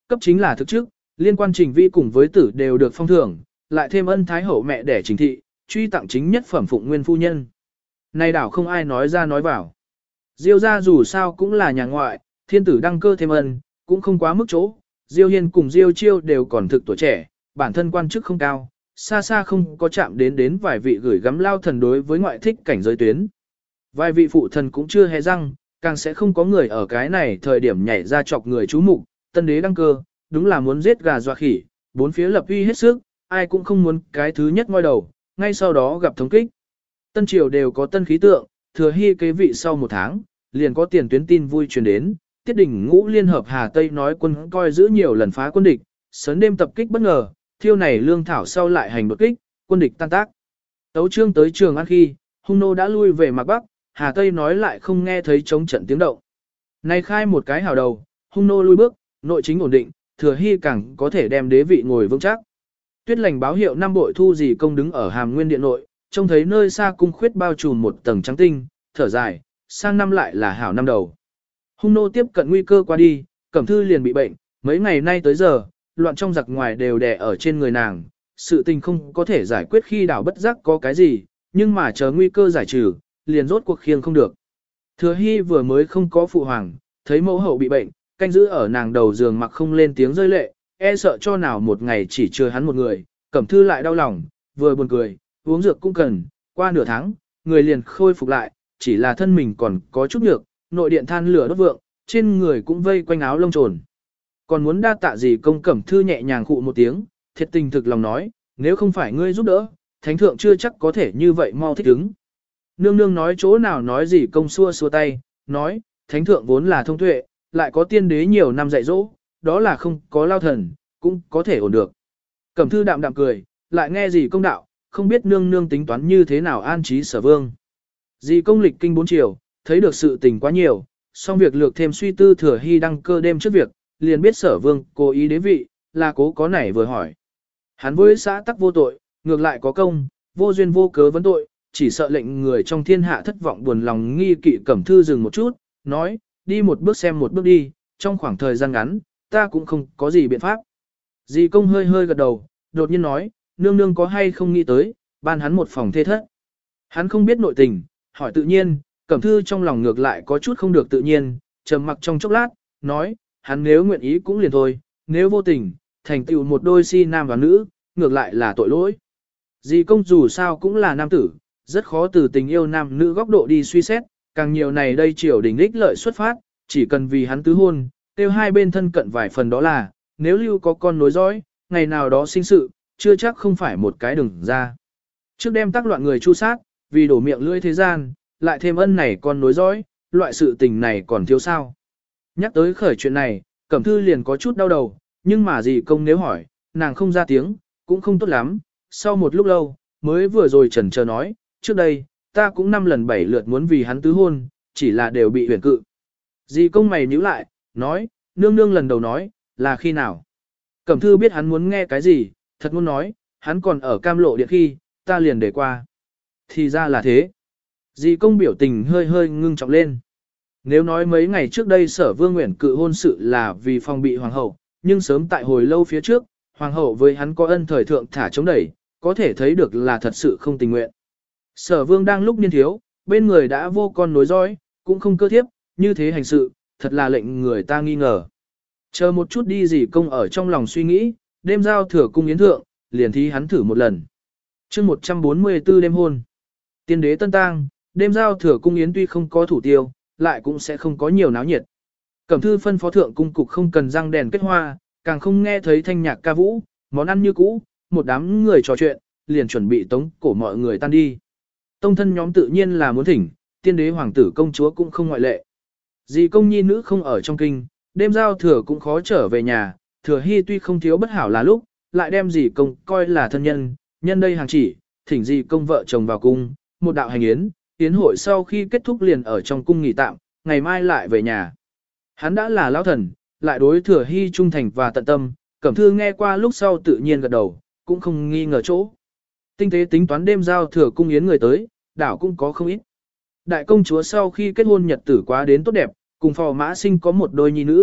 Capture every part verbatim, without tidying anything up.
cấp chính là thực chức, liên quan Trình Vi cùng với tử đều được phong thưởng, lại thêm ân thái hậu mẹ đẻ Trình thị, truy tặng chính nhất phẩm phụng nguyên phu nhân. Này đảo không ai nói ra nói vào. Diêu gia dù sao cũng là nhà ngoại, thiên tử đăng cơ thêm ân, cũng không quá mức chỗ. Diêu Hiên cùng Diêu Chiêu đều còn thực tuổi trẻ, bản thân quan chức không cao, xa xa không có chạm đến đến vài vị gửi gắm lao thần đối với ngoại thích cảnh giới tuyến. Vài vị phụ thần cũng chưa hề răng, càng sẽ không có người ở cái này thời điểm nhảy ra chọc người chú mục. Tân đế đăng cơ, đúng là muốn giết gà dọa khỉ, bốn phía lập uy hết sức, ai cũng không muốn cái thứ nhất ngoi đầu, ngay sau đó gặp thống kích. Tân triều đều có tân khí tượng, thừa hy kế vị sau một tháng, liền có tiền tuyến tin vui truyền đến, tiết đỉnh ngũ liên hợp Hà Tây nói quân coi giữ nhiều lần phá quân địch, sớm đêm tập kích bất ngờ, thiêu này lương thảo sau lại hành đột kích, quân địch tan tác. Tấu trương tới Trường An khi, hung nô đã lui về mặt bắc, Hà Tây nói lại không nghe thấy chống trận tiếng động. Nay khai một cái hào đầu, hung nô lui bước, nội chính ổn định, thừa hy càng có thể đem đế vị ngồi vững chắc. Tuyết lành báo hiệu năm bội thu gì công đứng ở hàm nguyên điện nội, trông thấy nơi xa cung khuyết bao trùm một tầng trắng tinh, thở dài, sang năm lại là hảo năm đầu. Hung nô tiếp cận nguy cơ qua đi, Cẩm Thư liền bị bệnh, mấy ngày nay tới giờ, loạn trong giặc ngoài đều đè ở trên người nàng, sự tình không có thể giải quyết khi đảo bất giác có cái gì, nhưng mà chờ nguy cơ giải trừ, liền rốt cuộc khiêng không được. Thừa Hy vừa mới không có phụ hoàng, thấy mẫu hậu bị bệnh, canh giữ ở nàng đầu giường mặc không lên tiếng rơi lệ, e sợ cho nào một ngày chỉ chừa hắn một người, Cẩm Thư lại đau lòng, vừa buồn cười, uống dược cũng cần, qua nửa tháng, người liền khôi phục lại, chỉ là thân mình còn có chút nhược, nội điện than lửa đốt vượng, trên người cũng vây quanh áo lông trồn. Còn muốn đa tạ gì công Cẩm Thư nhẹ nhàng khụ một tiếng, thiệt tình thực lòng nói, nếu không phải ngươi giúp đỡ, thánh thượng chưa chắc có thể như vậy mau thích ứng. Nương nương nói chỗ nào nói gì công xua xua tay, nói, thánh thượng vốn là thông tuệ, lại có tiên đế nhiều năm dạy dỗ, đó là không có lao thần, cũng có thể ổn được. Cẩm Thư đạm đạm cười, lại nghe gì công đạo, không biết nương nương tính toán như thế nào an trí Sở Vương. Dì công lịch kinh bốn chiều, thấy được sự tình quá nhiều, song việc lược thêm suy tư Thừa Hy đăng cơ đêm trước việc, liền biết Sở Vương cố ý đế vị, là cố có nảy vừa hỏi. Hắn với xã tắc vô tội, ngược lại có công, vô duyên vô cớ vấn tội, chỉ sợ lệnh người trong thiên hạ thất vọng buồn lòng nghi kỵ. Cẩm Thư dừng một chút, nói, đi một bước xem một bước đi, trong khoảng thời gian ngắn, ta cũng không có gì biện pháp. Dì công hơi hơi gật đầu, đột nhiên nói, nương nương có hay không nghĩ tới, ban hắn một phòng thê thất. Hắn không biết nội tình, hỏi tự nhiên, Cẩm Thư trong lòng ngược lại có chút không được tự nhiên, trầm mặc trong chốc lát, nói, hắn nếu nguyện ý cũng liền thôi, nếu vô tình, thành tựu một đôi si nam và nữ, ngược lại là tội lỗi. Dì công dù sao cũng là nam tử, rất khó từ tình yêu nam nữ góc độ đi suy xét, càng nhiều này đây triều đình ích lợi xuất phát, chỉ cần vì hắn tứ hôn, tiêu hai bên thân cận vài phần đó là, nếu lưu có con nối dõi, ngày nào đó sinh sự, chưa chắc không phải một cái đừng ra. Trước đem tác loạn người chu sát, vì đổ miệng lưỡi thế gian, lại thêm ân này con nối dõi, loại sự tình này còn thiếu sao. Nhắc tới khởi chuyện này, Cẩm Thư liền có chút đau đầu, nhưng mà gì công nếu hỏi, nàng không ra tiếng, cũng không tốt lắm. Sau một lúc lâu, mới vừa rồi chần chờ nói, trước đây, ta cũng năm lần bảy lượt muốn vì hắn tứ hôn, chỉ là đều bị huyền cự. Dì công mày nhíu lại, nói, nương nương lần đầu nói, là khi nào? Cẩm Thư biết hắn muốn nghe cái gì, thật muốn nói, hắn còn ở cam lộ điện khi, ta liền để qua. Thì ra là thế. Dì công biểu tình hơi hơi ngưng trọng lên. Nếu nói mấy ngày trước đây Sở Vương nguyện cự hôn sự là vì phòng bị hoàng hậu, nhưng sớm tại hồi lâu phía trước, hoàng hậu với hắn có ân thời thượng thả chống đẩy, có thể thấy được là thật sự không tình nguyện. Sở Vương đang lúc niên thiếu, bên người đã vô con nối dõi, cũng không cơ thiếp, như thế hành sự, thật là lệnh người ta nghi ngờ. Chờ một chút đi gì công ở trong lòng suy nghĩ, đêm giao thừa cung yến thượng, liền thí hắn thử một lần. chương một trăm bốn mươi tư đêm hôn. Tiên đế tân tang, đêm giao thừa cung yến tuy không có thủ tiêu, lại cũng sẽ không có nhiều náo nhiệt. Cẩm Thư phân phó thượng cung cục không cần răng đèn kết hoa, càng không nghe thấy thanh nhạc ca vũ, món ăn như cũ, một đám người trò chuyện, liền chuẩn bị tống cổ mọi người tan đi. Tông thân nhóm tự nhiên là muốn thỉnh, tiên đế hoàng tử công chúa cũng không ngoại lệ. Dì công nhi nữ không ở trong kinh, đêm giao thừa cũng khó trở về nhà, Thừa Hy tuy không thiếu bất hảo là lúc, lại đem dì công coi là thân nhân, nhân đây hàng chỉ, thỉnh dì công vợ chồng vào cung, một đạo hành yến, yến hội sau khi kết thúc liền ở trong cung nghỉ tạm, ngày mai lại về nhà. Hắn đã là lão thần, lại đối Thừa Hy trung thành và tận tâm, Cẩm Thư nghe qua lúc sau tự nhiên gật đầu, cũng không nghi ngờ chỗ. Tinh tế tính toán đêm giao thừa cung yến người tới, đảo cũng có không ít. Đại công chúa sau khi kết hôn nhật tử quá đến tốt đẹp, cùng phò mã sinh có một đôi nhi nữ,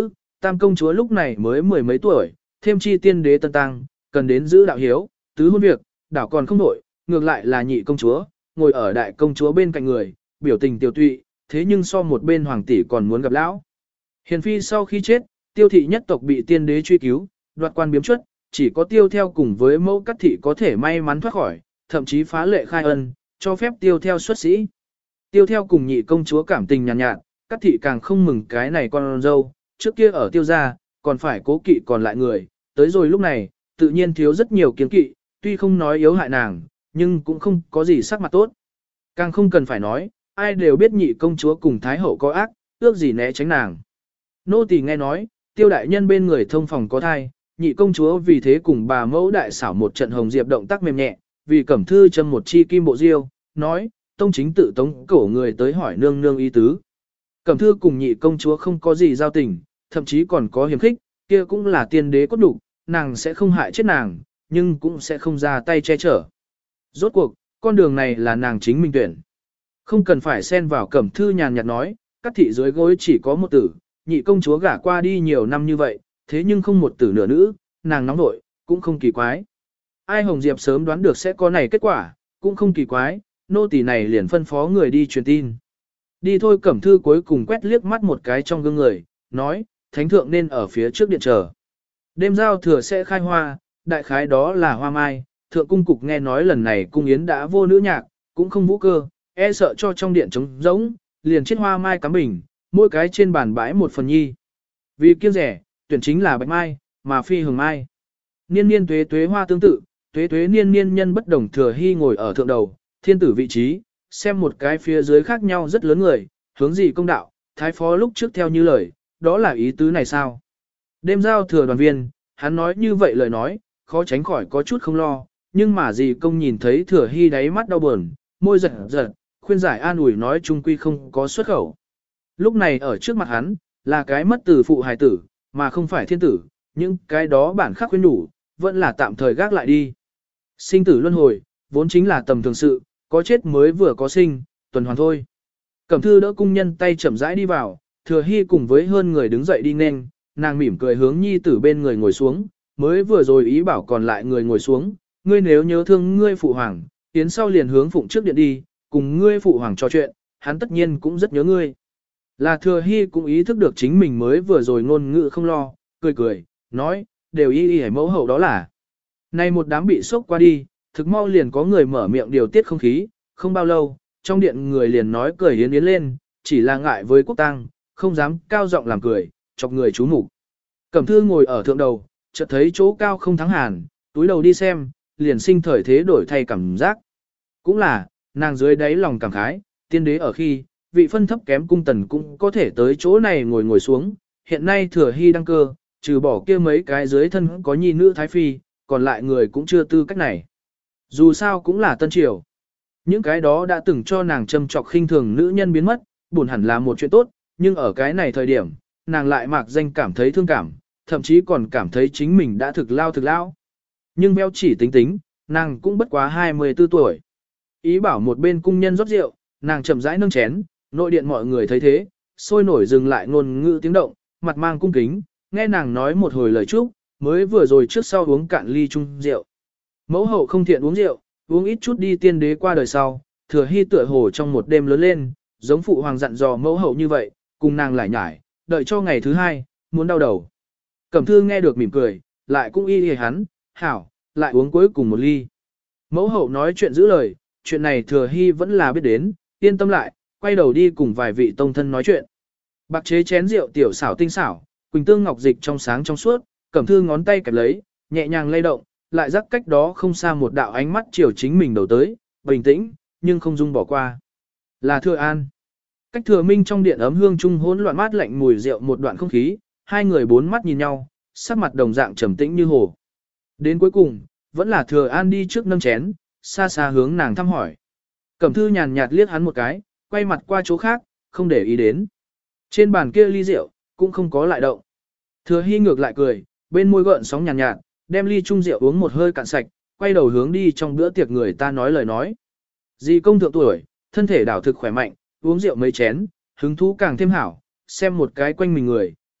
tam công chúa lúc này mới mười mấy tuổi, thêm chi tiên đế tân tăng, cần đến giữ đạo hiếu, tứ hôn việc, đảo còn không đổi, ngược lại là nhị công chúa, ngồi ở đại công chúa bên cạnh người, biểu tình tiêu tụy, thế nhưng so một bên hoàng tỷ còn muốn gặp lão. Hiền phi sau khi chết, tiêu thị nhất tộc bị tiên đế truy cứu, đoạt quan biếm chuất, chỉ có tiêu theo cùng với mẫu cắt thị có thể may mắn thoát khỏi, thậm chí phá lệ khai ân, cho phép tiêu theo xuất sĩ. Tiêu theo cùng nhị công chúa cảm tình nhàn nhạt, nhạt, cắt thị càng không mừng cái này con dâu, trước kia ở tiêu gia, còn phải cố kỵ còn lại người, tới rồi lúc này, tự nhiên thiếu rất nhiều kiến kỵ, tuy không nói yếu hại nàng, nhưng cũng không có gì sắc mặt tốt. Càng không cần phải nói, ai đều biết nhị công chúa cùng thái hậu có ác, ước gì né tránh nàng. Nô tỳ nghe nói, tiêu đại nhân bên người thông phòng có thai, nhị công chúa vì thế cùng bà mẫu đại xảo một trận hồng diệp động tác mềm nhẹ, vì cẩm thư châm một chi kim bộ diêu, nói, tông chính tự tống cổ người tới hỏi nương nương ý tứ. Cẩm thư cùng nhị công chúa không có gì giao tình, thậm chí còn có hiềm khích, kia cũng là tiên đế cốt đủ, nàng sẽ không hại chết nàng, nhưng cũng sẽ không ra tay che chở. Rốt cuộc, con đường này là nàng chính mình tuyển. Không cần phải xen vào cẩm thư nhàn nhạt nói, các thị dưới gối chỉ có một tử, nhị công chúa gả qua đi nhiều năm như vậy, thế nhưng không một tử nửa nữ, nàng nóng nội, cũng không kỳ quái. Ai Hồng Diệp sớm đoán được sẽ có này kết quả, cũng không kỳ quái, nô tỳ này liền phân phó người đi truyền tin. Đi thôi cẩm thư cuối cùng quét liếc mắt một cái trong gương người, nói, thánh thượng nên ở phía trước điện chờ. Đêm giao thừa sẽ khai hoa, đại khái đó là hoa mai, thượng cung cục nghe nói lần này cung yến đã vô nữ nhạc, cũng không vũ cơ, e sợ cho trong điện trống rỗng, liền chết hoa mai cắm bình, mỗi cái trên bàn bãi một phần nhi. Vì kiêng rẻ, tuyển chính là bạch mai, mà phi hồng mai. Niên niên tuế tuế hoa tương tự, tuế tuế niên niên nhân bất đồng thừa hy ngồi ở thượng đầu, thiên tử vị trí, xem một cái phía dưới khác nhau rất lớn người, hướng gì công đạo, thái phó lúc trước theo như lời, đó là ý tứ này sao? Đêm giao thừa đoàn viên, hắn nói như vậy lời nói, khó tránh khỏi có chút không lo, nhưng mà gì công nhìn thấy thừa hy đáy mắt đau buồn, môi giật giật, khuyên giải an ủi nói chung quy không có xuất khẩu. Lúc này ở trước mặt hắn, là cái mất từ phụ hài tử, mà không phải thiên tử, những cái đó bản khắc khuyên đủ, vẫn là tạm thời gác lại đi. Sinh tử luân hồi, vốn chính là tầm thường sự, có chết mới vừa có sinh, tuần hoàn thôi. Cẩm thư đỡ cung nhân tay chậm rãi đi vào, thừa hy cùng với hơn người đứng dậy đi nên, nàng mỉm cười hướng nhi tử bên người ngồi xuống, mới vừa rồi ý bảo còn lại người ngồi xuống, ngươi nếu nhớ thương ngươi phụ hoàng, tiến sau liền hướng phụng trước điện đi, cùng ngươi phụ hoàng trò chuyện, hắn tất nhiên cũng rất nhớ ngươi. Là thừa hy cũng ý thức được chính mình mới vừa rồi ngôn ngữ không lo, cười cười, nói, đều y y hãy mẫu hậu đó là. Này một đám bị sốc qua đi, thực mau liền có người mở miệng điều tiết không khí, không bao lâu, trong điện người liền nói cười yến yến lên, chỉ là ngại với quốc tang, không dám cao giọng làm cười, chọc người chú mục. Cẩm thư ngồi ở thượng đầu, chợt thấy chỗ cao không thắng hàn, túi đầu đi xem, liền sinh thời thế đổi thay cảm giác. Cũng là, nàng dưới đáy lòng cảm khái, tiên đế ở khi, vị phân thấp kém cung tần cũng có thể tới chỗ này ngồi ngồi xuống, hiện nay thừa hy đăng cơ, trừ bỏ kia mấy cái dưới thân có nhi nữ thái phi, còn lại người cũng chưa tư cách này. Dù sao cũng là tân triều. Những cái đó đã từng cho nàng châm trọc khinh thường nữ nhân biến mất, buồn hẳn là một chuyện tốt, nhưng ở cái này thời điểm, nàng lại mạc danh cảm thấy thương cảm, thậm chí còn cảm thấy chính mình đã thực lao thực lao. Nhưng béo chỉ tính tính, nàng cũng bất quá hai mươi tư tuổi. Ý bảo một bên cung nhân rót rượu, nàng chậm rãi nâng chén, nội điện mọi người thấy thế, sôi nổi dừng lại ngôn ngữ tiếng động, mặt mang cung kính, nghe nàng nói một hồi lời chúc, mới vừa rồi trước sau uống cạn ly chung rượu. Mẫu hậu không thiện uống rượu, uống ít chút đi tiên đế qua đời sau, thừa hy tựa hồ trong một đêm lớn lên, giống phụ hoàng dặn dò mẫu hậu như vậy, cùng nàng lại nhải, đợi cho ngày thứ hai, muốn đau đầu. Cẩm thư nghe được mỉm cười, lại cũng y hề hắn, hảo, lại uống cuối cùng một ly. Mẫu hậu nói chuyện giữ lời, chuyện này thừa hy vẫn là biết đến, yên tâm lại, quay đầu đi cùng vài vị tông thân nói chuyện. Bạc chế chén rượu tiểu xảo tinh xảo, quỳnh tương ngọc dịch trong sáng trong suốt, Cẩm thư ngón tay kẹp lấy, nhẹ nhàng lay động, lại rắc cách đó không xa một đạo ánh mắt chiều chính mình đầu tới, bình tĩnh, nhưng không dung bỏ qua. Là Thừa An. Cách Thừa Minh trong điện ấm hương trung hỗn loạn mát lạnh mùi rượu một đoạn không khí, hai người bốn mắt nhìn nhau, sắc mặt đồng dạng trầm tĩnh như hồ. Đến cuối cùng, vẫn là Thừa An đi trước nâng chén, xa xa hướng nàng thăm hỏi. Cẩm thư nhàn nhạt liếc hắn một cái, quay mặt qua chỗ khác, không để ý đến. Trên bàn kia ly rượu, cũng không có lại động. Thừa Hy ngược lại cười, bên môi gợn sóng nhàn nhạt, nhạt, đem ly chung rượu uống một hơi cạn sạch, quay đầu hướng đi trong bữa tiệc người ta nói lời nói. Dì công thượng tuổi, thân thể đảo thực khỏe mạnh, uống rượu mấy chén, hứng thú càng thêm hảo, xem một cái quanh mình người,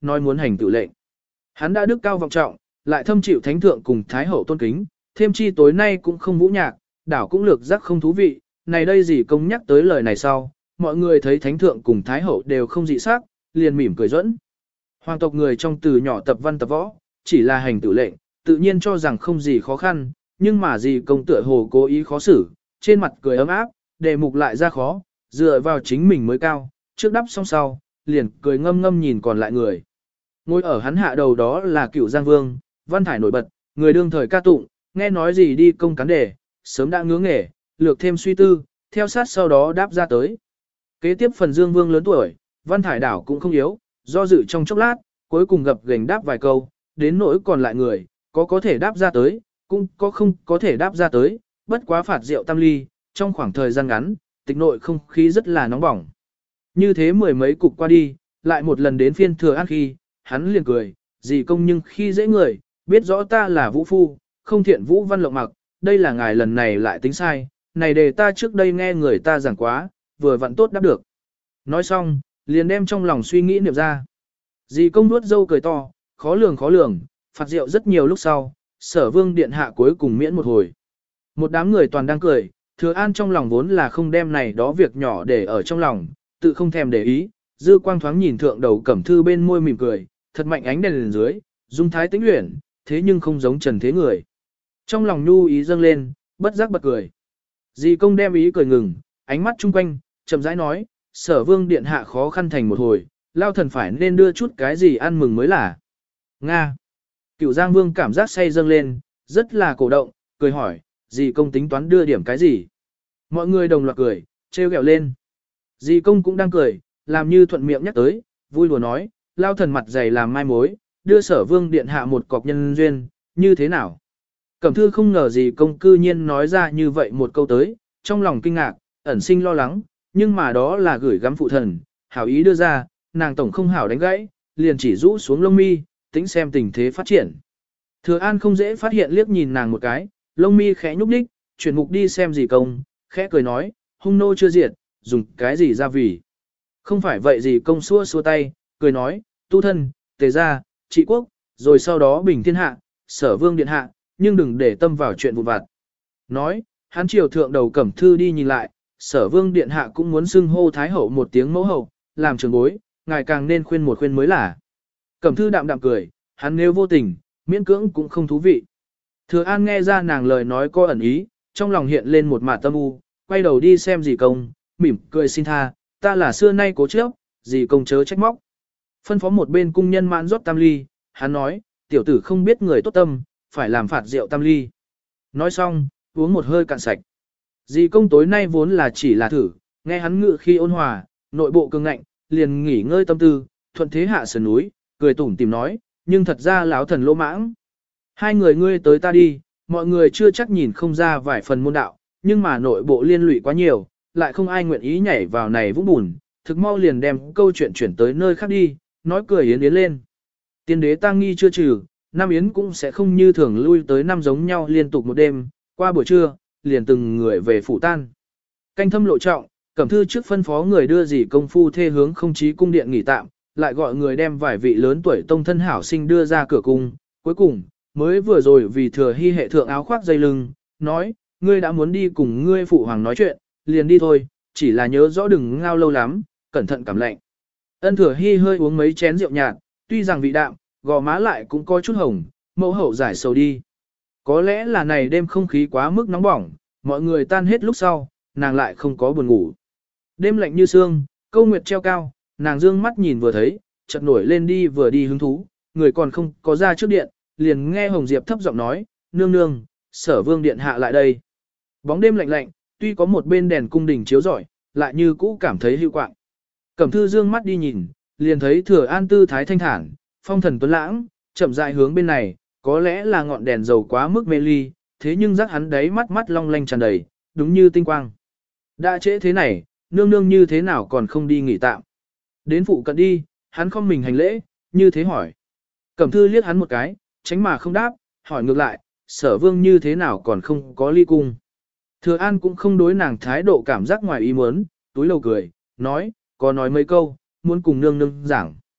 nói muốn hành tự lệnh. Hắn đã đức cao vọng trọng, lại thâm chịu thánh thượng cùng thái hậu tôn kính, thêm chi tối nay cũng không vũ nhạc, đảo cũng lược giác không thú vị, này đây gì công nhắc tới lời này sau, mọi người thấy thánh thượng cùng thái hậu đều không dị sắc, liền mỉm cười dẫn. Hoàng tộc người trong từ nhỏ tập văn tập võ, chỉ là hành tự lệnh, tự nhiên cho rằng không gì khó khăn, nhưng mà gì công tựa hồ cố ý khó xử, trên mặt cười ấm áp, đề mục lại ra khó, dựa vào chính mình mới cao, trước đắp xong sau, liền cười ngâm ngâm nhìn còn lại người. Ngồi ở hắn hạ đầu đó là cựu Giang Vương, văn thải nổi bật, người đương thời ca tụng, nghe nói gì đi công cán đề, sớm đã ngứa nghề, lược thêm suy tư, theo sát sau đó đáp ra tới. Kế tiếp phần Dương Vương lớn tuổi, văn thải đảo cũng không yếu, do dự trong chốc lát, cuối cùng gập gềnh đáp vài câu, đến nỗi còn lại người, có có thể đáp ra tới, cũng có không có thể đáp ra tới, bất quá phạt rượu tam ly, trong khoảng thời gian ngắn, tịch nội không khí rất là nóng bỏng. Như thế mười mấy cục qua đi, lại một lần đến phiên Thừa An khi, hắn liền cười, gì công nhưng khi dễ người, biết rõ ta là vũ phu, không thiện vũ văn lộng mặc, đây là ngài lần này lại tính sai, này đề ta trước đây nghe người ta giảng quá, vừa vặn tốt đáp được. Nói xong, liền đem trong lòng suy nghĩ niệm ra. Dì công nuốt dâu cười to, khó lường khó lường, phạt rượu rất nhiều lúc sau, sở vương điện hạ cuối cùng miễn một hồi. Một đám người toàn đang cười, Thừa An trong lòng vốn là không đem này đó việc nhỏ để ở trong lòng, tự không thèm để ý, dư quang thoáng nhìn thượng đầu cẩm thư bên môi mỉm cười, thật mạnh ánh đèn lên dưới, dung thái tĩnh luyện, thế nhưng không giống trần thế người. Trong lòng nhu ý dâng lên, bất giác bật cười. Dì công đem ý cười ngừng, ánh mắt chung quanh, chậm rãi nói, sở vương điện hạ khó khăn thành một hồi, lao thần phải nên đưa chút cái gì ăn mừng mới là. Nga. Cửu Giang Vương cảm giác say dâng lên, rất là cổ động, cười hỏi, dì công tính toán đưa điểm cái gì? Mọi người đồng loạt cười, trêu ghẹo lên. Dì công cũng đang cười, làm như thuận miệng nhắc tới, vui lùa nói, lao thần mặt dày làm mai mối, đưa sở vương điện hạ một cọc nhân duyên, như thế nào? Cẩm thư không ngờ dì công cư nhiên nói ra như vậy một câu tới, trong lòng kinh ngạc, ẩn sinh lo lắng, nhưng mà đó là gửi gắm phụ thần, hảo ý đưa ra, nàng tổng không hảo đánh gãy, liền chỉ rũ xuống lông mi, tính xem tình thế phát triển. Thừa An không dễ phát hiện liếc nhìn nàng một cái, lông mi khẽ nhúc đích, chuyển mục đi xem gì công, khẽ cười nói, hung nô chưa diệt, dùng cái gì ra vì. Không phải vậy gì công xua xua tay, cười nói, tu thân, tề gia, trị quốc, rồi sau đó bình thiên hạ, sở vương điện hạ, nhưng đừng để tâm vào chuyện vụn vặt. Nói, hắn triều thượng đầu cẩm thư đi nhìn lại, sở vương điện hạ cũng muốn xưng hô thái hậu một tiếng mẫu hậu, làm trường bối, ngài càng nên khuyên một khuyên mới là. Cẩm thư đạm đạm cười, hắn nếu vô tình, miễn cưỡng cũng không thú vị. Thừa An nghe ra nàng lời nói có ẩn ý, trong lòng hiện lên một mạt tâm u, quay đầu đi xem dì công, mỉm cười xin tha, ta là xưa nay cố chấp, dì công chớ trách móc. Phân phó một bên cung nhân mãn rót tam ly, hắn nói, tiểu tử không biết người tốt tâm, phải làm phạt rượu tam ly. Nói xong, uống một hơi cạn sạch. Dì công tối nay vốn là chỉ là thử, nghe hắn ngự khi ôn hòa, nội bộ cương ngạnh, liền nghỉ ngơi tâm tư, thuận thế hạ sườn núi, cười tủm tìm nói, nhưng thật ra lão thần lỗ mãng. Hai người ngươi tới ta đi, mọi người chưa chắc nhìn không ra vài phần môn đạo, nhưng mà nội bộ liên lụy quá nhiều, lại không ai nguyện ý nhảy vào này vũng bùn, thực mau liền đem câu chuyện chuyển tới nơi khác đi, nói cười yến yến lên. Tiên đế tang nghi chưa trừ, Nam Yến cũng sẽ không như thường lui tới năm giống nhau liên tục một đêm, qua buổi trưa, liền từng người về phủ tan. Canh thâm lộ trọng, Cẩm thư trước phân phó người đưa dì công phu thê hướng không chí cung điện nghỉ tạm, lại gọi người đem vài vị lớn tuổi tông thân hảo sinh đưa ra cửa cung, cuối cùng, mới vừa rồi vì thừa hy hệ thượng áo khoác dây lưng, nói, ngươi đã muốn đi cùng ngươi phụ hoàng nói chuyện, liền đi thôi, chỉ là nhớ rõ đừng ngao lâu lắm, cẩn thận cảm lạnh. Ân thừa hy hơi uống mấy chén rượu nhạt, tuy rằng vị đạm, gò má lại cũng có chút hồng, mẫu hậu giải sầu đi. Có lẽ là này đêm không khí quá mức nóng bỏng, mọi người tan hết lúc sau, nàng lại không có buồn ngủ. Đêm lạnh như sương, câu nguyệt treo cao, nàng dương mắt nhìn vừa thấy, chợt nổi lên đi vừa đi hứng thú, người còn không có ra trước điện, liền nghe Hồng Diệp thấp giọng nói, nương nương, sở vương điện hạ lại đây. Bóng đêm lạnh lạnh, tuy có một bên đèn cung đình chiếu rọi, lại như cũ cảm thấy hưu quạng. Cẩm thư dương mắt đi nhìn, liền thấy Thừa An tư thái thanh thản, phong thần tuấn lãng, chậm rãi hướng bên này, có lẽ là ngọn đèn dầu quá mức mê ly, thế nhưng rắc hắn đấy mắt mắt long lanh tràn đầy, đúng như tinh quang. Đã trễ thế này, nương nương như thế nào còn không đi nghỉ tạm. Đến phụ cận đi, hắn không mình hành lễ, như thế hỏi. Cẩm thư liếc hắn một cái, tránh mà không đáp, hỏi ngược lại, sở vương như thế nào còn không có ly cung. Thừa An cũng không đối nàng thái độ cảm giác ngoài ý muốn, túi lầu cười, nói, có nói mấy câu, muốn cùng nương nương giảng.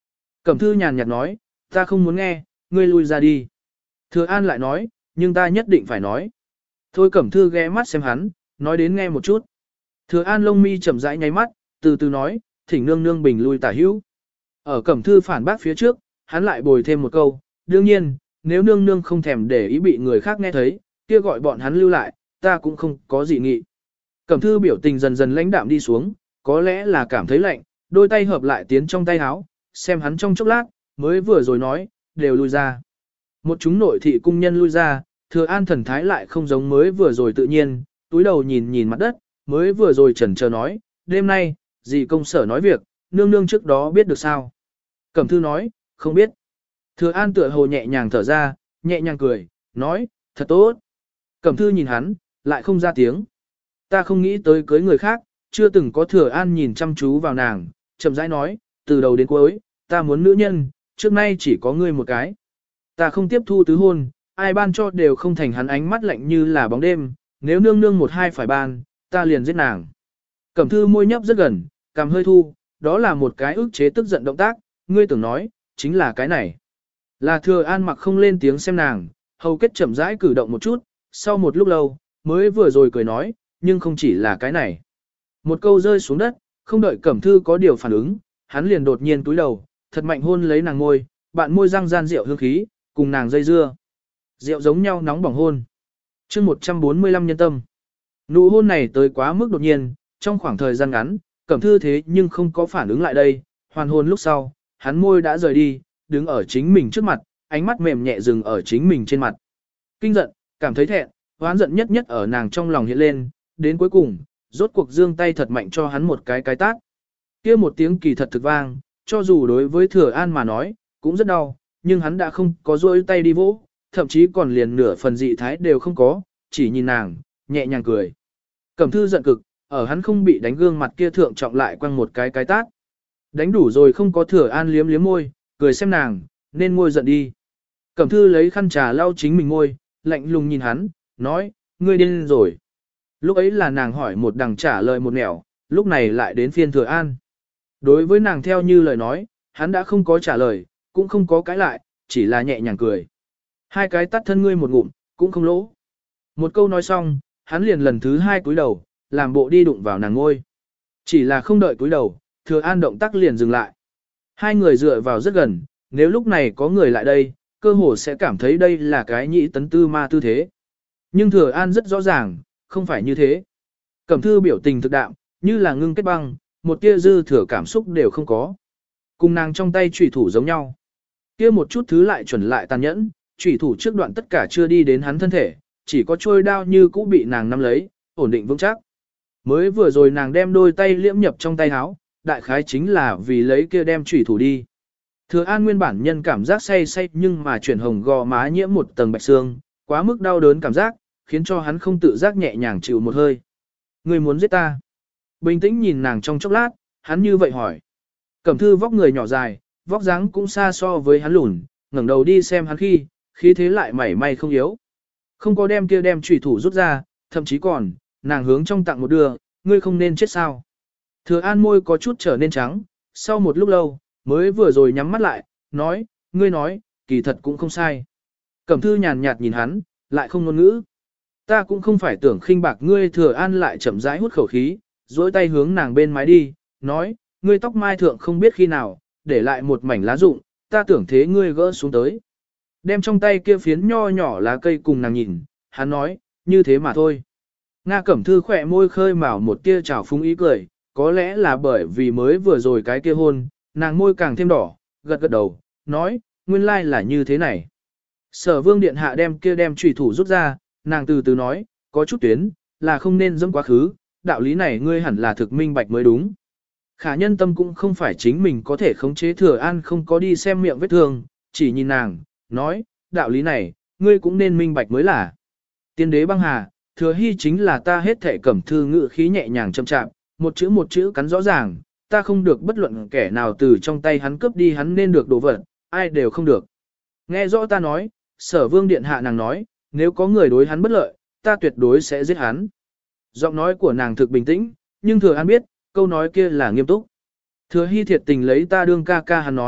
Cẩm thư nhàn nhạt nói, ta không muốn nghe, ngươi lui ra đi. Thừa An lại nói, nhưng ta nhất định phải nói. Thôi Cẩm thư ghé mắt xem hắn, nói đến nghe một chút. Thừa An lông mi chậm rãi nháy mắt, từ từ nói, thỉnh nương nương bình lui tả hữu. Ở Cẩm thư phản bác phía trước, hắn lại bồi thêm một câu, đương nhiên, nếu nương nương không thèm để ý bị người khác nghe thấy, kia gọi bọn hắn lưu lại, ta cũng không có gì nghị. Cẩm thư biểu tình dần dần lãnh đạm đi xuống, có lẽ là cảm thấy lạnh, đôi tay hợp lại tiến trong tay áo, xem hắn trong chốc lát, mới vừa rồi nói, đều lui ra. Một chúng nội thị cung nhân lui ra, Thừa An thần thái lại không giống mới vừa rồi tự nhiên, túi đầu nhìn nhìn mặt đất, mới vừa rồi chần chờ nói, đêm nay, dì công sở nói việc, nương nương trước đó biết được sao. Cẩm thư nói, không biết. Thừa An tựa hồ nhẹ nhàng thở ra, nhẹ nhàng cười, nói, thật tốt. Cẩm thư nhìn hắn, lại không ra tiếng. Ta không nghĩ tới cưới người khác, chưa từng có Thừa An nhìn chăm chú vào nàng, chậm rãi nói, từ đầu đến cuối, ta muốn nữ nhân, trước nay chỉ có ngươi một cái. Ta không tiếp thu tứ hôn, ai ban cho đều không thành. Hắn ánh mắt lạnh như là bóng đêm, nếu nương nương một hai phải ban, ta liền giết nàng. Cẩm thư môi nhấp rất gần, cằm hơi thu, đó là một cái ức chế tức giận động tác, ngươi tưởng nói, chính là cái này. Là Thừa An mặc không lên tiếng xem nàng, hầu kết chậm rãi cử động một chút, sau một lúc lâu, mới vừa rồi cười nói, nhưng không chỉ là cái này. Một câu rơi xuống đất, không đợi Cẩm thư có điều phản ứng, hắn liền đột nhiên túi đầu, thật mạnh hôn lấy nàng môi, bạn môi răng gian rượu hương khí, cùng nàng dây dưa. Rượu giống nhau nóng bỏng hôn. chương một trăm bốn mươi lăm nhân tâm. Nụ hôn này tới quá mức đột nhiên, trong khoảng thời gian ngắn, Cẩm thư thế nhưng không có phản ứng lại đây, hoàn hôn lúc sau, hắn môi đã rời đi, đứng ở chính mình trước mặt, ánh mắt mềm nhẹ dừng ở chính mình trên mặt. Kinh giận, cảm thấy thẹn, hoán giận nhất nhất ở nàng trong lòng hiện lên, đến cuối cùng, rốt cuộc giương tay thật mạnh cho hắn một cái cái tát. Kia một tiếng kỳ thật thực vang, cho dù đối với Thừa An mà nói, cũng rất đau, nhưng hắn đã không có rôi tay đi vỗ, thậm chí còn liền nửa phần dị thái đều không có, chỉ nhìn nàng, nhẹ nhàng cười. Cẩm thư giận cực, ở hắn không bị đánh gương mặt kia thượng trọng lại quăng một cái cái tát. Đánh đủ rồi không có Thừa An liếm liếm môi, cười xem nàng, nên ngôi giận đi. Cẩm thư lấy khăn trà lau chính mình môi, lạnh lùng nhìn hắn, nói, ngươi điên rồi. Lúc ấy là nàng hỏi một đằng trả lời một nẻo, lúc này lại đến phiên Thừa An. Đối với nàng theo như lời nói, hắn đã không có trả lời, cũng không có cãi lại, chỉ là nhẹ nhàng cười. Hai cái tắt thân ngươi một ngụm, cũng không lỗ. Một câu nói xong, hắn liền lần thứ hai cúi đầu, làm bộ đi đụng vào nàng ngôi. Chỉ là không đợi cúi đầu, Thừa An động tác liền dừng lại. Hai người dựa vào rất gần, nếu lúc này có người lại đây, cơ hồ sẽ cảm thấy đây là cái nhị tấn tư ma tư thế. Nhưng Thừa An rất rõ ràng, không phải như thế. Cẩm thư biểu tình thực đạm, như là ngưng kết băng, một tia dư thừa cảm xúc đều không có. Cùng nàng trong tay chủy thủ giống nhau. Kia một chút thứ lại chuẩn lại tàn nhẫn, chủy thủ trước đoạn tất cả chưa đi đến hắn thân thể, chỉ có trôi đao như cũ bị nàng nắm lấy, ổn định vững chắc. Mới vừa rồi nàng đem đôi tay liễm nhập trong tay áo, đại khái chính là vì lấy kia đem chủy thủ đi. Thừa An nguyên bản nhân cảm giác say say nhưng mà chuyển hồng gò má nhiễm một tầng bạch xương, quá mức đau đớn cảm giác, khiến cho hắn không tự giác nhẹ nhàng chịu một hơi. Ngươi muốn giết ta? Bình tĩnh nhìn nàng trong chốc lát, hắn như vậy hỏi. Cẩm thư vóc người nhỏ dài, vóc dáng cũng xa so với hắn lùn, ngẩng đầu đi xem hắn khi, khí thế lại mảy may không yếu. Không có đem kia đem chủy thủ rút ra, thậm chí còn, nàng hướng trong tặng một đưa, ngươi không nên chết sao. Thừa An môi có chút trở nên trắng, sau một lúc lâu, mới vừa rồi nhắm mắt lại, nói, ngươi nói, kỳ thật cũng không sai. Cẩm thư nhàn nhạt nhìn hắn, lại không ngôn ngữ. Ta cũng không phải tưởng khinh bạc ngươi. Thừa An lại chậm rãi hút khẩu khí, duỗi tay hướng nàng bên mái đi, nói, ngươi tóc mai thượng không biết khi nào, để lại một mảnh lá rụng, ta tưởng thế ngươi gỡ xuống tới. Đem trong tay kia phiến nho nhỏ lá cây cùng nàng nhìn, hắn nói, như thế mà thôi. Nga Cẩm thư khỏe môi khơi mào một tia trào phúng ý cười, có lẽ là bởi vì mới vừa rồi cái kia hôn, nàng môi càng thêm đỏ, gật gật đầu, nói, nguyên lai là như thế này. Sở Vương điện hạ đem kia đem chủy thủ rút ra, nàng từ từ nói, có chút tuyến, là không nên dẫm quá khứ, đạo lý này ngươi hẳn là thực minh bạch mới đúng. Khả nhân tâm cũng không phải chính mình có thể khống chế. Thừa An không có đi xem miệng vết thương, chỉ nhìn nàng, nói, đạo lý này, ngươi cũng nên minh bạch mới là. Tiên đế băng hà, Thừa Hy chính là ta hết thể. Cẩm thư ngự khí nhẹ nhàng chậm chạp, một chữ một chữ cắn rõ ràng, ta không được bất luận kẻ nào từ trong tay hắn cướp đi hắn nên được đồ vật, ai đều không được. Nghe rõ ta nói, Sở Vương điện hạ nàng nói, nếu có người đối hắn bất lợi, ta tuyệt đối sẽ giết hắn. Giọng nói của nàng thực bình tĩnh, nhưng Thừa An biết, câu nói kia là nghiêm túc. Thừa Hy thiệt tình lấy ta đương ca ca hắn nói,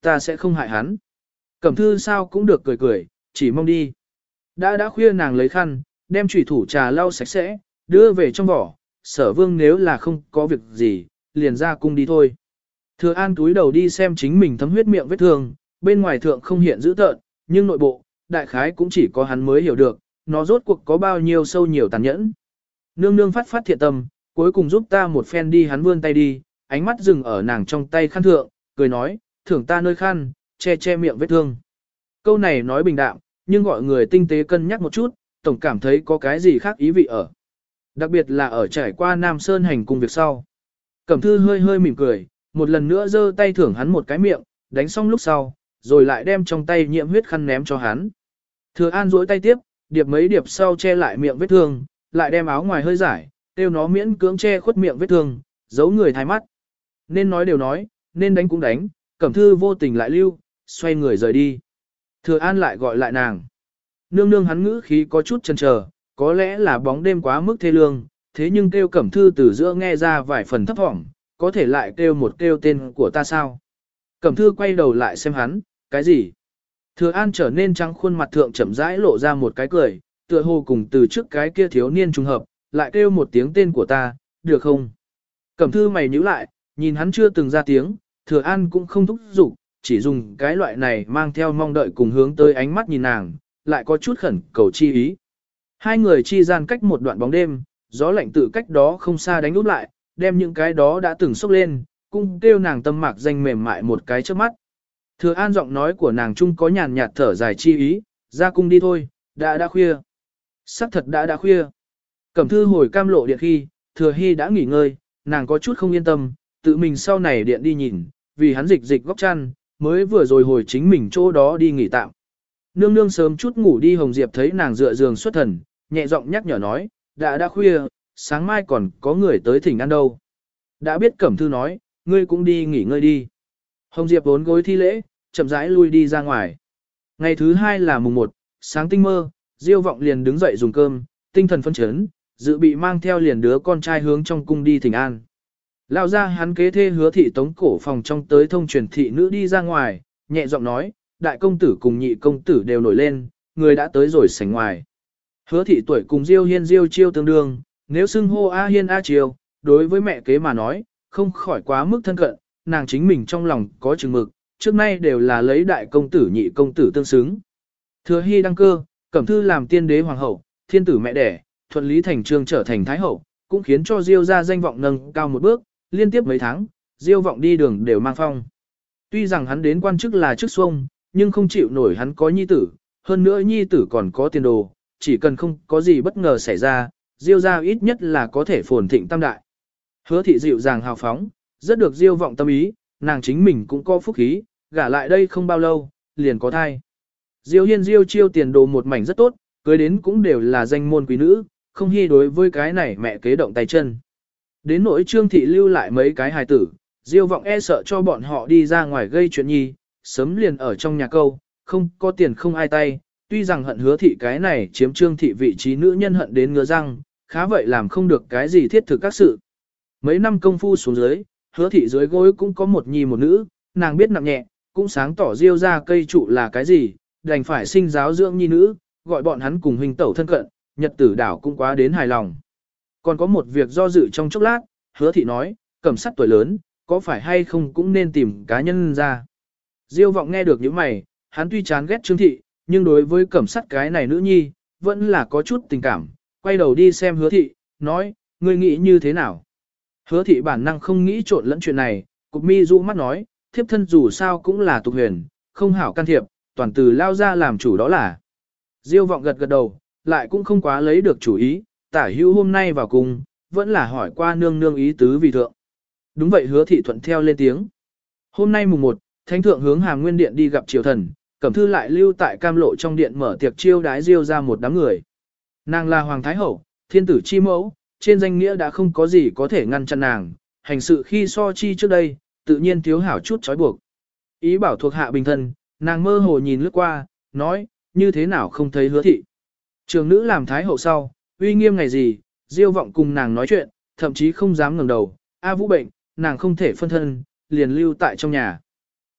ta sẽ không hại hắn. Cẩm thư sao cũng được cười cười, chỉ mong đi. Đã đã khuya nàng lấy khăn, đem chủy thủ trà lau sạch sẽ, đưa về trong vỏ, sở vương nếu là không có việc gì, liền ra cung đi thôi. Thừa An túi đầu đi xem chính mình thấm huyết miệng vết thương, bên ngoài thượng không hiện dữ tợn, nhưng nội bộ, đại khái cũng chỉ có hắn mới hiểu được, nó rốt cuộc có bao nhiêu sâu nhiều tàn nhẫn. Nương nương phát phát thiện tâm, cuối cùng giúp ta một phen đi, hắn vươn tay đi, ánh mắt dừng ở nàng trong tay khăn thượng, cười nói, thưởng ta nơi khăn, che che miệng vết thương. Câu này nói bình đạm, nhưng gọi người tinh tế cân nhắc một chút, tổng cảm thấy có cái gì khác ý vị ở. Đặc biệt là ở trải qua Nam Sơn hành cùng việc sau. Cẩm thư hơi hơi mỉm cười, một lần nữa giơ tay thưởng hắn một cái miệng, đánh xong lúc sau, rồi lại đem trong tay nhiễm huyết khăn ném cho hắn. Thừa An duỗi tay tiếp, điệp mấy điệp sau che lại miệng vết thương, lại đem áo ngoài hơi giải, tiêu nó miễn cưỡng che khuất miệng vết thương, giấu người thái mắt. Nên nói đều nói, nên đánh cũng đánh, Cẩm thư vô tình lại lưu, xoay người rời đi. Thừa An lại gọi lại nàng. Nương nương hắn ngữ khí có chút chần chờ, có lẽ là bóng đêm quá mức thê lương, thế nhưng kêu Cẩm thư từ giữa nghe ra vài phần thấp thỏm, có thể lại kêu một kêu tên của ta sao. Cẩm thư quay đầu lại xem hắn, cái gì? Thừa An trở nên trắng khuôn mặt thượng chậm rãi lộ ra một cái cười, tựa hồ cùng từ trước cái kia thiếu niên trùng hợp, lại kêu một tiếng tên của ta, được không? Cẩm thư mày nhíu lại, nhìn hắn chưa từng ra tiếng, Thừa An cũng không thúc giục, chỉ dùng cái loại này mang theo mong đợi cùng hướng tới ánh mắt nhìn nàng, lại có chút khẩn cầu chi ý. Hai người chi gian cách một đoạn bóng đêm, gió lạnh tự cách đó không xa đánh úp lại, đem những cái đó đã từng sốc lên, cũng kêu nàng tâm mạc danh mềm mại một cái trước mắt. Thừa An giọng nói của nàng chung có nhàn nhạt thở dài chi ý, ra cung đi thôi, đã đã khuya. Sắc thật đã đã khuya. Cẩm thư hồi cam lộ điện khi, Thừa Hy đã nghỉ ngơi, nàng có chút không yên tâm, tự mình sau này điện đi nhìn, vì hắn dịch dịch góc chăn, mới vừa rồi hồi chính mình chỗ đó đi nghỉ tạm. Nương nương sớm chút ngủ đi, Hồng Diệp thấy nàng dựa giường xuất thần, nhẹ giọng nhắc nhở nói, đã đã khuya, sáng mai còn có người tới thỉnh ăn đâu. Đã biết Cẩm thư nói, ngươi cũng đi nghỉ ngơi đi. Hồng Diệp vốn gối thi lễ, chậm rãi lui đi ra ngoài. Ngày thứ hai là mùng một, sáng tinh mơ, Diêu Vọng liền đứng dậy dùng cơm, tinh thần phấn chấn, dự bị mang theo liền đứa con trai hướng trong cung đi thỉnh an. Lão ra hắn kế thê Hứa thị tống cổ phòng trong tới thông truyền thị nữ đi ra ngoài, nhẹ giọng nói, đại công tử cùng nhị công tử đều nổi lên, người đã tới rồi sảnh ngoài. Hứa thị tuổi cùng Diêu Hiên Diêu Chiêu tương đương, nếu xưng hô A Hiên A Chiêu, đối với mẹ kế mà nói, không khỏi quá mức thân cận, nàng chính mình trong lòng có chừng mực, trước nay đều là lấy đại công tử nhị công tử tương xứng. Thừa Hy đăng cơ, Cẩm thư làm tiên đế hoàng hậu, thiên tử mẹ đẻ, thuận lý thành trương trở thành thái hậu, cũng khiến cho Diêu gia danh vọng nâng cao một bước, liên tiếp mấy tháng, Diêu Vọng đi đường đều mang phong. Tuy rằng hắn đến quan chức là chức xuông, nhưng không chịu nổi hắn có nhi tử, hơn nữa nhi tử còn có tiền đồ, chỉ cần không có gì bất ngờ xảy ra, Diêu gia ít nhất là có thể phồn thịnh tam đại. Hứa thị dịu dàng hào phóng, rất được Diêu Vọng tâm ý, nàng chính mình cũng có phúc khí, gả lại đây không bao lâu, liền có thai. Diêu Hiên Diêu Chiêu tiền đồ một mảnh rất tốt, cưới đến cũng đều là danh môn quý nữ, không hy đối với cái này mẹ kế động tay chân. Đến nỗi Trương thị lưu lại mấy cái hài tử, Diêu Vọng e sợ cho bọn họ đi ra ngoài gây chuyện nhi, sớm liền ở trong nhà câu, không có tiền không ai tay, tuy rằng hận Hứa thị cái này chiếm Trương thị vị trí nữ nhân hận đến ngứa răng, khá vậy làm không được cái gì thiết thực các sự. Mấy năm công phu xuống dưới, Hứa thị dưới gối cũng có một nhi một nữ, nàng biết nặng nhẹ, cũng sáng tỏ Diêu ra cây trụ là cái gì, đành phải sinh giáo dưỡng nhi nữ, gọi bọn hắn cùng huynh tẩu thân cận, nhật tử đảo cũng quá đến hài lòng. Còn có một việc do dự trong chốc lát, Hứa thị nói, Cẩm sắt tuổi lớn, có phải hay không cũng nên tìm cá nhân ra. Diêu Vọng nghe được những mày, hắn tuy chán ghét Trương thị, nhưng đối với Cẩm sắt cái này nữ nhi, vẫn là có chút tình cảm, quay đầu đi xem Hứa thị, nói, ngươi nghĩ như thế nào? Hứa thị bản năng không nghĩ trộn lẫn chuyện này, cục mi rũ mắt nói, thiếp thân dù sao cũng là tục huyền, không hảo can thiệp, toàn từ lao ra làm chủ đó là. Diêu Vọng gật gật đầu, lại cũng không quá lấy được chủ ý, tả hữu hôm nay vào cùng, vẫn là hỏi qua nương nương ý tứ vì thượng. Đúng vậy, Hứa thị thuận theo lên tiếng. Hôm nay mùng một, thánh thượng hướng Hàm Nguyên điện đi gặp triều thần, Cẩm thư lại lưu tại Cam Lộ trong điện mở tiệc chiêu đái Diêu ra một đám người. Nàng là hoàng thái hậu, thiên tử chi mẫu, trên danh nghĩa đã không có gì có thể ngăn chặn nàng, hành sự khi so chi trước đây, tự nhiên thiếu hảo chút trói buộc. Ý bảo thuộc hạ bình thân, nàng mơ hồ nhìn lướt qua, nói, như thế nào không thấy Hứa thị. Trường nữ làm thái hậu sau, uy nghiêm ngày gì, Diêu Vọng cùng nàng nói chuyện, thậm chí không dám ngẩng đầu, A Vũ bệnh, nàng không thể phân thân, liền lưu tại trong nhà.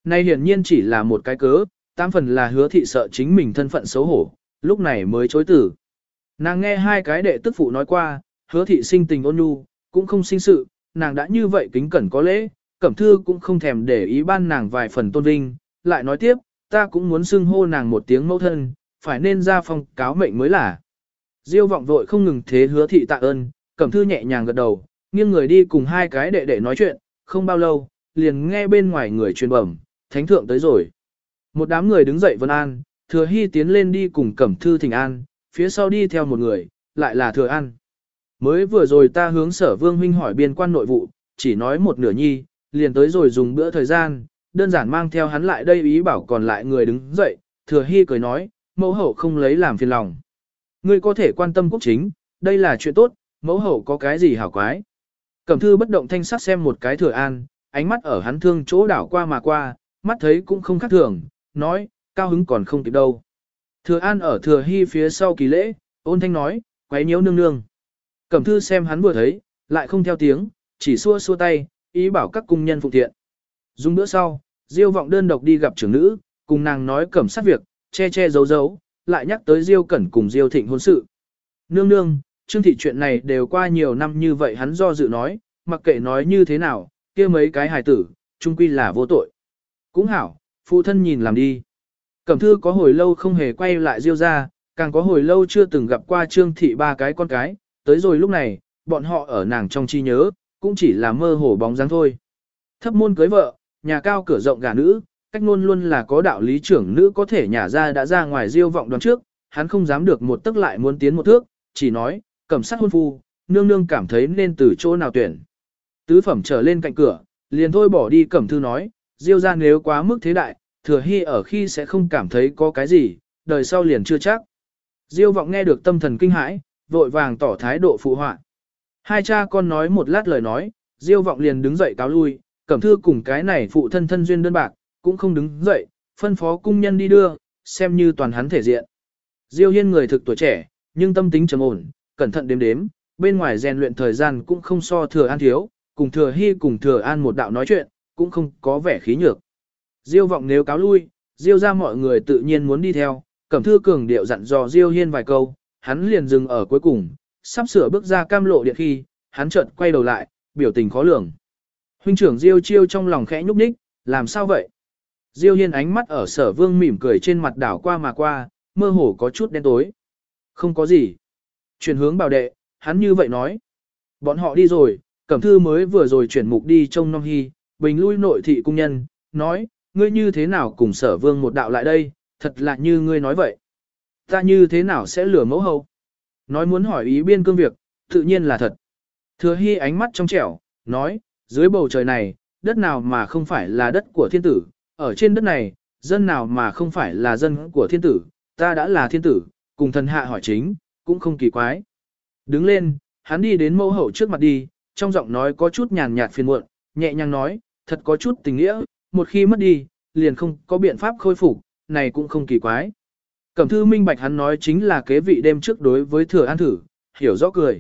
Này hiển nhiên chỉ là một cái cớ, tam phần là hứa thị sợ chính mình thân phận xấu hổ, lúc này mới chối từ. Nàng nghe hai cái đệ tức phụ nói qua, hứa thị sinh tình ôn nhu, cũng không sinh sự, nàng đã như vậy kính cẩn có lễ, Cẩm Thư cũng không thèm để ý ban nàng vài phần tôn vinh, lại nói tiếp, ta cũng muốn xưng hô nàng một tiếng mẫu thân, phải nên ra phong cáo mệnh mới là. Diêu vọng vội không ngừng thế hứa thị tạ ơn, Cẩm Thư nhẹ nhàng gật đầu, nghiêng người đi cùng hai cái đệ đệ nói chuyện, không bao lâu, liền nghe bên ngoài người truyền bẩm, thánh thượng tới rồi. Một đám người đứng dậy vân an, Thừa Hy tiến lên đi cùng Cẩm Thư thỉnh an, phía sau đi theo một người, lại là Thừa An. Mới vừa rồi ta hướng Sở Vương huynh hỏi biên quan nội vụ, chỉ nói một nửa nhi, liền tới rồi dùng bữa thời gian, đơn giản mang theo hắn lại đây ý bảo còn lại người đứng dậy, Thừa Hy cười nói, mẫu hậu không lấy làm phiền lòng. Ngươi có thể quan tâm quốc chính, đây là chuyện tốt, mẫu hậu có cái gì hảo quái. Cẩm Thư bất động thanh sắc xem một cái Thừa An, ánh mắt ở hắn thương chỗ đảo qua mà qua, mắt thấy cũng không khác thường, nói, cao hứng còn không kịp đâu. Thừa An ở Thừa Hy phía sau kỳ lễ, ôn thanh nói, quấy nhiễu nương nương. Cẩm Thư xem hắn vừa thấy, lại không theo tiếng, chỉ xua xua tay, ý bảo các cung nhân phụ thiện. Dùng bữa sau, Diêu vọng đơn độc đi gặp trưởng nữ, cùng nàng nói cẩm sát việc, che che giấu giấu, lại nhắc tới Diêu Cẩn cùng Diêu Thịnh hôn sự. Nương nương, Trương thị chuyện này đều qua nhiều năm như vậy hắn do dự nói, mặc kệ nói như thế nào, kia mấy cái hài tử, chung quy là vô tội. Cũng hảo, phụ thân nhìn làm đi. Cẩm Thư có hồi lâu không hề quay lại Diêu ra, càng có hồi lâu chưa từng gặp qua Trương thị ba cái con cái, tới rồi lúc này, bọn họ ở nàng trong chi nhớ, cũng chỉ là mơ hồ bóng dáng thôi. Thấp môn cưới vợ, nhà cao cửa rộng gả nữ, cách luôn luôn là có đạo lý trưởng nữ có thể nhả ra đã ra ngoài Diêu vọng đoán trước, hắn không dám được một tức lại muốn tiến một thước, chỉ nói, cẩm sát hôn phu, nương nương cảm thấy nên từ chỗ nào tuyển. Tứ phẩm trở lên cạnh cửa, liền thôi bỏ đi Cẩm Thư nói, Diêu ra nếu quá mức thế đại, Thừa Hy ở khi sẽ không cảm thấy có cái gì, đời sau liền chưa chắc. Diêu vọng nghe được tâm thần kinh hãi, vội vàng tỏ thái độ phụ họa. Hai cha con nói một lát lời nói, Diêu vọng liền đứng dậy cáo lui, Cẩm Thư cùng cái này phụ thân thân duyên đơn bạc, cũng không đứng dậy, phân phó cung nhân đi đưa, xem như toàn hắn thể diện. Diêu Hiên người thực tuổi trẻ, nhưng tâm tính trầm ổn, cẩn thận đếm đếm, bên ngoài rèn luyện thời gian cũng không so Thừa An thiếu, cùng Thừa Hy cùng Thừa An một đạo nói chuyện, cũng không có vẻ khí nhược. Diêu vọng nếu cáo lui, Diêu ra mọi người tự nhiên muốn đi theo, Cẩm Thư cường điệu dặn dò Diêu Hiên vài câu, hắn liền dừng ở cuối cùng, sắp sửa bước ra cam lộ điện khi, hắn chợt quay đầu lại, biểu tình khó lường. Huynh trưởng Diêu Chiêu trong lòng khẽ nhúc nhích, làm sao vậy? Diêu Hiên ánh mắt ở Sở Vương mỉm cười trên mặt đảo qua mà qua, mơ hồ có chút đen tối. Không có gì. Chuyển hướng bảo đệ, hắn như vậy nói. Bọn họ đi rồi, Cẩm Thư mới vừa rồi chuyển mục đi trông nom hy, bình lui nội thị cung nhân, nói, ngươi như thế nào cùng Sở Vương một đạo lại đây, thật là như ngươi nói vậy. Ta như thế nào sẽ lừa mẫu hậu? Nói muốn hỏi ý biên cương việc, tự nhiên là thật. Thừa Hy ánh mắt trong trẻo, nói, dưới bầu trời này, đất nào mà không phải là đất của thiên tử, ở trên đất này, dân nào mà không phải là dân của thiên tử, ta đã là thiên tử, cùng thần hạ hỏi chính, cũng không kỳ quái. Đứng lên, hắn đi đến mẫu hậu trước mặt đi, trong giọng nói có chút nhàn nhạt phiền muộn, nhẹ nhàng nói, thật có chút tình nghĩa, một khi mất đi, liền không có biện pháp khôi phục, này cũng không kỳ quái. Cẩm Thư minh bạch hắn nói chính là kế vị đêm trước đối với Thừa An thử, hiểu rõ cười.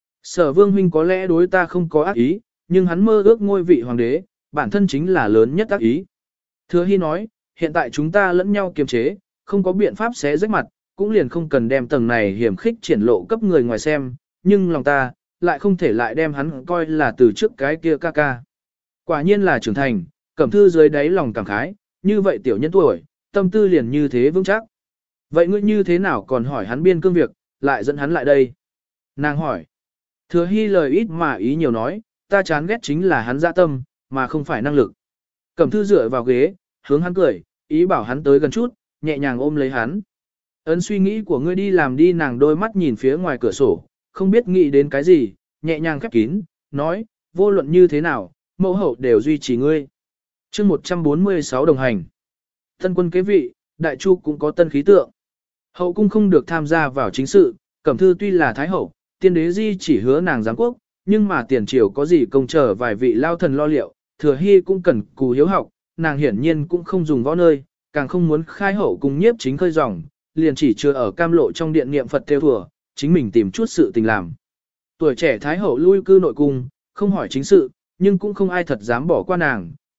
Sở Vương huynh có lẽ đối ta không có ác ý, nhưng hắn mơ ước ngôi vị hoàng đế, bản thân chính là lớn nhất ác ý. Thừa Hy nói, hiện tại chúng ta lẫn nhau kiềm chế, không có biện pháp xé rách mặt, cũng liền không cần đem tầng này hiểm khích triển lộ cấp người ngoài xem, nhưng lòng ta, lại không thể lại đem hắn coi là từ trước cái kia ca ca. Quả nhiên là trưởng thành, Cẩm Thư dưới đáy lòng cảm khái, như vậy tiểu nhân tuổi, tâm tư liền như thế vững chắc. Vậy ngươi như thế nào còn hỏi hắn biên cương việc, lại dẫn hắn lại đây? Nàng hỏi. Thừa Hy lời ít mà ý nhiều nói, ta chán ghét chính là hắn dạ tâm, mà không phải năng lực. Cẩm Thư dựa vào ghế, hướng hắn cười, ý bảo hắn tới gần chút, nhẹ nhàng ôm lấy hắn. Ấn suy nghĩ của ngươi đi làm đi, nàng đôi mắt nhìn phía ngoài cửa sổ, không biết nghĩ đến cái gì, nhẹ nhàng khép kín, nói, vô luận như thế nào, mẫu hậu đều duy trì ngươi. chương một trăm bốn mươi sáu đồng hành. Tân quân kế vị, đại chu cũng có tân khí tượng. Hậu cung không được tham gia vào chính sự, Cẩm Thư tuy là thái hậu, tiên đế di chỉ hứa nàng giáng quốc, nhưng mà tiền triều có gì công chờ vài vị lao thần lo liệu, Thừa Hy cũng cần cù hiếu học, nàng hiển nhiên cũng không dùng võ nơi, càng không muốn khai hậu cung nhiếp chính khơi dòng, liền chỉ chưa ở cam lộ trong điện niệm Phật theo thùa, chính mình tìm chút sự tình làm. Tuổi trẻ thái hậu lui cư nội cung, không hỏi chính sự, nhưng cũng không ai thật dám bỏ qua nàng,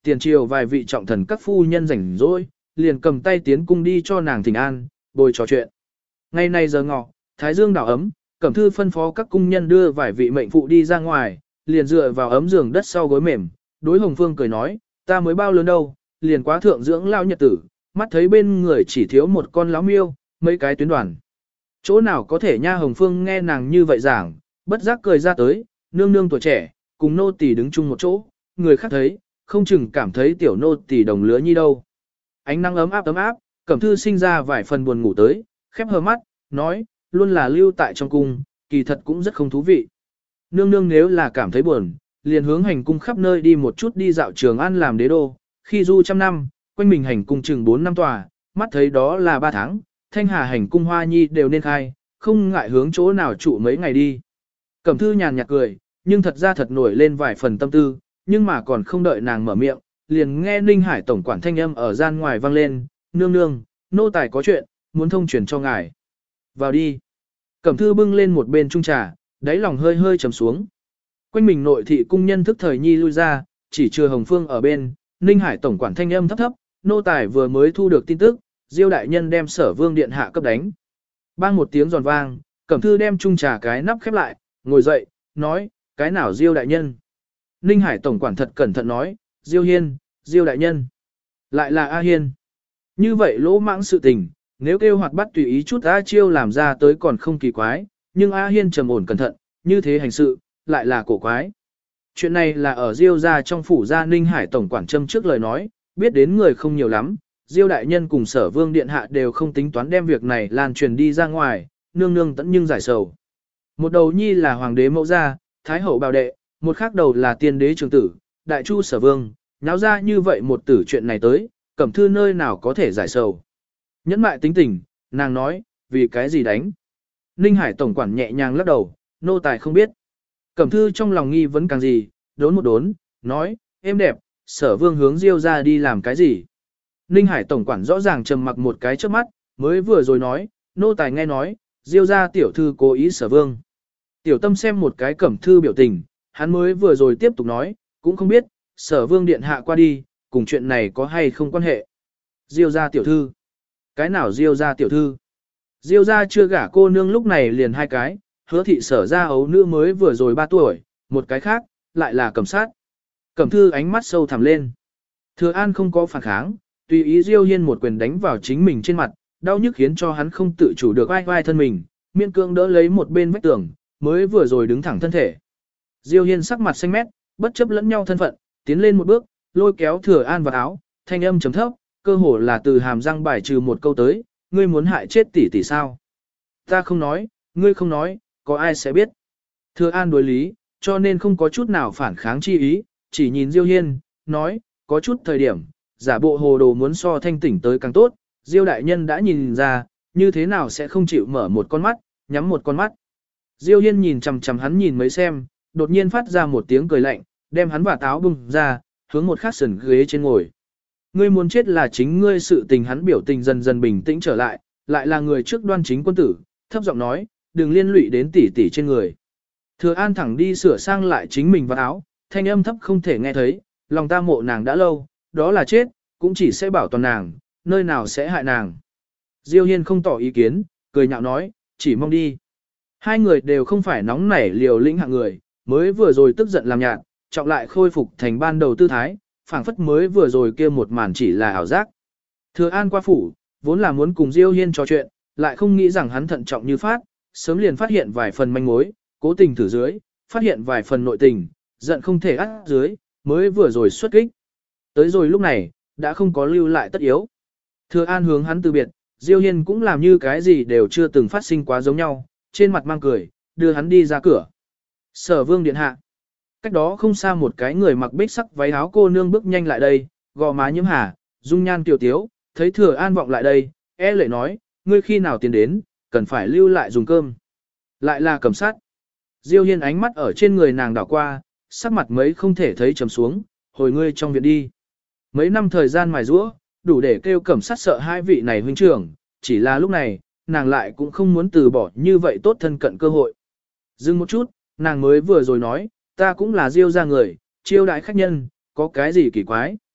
tiền triều vài vị trọng thần các phu nhân rảnh rỗi, liền cầm tay tiến cung đi cho nàng thỉnh an, bồi trò chuyện. Ngày nay giờ ngọ, thái dương đảo ấm, Cẩm Thư phân phó các cung nhân đưa vài vị mệnh phụ đi ra ngoài, liền dựa vào ấm giường đất sau gối mềm, đối Hồng Phương cười nói, ta mới bao lớn đâu, liền quá thượng dưỡng lao nhật tử, mắt thấy bên người chỉ thiếu một con láo miêu, mấy cái tuyến đoàn. Chỗ nào có thể nha. Hồng Phương nghe nàng như vậy giảng, bất giác cười ra tới, nương nương tuổi trẻ, cùng nô tỳ đứng chung một chỗ, người khác thấy, không chừng cảm thấy tiểu nô tỳ đồng lứa nhi đâu. Ánh nắng ấm áp ấm áp, Cẩm Thư sinh ra vài phần buồn ngủ tới, khép hờ mắt, nói, luôn là lưu tại trong cung, kỳ thật cũng rất không thú vị. Nương nương nếu là cảm thấy buồn, liền hướng hành cung khắp nơi đi một chút, đi dạo Trường An làm đế đô, khi du trăm năm, quanh mình hành cung chừng bốn năm tòa, mắt thấy đó là ba tháng, Thanh Hà hành cung Hoa Nhi đều nên khai, không ngại hướng chỗ nào trụ mấy ngày đi. Cẩm Thư nhàn nhạt cười, nhưng thật ra thật nổi lên vài phần tâm tư, nhưng mà còn không đợi nàng mở miệng, liền nghe Ninh Hải tổng quản thanh âm ở gian ngoài vang lên, nương nương, nô tài có chuyện, muốn thông truyền cho ngài. Vào đi. Cẩm Thư bưng lên một bên chung trà, đáy lòng hơi hơi trầm xuống. Quanh mình nội thị cung nhân thức thời nhi lui ra, chỉ trừ Hồng Phương ở bên, Ninh Hải tổng quản thanh âm thấp thấp, nô tài vừa mới thu được tin tức, Diêu đại nhân đem Sở Vương điện hạ cấp đánh. Bang một tiếng giòn vang, Cẩm Thư đem chung trà cái nắp khép lại, ngồi dậy, nói, cái nào Diêu đại nhân? Ninh Hải tổng quản thật cẩn thận nói, Diêu Hiên, Diêu đại nhân. Lại là A Hiên. Như vậy lỗ mãng sự tình, nếu kêu hoạt bắt tùy ý chút A Chiêu làm ra tới còn không kỳ quái, nhưng A Hiên trầm ổn cẩn thận, như thế hành sự, lại là cổ quái. Chuyện này là ở Diêu gia trong phủ gia. Ninh Hải tổng quản châm trước lời nói, biết đến người không nhiều lắm, Diêu đại nhân cùng Sở Vương điện hạ đều không tính toán đem việc này lan truyền đi ra ngoài, nương nương tẫn nhưng giải sầu. Một đầu nhi là hoàng đế mẫu gia, thái hậu bào đệ, một khác đầu là tiên đế trường tử, đại chu Sở Vương, nháo ra như vậy một tử chuyện này tới, Cẩm Thư nơi nào có thể giải sầu. Nhẫn mại tính tình, nàng nói, vì cái gì đánh? Ninh Hải tổng quản nhẹ nhàng lắc đầu, nô tài không biết. Cẩm Thư trong lòng nghi vấn càng gì, đốn một đốn, nói, êm đẹp, Sở Vương hướng Diêu ra đi làm cái gì? Ninh Hải tổng quản rõ ràng trầm mặc một cái trước mắt, mới vừa rồi nói, nô tài nghe nói, Diêu ra tiểu thư cố ý Sở Vương. Tiểu tâm xem một cái Cẩm Thư biểu tình, hắn mới vừa rồi tiếp tục nói, cũng không biết, Sở Vương điện hạ qua đi, cùng chuyện này có hay không quan hệ. Diêu ra tiểu thư. Cái nào Diêu ra tiểu thư? Diêu ra chưa gả cô nương lúc này liền hai cái, Hứa thị Sở ra ấu nữ mới vừa rồi ba tuổi, một cái khác, lại là Cẩm sát. Cẩm Thư ánh mắt sâu thẳm lên. Thừa An không có phản kháng, tùy ý Diêu Hiên một quyền đánh vào chính mình trên mặt, đau nhức khiến cho hắn không tự chủ được vai vai thân mình, miễn cương đỡ lấy một bên vách tường, mới vừa rồi đứng thẳng thân thể. Diêu Hiên sắc mặt xanh mét, bất chấp lẫn nhau thân phận, tiến lên một bước, lôi kéo Thừa An vào áo, thanh âm trầm thấp, cơ hồ là từ hàm răng bài trừ một câu tới, ngươi muốn hại chết tỷ tỷ sao? Ta không nói, ngươi không nói, có ai sẽ biết? Thừa An đối lý, cho nên không có chút nào phản kháng chi ý, chỉ nhìn Diêu Hiên, nói, có chút thời điểm, giả bộ hồ đồ muốn so thanh tỉnh tới càng tốt, Diêu đại nhân đã nhìn ra, như thế nào sẽ không chịu mở một con mắt, nhắm một con mắt. Diêu Hiên nhìn chằm chằm hắn nhìn mấy xem, đột nhiên phát ra một tiếng cười lạnh, đem hắn và táo bung ra, hướng một khắc sườn ghế trên ngồi. Ngươi muốn chết là chính ngươi. Sự tình hắn biểu tình dần dần bình tĩnh trở lại, lại là người trước đoan chính quân tử, thấp giọng nói, đừng liên lụy đến tỷ tỷ trên người. Thừa An thẳng đi sửa sang lại chính mình vào áo, thanh âm thấp không thể nghe thấy, lòng ta mộ nàng đã lâu, đó là chết, cũng chỉ sẽ bảo toàn nàng, nơi nào sẽ hại nàng. Diêu Hiên không tỏ ý kiến, cười nhạo nói, chỉ mong đi. Hai người đều không phải nóng nảy liều lĩnh hạng người, mới vừa rồi tức giận làm nhạt, trọng lại khôi phục thành ban đầu tư thái, phảng phất mới vừa rồi kia một màn chỉ là ảo giác. Thừa An qua phủ, vốn là muốn cùng Diêu Hiên trò chuyện, lại không nghĩ rằng hắn thận trọng như phát, sớm liền phát hiện vài phần manh mối, cố tình thử dưới, phát hiện vài phần nội tình, giận không thể át dưới, mới vừa rồi xuất kích. Tới rồi lúc này, đã không có lưu lại tất yếu. Thừa An hướng hắn từ biệt, Diêu Hiên cũng làm như cái gì đều chưa từng phát sinh quá giống nhau, trên mặt mang cười, đưa hắn đi ra cửa. Sở Vương điện hạ. Cách đó không xa một cái người mặc bích sắc váy áo cô nương bước nhanh lại đây, gò má nhiễm hà, dung nhan kiều tiếu, thấy Thừa An vọng lại đây, e lệ nói, ngươi khi nào tiến đến, cần phải lưu lại dùng cơm. Lại là Cẩm sát. Diêu Hiên ánh mắt ở trên người nàng đảo qua, sắc mặt mấy không thể thấy trầm xuống, hồi ngươi trong viện đi. Mấy năm thời gian mài giũa, đủ để kêu Cẩm sát sợ hai vị này huynh trưởng, chỉ là lúc này, nàng lại cũng không muốn từ bỏ như vậy tốt thân cận cơ hội. Dừng một chút, nàng mới vừa rồi nói, ta cũng là Diêu gia người, chiêu đãi khách nhân, có cái gì kỳ quái.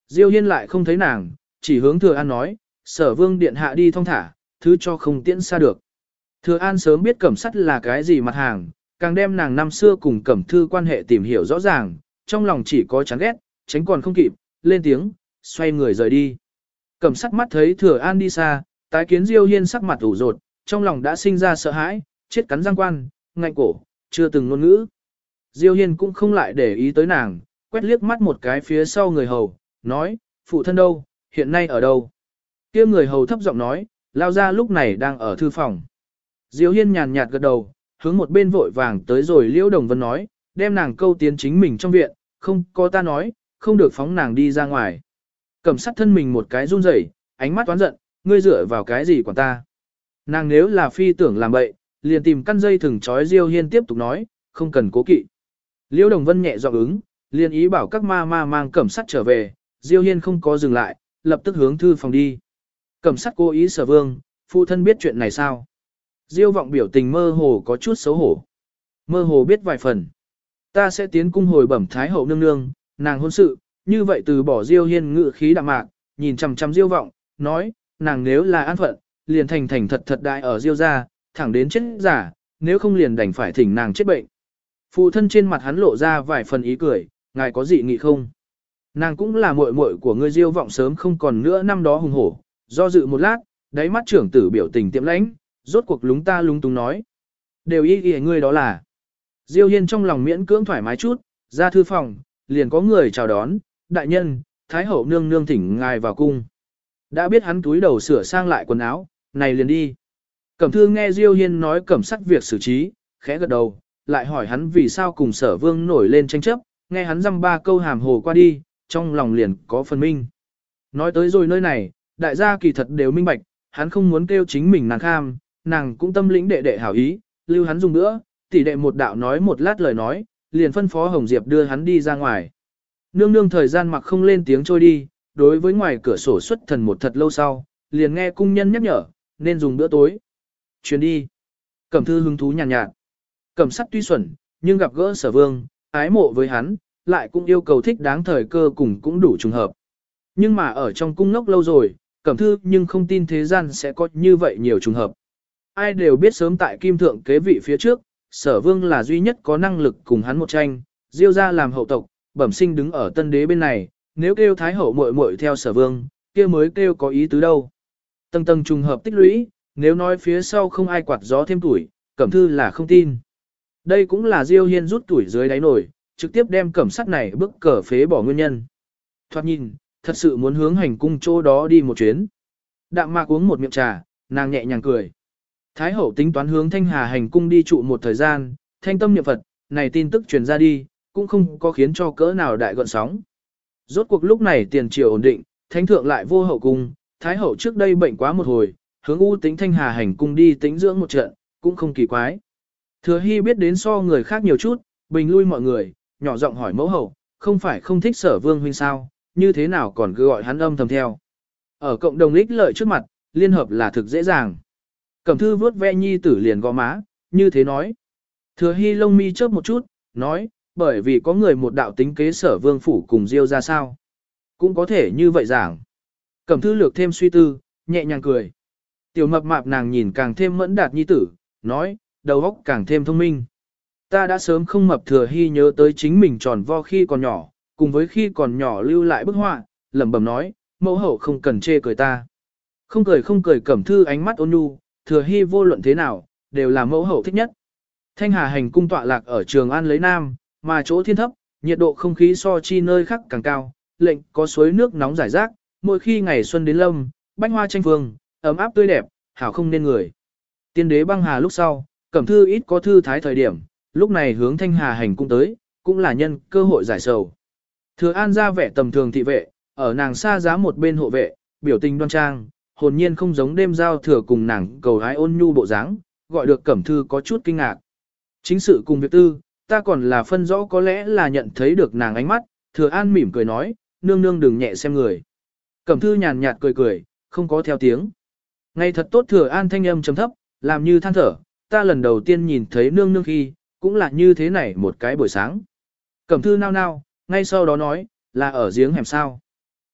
Diêu Hiên lại không thấy nàng, chỉ hướng Thừa An nói, Sở Vương điện hạ đi thong thả, thứ cho không tiễn xa được. Thừa An sớm biết Cẩm Sắt là cái gì mặt hàng, càng đem nàng năm xưa cùng Cẩm Thư quan hệ tìm hiểu rõ ràng, trong lòng chỉ có chán ghét, tránh còn không kịp, lên tiếng, xoay người rời đi. Cẩm Sắt mắt thấy Thừa An đi xa, tái kiến Diêu Hiên sắc mặt ủ rột, trong lòng đã sinh ra sợ hãi, chết cắn răng quan, ngạnh cổ, chưa từng ngôn ngữ. Diêu Hiên cũng không lại để ý tới nàng, quét liếc mắt một cái phía sau người hầu, nói, phụ thân đâu, hiện nay ở đâu? Kia người hầu thấp giọng nói, lao ra lúc này đang ở thư phòng. Diêu Hiên nhàn nhạt gật đầu, hướng một bên vội vàng tới rồi Liễu Đồng Vân nói, đem nàng câu tiến chính mình trong viện, không có ta nói, không được phóng nàng đi ra ngoài. Cẩm Sắt thân mình một cái run rẩy, ánh mắt toán giận, ngươi dựa vào cái gì quản ta? Nàng nếu là phi tưởng làm bậy, liền tìm căn dây thừng trói Diêu Hiên tiếp tục nói, không cần cố kỵ. Liễu Đồng Vân nhẹ giọng ứng, liền ý bảo các ma ma mang Cẩm Sắt trở về, Diêu Hiên không có dừng lại, lập tức hướng thư phòng đi. Cẩm Sắt cố ý Sở Vương, phụ thân biết chuyện này sao? Diêu Vọng biểu tình mơ hồ có chút xấu hổ. Mơ hồ biết vài phần. Ta sẽ tiến cung hồi bẩm Thái hậu nương nương, nàng hôn sự, như vậy từ bỏ Diêu Hiên ngự khí đạm mạc, nhìn chằm chằm Diêu Vọng, nói, nàng nếu là an phận, liền thành thành thật thật đại ở Diêu gia, thẳng đến chết giả, nếu không liền đành phải thỉnh nàng chết bệnh. Phụ thân trên mặt hắn lộ ra vài phần ý cười, ngài có dị nghị không? Nàng cũng là muội muội của ngươi. Diêu Vọng sớm không còn nữa năm đó hùng hổ, do dự một lát, đáy mắt trưởng tử biểu tình tiệm lãnh, rốt cuộc lúng ta lúng túng nói. Đều ý ý ngươi đó là. Diêu Hiên trong lòng miễn cưỡng thoải mái chút, ra thư phòng, liền có người chào đón, đại nhân, Thái hậu nương nương thỉnh ngài vào cung. Đã biết hắn túi đầu sửa sang lại quần áo, này liền đi. Cẩm Thư nghe Diêu Hiên nói Cẩm Sắt việc xử trí, khẽ gật đầu, lại hỏi hắn vì sao cùng Sở Vương nổi lên tranh chấp, nghe hắn dăm ba câu hàm hồ qua đi, trong lòng liền có phần minh. Nói tới rồi nơi này, đại gia kỳ thật đều minh bạch, hắn không muốn kêu chính mình nàng kham, nàng cũng tâm lĩnh đệ đệ hảo ý, lưu hắn dùng nữa, tỷ đệ một đạo nói một lát lời nói, liền phân phó Hồng Diệp đưa hắn đi ra ngoài. Nương nương thời gian mặc không lên tiếng trôi đi, đối với ngoài cửa sổ xuất thần một thật lâu sau, liền nghe cung nhân nhắc nhở, nên dùng bữa tối. Chuyến đi. Cẩm Thư hứng thú nhàn nhạt, nhạt. Cẩm Sắt tuy xuẩn, nhưng gặp gỡ Sở Vương, ái mộ với hắn, lại cũng yêu cầu thích đáng thời cơ cùng cũng đủ trùng hợp. Nhưng mà ở trong cung ngốc lâu rồi, Cẩm Thư nhưng không tin thế gian sẽ có như vậy nhiều trùng hợp. Ai đều biết sớm tại Kim Thượng kế vị phía trước, Sở Vương là duy nhất có năng lực cùng hắn một tranh, Diêu gia làm hậu tộc, bẩm sinh đứng ở tân đế bên này, nếu kêu Thái hậu muội muội theo Sở Vương, kia mới kêu có ý tứ đâu. Tầng tầng trùng hợp tích lũy, nếu nói phía sau không ai quạt gió thêm tuổi, Cẩm Thư là không tin. Đây cũng là Diêu Hiên rút tuổi dưới đáy nổi, trực tiếp đem Cẩm Sắt này bức cờ phế bỏ nguyên nhân. Thoạt nhìn, thật sự muốn hướng hành cung chỗ đó đi một chuyến. Đạm Mạc uống một miệng trà, nàng nhẹ nhàng cười. Thái hậu tính toán hướng Thanh Hà hành cung đi trụ một thời gian, thanh tâm niệm Phật, này tin tức truyền ra đi, cũng không có khiến cho cỡ nào đại gợn sóng. Rốt cuộc lúc này tiền triều ổn định, thánh thượng lại vô hậu cung, Thái hậu trước đây bệnh quá một hồi, hướng U tính Thanh Hà hành cung đi tĩnh dưỡng một trận, cũng không kỳ quái. Thừa Hy biết đến so người khác nhiều chút, bình lui mọi người, nhỏ giọng hỏi mẫu hậu, không phải không thích Sở Vương huynh sao, như thế nào còn cứ gọi hắn âm thầm theo. Ở cộng đồng ích lợi trước mặt, liên hợp là thực dễ dàng. Cẩm Thư vớt ve nhi tử liền gõ má, như thế nói. Thừa Hy lông mi chớp một chút, nói, bởi vì có người một đạo tính kế Sở Vương phủ cùng Diêu ra sao. Cũng có thể như vậy giảng. Cẩm Thư lược thêm suy tư, nhẹ nhàng cười. Tiểu mập mạp nàng nhìn càng thêm mẫn đạt nhi tử, nói, đầu óc càng thêm thông minh. Ta đã sớm không mập. Thừa Hy nhớ tới chính mình tròn vo khi còn nhỏ, cùng với khi còn nhỏ lưu lại bức họa, lẩm bẩm nói, mẫu hậu không cần chê cười ta. Không cười không cười. Cẩm Thư ánh mắt ôn nhu, Thừa Hy vô luận thế nào, đều là mẫu hậu thích nhất. Thanh Hà hành cung tọa lạc ở Trường An lấy Nam, mà chỗ thiên thấp, nhiệt độ không khí so chi nơi khác càng cao, lệnh có suối nước nóng rải rác, mỗi khi ngày xuân đến lâm, bách hoa tranh phương, ấm áp tươi đẹp, hảo không nên người. Tiên đế băng hà lúc sau, Cẩm Thư ít có thư thái thời điểm, lúc này hướng Thanh Hà hành cung tới, cũng là nhân cơ hội giải sầu. Thừa An ra vẻ tầm thường thị vệ, ở nàng xa giá một bên hộ vệ, biểu tình đoan trang, hồn nhiên không giống đêm giao thừa cùng nàng cầu hái ôn nhu bộ dáng, gọi được Cẩm Thư có chút kinh ngạc. Chính sự cùng việc tư, ta còn là phân rõ có lẽ là nhận thấy được nàng ánh mắt, Thừa An mỉm cười nói, nương nương đừng nhẹ xem người. Cẩm Thư nhàn nhạt cười cười, không có theo tiếng. Ngày thật tốt. Thừa An thanh âm trầm thấp, làm như than thở, ta lần đầu tiên nhìn thấy nương nương khi, cũng là như thế này một cái buổi sáng. Cẩm Thư nao nao, ngay sau đó nói, là ở giếng hẻm sao.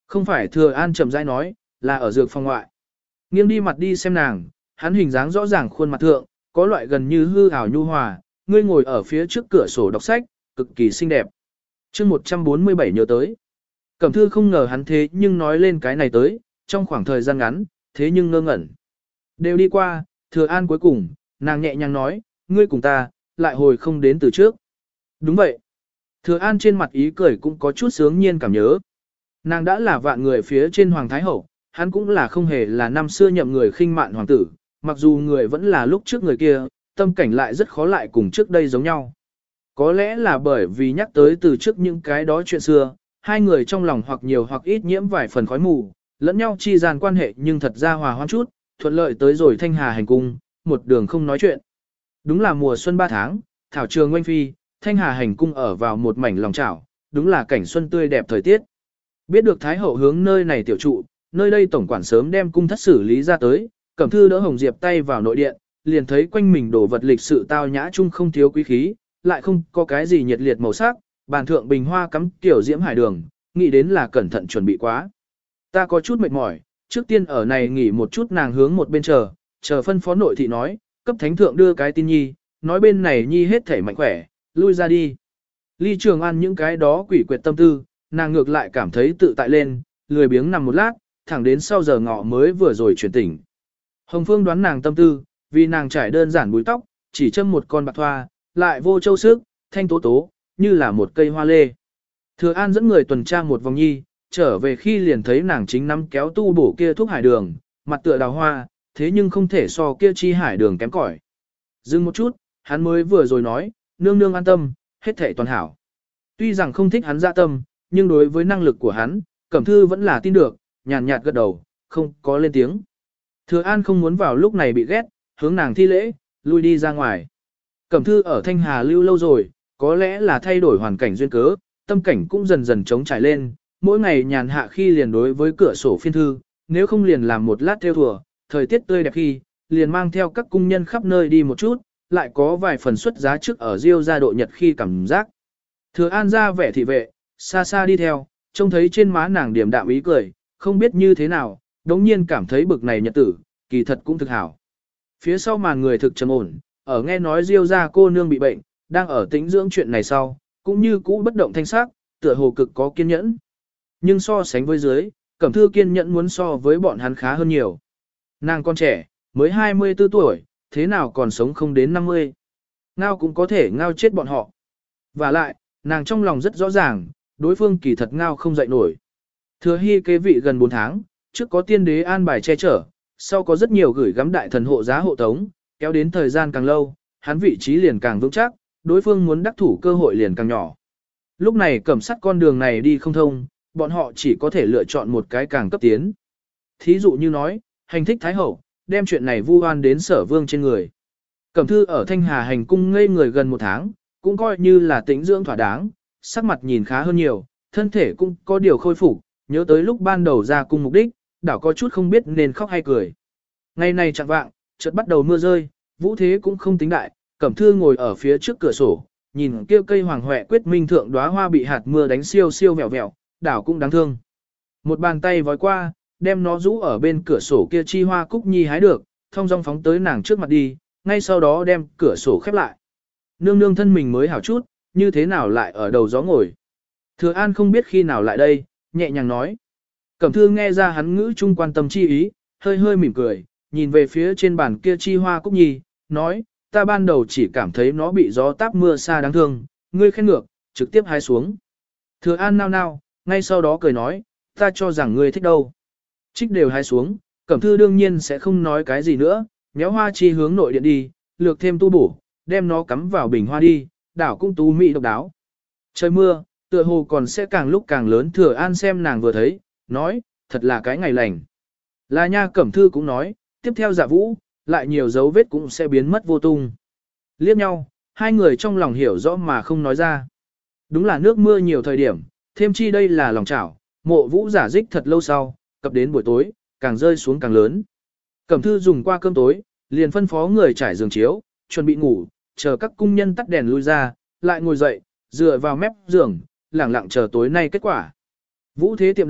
Không phải Thừa An chậm rãi nói, là ở dược phòng ngoại. Nghiêng đi mặt đi xem nàng, hắn hình dáng rõ ràng khuôn mặt thượng, có loại gần như hư ảo nhu hòa, ngươi ngồi ở phía trước cửa sổ đọc sách, cực kỳ xinh đẹp. chương một trăm bốn mươi bảy nhớ tới. Cẩm Thư không ngờ hắn thế nhưng nói lên cái này tới, trong khoảng thời gian ngắn, thế nhưng ngơ ngẩn. Đều đi qua, Thừa An cuối cùng, nàng nhẹ nhàng nói, ngươi cùng ta, lại hồi không đến từ trước. Đúng vậy. Thừa An trên mặt ý cười cũng có chút sướng nhiên cảm nhớ. Nàng đã là vạn người phía trên Hoàng Thái Hậu, hắn cũng là không hề là năm xưa nhậm người khinh mạn hoàng tử, mặc dù người vẫn là lúc trước người kia, tâm cảnh lại rất khó lại cùng trước đây giống nhau. Có lẽ là bởi vì nhắc tới từ trước những cái đó chuyện xưa, hai người trong lòng hoặc nhiều hoặc ít nhiễm vài phần khói mù, lẫn nhau chi gian quan hệ nhưng thật ra hòa hoãn chút, thuận lợi tới rồi Thanh Hà hành cung, một đường không nói chuyện. Đúng là mùa xuân ba tháng, thảo trường oanh phi, Thanh Hà hành cung ở vào một mảnh lòng chảo, đúng là cảnh xuân tươi đẹp thời tiết. Biết được Thái Hậu hướng nơi này tiểu trụ, nơi đây tổng quản sớm đem cung thất xử lý ra tới, Cẩm Thư đỡ Hồng Diệp tay vào nội điện, liền thấy quanh mình đồ vật lịch sự tao nhã chung không thiếu quý khí, lại không có cái gì nhiệt liệt màu sắc, bàn thượng bình hoa cắm tiểu diễm hải đường, nghĩ đến là cẩn thận chuẩn bị quá. Ta có chút mệt mỏi, trước tiên ở này nghỉ một chút, nàng hướng một bên chờ, chờ phân phó nội thị nói, cấp thánh thượng đưa cái tin nhi, nói bên này nhi hết thể mạnh khỏe, lui ra đi. Ly Trường An những cái đó quỷ quyệt tâm tư, nàng ngược lại cảm thấy tự tại lên, lười biếng nằm một lát, thẳng đến sau giờ ngọ mới vừa rồi chuyển tỉnh. Hồng Phương đoán nàng tâm tư, vì nàng trải đơn giản búi tóc, chỉ châm một con bạc thoa, lại vô châu sức, thanh tố tố, như là một cây hoa lê. Thừa An dẫn người tuần tra một vòng nhi, trở về khi liền thấy nàng chính nắm kéo tu bổ kia thuốc hải đường, mặt tựa đào hoa, thế nhưng không thể so kia chi hải đường kém cỏi. Dừng một chút, hắn mới vừa rồi nói, nương nương an tâm, hết thảy toàn hảo. Tuy rằng không thích hắn dạ tâm, nhưng đối với năng lực của hắn, Cẩm Thư vẫn là tin được, nhàn nhạt gật đầu, không có lên tiếng. Thừa An không muốn vào lúc này bị ghét, hướng nàng thi lễ, lui đi ra ngoài. Cẩm Thư ở Thanh Hà lưu lâu rồi, có lẽ là thay đổi hoàn cảnh duyên cớ, tâm cảnh cũng dần dần trống trải lên, mỗi ngày nhàn hạ khi liền đối với cửa sổ phiên thư, nếu không liền làm một lát theo thùa, thời tiết tươi đẹp khi, liền mang theo các cung nhân khắp nơi đi một chút, lại có vài phần xuất giá trước ở Diêu gia độ nhật khi cảm giác. Thừa An ra vẻ thị vệ, xa xa đi theo, trông thấy trên má nàng điểm đạm ý cười, không biết như thế nào, đống nhiên cảm thấy bực này nhật tử, kỳ thật cũng thực hảo. Phía sau màn người thực trầm ổn, ở nghe nói Diêu gia cô nương bị bệnh, đang ở tĩnh dưỡng chuyện này sau, cũng như cũ bất động thanh sắc, tựa hồ cực có kiên nhẫn. Nhưng so sánh với dưới, Cẩm Thư kiên nhẫn muốn so với bọn hắn khá hơn nhiều. Nàng con trẻ, mới hai mươi tư tuổi, thế nào còn sống không đến năm mươi. Ngao cũng có thể ngao chết bọn họ. Và lại, nàng trong lòng rất rõ ràng, đối phương kỳ thật ngao không dậy nổi. Thừa Hy kế vị gần bốn tháng, trước có tiên đế an bài che chở, sau có rất nhiều gửi gắm đại thần hộ giá hộ tống, kéo đến thời gian càng lâu, hắn vị trí liền càng vững chắc, đối phương muốn đắc thủ cơ hội liền càng nhỏ. Lúc này cẩm sắt con đường này đi không thông, bọn họ chỉ có thể lựa chọn một cái càng cấp tiến. Thí dụ như nói, hành thích Thái Hậu, đem chuyện này vu oan đến Sở Vương trên người. Cẩm Thư ở Thanh Hà hành cung ngây người gần một tháng, cũng coi như là tĩnh dưỡng thỏa đáng, sắc mặt nhìn khá hơn nhiều, thân thể cũng có điều khôi phục, nhớ tới lúc ban đầu ra cung mục đích, đảo có chút không biết nên khóc hay cười. Ngày này chẳng vạng, chợt bắt đầu mưa rơi, vũ thế cũng không tính đại, Cẩm Thư ngồi ở phía trước cửa sổ, nhìn kia cây hoàng huệ quyết minh thượng đóa hoa bị hạt mưa đánh siêu siêu vẹo vẹo, đảo cũng đáng thương. Một bàn tay vói qua, đem nó rũ ở bên cửa sổ kia chi hoa cúc nhi hái được, thông dong phóng tới nàng trước mặt đi, ngay sau đó đem cửa sổ khép lại. Nương nương thân mình mới hảo chút, như thế nào lại ở đầu gió ngồi. Thừa An không biết khi nào lại đây, nhẹ nhàng nói. Cẩm Thư nghe ra hắn ngữ trung quan tâm chi ý, hơi hơi mỉm cười, nhìn về phía trên bàn kia chi hoa cúc nhi, nói, ta ban đầu chỉ cảm thấy nó bị gió táp mưa xa đáng thương, ngươi khen ngược, trực tiếp hái xuống. Thừa An nao nao, ngay sau đó cười nói, ta cho rằng ngươi thích đâu. Trích đều hái xuống, Cẩm Thư đương nhiên sẽ không nói cái gì nữa, méo hoa chi hướng nội điện đi, lược thêm tu bổ, đem nó cắm vào bình hoa đi, đảo cũng tú mỹ độc đáo. Trời mưa, tựa hồ còn sẽ càng lúc càng lớn. Thừa An xem nàng vừa thấy, nói, thật là cái ngày lành. Là nha. Cẩm Thư cũng nói, tiếp theo Dạ Vũ, lại nhiều dấu vết cũng sẽ biến mất vô tung. Liếc nhau, hai người trong lòng hiểu rõ mà không nói ra. Đúng là nước mưa nhiều thời điểm, thêm chi đây là lòng chảo, Mộ Vũ giả dích thật lâu sau, cập đến buổi tối, càng rơi xuống càng lớn. Cẩm Thư dùng qua cơm tối, liền phân phó người trải giường chiếu, chuẩn bị ngủ, chờ các cung nhân tắt đèn lui ra, lại ngồi dậy, dựa vào mép giường, lẳng lặng chờ tối nay kết quả. Vũ thế tiệm đại,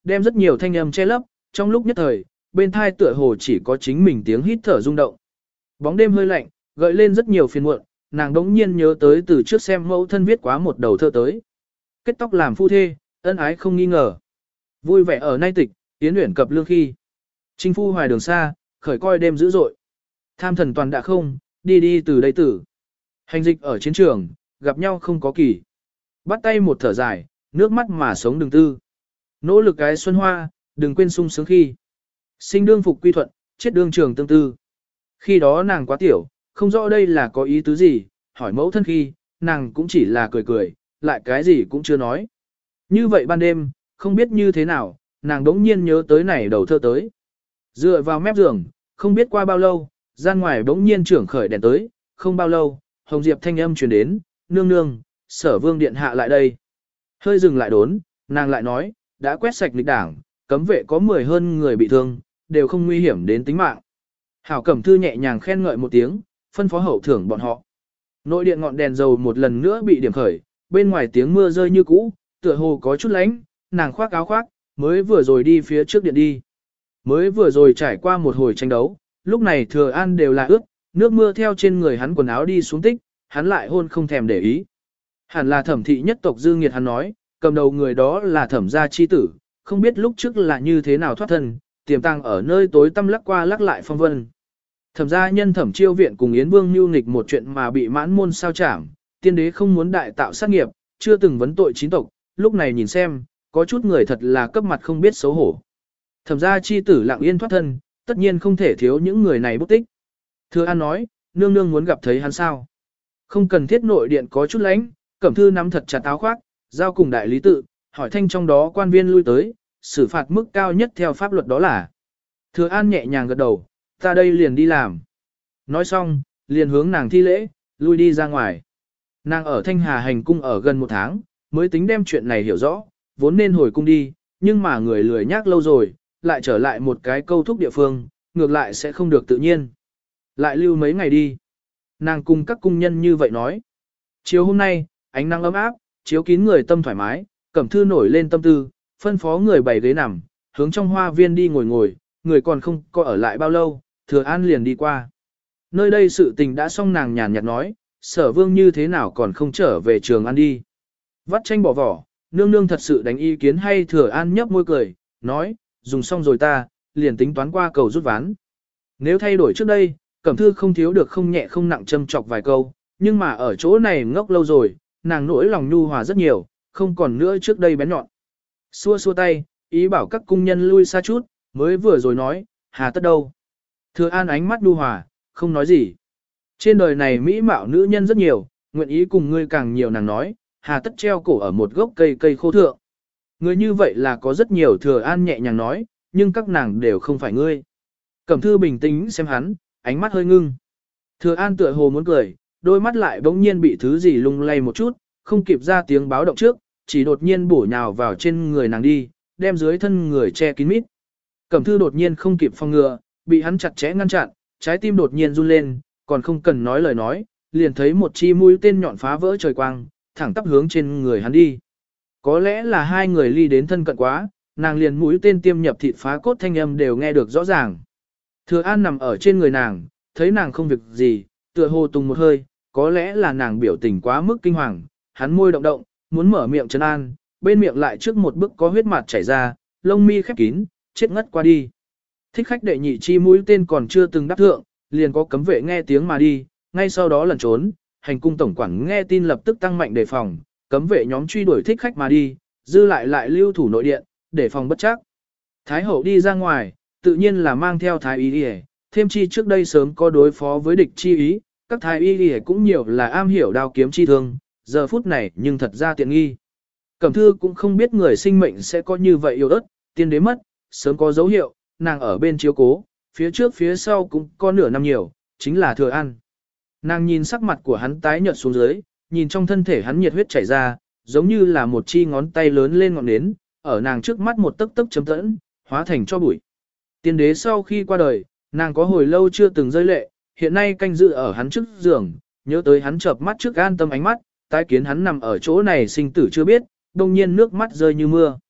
đem rất nhiều thanh âm che lấp, trong lúc nhất thời, bên thai tựa hồ chỉ có chính mình tiếng hít thở rung động. Bóng đêm hơi lạnh, gợi lên rất nhiều phiền muộn, nàng đống nhiên nhớ tới từ trước xem mẫu thân viết quá một đầu thơ tới. Kết tóc làm phu thê, ân ái không nghi ngờ. Vui vẻ ở nay tịch, tiến luyện cập lương khi. Trinh phu hoài đường xa, khởi coi đêm dữ dội. Tham thần toàn đã không, đi đi từ đây tử. Hành dịch ở chiến trường, gặp nhau không có kỳ. Bắt tay một thở dài, nước mắt mà sống đừng tư. Nỗ lực cái xuân hoa, đừng quên sung sướng khi. Sinh đương phục quy thuận, chết đương trường tương tư. Khi đó nàng quá tiểu, không rõ đây là có ý tứ gì, hỏi mẫu thân khi, nàng cũng chỉ là cười cười, lại cái gì cũng chưa nói. Như vậy ban đêm, không biết như thế nào, nàng đống nhiên nhớ tới này đầu thơ tới. Dựa vào mép giường, không biết qua bao lâu, gian ngoài đống nhiên trưởng khởi đèn tới, không bao lâu, Hồng Diệp thanh âm truyền đến, nương nương, sở vương điện hạ lại đây. Hơi dừng lại đốn, nàng lại nói, đã quét sạch lịch đảng, cấm vệ có mười hơn người bị thương, đều không nguy hiểm đến tính mạng. Hảo Cẩm Thư nhẹ nhàng khen ngợi một tiếng, phân phó hậu thưởng bọn họ. Nội điện ngọn đèn dầu một lần nữa bị điểm khởi, bên ngoài tiếng mưa rơi như cũ, tựa hồ có chút lánh, nàng khoác áo khoác, mới vừa rồi đi phía trước điện đi. Mới vừa rồi trải qua một hồi tranh đấu, lúc này Thừa An đều là ướt, nước mưa theo trên người hắn quần áo đi xuống tích, hắn lại hôn không thèm để ý. Hẳn là Thẩm thị nhất tộc dư nghiệt hắn nói, cầm đầu người đó là Thẩm gia chi tử, không biết lúc trước là như thế nào thoát thân, tiềm tàng ở nơi tối tăm lắc qua lắc lại phong vân. Thẩm gia nhân Thẩm Chiêu viện cùng Yến Vương nhu nghịch một chuyện mà bị mãn môn sao chảm, tiên đế không muốn đại tạo sát nghiệp, chưa từng vấn tội chín tộc, lúc này nhìn xem, có chút người thật là cấp mặt không biết xấu hổ. Thẩm gia chi tử lặng yên thoát thân, tất nhiên không thể thiếu những người này bút tích. Thừa An nói, nương nương muốn gặp thấy hắn sao? Không cần thiết nội điện có chút lánh, Cẩm Thư nắm thật chặt áo khoác, giao cùng đại lý tự, hỏi thanh trong đó quan viên lui tới, xử phạt mức cao nhất theo pháp luật đó là. Thừa An nhẹ nhàng gật đầu, ta đây liền đi làm. Nói xong, liền hướng nàng thi lễ, lui đi ra ngoài. Nàng ở Thanh Hà hành cung ở gần một tháng, mới tính đem chuyện này hiểu rõ, vốn nên hồi cung đi, nhưng mà người lười nhác lâu rồi, lại trở lại một cái câu thúc địa phương, ngược lại sẽ không được tự nhiên. Lại lưu mấy ngày đi. Nàng cùng các cung nhân như vậy nói. Chiều hôm nay, ánh nắng ấm áp, chiếu kín người tâm thoải mái, Cẩm Thư nổi lên tâm tư, phân phó người bày ghế nằm, hướng trong hoa viên đi ngồi ngồi, người còn không có ở lại bao lâu, Thừa An liền đi qua. Nơi đây sự tình đã xong, nàng nhàn nhạt nói, sở vương như thế nào còn không trở về trường ăn đi. Vắt tranh bỏ vỏ, nương nương thật sự đánh ý kiến hay? Thừa An nhấp môi cười, nói, dùng xong rồi ta, liền tính toán qua cầu rút ván. Nếu thay đổi trước đây, Cẩm Thư không thiếu được không nhẹ không nặng châm chọc vài câu, nhưng mà ở chỗ này ngốc lâu rồi, nàng nỗi lòng nhu hòa rất nhiều, không còn nữa trước đây bén nhọn. Xua xua tay, ý bảo các cung nhân lui xa chút, mới vừa rồi nói, hà tất đâu. Thừa An ánh mắt nhu hòa, không nói gì. Trên đời này mỹ mạo nữ nhân rất nhiều, nguyện ý cùng ngươi càng nhiều, nàng nói, hà tất treo cổ ở một gốc cây cây khô thượng. Ngươi như vậy là có rất nhiều. Thừa An nhẹ nhàng nói, nhưng các nàng đều không phải ngươi. Cẩm Thư bình tĩnh xem hắn, ánh mắt hơi ngưng. Thừa An tựa hồ muốn cười, đôi mắt lại bỗng nhiên bị thứ gì lung lay một chút, không kịp ra tiếng báo động trước, chỉ đột nhiên bổ nhào vào trên người nàng đi, đem dưới thân người che kín mít. Cẩm Thư đột nhiên không kịp phòng ngừa, bị hắn chặt chẽ ngăn chặn, trái tim đột nhiên run lên, còn không cần nói lời nói, liền thấy một chi mũi tên nhọn phá vỡ trời quang, thẳng tắp hướng trên người hắn đi. Có lẽ là hai người ly đến thân cận quá, nàng liền mũi tên tiêm nhập thịt phá cốt thanh âm đều nghe được rõ ràng. Thừa An nằm ở trên người nàng, thấy nàng không việc gì, tựa hồ tùng một hơi, có lẽ là nàng biểu tình quá mức kinh hoàng, hắn môi động động, muốn mở miệng trấn an, bên miệng lại trước một bước có huyết mạt chảy ra, lông mi khép kín, chết ngất qua đi. Thích khách đệ nhị chi mũi tên còn chưa từng đáp thượng, liền có cấm vệ nghe tiếng mà đi, ngay sau đó lẩn trốn, hành cung tổng quản nghe tin lập tức tăng mạnh đề phòng, cấm vệ nhóm truy đuổi thích khách mà đi, dư lại lại lưu thủ nội điện, để phòng bất chắc. Thái hậu đi ra ngoài, tự nhiên là mang theo thái y đi, thêm chi trước đây sớm có đối phó với địch chi ý, các thái y đi cũng nhiều là am hiểu đao kiếm chi thương, giờ phút này nhưng thật ra tiện nghi. Cẩm Thư cũng không biết người sinh mệnh sẽ có như vậy yếu ớt, tiên đế mất, sớm có dấu hiệu, nàng ở bên chiếu cố, phía trước phía sau cũng có nửa năm nhiều, chính là Thừa An. Nàng nhìn sắc mặt của hắn tái nhợt xuống dưới, nhìn trong thân thể hắn nhiệt huyết chảy ra, giống như là một chi ngón tay lớn lên ngọn nến, ở nàng trước mắt một tấc tấc chấm tẫn, hóa thành cho bụi. Tiên đế sau khi qua đời, nàng có hồi lâu chưa từng rơi lệ, hiện nay canh dự ở hắn trước giường, nhớ tới hắn chợp mắt trước an tâm ánh mắt, tái kiến hắn nằm ở chỗ này sinh tử chưa biết, đông nhiên nước mắt rơi như mưa.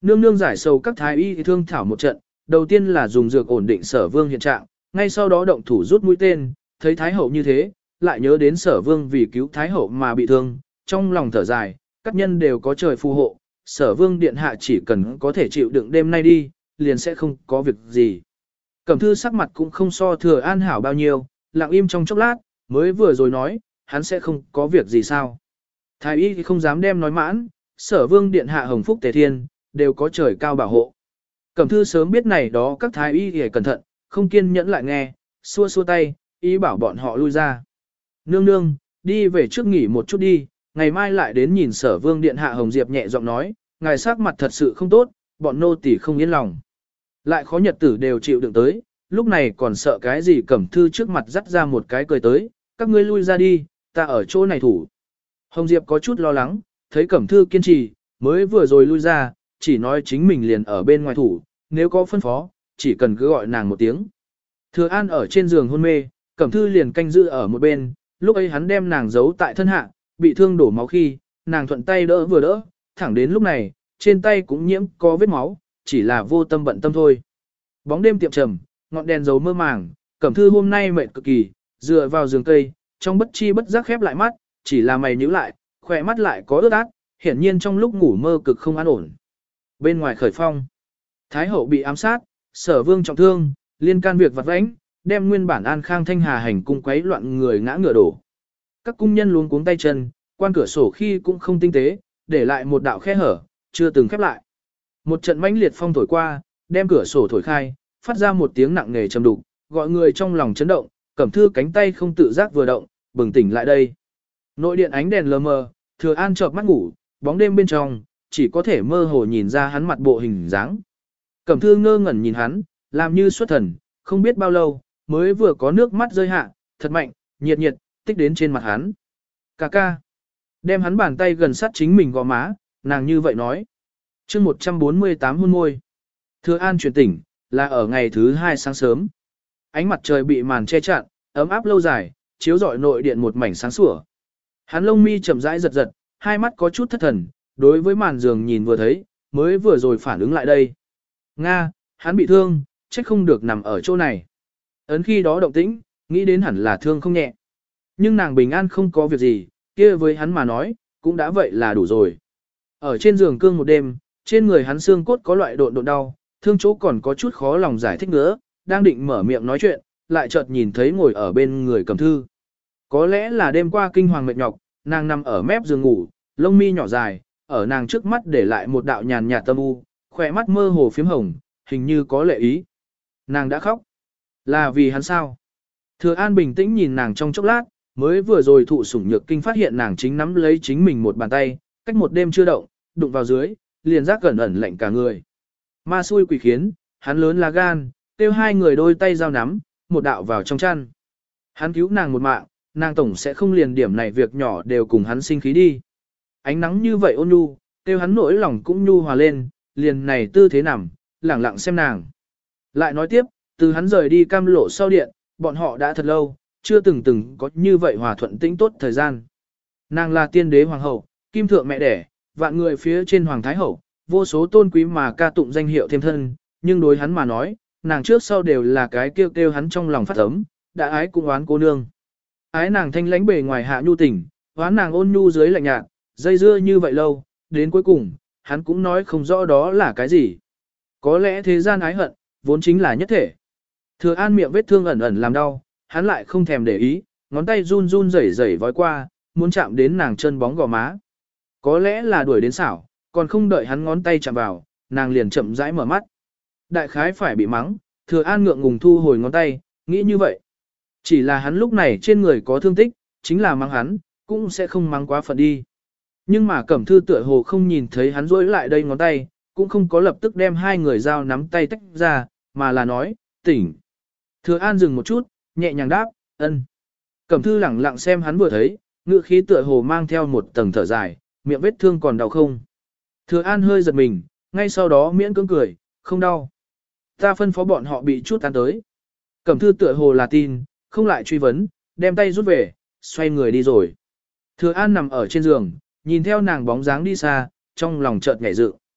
Nương nương giải sầu các thái y thương thảo một trận, đầu tiên là dùng dược ổn định sở vương hiện trạng, ngay sau đó động thủ rút mũi tên, thấy thái hậu như thế, lại nhớ đến sở vương vì cứu thái hậu mà bị thương, trong lòng thở dài, các nhân đều có trời phù hộ, sở vương điện hạ chỉ cần có thể chịu đựng đêm nay đi, liền sẽ không có việc gì. Cẩm thư sắc mặt cũng không so thừa an hảo bao nhiêu, lặng im trong chốc lát, mới vừa rồi nói, hắn sẽ không có việc gì sao. Thái y thì không dám đem nói mãn, sở vương điện hạ hồng phúc tề thiên, đều có trời cao bảo hộ. Cẩm thư sớm biết này đó các thái y thì cẩn thận, không kiên nhẫn lại nghe, xua xua tay, ý bảo bọn họ lui ra. Nương nương, đi về trước nghỉ một chút đi, ngày mai lại đến nhìn sở vương điện hạ Hồng Diệp nhẹ giọng nói, ngài sắc mặt thật sự không tốt, bọn nô tỳ không yên lòng. Lại khó nhật tử đều chịu đựng tới, lúc này còn sợ cái gì. Cẩm thư trước mặt dắt ra một cái cười tới, các ngươi lui ra đi, ta ở chỗ này thủ. Hồng Diệp có chút lo lắng, thấy Cẩm thư kiên trì, mới vừa rồi lui ra, chỉ nói chính mình liền ở bên ngoài thủ, nếu có phân phó, chỉ cần cứ gọi nàng một tiếng. Thừa An ở trên giường hôn mê, Cẩm thư liền canh giữ ở một bên, lúc ấy hắn đem nàng giấu tại thân hạ, bị thương đổ máu khi, nàng thuận tay đỡ vừa đỡ, thẳng đến lúc này, trên tay cũng nhiễm có vết máu, chỉ là vô tâm bận tâm thôi. Bóng đêm tiệm trầm, ngọn đèn dầu mơ màng, Cẩm thư hôm nay mệt cực kỳ, dựa vào giường cây, trong bất chi bất giác khép lại mắt, chỉ là mày nhíu lại, khỏe mắt lại có ướt át, hiển nhiên trong lúc ngủ mơ cực không an ổn. Bên ngoài khởi phong, Thái hậu bị ám sát, sở vương trọng thương, liên can việc vặt vãnh, đem nguyên bản an khang thanh hà hành cung quấy loạn người ngã ngựa đổ. Các cung nhân luống cuống tay chân, quan cửa sổ khi cũng không tinh tế, để lại một đạo khe hở, chưa từng khép lại. Một trận mãnh liệt phong thổi qua, đem cửa sổ thổi khai, phát ra một tiếng nặng nề trầm đục, gọi người trong lòng chấn động, Cẩm thư cánh tay không tự giác vừa động, bừng tỉnh lại đây. Nội điện ánh đèn lờ mờ, Thừa An chợp mắt ngủ, bóng đêm bên trong, chỉ có thể mơ hồ nhìn ra hắn mặt bộ hình dáng. Cẩm thư ngơ ngẩn nhìn hắn, làm như xuất thần, không biết bao lâu, mới vừa có nước mắt rơi hạ, thật mạnh, nhiệt nhiệt, tích đến trên mặt hắn. Cà ca. Đem hắn bàn tay gần sát chính mình gò má, nàng như vậy nói. chương một trăm bốn mươi tám hôn môi. Thừa An chuyển tỉnh, là ở ngày thứ hai sáng sớm. Ánh mặt trời bị màn che chặn, ấm áp lâu dài, chiếu rọi nội điện một mảnh sáng sủa. Hắn lông mi chậm rãi giật giật, hai mắt có chút thất thần, đối với màn giường nhìn vừa thấy, mới vừa rồi phản ứng lại đây. Nga, hắn bị thương, trách không được nằm ở chỗ này. Ấn khi đó động tĩnh, nghĩ đến hẳn là thương không nhẹ. Nhưng nàng bình an không có việc gì, kia với hắn mà nói, cũng đã vậy là đủ rồi. Ở trên giường cương một đêm, trên người hắn xương cốt có loại độn độn đau, thương chỗ còn có chút khó lòng giải thích nữa, đang định mở miệng nói chuyện, lại chợt nhìn thấy ngồi ở bên người Cẩm thư. Có lẽ là đêm qua kinh hoàng mệt nhọc, nàng nằm ở mép giường ngủ, lông mi nhỏ dài, ở nàng trước mắt để lại một đạo nhàn nhạt tâm u, khỏe mắt mơ hồ phím hồng, hình như có lệ ý. Nàng đã khóc. Là vì hắn sao? Thừa An bình tĩnh nhìn nàng trong chốc lát, mới vừa rồi thụ sủng nhược kinh phát hiện nàng chính nắm lấy chính mình một bàn tay, cách một đêm chưa động, đụng vào dưới, liền giác gần ẩn lạnh cả người. Ma xui quỷ khiến, hắn lớn là gan, kêu hai người đôi tay giao nắm, một đạo vào trong chăn. Hắn cứu nàng một mạng, nàng tổng sẽ không liền điểm này việc nhỏ đều cùng hắn sinh khí đi. Ánh nắng như vậy ôn nhu, kêu hắn nỗi lòng cũng nhu hòa lên, liền này tư thế nằm, lẳng lặng xem nàng. Lại nói tiếp, từ hắn rời đi cam lộ sau điện, bọn họ đã thật lâu, chưa từng từng có như vậy hòa thuận tĩnh tốt thời gian. Nàng là tiên đế hoàng hậu, kim thượng mẹ đẻ, vạn người phía trên hoàng thái hậu, vô số tôn quý mà ca tụng danh hiệu thêm thân, nhưng đối hắn mà nói, nàng trước sau đều là cái kêu kêu hắn trong lòng phát ấm, đã ái cũng oán cô nương. Ái nàng thanh lãnh bề ngoài hạ nhu tình, oán nàng ôn nhu dưới lạnh nhạt, dây dưa như vậy lâu, đến cuối cùng, hắn cũng nói không rõ đó là cái gì. Có lẽ thế gian ái hận, vốn chính là nhất thể. Thừa An miệng vết thương ẩn ẩn làm đau, hắn lại không thèm để ý, ngón tay run run rẩy rẩy vói qua, muốn chạm đến nàng chân bóng gò má. Có lẽ là đuổi đến xảo, còn không đợi hắn ngón tay chạm vào, nàng liền chậm rãi mở mắt. Đại khái phải bị mắng, Thừa An ngượng ngùng thu hồi ngón tay, nghĩ như vậy. Chỉ là hắn lúc này trên người có thương tích, chính là mắng hắn, cũng sẽ không mắng quá phận đi. Nhưng mà Cẩm thư tựa hồ không nhìn thấy hắn rối lại đây ngón tay, cũng không có lập tức đem hai người dao nắm tay tách ra, mà là nói, tỉnh. Thừa An dừng một chút, nhẹ nhàng đáp, ân. Cẩm thư lẳng lặng xem hắn vừa thấy, ngữ khí tựa hồ mang theo một tầng thở dài, miệng vết thương còn đau không. Thừa An hơi giật mình, ngay sau đó miễn cưỡng cười, không đau. Ta phân phó bọn họ bị chút tan tới. Cẩm thư tựa hồ là tin, không lại truy vấn, đem tay rút về, xoay người đi rồi. Thừa An nằm ở trên giường, nhìn theo nàng bóng dáng đi xa, trong lòng chợt nhảy dựng.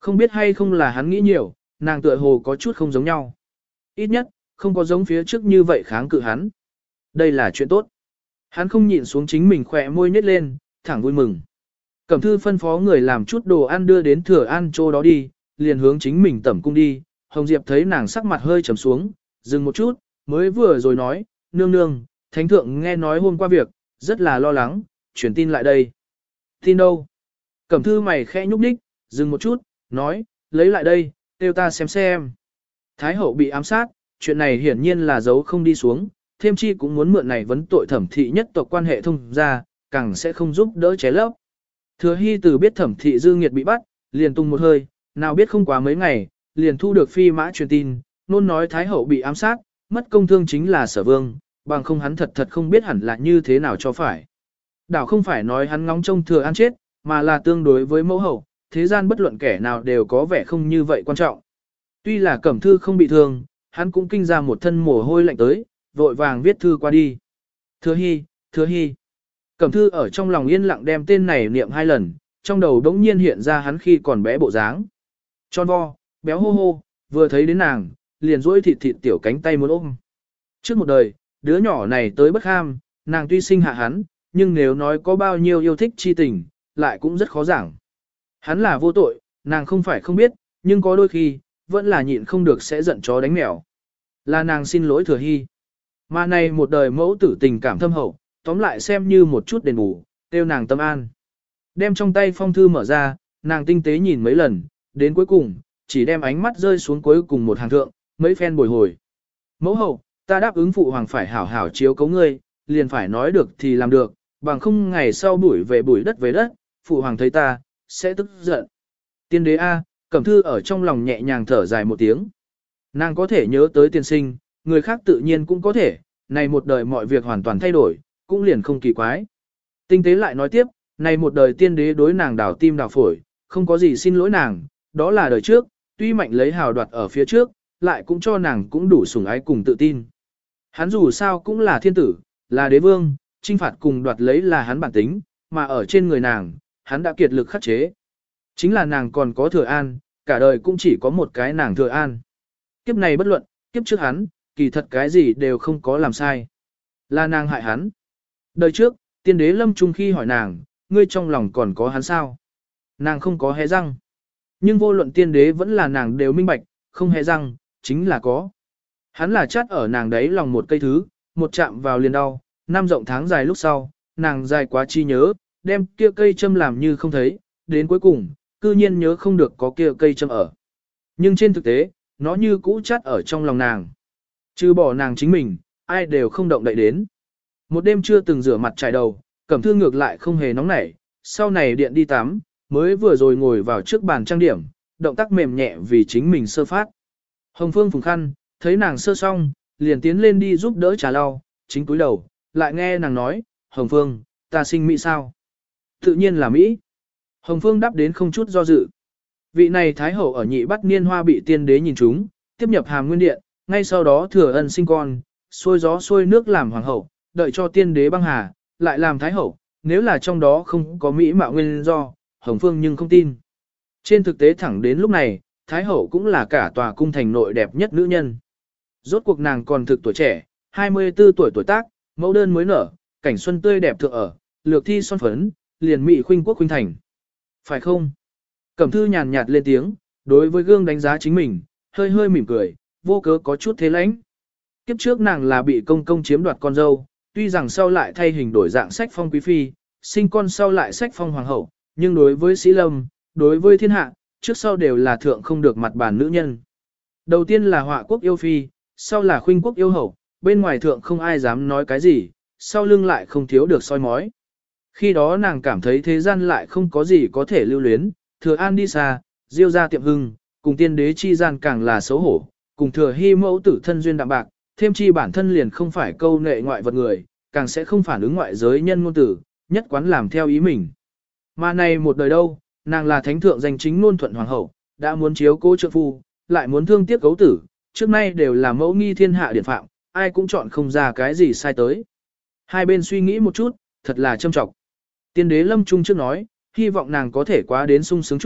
Không biết hay không là hắn nghĩ nhiều, nàng tựa hồ có chút không giống nhau. Ít nhất, không có giống phía trước như vậy kháng cự hắn. Đây là chuyện tốt. Hắn không nhịn xuống chính mình khỏe môi nhếch lên, thẳng vui mừng. Cẩm thư phân phó người làm chút đồ ăn đưa đến Thừa An chỗ đó đi, liền hướng chính mình tẩm cung đi. Hồng Diệp thấy nàng sắc mặt hơi trầm xuống, dừng một chút, mới vừa rồi nói, nương nương, thánh thượng nghe nói hôm qua việc, rất là lo lắng, chuyển tin lại đây. Tin đâu? Cẩm thư mày khẽ nhúc nhích, dừng một chút, nói, lấy lại đây, kêu ta xem xem. Thái hậu bị ám sát, chuyện này hiển nhiên là giấu không đi xuống, thêm chi cũng muốn mượn này vấn tội thẩm thị nhất tộc quan hệ thông ra, càng sẽ không giúp đỡ ché lấp. Thừa Hy từ biết thẩm thị dư nghiệt bị bắt, liền tung một hơi, nào biết không quá mấy ngày, liền thu được phi mã truyền tin, nôn nói Thái hậu bị ám sát, mất công thương chính là Sở Vương, bằng không hắn thật thật không biết hẳn là như thế nào cho phải. Đảo không phải nói hắn ngóng trông Thừa An chết, mà là tương đối với mẫu hậu, thế gian bất luận kẻ nào đều có vẻ không như vậy quan trọng. Tuy là Cẩm Thư không bị thương, hắn cũng kinh ra một thân mồ hôi lạnh tới, vội vàng viết thư qua đi. Thừa Hy, Thừa Hy. Cẩm Thư ở trong lòng yên lặng đem tên này niệm hai lần, trong đầu đống nhiên hiện ra hắn khi còn bé bộ dáng. Tròn vo, béo hô hô, vừa thấy đến nàng, liền duỗi thịt thịt tiểu cánh tay muốn ôm. Trước một đời, đứa nhỏ này tới bất ham, nàng tuy sinh hạ hắn, nhưng nếu nói có bao nhiêu yêu thích chi tình, lại cũng rất khó giảng. Hắn là vô tội, nàng không phải không biết, nhưng có đôi khi, vẫn là nhịn không được sẽ giận chó đánh mèo. Là nàng xin lỗi Thừa Hy. Mà này một đời mẫu tử tình cảm thâm hậu, tóm lại xem như một chút đền bù, tiêu nàng tâm an. Đem trong tay phong thư mở ra, nàng tinh tế nhìn mấy lần, đến cuối cùng, chỉ đem ánh mắt rơi xuống cuối cùng một hàng thượng, mấy phen bồi hồi. Mẫu hậu, ta đáp ứng phụ hoàng phải hảo hảo chiếu cấu ngươi, liền phải nói được thì làm được, bằng không ngày sau bụi về bụi đất về đất, phụ hoàng thấy ta, sẽ tức giận. Tiên đế A, Cẩm Thư ở trong lòng nhẹ nhàng thở dài một tiếng. Nàng có thể nhớ tới tiên sinh, người khác tự nhiên cũng có thể, này một đời mọi việc hoàn toàn thay đổi, cũng liền không kỳ quái. Tinh tế lại nói tiếp, này một đời tiên đế đối nàng đảo tim đảo phổi, không có gì xin lỗi nàng, đó là đời trước, tuy mạnh lấy hào đoạt ở phía trước, lại cũng cho nàng cũng đủ sủng ái cùng tự tin. Hắn dù sao cũng là thiên tử, là đế vương, trinh phạt cùng đoạt lấy là hắn bản tính, mà ở trên người nàng, hắn đã kiệt lực khắc chế. Chính là nàng còn có Thừa An, cả đời cũng chỉ có một cái nàng Thừa An. Kiếp này bất luận, kiếp trước hắn, kỳ thật cái gì đều không có làm sai. Là nàng hại hắn. Đời trước, tiên đế lâm trung khi hỏi nàng, ngươi trong lòng còn có hắn sao? Nàng không có hé răng. Nhưng vô luận tiên đế vẫn là nàng đều minh bạch, không hé răng, chính là có. Hắn là chắt ở nàng đấy lòng một cây thứ, một chạm vào liền đau, năm rộng tháng dài lúc sau, nàng dài quá chi nhớ, đem kia cây châm làm như không thấy, đến cuối cùng, cư nhiên nhớ không được có kia cây châm ở. Nhưng trên thực tế, nó như cũ chắt ở trong lòng nàng. Trừ bỏ nàng chính mình, ai đều không động đậy đến. Một đêm chưa từng rửa mặt trải đầu, Cẩm Thư ngược lại không hề nóng nảy, sau này điện đi tắm, mới vừa rồi ngồi vào trước bàn trang điểm, động tác mềm nhẹ vì chính mình sơ phát. Hồng Phương phùng khăn, thấy nàng sơ xong, liền tiến lên đi giúp đỡ trà lau, chính cúi đầu, lại nghe nàng nói, Hồng Phương, ta sinh Mỹ sao? Tự nhiên là Mỹ. Hồng Phương đáp đến không chút do dự. Vị này Thái Hậu ở nhị bắt niên hoa bị tiên đế nhìn trúng, tiếp nhập hàm nguyên điện, ngay sau đó thừa ân sinh con, xuôi gió xuôi nước làm hoàng hậu, đợi cho tiên đế băng hà, lại làm Thái Hậu, nếu là trong đó không có Mỹ mạo nguyên do, Hồng Phương nhưng không tin. Trên thực tế thẳng đến lúc này, Thái Hậu cũng là cả tòa cung thành nội đẹp nhất nữ nhân. Rốt cuộc nàng còn thực tuổi trẻ, hai mươi tư tuổi tuổi tác, mẫu đơn mới nở, cảnh xuân tươi đẹp thượng ở, lược thi son phấn, liền mị khuynh quốc khuynh thành. Phải không? Cẩm Thư nhàn nhạt lên tiếng, đối với gương đánh giá chính mình, hơi hơi mỉm cười, vô cớ có chút thế lãnh. Kiếp trước nàng là bị công công chiếm đoạt con dâu, tuy rằng sau lại thay hình đổi dạng sách phong quý phi, sinh con sau lại sách phong hoàng hậu, nhưng đối với Sĩ Lâm, đối với thiên hạ, trước sau đều là thượng không được mặt bàn nữ nhân. Đầu tiên là họa quốc yêu phi, sau là khuynh quốc yêu hậu, bên ngoài thượng không ai dám nói cái gì, sau lưng lại không thiếu được soi mói. Khi đó nàng cảm thấy thế gian lại không có gì có thể lưu luyến, Thừa An đi xa, Diêu ra tiệm hưng, cùng tiên đế chi gian càng là xấu hổ, cùng Thừa Hy mẫu tử thân duyên đạm bạc, thêm chi bản thân liền không phải câu nệ ngoại vật người, càng sẽ không phản ứng ngoại giới nhân ngôn tử, nhất quán làm theo ý mình. Mà này một đời đâu, nàng là thánh thượng danh chính ngôn thuận hoàng hậu, đã muốn chiếu cố trượng phu, lại muốn thương tiếc cấu tử, trước nay đều là mẫu nghi thiên hạ điển phạm, ai cũng chọn không ra cái gì sai tới. Hai bên suy nghĩ một chút, thật là châm trọng. Tiên đế lâm trung trước nói, hy vọng nàng có thể quá đến sung sướng chút,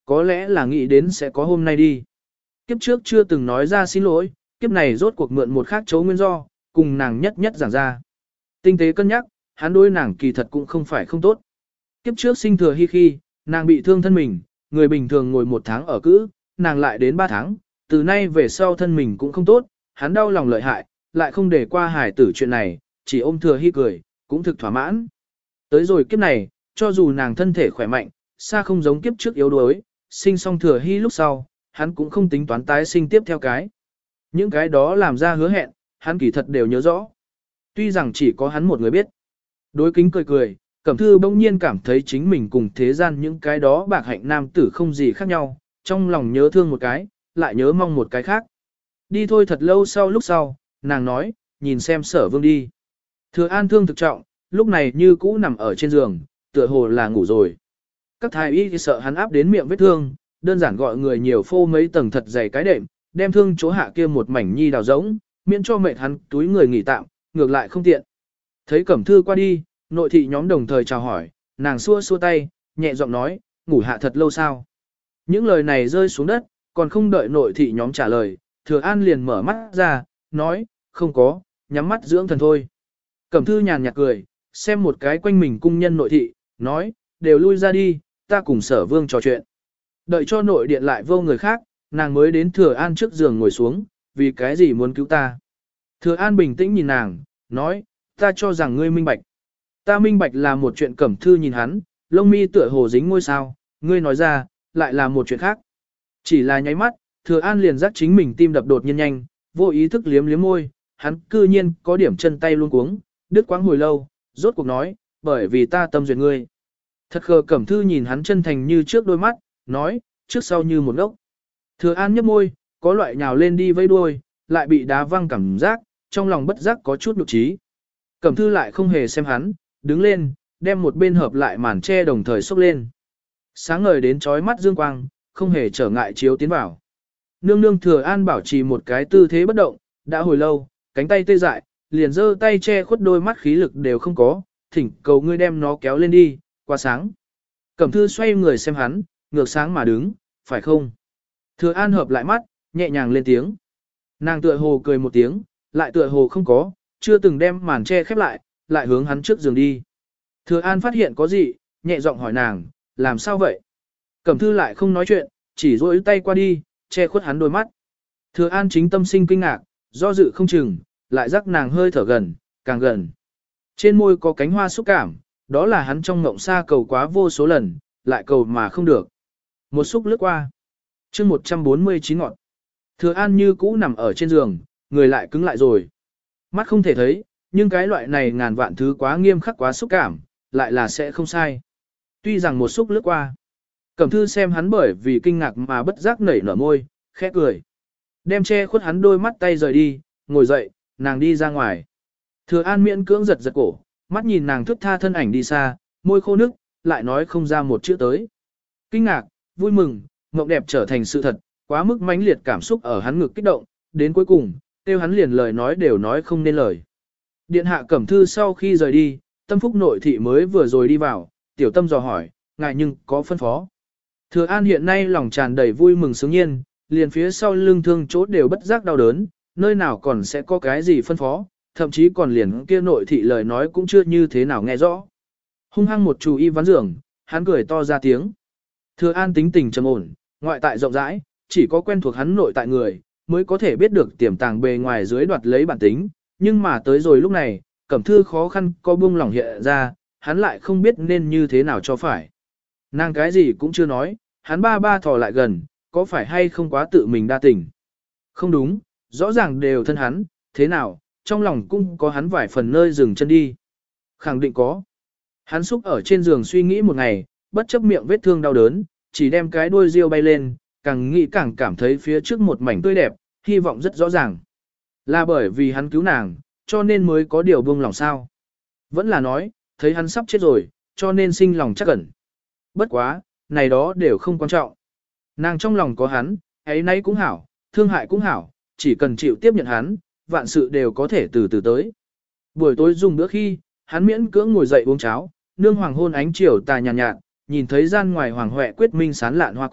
có lẽ là nghĩ đến sẽ có hôm nay đi. Kiếp trước chưa từng nói ra xin lỗi, kiếp này rốt cuộc mượn một khác chấu nguyên do, cùng nàng nhất nhất giảng ra. Tinh tế cân nhắc, hắn đối nàng kỳ thật cũng không phải không tốt. Kiếp trước sinh thừa hy khi, nàng bị thương thân mình, người bình thường ngồi một tháng ở cữ, nàng lại đến ba tháng, từ nay về sau thân mình cũng không tốt, hắn đau lòng lợi hại, lại không để qua hải tử chuyện này, chỉ ôm thừa hy cười, cũng thực thỏa mãn. Tới rồi kiếp này, cho dù nàng thân thể khỏe mạnh, xa không giống kiếp trước yếu đuối, sinh xong thừa hy lúc sau, hắn cũng không tính toán tái sinh tiếp theo cái. Những cái đó làm ra hứa hẹn, hắn kỳ thật đều nhớ rõ. Tuy rằng chỉ có hắn một người biết. Đối kính cười cười, Cẩm Thư bỗng nhiên cảm thấy chính mình cùng thế gian những cái đó bạc hạnh nam tử không gì khác nhau, trong lòng nhớ thương một cái, lại nhớ mong một cái khác. Đi thôi thật lâu sau lúc sau, nàng nói, nhìn xem Sở Vương đi. Thừa An thương thực trọng, lúc này như cũ nằm ở trên giường, tựa hồ là ngủ rồi. Các thái y sợ hắn áp đến miệng vết thương, đơn giản gọi người nhiều phô mấy tầng thật dày cái đệm, đem thương chỗ hạ kia một mảnh nhi đào rỗng, miễn cho mệt hắn túi người nghỉ tạm, ngược lại không tiện. Thấy Cẩm Thư qua đi, nội thị nhóm đồng thời chào hỏi, nàng xua xua tay, nhẹ giọng nói, ngủ hạ thật lâu sao. Những lời này rơi xuống đất, còn không đợi nội thị nhóm trả lời, Thừa An liền mở mắt ra, nói, không có, nhắm mắt dưỡng thần thôi. Cẩm Thư nhàn nhạt cười, xem một cái quanh mình cung nhân nội thị, nói, đều lui ra đi, ta cùng Sở Vương trò chuyện. Đợi cho nội điện lại vô người khác, nàng mới đến Thừa An trước giường ngồi xuống, vì cái gì muốn cứu ta. Thừa An bình tĩnh nhìn nàng, nói, ta cho rằng ngươi minh bạch. Ta minh bạch là một chuyện. Cẩm Thư nhìn hắn, lông mi tựa hồ dính ngôi sao, ngươi nói ra, lại là một chuyện khác. Chỉ là nháy mắt, Thừa An liền giác chính mình tim đập đột nhiên nhanh, vô ý thức liếm liếm môi, hắn cư nhiên có điểm chân tay luôn cuống, đứt quãng hồi lâu, rốt cuộc nói, bởi vì ta tâm duyệt ngươi. Thật khờ. Cẩm Thư nhìn hắn chân thành như trước đôi mắt, nói, trước sau như một ngốc. Thừa An nhấp môi, có loại nhào lên đi vây đuôi, lại bị đá văng cảm giác, trong lòng bất giác có chút nhục trí. Cẩm Thư lại không hề xem hắn, đứng lên, đem một bên hợp lại màn che đồng thời xốc lên. Sáng ngời đến chói mắt dương quang, không hề trở ngại chiếu tiến vào. Nương nương Thừa An bảo trì một cái tư thế bất động, đã hồi lâu, cánh tay tê dại, liền giơ tay che khuất đôi mắt khí lực đều không có, thỉnh cầu ngươi đem nó kéo lên đi, qua sáng. Cẩm Thư xoay người xem hắn, ngược sáng mà đứng, phải không? Thừa An hợp lại mắt, nhẹ nhàng lên tiếng. Nàng tựa hồ cười một tiếng, lại tựa hồ không có, chưa từng đem màn che khép lại, lại hướng hắn trước giường đi. Thừa An phát hiện có gì, nhẹ giọng hỏi nàng, làm sao vậy? Cẩm Thư lại không nói chuyện, chỉ duỗi tay qua đi, che khuất hắn đôi mắt. Thừa An chính tâm sinh kinh ngạc, do dự không chừng, lại rắc nàng hơi thở gần, càng gần. Trên môi có cánh hoa xúc cảm, đó là hắn trong ngộng xa cầu quá vô số lần, lại cầu mà không được. Một xúc lướt qua. chương một trăm bốn mươi chín ngọn. Thừa An như cũ nằm ở trên giường, người lại cứng lại rồi. Mắt không thể thấy, nhưng cái loại này ngàn vạn thứ quá nghiêm khắc quá xúc cảm, lại là sẽ không sai. Tuy rằng một xúc lướt qua. Cẩm Thư xem hắn bởi vì kinh ngạc mà bất giác nảy nở môi, khẽ cười. Đem che khuất hắn đôi mắt tay rời đi, ngồi dậy, nàng đi ra ngoài. Thừa An miễn cưỡng giật giật cổ, mắt nhìn nàng thức tha thân ảnh đi xa, môi khô nước, lại nói không ra một chữ tới. Kinh ngạc, vui mừng, mộng đẹp trở thành sự thật, quá mức mãnh liệt cảm xúc ở hắn ngực kích động, đến cuối cùng, tiêu hắn liền lời nói đều nói không nên lời. Điện hạ Cẩm Thư sau khi rời đi, Tâm Phúc nội thị mới vừa rồi đi vào, tiểu tâm dò hỏi, ngại nhưng có phân phó. Thừa An hiện nay lòng tràn đầy vui mừng sướng nhiên, liền phía sau lưng thương chốt đều bất giác đau đớn, nơi nào còn sẽ có cái gì phân phó, thậm chí còn liền kia nội thị lời nói cũng chưa như thế nào nghe rõ. Hung hăng một chú y ván giường, hắn cười to ra tiếng. Thừa An tính tình trầm ổn, ngoại tại rộng rãi, chỉ có quen thuộc hắn nội tại người, mới có thể biết được tiềm tàng bề ngoài dưới đoạt lấy bản tính, nhưng mà tới rồi lúc này, Cẩm Thư khó khăn có buông lỏng hiện ra, hắn lại không biết nên như thế nào cho phải. Nàng cái gì cũng chưa nói, hắn ba ba thò lại gần, có phải hay không quá tự mình đa tình? Không đúng, rõ ràng đều thân hắn, thế nào, trong lòng cũng có hắn vài phần nơi dừng chân đi. Khẳng định có. Hắn xúc ở trên giường suy nghĩ một ngày, bất chấp miệng vết thương đau đớn, chỉ đem cái đuôi riêu bay lên, càng nghĩ càng cảm thấy phía trước một mảnh tươi đẹp, hy vọng rất rõ ràng. Là bởi vì hắn cứu nàng, cho nên mới có điều buông lòng sao. Vẫn là nói, thấy hắn sắp chết rồi, cho nên sinh lòng chắc ẩn. Bất quá, này đó đều không quan trọng. Nàng trong lòng có hắn, ấy nay cũng hảo, thương hại cũng hảo, chỉ cần chịu tiếp nhận hắn, vạn sự đều có thể từ từ tới. Buổi tối dùng bữa khi, hắn miễn cưỡng ngồi dậy uống cháo, nương hoàng hôn ánh chiều tà nhàn nhạt, nhạt, nhìn thấy gian ngoài hoàng huệ quyết minh sán lạn hoa cúc,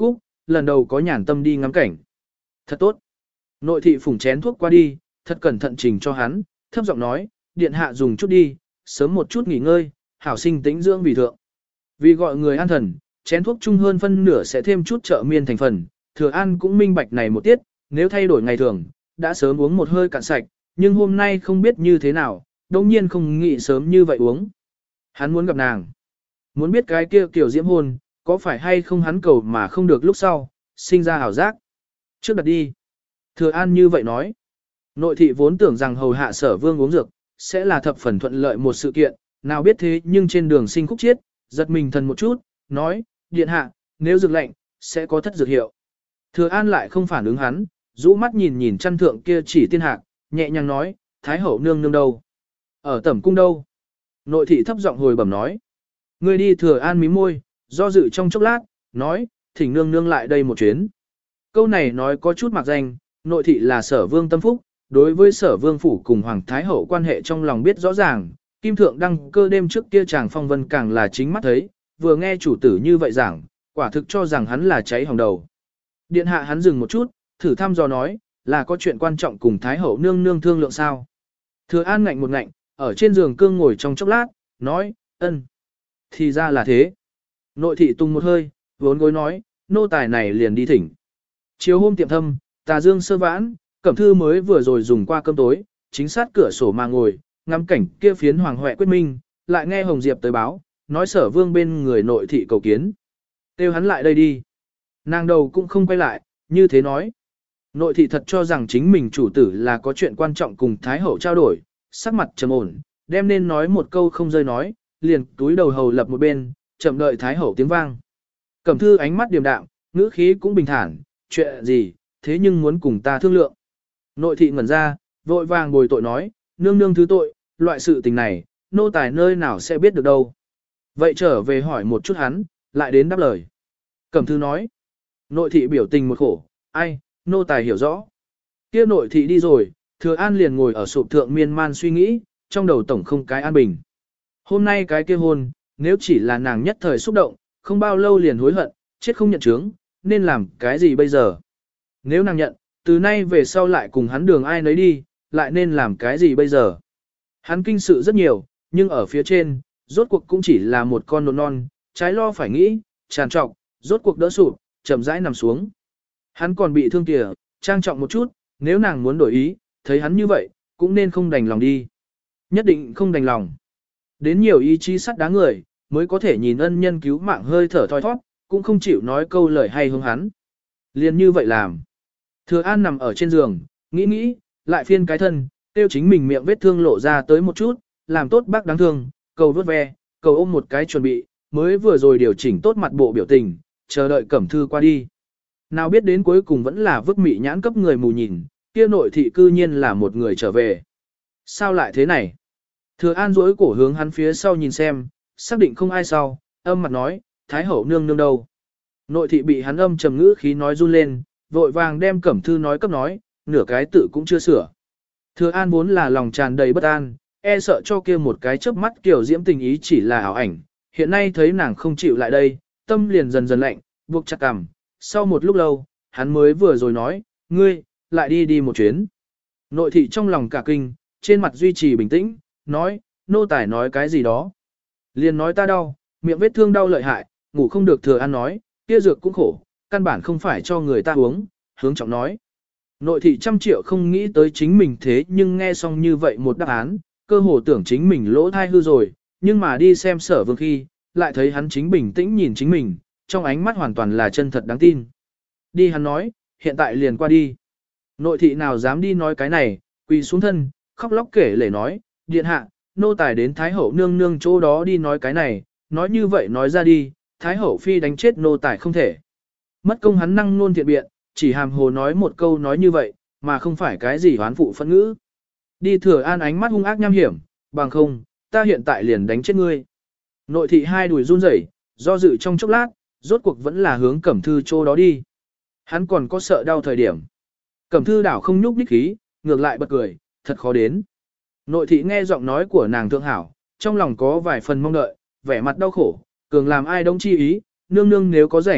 lần đầu có nhàn tâm đi ngắm cảnh. Thật tốt. Nội thị phủng chén thuốc qua đi, thật cẩn thận trình cho hắn, thấp giọng nói, điện hạ dùng chút đi, sớm một chút nghỉ ngơi, hảo sinh tĩnh dưỡng vì thượng. Vì gọi người an thần, chén thuốc chung hơn phân nửa sẽ thêm chút trợ miên thành phần, Thừa An cũng minh bạch này một tiết, nếu thay đổi ngày thường, đã sớm uống một hơi cạn sạch, nhưng hôm nay không biết như thế nào, đồng nhiên không nghĩ sớm như vậy uống. Hắn muốn gặp nàng, muốn biết cái kia kiểu diễm hôn, có phải hay không hắn cầu mà không được lúc sau, sinh ra hảo giác. Trước đặt đi. Thừa An như vậy nói. Nội thị vốn tưởng rằng hầu hạ Sở Vương uống dược, sẽ là thập phần thuận lợi một sự kiện, nào biết thế nhưng trên đường sinh khúc chiết, giật mình thần một chút, nói, điện hạ, nếu dược lệnh, sẽ có thất dược hiệu. Thừa An lại không phản ứng hắn, rũ mắt nhìn nhìn chăn thượng kia chỉ tiên hạc, nhẹ nhàng nói, Thái hậu nương nương đâu? Ở tẩm cung đâu? Nội thị thấp giọng hồi bẩm nói. Người đi. Thừa An mím môi, do dự trong chốc lát, nói, thỉnh nương nương lại đây một chuyến. Câu này nói có chút mặc danh, nội thị là Sở Vương tâm phúc, đối với Sở Vương phủ cùng Hoàng Thái hậu quan hệ trong lòng biết rõ ràng, Kim Thượng đăng cơ đêm trước kia chàng phong vân càng là chính mắt thấy, vừa nghe chủ tử như vậy giảng, quả thực cho rằng hắn là cháy hỏng đầu. Điện hạ hắn dừng một chút, thử thăm dò nói, là có chuyện quan trọng cùng Thái hậu nương nương thương lượng sao. Thừa An ngạnh một ngạnh, ở trên giường cương ngồi trong chốc lát, nói, ân. Thì ra là thế. Nội thị tung một hơi, vốn gối nói, nô tài này liền đi thỉnh. Chiều hôm tiệm thâm, tà dương sơ vãn, Cẩm Thư mới vừa rồi dùng qua cơm tối, chính sát cửa sổ mà ngồi, ngắm cảnh kia phiến hoàng huệ quyết minh, lại nghe Hồng Diệp tới báo, nói Sở Vương bên người nội thị cầu kiến. Kêu hắn lại đây đi. Nàng đầu cũng không quay lại, như thế nói. Nội thị thật cho rằng chính mình chủ tử là có chuyện quan trọng cùng Thái hậu trao đổi, sắc mặt trầm ổn, đem nên nói một câu không rơi nói, liền túi đầu hầu lập một bên, chậm đợi Thái hậu tiếng vang. Cẩm Thư ánh mắt điềm đạm, ngữ khí cũng bình thản, chuyện gì, thế nhưng muốn cùng ta thương lượng. Nội thị ngẩn ra, vội vàng bồi tội nói, nương nương thứ tội, loại sự tình này, nô tài nơi nào sẽ biết được đâu. Vậy trở về hỏi một chút hắn, lại đến đáp lời. Cẩm Thư nói, nội thị biểu tình một khổ, ai, nô tài hiểu rõ. Kia nội thị đi rồi, Thừa An liền ngồi ở sụp thượng miên man suy nghĩ, trong đầu tổng không cái an bình. Hôm nay cái kia hôn, nếu chỉ là nàng nhất thời xúc động, không bao lâu liền hối hận, chết không nhận chứng, nên làm cái gì bây giờ? Nếu nàng nhận, từ nay về sau lại cùng hắn đường ai nấy đi, lại nên làm cái gì bây giờ? Hắn kinh sự rất nhiều, nhưng ở phía trên, rốt cuộc cũng chỉ là một con nộn non, trái lo phải nghĩ, tràn trọc, rốt cuộc đỡ sụp, chậm rãi nằm xuống. Hắn còn bị thương kìa, trang trọng một chút, nếu nàng muốn đổi ý, thấy hắn như vậy, cũng nên không đành lòng đi. Nhất định không đành lòng. Đến nhiều ý chí sắt đá người, mới có thể nhìn ân nhân cứu mạng hơi thở thoi thoát, cũng không chịu nói câu lời hay hướng hắn. Liền như vậy làm. Thừa An nằm ở trên giường, nghĩ nghĩ, lại phiên cái thân, tiêu chính mình miệng vết thương lộ ra tới một chút, làm tốt bác đáng thương, cầu vớt ve, cầu ôm một cái chuẩn bị, mới vừa rồi điều chỉnh tốt mặt bộ biểu tình, chờ đợi Cẩm Thư qua đi. Nào biết đến cuối cùng vẫn là vứt mị nhãn cấp người mù nhìn, kia nội thị cư nhiên là một người trở về. Sao lại thế này? Thừa An duỗi cổ hướng hắn phía sau nhìn xem, xác định không ai sau, âm mặt nói, Thái hậu nương nương đâu. Nội thị bị hắn âm trầm ngữ khí nói run lên, vội vàng đem Cẩm Thư nói cấp nói, nửa cái tự cũng chưa sửa. Thừa An vốn là lòng tràn đầy bất an, e sợ cho kia một cái chớp mắt kiểu diễm tình ý chỉ là ảo ảnh, hiện nay thấy nàng không chịu lại đây, tâm liền dần dần lạnh, buộc chặt cằm. Sau một lúc lâu, hắn mới vừa rồi nói, ngươi, lại đi đi một chuyến. Nội thị trong lòng cả kinh, trên mặt duy trì bình tĩnh, nói, nô tài nói cái gì đó. Liền nói ta đau, miệng vết thương đau lợi hại, ngủ không được. Thừa An nói, kia dược cũng khổ, căn bản không phải cho người ta uống, hướng trọng nói. Nội thị trăm triệu không nghĩ tới chính mình thế nhưng nghe xong như vậy một đáp án, cơ hồ tưởng chính mình lỗ thai hư rồi, nhưng mà đi xem Sở Vương khi, lại thấy hắn chính bình tĩnh nhìn chính mình, trong ánh mắt hoàn toàn là chân thật đáng tin. Đi hắn nói, hiện tại liền qua đi. Nội thị nào dám đi nói cái này, quỳ xuống thân, khóc lóc kể lể nói, điện hạ, nô tài đến Thái hậu nương nương chỗ đó đi nói cái này, nói như vậy nói ra đi, Thái hậu phi đánh chết nô tài không thể. Mất công hắn năng nôn thiện biện, chỉ hàm hồ nói một câu nói như vậy, mà không phải cái gì hoán phụ phân ngữ. Đi. Thừa An ánh mắt hung ác nham hiểm, bằng không, ta hiện tại liền đánh chết ngươi. Nội thị hai đùi run rẩy, do dự trong chốc lát, rốt cuộc vẫn là hướng Cẩm Thư chỗ đó đi. Hắn còn có sợ đau thời điểm. Cẩm Thư đảo không nhúc nhích khí, ngược lại bật cười, thật khó đến. Nội thị nghe giọng nói của nàng thượng hảo, trong lòng có vài phần mong đợi, vẻ mặt đau khổ, cường làm ai đông chi ý, nương nương nếu có rảnh,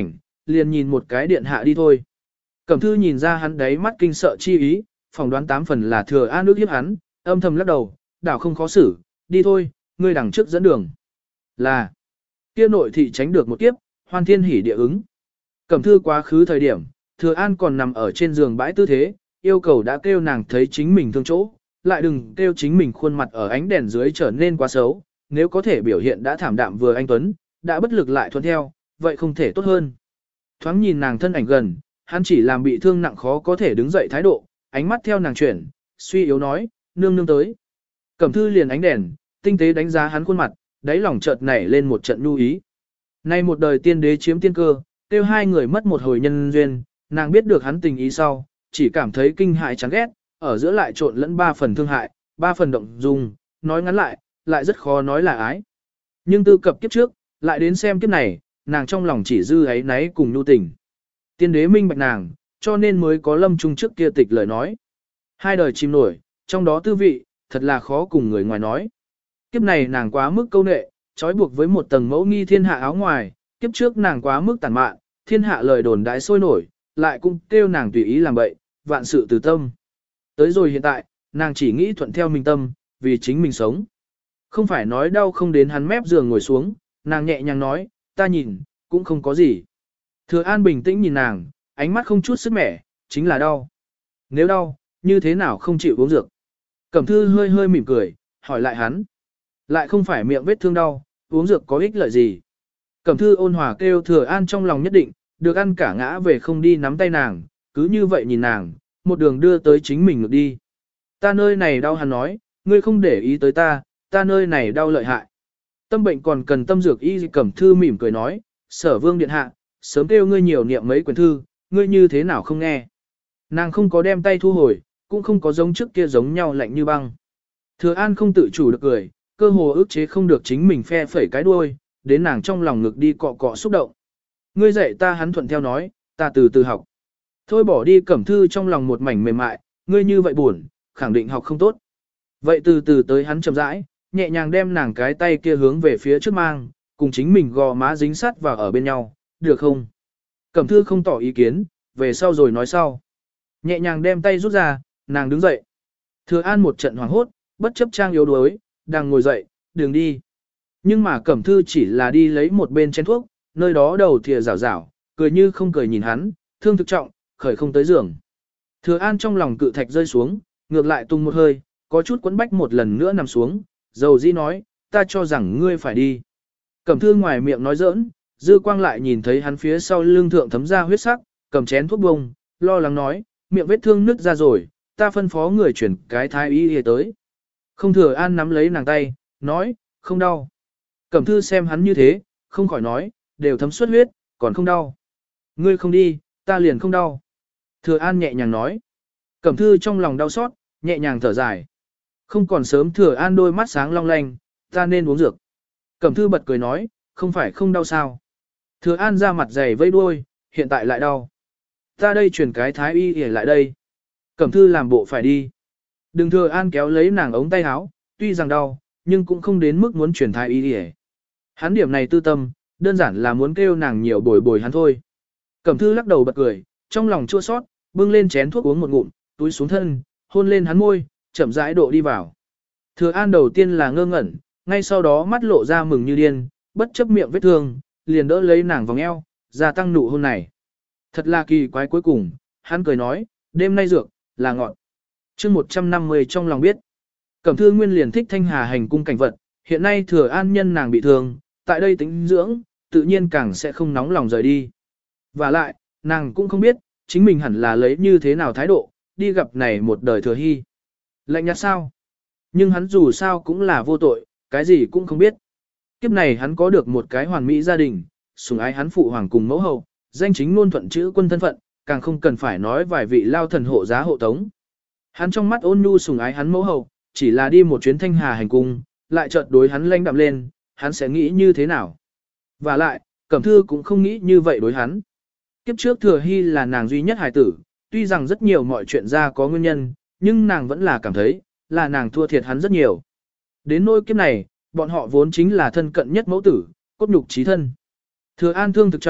liền nhìn một cái điện hạ đi thôi. Cẩm thư nhìn ra hắn đấy mắt kinh sợ chi ý, phỏng đoán tám phần là thừa an ước hiếp hắn, âm thầm lắc đầu, đảo không khó xử, đi thôi, ngươi đằng trước dẫn đường. Là, kia nội thị tránh được một kiếp, hoan thiên hỉ địa ứng. Cẩm thư quá khứ thời điểm, thừa an còn nằm ở trên giường bãi tư thế, yêu cầu đã kêu nàng thấy chính mình thương chỗ, lại đừng kêu chính mình khuôn mặt ở ánh đèn dưới trở nên quá xấu, nếu có thể biểu hiện đã thảm đạm vừa anh tuấn, đã bất lực lại thuận theo, vậy không thể tốt hơn. Thoáng nhìn nàng thân ảnh gần, hắn chỉ làm bị thương nặng khó có thể đứng dậy thái độ, ánh mắt theo nàng chuyển, suy yếu nói, nương nương tới. Cẩm thư liền ánh đèn, tinh tế đánh giá hắn khuôn mặt, đáy lòng chợt nảy lên một trận nhu ý. Nay một đời tiên đế chiếm tiên cơ, tiêu hai người mất một hồi nhân duyên, nàng biết được hắn tình ý sau, chỉ cảm thấy kinh hại chán ghét, ở giữa lại trộn lẫn ba phần thương hại, ba phần động dung, nói ngắn lại, lại rất khó nói là ái. Nhưng tư cập kiếp trước, lại đến xem kiếp này, nàng trong lòng chỉ dư ấy náy cùng nhu tình. Tiên đế minh bạch nàng, cho nên mới có lâm trung trước kia tịch lời nói. Hai đời chìm nổi, trong đó tư vị, thật là khó cùng người ngoài nói. Kiếp này nàng quá mức câu nệ, trói buộc với một tầng mẫu nghi thiên hạ áo ngoài, kiếp trước nàng quá mức tàn mạn, thiên hạ lời đồn đãi sôi nổi, lại cũng kêu nàng tùy ý làm bậy, vạn sự từ tâm. Tới rồi hiện tại, nàng chỉ nghĩ thuận theo mình tâm, vì chính mình sống. Không phải nói đau không đến hắn mép giường ngồi xuống, nàng nhẹ nhàng nói, ta nhìn, cũng không có gì. Thừa An bình tĩnh nhìn nàng, ánh mắt không chút sức mẻ, chính là đau. Nếu đau, như thế nào không chịu uống dược? Cẩm thư hơi hơi mỉm cười, hỏi lại hắn. Lại không phải miệng vết thương đau, uống dược có ích lợi gì? Cẩm thư ôn hòa kêu Thừa An trong lòng nhất định, được ăn cả ngã về không đi nắm tay nàng, cứ như vậy nhìn nàng, một đường đưa tới chính mình ngược đi. Ta nơi này đau hắn nói, ngươi không để ý tới ta, ta nơi này đau lợi hại. Tâm bệnh còn cần tâm dược y. Cẩm thư mỉm cười nói, Sở vương điện hạ, sớm kêu ngươi nhiều niệm mấy quyển thư, ngươi như thế nào không nghe. Nàng không có đem tay thu hồi, cũng không có giống trước kia giống nhau lạnh như băng. Thừa An không tự chủ được cười, cơ hồ ức chế không được chính mình phe phẩy cái đuôi, đến nàng trong lòng ngực đi cọ cọ xúc động. Ngươi dạy ta, hắn thuận theo nói, ta từ từ học. Thôi bỏ đi. Cẩm thư trong lòng một mảnh mềm mại, ngươi như vậy buồn, khẳng định học không tốt. Vậy từ từ tới. Hắn chậm rãi, nhẹ nhàng đem nàng cái tay kia hướng về phía trước mang, cùng chính mình gò má dính sát vào ở bên nhau, được không? Cẩm thư không tỏ ý kiến, về sau rồi nói sau. Nhẹ nhàng đem tay rút ra, nàng đứng dậy. Thừa An một trận hoảng hốt, bất chấp trang yếu đuối, đang ngồi dậy, đường đi. Nhưng mà Cẩm thư chỉ là đi lấy một bên chén thuốc, nơi đó đầu thìa rảo rảo, cười như không cười nhìn hắn, thương thực trọng, khởi không tới giường. Thừa An trong lòng cự thạch rơi xuống, ngược lại tung một hơi, có chút quấn bách một lần nữa nằm xuống, dầu dĩ nói, ta cho rằng ngươi phải đi. Cẩm thư ngoài miệng nói giỡn, dư quang lại nhìn thấy hắn phía sau lưng thượng thấm ra huyết sắc, cầm chén thuốc bông, lo lắng nói, miệng vết thương nứt ra rồi, ta phân phó người chuyển cái thái y y tới. Không. Thừa An nắm lấy nàng tay, nói, không đau. Cẩm thư xem hắn như thế, không khỏi nói, đều thấm xuất huyết, còn không đau. Ngươi không đi, ta liền không đau. Thừa An nhẹ nhàng nói. Cẩm thư trong lòng đau xót, nhẹ nhàng thở dài. Không còn sớm. Thừa An đôi mắt sáng long lanh, ta nên uống dược. Cẩm thư bật cười nói, không phải không đau sao. Thừa An ra mặt dày vây đuôi, hiện tại lại đau. Ta đây chuyển cái thái y để lại đây. Cẩm thư làm bộ phải đi. Đừng. Thừa An kéo lấy nàng ống tay áo, tuy rằng đau, nhưng cũng không đến mức muốn chuyển thái y để. Hắn điểm này tư tâm, đơn giản là muốn kêu nàng nhiều bồi bồi hắn thôi. Cẩm thư lắc đầu bật cười, trong lòng chua sót, bưng lên chén thuốc uống một ngụm, túi xuống thân, hôn lên hắn môi, chậm rãi độ đi vào. Thừa An đầu tiên là ngơ ngẩn, ngay sau đó mắt lộ ra mừng như điên, bất chấp miệng vết thương, liền đỡ lấy nàng vòng eo, gia tăng nụ hôn này. Thật là kỳ quái. Cuối cùng, hắn cười nói, đêm nay dược, là ngọt. chương một trăm năm mươi trong lòng biết. Cẩm thư nguyên liền thích thanh hà hành cung cảnh vật, hiện nay Thừa An nhân nàng bị thương, tại đây tính dưỡng, tự nhiên càng sẽ không nóng lòng rời đi. Và lại, nàng cũng không biết, chính mình hẳn là lấy như thế nào thái độ, đi gặp này một đời Thừa Hy. Lạnh nhạt sao? Nhưng hắn dù sao cũng là vô tội, cái gì cũng không biết. Kiếp này hắn có được một cái hoàn mỹ gia đình, sủng ái hắn phụ hoàng cùng mẫu hậu, danh chính ngôn thuận chữ quân thân phận, càng không cần phải nói vài vị lao thần hộ giá hộ tống. Hắn trong mắt ôn nhu sủng ái hắn mẫu hậu, chỉ là đi một chuyến thanh hà hành cung, lại chợt đối hắn lanh đạm lên, hắn sẽ nghĩ như thế nào? Và lại, Cẩm thư cũng không nghĩ như vậy đối hắn. Kiếp trước Thừa Hy là nàng duy nhất hài tử, tuy rằng rất nhiều mọi chuyện ra có nguyên nhân, nhưng nàng vẫn là cảm thấy, là nàng thua thiệt hắn rất nhiều. Đến nỗi kiếp này, bọn họ vốn chính là thân cận nhất mẫu tử, cốt nhục chí thân. Thừa An thương thực trọng,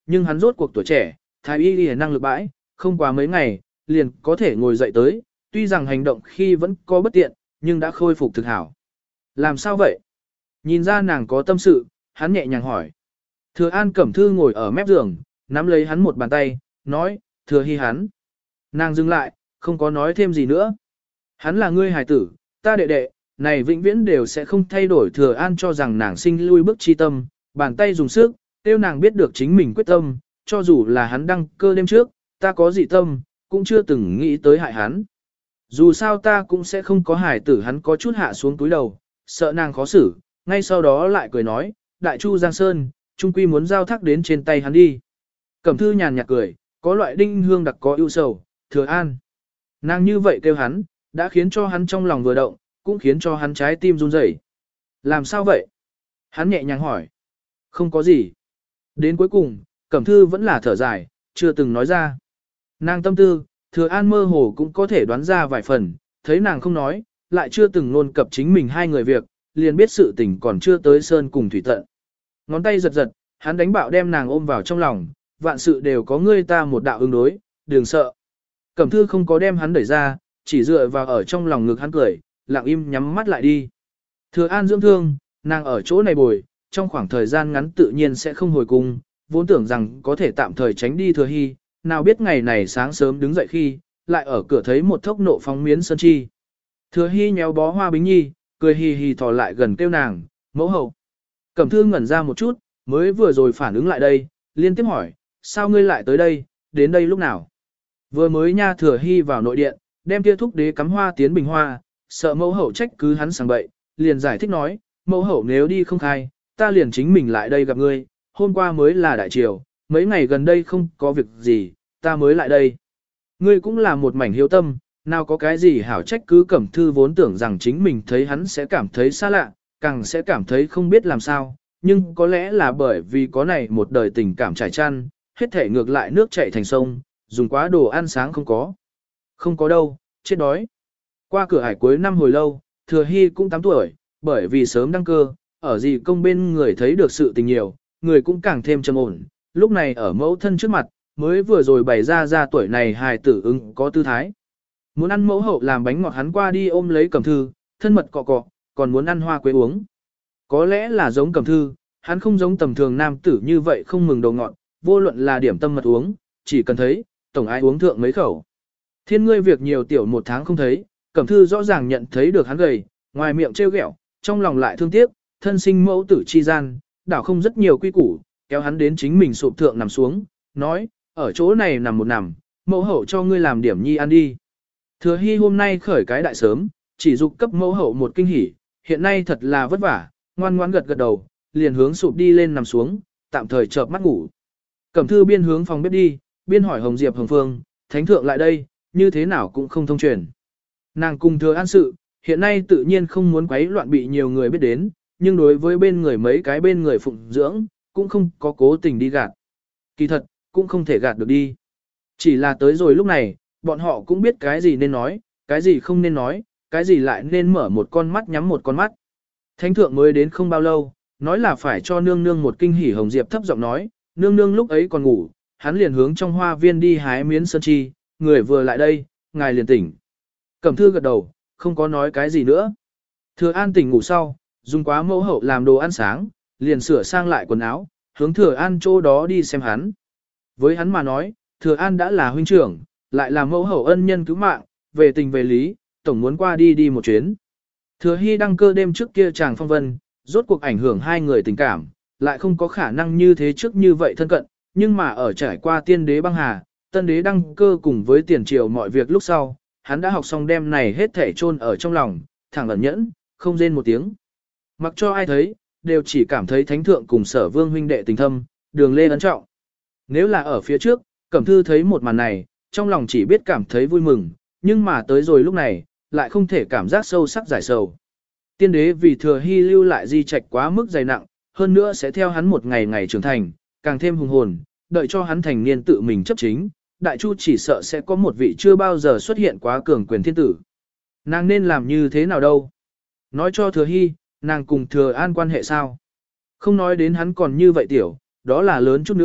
nhưng hắn rốt cuộc tuổi trẻ, thái y y năng lực bãi, không quá mấy ngày, liền có thể ngồi dậy tới, tuy rằng hành động khi vẫn có bất tiện, nhưng đã khôi phục thực hảo. Làm sao vậy? Nhìn ra nàng có tâm sự, hắn nhẹ nhàng hỏi. Thừa An Cẩm Thư ngồi ở mép giường, nắm lấy hắn một bàn tay, nói, Thừa Hy hắn. Nàng dừng lại, không có nói thêm gì nữa. Hắn là ngươi hài tử, ta đệ đệ, này vĩnh viễn đều sẽ không thay đổi. Thừa An cho rằng nàng sinh lui bước chi tâm, bàn tay dùng sức, tiêu nàng biết được chính mình quyết tâm, cho dù là hắn đăng cơ đêm trước, ta có dị tâm, cũng chưa từng nghĩ tới hại hắn. Dù sao ta cũng sẽ không có hài tử. Hắn có chút hạ xuống túi đầu, sợ nàng khó xử, ngay sau đó lại cười nói, Đại Chu Giang Sơn, trung quy muốn giao thác đến trên tay hắn đi. Cẩm Thư nhàn nhạt cười, có loại đinh hương đặc có ưu sầu, Thừa An. Nàng như vậy kêu hắn, đã khiến cho hắn trong lòng vừa động, cũng khiến cho hắn trái tim run rẩy. Làm sao vậy? Hắn nhẹ nhàng hỏi. Không có gì. Đến cuối cùng, Cẩm Thư vẫn là thở dài, chưa từng nói ra. Nàng tâm tư, Thừa An mơ hồ cũng có thể đoán ra vài phần, thấy nàng không nói, lại chưa từng nôn cập chính mình hai người việc, liền biết sự tình còn chưa tới sơn cùng thủy tận. Ngón tay giật giật, hắn đánh bạo đem nàng ôm vào trong lòng, vạn sự đều có ngươi ta một đạo ứng đối, đừng sợ. Cẩm Thư không có đem hắn đẩy ra, chỉ dựa vào ở trong lòng ngực hắn cười, lặng im nhắm mắt lại đi. Thừa An dưỡng thương, nàng ở chỗ này bồi, trong khoảng thời gian ngắn tự nhiên sẽ không hồi cung, vốn tưởng rằng có thể tạm thời tránh đi Thừa Hy, nào biết ngày này sáng sớm đứng dậy khi, lại ở cửa thấy một thốc nộ phóng miến sơn chi. Thừa Hy nhéo bó hoa bính nhi, cười hì hì thò lại gần kêu nàng, mẫu hậu. Cẩm Thư ngẩn ra một chút, mới vừa rồi phản ứng lại đây, liên tiếp hỏi, sao ngươi lại tới đây, đến đây lúc nào? Vừa mới nha. Thừa Hy vào nội điện, đem kia thúc đế cắm hoa tiến bình hoa, sợ mẫu hậu trách cứ hắn sang bậy, liền giải thích nói, mẫu hậu nếu đi không khai, ta liền chính mình lại đây gặp ngươi, hôm qua mới là đại triều, mấy ngày gần đây không có việc gì, ta mới lại đây. Ngươi cũng là một mảnh hiếu tâm, nào có cái gì hảo trách cứ. Cẩm Thư vốn tưởng rằng chính mình thấy hắn sẽ cảm thấy xa lạ, càng sẽ cảm thấy không biết làm sao, nhưng có lẽ là bởi vì có này một đời tình cảm trải chăn, hết thể ngược lại nước chảy thành sông, dùng quá đồ ăn sáng không có. Không có đâu, chết đói. Qua cửa hải cuối năm hồi lâu, Thừa Hy cũng tám tuổi, bởi vì sớm đăng cơ, ở gì công bên người thấy được sự tình nhiều, người cũng càng thêm trầm ổn, lúc này ở mẫu thân trước mặt, mới vừa rồi bày ra ra tuổi này hài tử ứng có tư thái. Muốn ăn mẫu hậu làm bánh ngọt, hắn qua đi ôm lấy Cẩm Thư, thân mật cọ cọ, còn muốn ăn hoa quế uống. Có lẽ là giống Cẩm Thư, hắn không giống tầm thường nam tử như vậy không mừng đồ ngọt, vô luận là điểm tâm mật uống, chỉ cần thấy, tổng ai uống thượng mấy khẩu. Thiên ngươi việc nhiều tiểu một tháng không thấy, Cẩm Thư rõ ràng nhận thấy được hắn gầy, ngoài miệng trêu ghẹo, trong lòng lại thương tiếc, thân sinh mẫu tử chi gian, đảo không rất nhiều quy củ, kéo hắn đến chính mình sụp thượng nằm xuống, nói, ở chỗ này nằm một nằm, mẫu hậu cho ngươi làm điểm nhi ăn đi. Thừa Hy hôm nay khởi cái đại sớm, chỉ dục cấp mẫu hậu một kinh hỉ, hiện nay thật là vất vả, ngoan ngoan gật gật đầu, liền hướng sụp đi lên nằm xuống, tạm thời chợp mắt ngủ. Cẩm Thư biên hướng phòng bếp đi, biên hỏi Hồng Diệp Hồng Phương, thánh thượng lại đây, như thế nào cũng không thông truyền. Nàng cùng Thừa An sự, hiện nay tự nhiên không muốn quấy loạn bị nhiều người biết đến, nhưng đối với bên người mấy cái bên người phụng dưỡng, cũng không có cố tình đi gạt. Kỳ thật, cũng không thể gạt được đi. Chỉ là tới rồi lúc này, bọn họ cũng biết cái gì nên nói, cái gì không nên nói, cái gì lại nên mở một con mắt nhắm một con mắt. Thánh thượng mới đến không bao lâu, nói là phải cho nương nương một kinh hỉ. Hồng Diệp thấp giọng nói, nương nương lúc ấy còn ngủ, hắn liền hướng trong hoa viên đi hái miến sơn chi, người vừa lại đây, ngài liền tỉnh. Cẩm Thư gật đầu, không có nói cái gì nữa. Thừa An tỉnh ngủ sau, dùng quá mẫu hậu làm đồ ăn sáng, liền sửa sang lại quần áo, hướng Thừa An chỗ đó đi xem hắn. Với hắn mà nói, Thừa An đã là huynh trưởng, lại là mẫu hậu ân nhân cứu mạng, về tình về lý, tổng muốn qua đi đi một chuyến. Thừa Hy đăng cơ đêm trước kia chàng phong vân, rốt cuộc ảnh hưởng hai người tình cảm, lại không có khả năng như thế trước như vậy thân cận, nhưng mà ở trải qua tiên đế băng hà, tân đế đăng cơ cùng với tiền triều mọi việc lúc sau, hắn đã học xong đem này hết thể chôn ở trong lòng, thẳng ẩn nhẫn, không rên một tiếng. Mặc cho ai thấy, đều chỉ cảm thấy thánh thượng cùng Sở Vương huynh đệ tình thâm, đường lê ấn trọng. Nếu là ở phía trước, Cẩm Thư thấy một màn này, trong lòng chỉ biết cảm thấy vui mừng, nhưng mà tới rồi lúc này, lại không thể cảm giác sâu sắc giải sầu. Tiên đế vì Thừa Hy lưu lại di trạch quá mức dày nặng, hơn nữa sẽ theo hắn một ngày ngày trưởng thành, càng thêm hùng hồn, đợi cho hắn thành niên tự mình chấp chính, Đại Chu chỉ sợ sẽ có một vị chưa bao giờ xuất hiện quá cường quyền thiên tử. Nàng nên làm như thế nào đâu? Nói cho Thừa Hy, nàng cùng Thừa An quan hệ sao? Không nói đến hắn còn như vậy tiểu, đó là lớn chút nữa,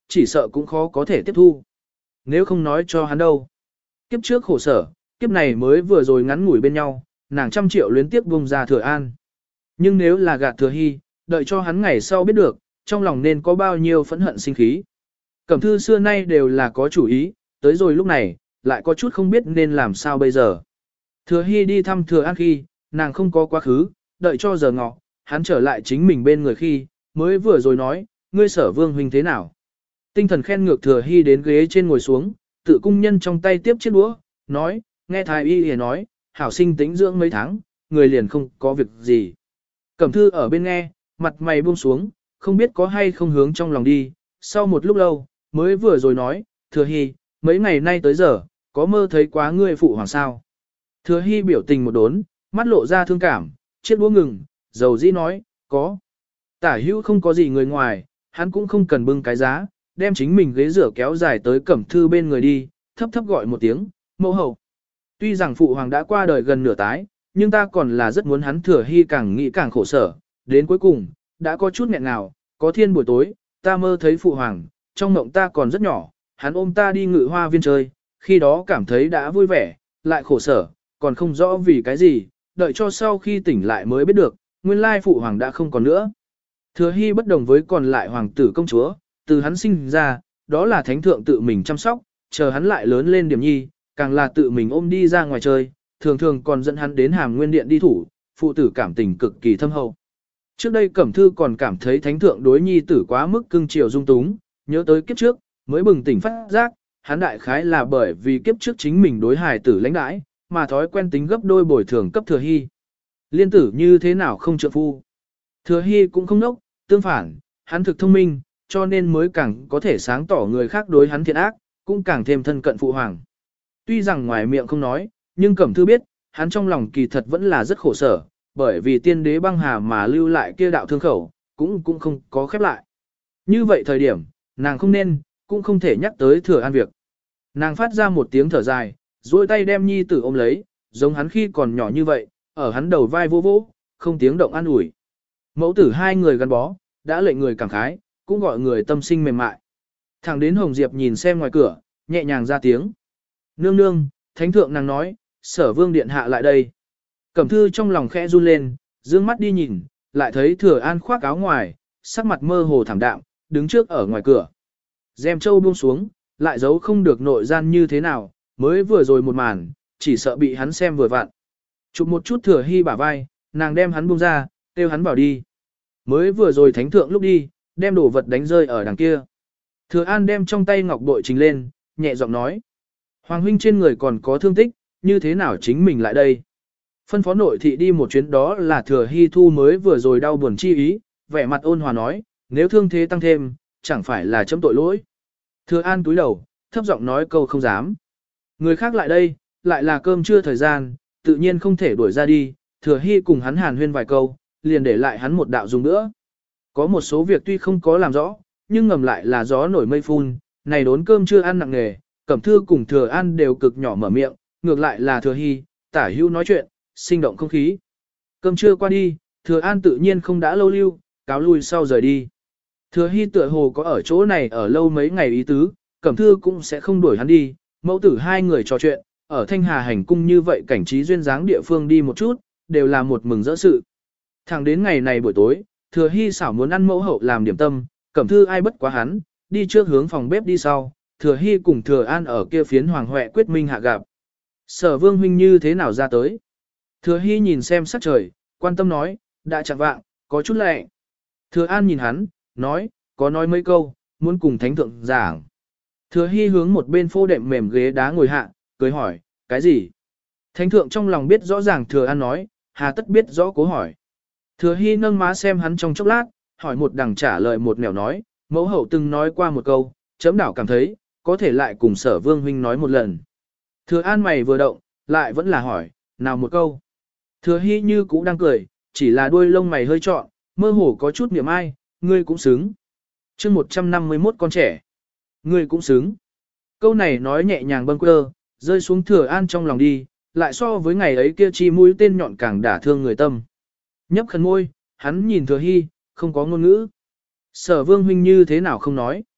chỉ sợ cũng khó có thể tiếp thu. Nếu không nói cho hắn đâu. Kiếp trước khổ sở, kiếp này mới vừa rồi ngắn ngủi bên nhau, nàng trăm triệu luyến tiếp vùng ra Thừa An. Nhưng nếu là gạt Thừa Hy, đợi cho hắn ngày sau biết được, trong lòng nên có bao nhiêu phẫn hận sinh khí. Cẩm Thư xưa nay đều là có chủ ý, tới rồi lúc này, lại có chút không biết nên làm sao bây giờ. Thừa Hy đi thăm Thừa An khi, nàng không có quá khứ, đợi cho giờ ngọ, hắn trở lại chính mình bên người khi, mới vừa rồi nói, ngươi Sở Vương huynh thế nào. Tinh thần khen ngược Thừa Hy đến ghế trên ngồi xuống, tự cung nhân trong tay tiếp chiếc đũa, nói, nghe thái y y nói, hảo sinh tĩnh dưỡng mấy tháng, người liền không có việc gì. Cẩm Thư ở bên nghe, mặt mày buông xuống, không biết có hay không hướng trong lòng đi, sau một lúc lâu, mới vừa rồi nói, Thừa Hy, mấy ngày nay tới giờ, có mơ thấy quá ngươi phụ hoàng sao. Thừa Hy biểu tình một đốn, mắt lộ ra thương cảm, chiếc đũa ngừng, dầu dĩ nói, có. Tả hữu không có gì người ngoài, hắn cũng không cần bưng cái giá, đem chính mình ghế rửa kéo dài tới Cẩm Thư bên người đi, thấp thấp gọi một tiếng, mẫu hậu. Tuy rằng phụ hoàng đã qua đời gần nửa tái, nhưng ta còn là rất muốn hắn Thừa Hy càng nghĩ càng khổ sở, đến cuối cùng, đã có chút nghẹn ngào, có thiên buổi tối, ta mơ thấy phụ hoàng, trong mộng ta còn rất nhỏ, hắn ôm ta đi ngự hoa viên chơi, khi đó cảm thấy đã vui vẻ, lại khổ sở, còn không rõ vì cái gì, đợi cho sau khi tỉnh lại mới biết được, nguyên lai phụ hoàng đã không còn nữa. Thừa Hy bất đồng với còn lại hoàng tử công chúa, từ hắn sinh ra, đó là thánh thượng tự mình chăm sóc, chờ hắn lại lớn lên điểm nhi, càng là tự mình ôm đi ra ngoài chơi, thường thường còn dẫn hắn đến Hàm Nguyên Điện đi thủ, phụ tử cảm tình cực kỳ thâm hậu. Trước đây Cẩm Thư còn cảm thấy thánh thượng đối nhi tử quá mức cưng chiều dung túng, nhớ tới kiếp trước, mới bừng tỉnh phát giác, hắn đại khái là bởi vì kiếp trước chính mình đối hài tử lãnh đãi, mà thói quen tính gấp đôi bồi thường cấp Thừa Hy. Liên tử như thế nào không trượng phu. Thừa Hy cũng không nốc, tương phản, hắn thực thông minh, cho nên mới càng có thể sáng tỏ người khác đối hắn thiện ác, cũng càng thêm thân cận phụ hoàng. Tuy rằng ngoài miệng không nói, nhưng Cẩm Thư biết, hắn trong lòng kỳ thật vẫn là rất khổ sở, bởi vì tiên đế băng hà mà lưu lại kia đạo thương khẩu, cũng cũng không có khép lại. Như vậy thời điểm, nàng không nên, cũng không thể nhắc tới Thừa An việc. Nàng phát ra một tiếng thở dài, duỗi tay đem nhi tử ôm lấy, giống hắn khi còn nhỏ như vậy, ở hắn đầu vai vô vô, không tiếng động an ủi. Mẫu tử hai người gắn bó, đã lệnh người cảm khái, cũng gọi người tâm sinh mềm mại. Thẳng đến Hồng Diệp nhìn xem ngoài cửa, nhẹ nhàng ra tiếng. Nương nương, thánh thượng nàng nói, Sở Vương điện hạ lại đây. Cẩm Thư trong lòng khẽ run lên, dương mắt đi nhìn, lại thấy Thừa An khoác áo ngoài, sắc mặt mơ hồ thảm đạm, đứng trước ở ngoài cửa. Rèm châu buông xuống, lại giấu không được nội gian như thế nào, mới vừa rồi một màn, chỉ sợ bị hắn xem vừa vặn. Chụp một chút Thừa Hy bả vai, nàng đem hắn buông ra, kêu hắn vào đi. Mới vừa rồi thánh thượng lúc đi, đem đồ vật đánh rơi ở đằng kia. Thừa An đem trong tay ngọc bội trình lên, nhẹ giọng nói. Hoàng huynh trên người còn có thương tích, như thế nào chính mình lại đây? Phân phó nội thị đi một chuyến đó là Thừa Hy thu mới vừa rồi đau buồn chi ý, vẻ mặt ôn hòa nói, nếu thương thế tăng thêm, chẳng phải là chấm tội lỗi. Thừa An túi đầu, thấp giọng nói câu không dám. Người khác lại đây, lại là cơm trưa thời gian, tự nhiên không thể đuổi ra đi, Thừa Hy cùng hắn hàn huyên vài câu, liền để lại hắn một đạo dùng nữa. Có một số việc tuy không có làm rõ, nhưng ngầm lại là gió nổi mây phun, này đốn cơm chưa ăn nặng nề, Cẩm Thư cùng Thừa An đều cực nhỏ mở miệng, ngược lại là Thừa Hy, tả hữu nói chuyện, sinh động không khí. Cơm trưa qua đi, Thừa An tự nhiên không đã lâu lưu, cáo lui sau rời đi. Thừa Hy tựa hồ có ở chỗ này ở lâu mấy ngày ý tứ, Cẩm Thư cũng sẽ không đuổi hắn đi, mẫu tử hai người trò chuyện, ở Thanh Hà hành cung như vậy cảnh trí duyên dáng địa phương đi một chút, đều là một mừng rỡ sự. Thẳng đến ngày này buổi tối, Thừa Hy xảo muốn ăn mẫu hậu làm điểm tâm, Cẩm Thư ai bất quá hắn, đi trước hướng phòng bếp đi sau, Thừa Hy cùng Thừa An ở kia phiến Hoàng Huệ quyết minh hạ gặp. Sở Vương huynh như thế nào ra tới? Thừa Hy nhìn xem sắc trời, quan tâm nói, đã chẳng vạng, có chút lệ. Thừa An nhìn hắn, nói, có nói mấy câu, muốn cùng thánh thượng giảng. Thừa Hy hướng một bên phô đệm mềm ghế đá ngồi hạ, cười hỏi, cái gì? Thánh thượng trong lòng biết rõ ràng Thừa An nói, hà tất biết rõ cố hỏi. Thừa Hy nâng má xem hắn trong chốc lát, hỏi một đằng trả lời một nẻo nói, mẫu hậu từng nói qua một câu, chấm đảo cảm thấy, có thể lại cùng Sở Vương huynh nói một lần. Thừa An mày vừa động, lại vẫn là hỏi, nào một câu. Thừa Hy như cũ đang cười, chỉ là đuôi lông mày hơi trọn, mơ hồ có chút niệm ai, ngươi cũng xứng. chương một trăm năm mươi mốt con trẻ. Ngươi cũng xứng. Câu này nói nhẹ nhàng bâng quơ, rơi xuống Thừa An trong lòng đi, lại so với ngày ấy kia chi mũi tên nhọn càng đả thương người tâm. Nhấp khẩn môi, hắn nhìn Thừa Hy, không có ngôn ngữ. Sở Vương huynh như thế nào không nói.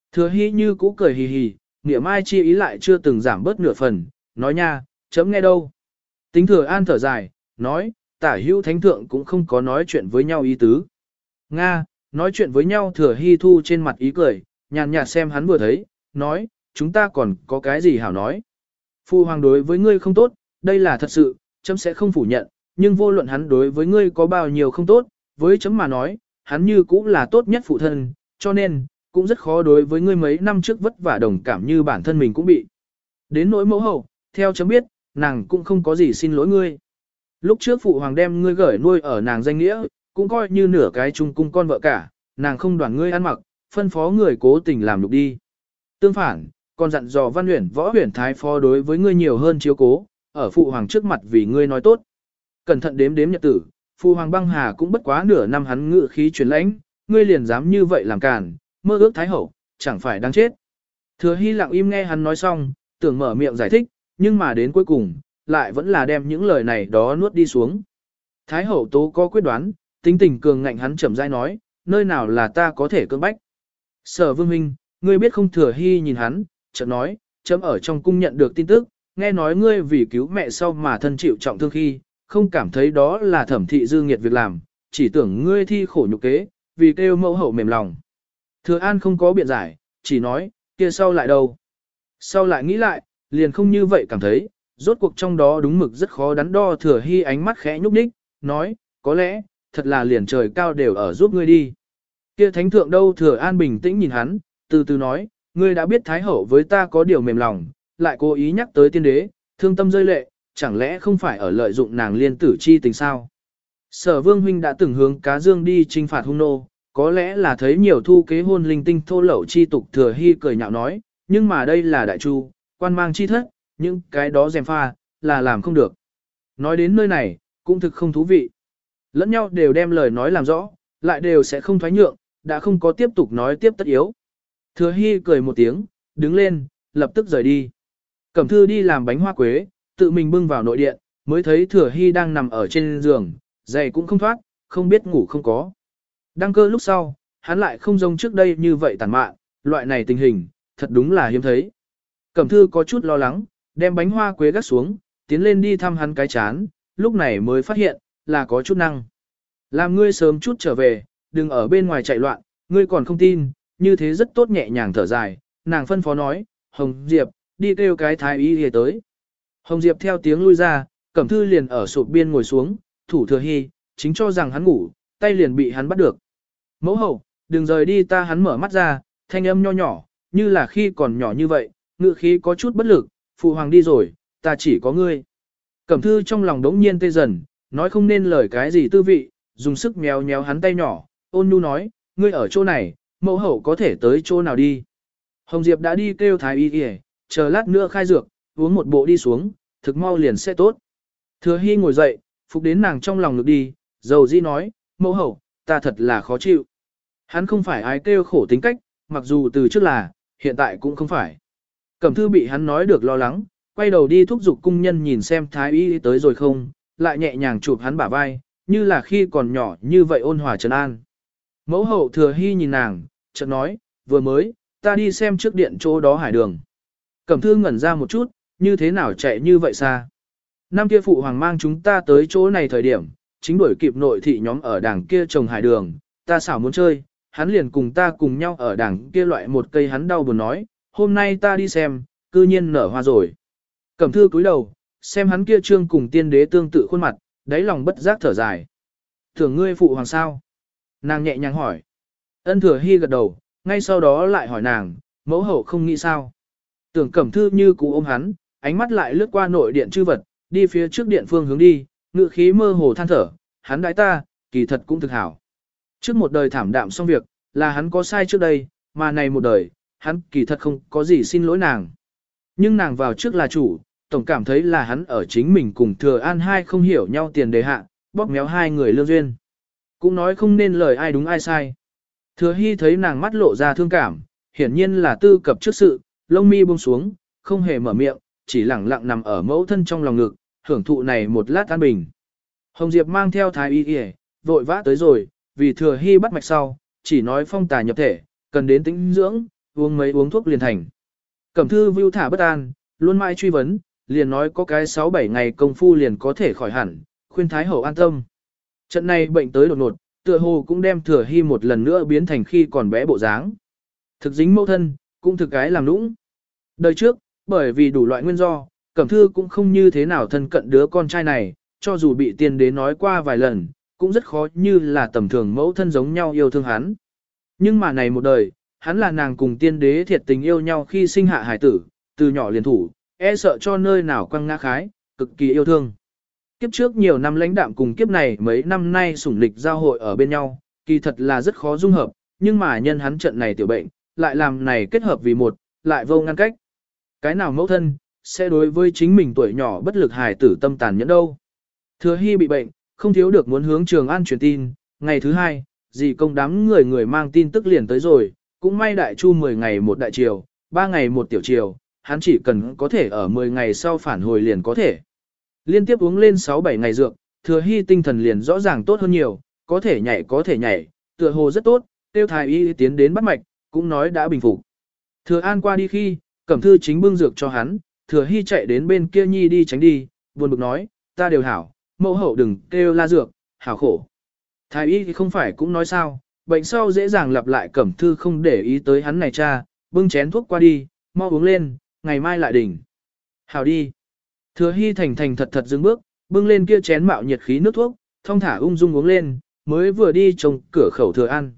Thừa hy như cũ cười hì hì, nghĩa mai chi ý lại chưa từng giảm bớt nửa phần, nói nha, chấm nghe đâu. Tính thừa an thở dài, nói, tả hữu thánh thượng cũng không có nói chuyện với nhau ý tứ. Nga, nói chuyện với nhau thừa hy thu trên mặt ý cười, nhàn nhạt xem hắn vừa thấy, nói, chúng ta còn có cái gì hảo nói. Phu hoàng đối với ngươi không tốt, đây là thật sự, chấm sẽ không phủ nhận, nhưng vô luận hắn đối với ngươi có bao nhiêu không tốt, với chấm mà nói, hắn như cũng là tốt nhất phụ thân, cho nên, cũng rất khó đối với ngươi mấy năm trước vất vả đồng cảm như bản thân mình cũng bị. Đến nỗi mẫu hậu, theo chấm biết, nàng cũng không có gì xin lỗi ngươi. Lúc trước phụ hoàng đem ngươi gửi nuôi ở nàng danh nghĩa, cũng coi như nửa cái chung cung con vợ cả, nàng không đoàn ngươi ăn mặc, phân phó người cố tình làm lục đi. Tương phản, còn dặn dò văn huyển võ huyển thái phó đối với ngươi nhiều hơn chiếu cố, ở phụ hoàng trước mặt vì ngươi nói tốt. Cẩn thận đếm đếm nhật tử, phụ hoàng băng hà cũng bất quá nửa năm hắn ngự khí truyền lãnh, ngươi liền dám như vậy làm càn, mơ ước thái hậu, chẳng phải đáng chết. Thừa hy lặng im nghe hắn nói xong, tưởng mở miệng giải thích, nhưng mà đến cuối cùng, lại vẫn là đem những lời này đó nuốt đi xuống. Thái hậu tố có quyết đoán, tính tình cường ngạnh hắn chậm rãi nói, nơi nào là ta có thể cưỡng bách. Sở vương huynh, ngươi biết không? Thừa hy nhìn hắn, chợt nói, chấm ở trong cung nhận được tin tức, nghe nói ngươi vì cứu mẹ sau mà thân chịu trọng thương khi, không cảm thấy đó là thẩm thị dư nghiệt việc làm, chỉ tưởng ngươi thi khổ nhục kế, vì kêu mẫu hậu mềm lòng. Thừa an không có biện giải, chỉ nói, kia sau lại đâu. Sau lại nghĩ lại, liền không như vậy cảm thấy, rốt cuộc trong đó đúng mực rất khó đắn đo. Thừa hy ánh mắt khẽ nhúc nhích, nói, có lẽ, thật là liền trời cao đều ở giúp ngươi đi. Kia thánh thượng đâu? Thừa an bình tĩnh nhìn hắn, từ từ nói, ngươi đã biết thái hậu với ta có điều mềm lòng, lại cố ý nhắc tới tiên đế, thương tâm rơi lệ, chẳng lẽ không phải ở lợi dụng nàng liên tử chi tình sao? Sở vương huynh đã từng hướng cá dương đi trinh phạt hung nô, có lẽ là thấy nhiều thu kế hôn linh tinh thô lậu chi tục. Thừa hy cười nhạo nói, nhưng mà đây là đại chu, quan mang chi thất, những cái đó dèm pha, là làm không được. Nói đến nơi này, cũng thực không thú vị. Lẫn nhau đều đem lời nói làm rõ, lại đều sẽ không thoái nhượng, đã không có tiếp tục nói tiếp tất yếu. Thừa hy cười một tiếng, đứng lên, lập tức rời đi. Cẩm thư đi làm bánh hoa quế, tự mình bưng vào nội điện, mới thấy Thừa hy đang nằm ở trên giường, giày cũng không thoát, không biết ngủ không có. Đăng cơ lúc sau, hắn lại không giống trước đây như vậy tàn mạn, loại này tình hình, thật đúng là hiếm thấy. Cẩm thư có chút lo lắng, đem bánh hoa quế gắt xuống, tiến lên đi thăm hắn cái chán, lúc này mới phát hiện, là có chút năng. Làm ngươi sớm chút trở về, đừng ở bên ngoài chạy loạn, ngươi còn không tin, như thế rất tốt. Nhẹ nhàng thở dài, nàng phân phó nói, Hồng Diệp, đi kêu cái thái y y tới. Hồng Diệp theo tiếng lui ra, Cẩm thư liền ở sụp biên ngồi xuống, thủ Thừa hy, chính cho rằng hắn ngủ, tay liền bị hắn bắt được. Mẫu hậu, đừng rời đi ta. Hắn mở mắt ra, thanh âm nho nhỏ, như là khi còn nhỏ như vậy, ngự khí có chút bất lực, phụ hoàng đi rồi, ta chỉ có ngươi. Cẩm thư trong lòng đống nhiên tê dần, nói không nên lời cái gì tư vị, dùng sức méo méo hắn tay nhỏ, ôn nhu nói, ngươi ở chỗ này, mẫu hậu có thể tới chỗ nào đi. Hồng Diệp đã đi kêu thái y y, chờ lát nữa khai dược, uống một bộ đi xuống, thực mau liền sẽ tốt. Thừa hy ngồi dậy, phục đến nàng trong lòng ngực đi, dầu dĩ nói, mẫu hậu, ta thật là khó chịu. Hắn không phải ai kêu khổ tính cách, mặc dù từ trước là, hiện tại cũng không phải. Cẩm thư bị hắn nói được lo lắng, quay đầu đi thúc giục cung nhân nhìn xem thái y tới rồi không, lại nhẹ nhàng chụp hắn bả vai, như là khi còn nhỏ như vậy ôn hòa trấn an. Mẫu hậu. Thừa hy nhìn nàng, chợt nói, vừa mới, ta đi xem trước điện chỗ đó hải đường. Cẩm thư ngẩn ra một chút, như thế nào chạy như vậy xa. Năm kia phụ hoàng mang chúng ta tới chỗ này thời điểm, chính đuổi kịp nội thị nhóm ở đảng kia trồng hải đường, ta xảo muốn chơi, hắn liền cùng ta cùng nhau ở đảng kia loại một cây. Hắn đau buồn nói, hôm nay ta đi xem, cư nhiên nở hoa rồi. Cẩm thư cúi đầu, xem hắn kia trương cùng tiên đế tương tự khuôn mặt, đáy lòng bất giác thở dài. Tưởng ngươi phụ hoàng sao? Nàng nhẹ nhàng hỏi. Ân. Thừa hy gật đầu, ngay sau đó lại hỏi nàng, mẫu hậu không nghĩ sao? Tưởng Cẩm thư như cũ ôm hắn, ánh mắt lại lướt qua nội điện chư vật, đi phía trước điện phương hướng đi, ngự khí mơ hồ than thở, hắn đãi ta, kỳ thật cũng thực hảo. Trước một đời thảm đạm xong việc, là hắn có sai trước đây, mà này một đời, hắn kỳ thật không có gì xin lỗi nàng. Nhưng nàng vào trước là chủ, tổng cảm thấy là hắn ở chính mình cùng Thừa An hai không hiểu nhau tiền đề hạ, bóp méo hai người lương duyên. Cũng nói không nên lời ai đúng ai sai. Thừa hy thấy nàng mắt lộ ra thương cảm, hiển nhiên là tư cập trước sự, lông mi buông xuống, không hề mở miệng, chỉ lẳng lặng nằm ở mẫu thân trong lòng ngực, hưởng thụ này một lát an bình. Hồng Diệp mang theo thái y y, vội vã tới rồi, vì Thừa hy bắt mạch sau, chỉ nói phong tà nhập thể, cần đến tĩnh dưỡng, uống mấy uống thuốc liền thành. Cẩm thư vưu thả bất an, luôn mãi truy vấn, liền nói có cái sáu bảy ngày công phu liền có thể khỏi hẳn, khuyên Thái Hậu an tâm. Trận này bệnh tới đột ngột, tựa hồ cũng đem Thừa Hy một lần nữa biến thành khi còn bé bộ dáng. Thực dính mẫu thân, cũng thực cái làm nũng. Đời trước, bởi vì đủ loại nguyên do, Cẩm thư cũng không như thế nào thân cận đứa con trai này, cho dù bị tiên đế nói qua vài lần, cũng rất khó như là tầm thường mẫu thân giống nhau yêu thương hắn. Nhưng mà này một đời, hắn là nàng cùng tiên đế thiệt tình yêu nhau khi sinh hạ hải tử, từ nhỏ liền thủ, e sợ cho nơi nào quăng ngã khái, cực kỳ yêu thương. Kiếp trước nhiều năm lãnh đạm cùng kiếp này mấy năm nay sủng lịch giao hội ở bên nhau, kỳ thật là rất khó dung hợp, nhưng mà nhân hắn trận này tiểu bệnh, lại làm này kết hợp vì một, lại vô ngăn cách. Cái nào mẫu thân, sẽ đối với chính mình tuổi nhỏ bất lực hài tử tâm tàn nhẫn đâu. Thừa Hy bị bệnh, không thiếu được muốn hướng Trường An truyền tin, ngày thứ hai, dì công đám người người mang tin tức liền tới rồi, cũng may đại chu mười ngày một đại triều, ba ngày một tiểu triều, hắn chỉ cần có thể ở mười ngày sau phản hồi liền có thể. Liên tiếp uống lên sáu bảy ngày dược, Thừa Hy tinh thần liền rõ ràng tốt hơn nhiều, có thể nhảy có thể nhảy, tựa hồ rất tốt, tiêu thái y tiến đến bắt mạch, cũng nói đã bình phục. Thừa An qua đi khi, Cẩm thư chính bưng dược cho hắn, Thừa Hy chạy đến bên kia nhi đi tránh đi, buồn bực nói, ta đều hảo, mẫu hậu đừng kêu la dược, hảo khổ. Thái y thì không phải cũng nói sao, bệnh sau dễ dàng lặp lại. Cẩm thư không để ý tới hắn này cha, bưng chén thuốc qua đi, mau uống lên, ngày mai lại đỉnh. Hảo đi. Thừa Hy thành thành thật thật dừng bước, bưng lên kia chén mạo nhiệt khí nước thuốc, thong thả ung dung uống lên, mới vừa đi trông cửa khẩu Thừa An.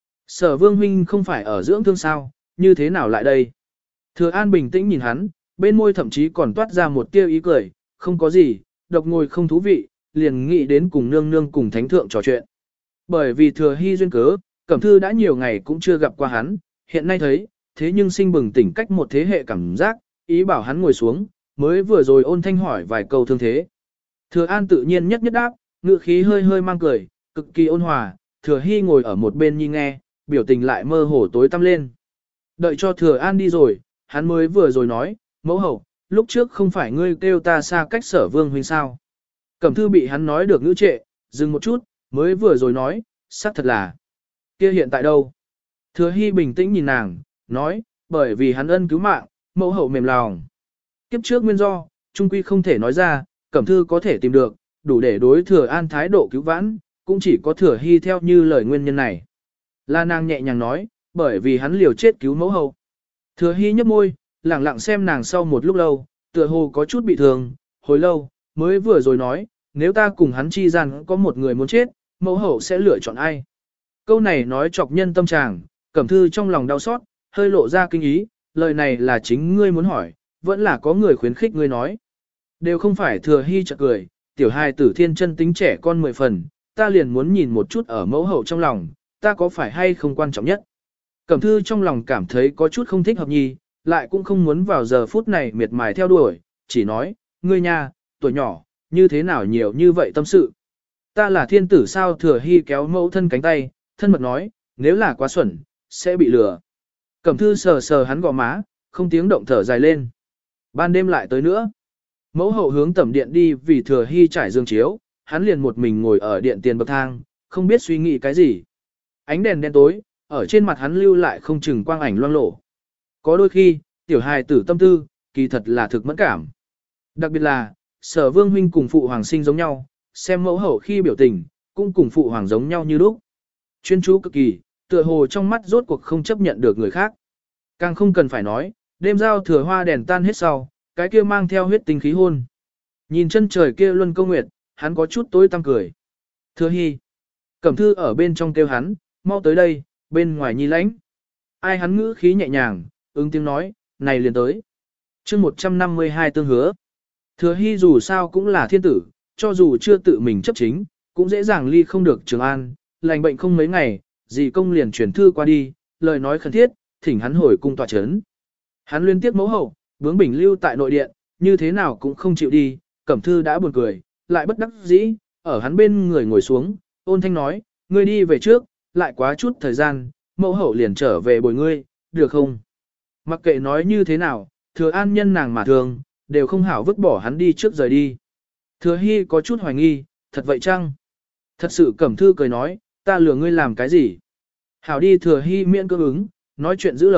Sở Vương huynh không phải ở dưỡng thương sao, như thế nào lại đây? Thừa An bình tĩnh nhìn hắn, bên môi thậm chí còn toát ra một tia ý cười, không có gì, độc ngồi không thú vị, liền nghĩ đến cùng nương nương cùng thánh thượng trò chuyện. Bởi vì Thừa Hy duyên cớ, Cẩm thư đã nhiều ngày cũng chưa gặp qua hắn, hiện nay thấy, thế nhưng sinh bừng tỉnh cách một thế hệ cảm giác, ý bảo hắn ngồi xuống, mới vừa rồi ôn thanh hỏi vài câu thương thế. Thừa An tự nhiên nhất nhất đáp, ngữ khí hơi hơi mang cười, cực kỳ ôn hòa, Thừa Hy ngồi ở một bên nhi nghe, biểu tình lại mơ hồ tối tăm lên. Đợi cho Thừa An đi rồi, hắn mới vừa rồi nói, mẫu hậu, lúc trước không phải ngươi kêu ta xa cách Sở Vương huynh sao. Cẩm thư bị hắn nói được ngữ trệ, dừng một chút, mới vừa rồi nói, xác thật là. Kia hiện tại đâu? Thừa Hy bình tĩnh nhìn nàng, nói, bởi vì hắn ân cứu mạng, mẫu hậu mềm lòng. Kiếp trước nguyên do, trung quy không thể nói ra, Cẩm thư có thể tìm được, đủ để đối Thừa An thái độ cứu vãn, cũng chỉ có Thừa Hy theo như lời nguyên nhân này. La nàng nhẹ nhàng nói, bởi vì hắn liều chết cứu mẫu hậu. Thừa Hy nhấp môi, lẳng lặng xem nàng sau một lúc lâu, tựa hồ có chút bị thương, hồi lâu, mới vừa rồi nói, nếu ta cùng hắn chi gian có một người muốn chết, mẫu hậu sẽ lựa chọn ai. Câu này nói chọc nhân tâm tràng, Cẩm thư trong lòng đau xót, hơi lộ ra kinh ý, lời này là chính ngươi muốn hỏi, vẫn là có người khuyến khích ngươi nói. Đều không phải Thừa Hy chợt cười, tiểu hài tử thiên chân tính trẻ con mười phần, ta liền muốn nhìn một chút ở mẫu hậu trong lòng, ta có phải hay không quan trọng nhất. Cẩm thư trong lòng cảm thấy có chút không thích hợp nhi, lại cũng không muốn vào giờ phút này miệt mài theo đuổi, chỉ nói, ngươi nha, tuổi nhỏ, như thế nào nhiều như vậy tâm sự. Ta là thiên tử sao? Thừa Hy kéo mẫu thân cánh tay, thân mật nói, nếu là quá xuẩn, sẽ bị lừa. Cẩm thư sờ sờ hắn gò má, không tiếng động thở dài lên. Ban đêm lại tới nữa. Mẫu hậu hướng tẩm điện đi vì Thừa Hy trải giường chiếu, hắn liền một mình ngồi ở điện tiền bậc thang, không biết suy nghĩ cái gì. Ánh đèn đen tối, ở trên mặt hắn lưu lại không chừng quang ảnh loang lổ. Có đôi khi, tiểu hài tử tâm tư, kỳ thật là thực mẫn cảm. Đặc biệt là, Sở Vương huynh cùng phụ hoàng sinh giống nhau, xem mẫu hậu khi biểu tình, cũng cùng phụ hoàng giống nhau như lúc. Chuyên chú cực kỳ, tựa hồ trong mắt rốt cuộc không chấp nhận được người khác. Càng không cần phải nói, đêm giao thừa hoa đèn tan hết sau, cái kia mang theo huyết tinh khí hôn. Nhìn chân trời kia luân câu nguyệt, hắn có chút tối tăm cười. Thừa Hy. Cẩm thư ở bên trong kêu hắn, mau tới đây, bên ngoài nhi lãnh. Ai hắn ngữ khí nhẹ nhàng, ứng tiếng nói, này liền tới. chương một trăm năm mươi hai tương hứa. Thừa Hy dù sao cũng là thiên tử, cho dù chưa tự mình chấp chính, cũng dễ dàng ly không được Trường An, lành bệnh không mấy ngày, dì công liền chuyển thư qua đi, lời nói khẩn thiết, thỉnh hắn hồi cung tòa chấn. Hắn liên tiếp mẫu hậu, bướng bỉnh lưu tại nội điện, như thế nào cũng không chịu đi, Cẩm thư đã buồn cười, lại bất đắc dĩ, ở hắn bên người ngồi xuống, ôn thanh nói, ngươi đi về trước, lại quá chút thời gian, mẫu hậu liền trở về bồi ngươi, được không? Mặc kệ nói như thế nào, Thừa An nhân nàng mà thường, đều không hảo vứt bỏ hắn đi trước rời đi. Thừa Hy có chút hoài nghi, thật vậy chăng? Thật sự Cẩm thư cười nói, ta lừa ngươi làm cái gì? Hảo đi. Thừa Hy miễn cưỡng ứng, nói chuyện giữ lời,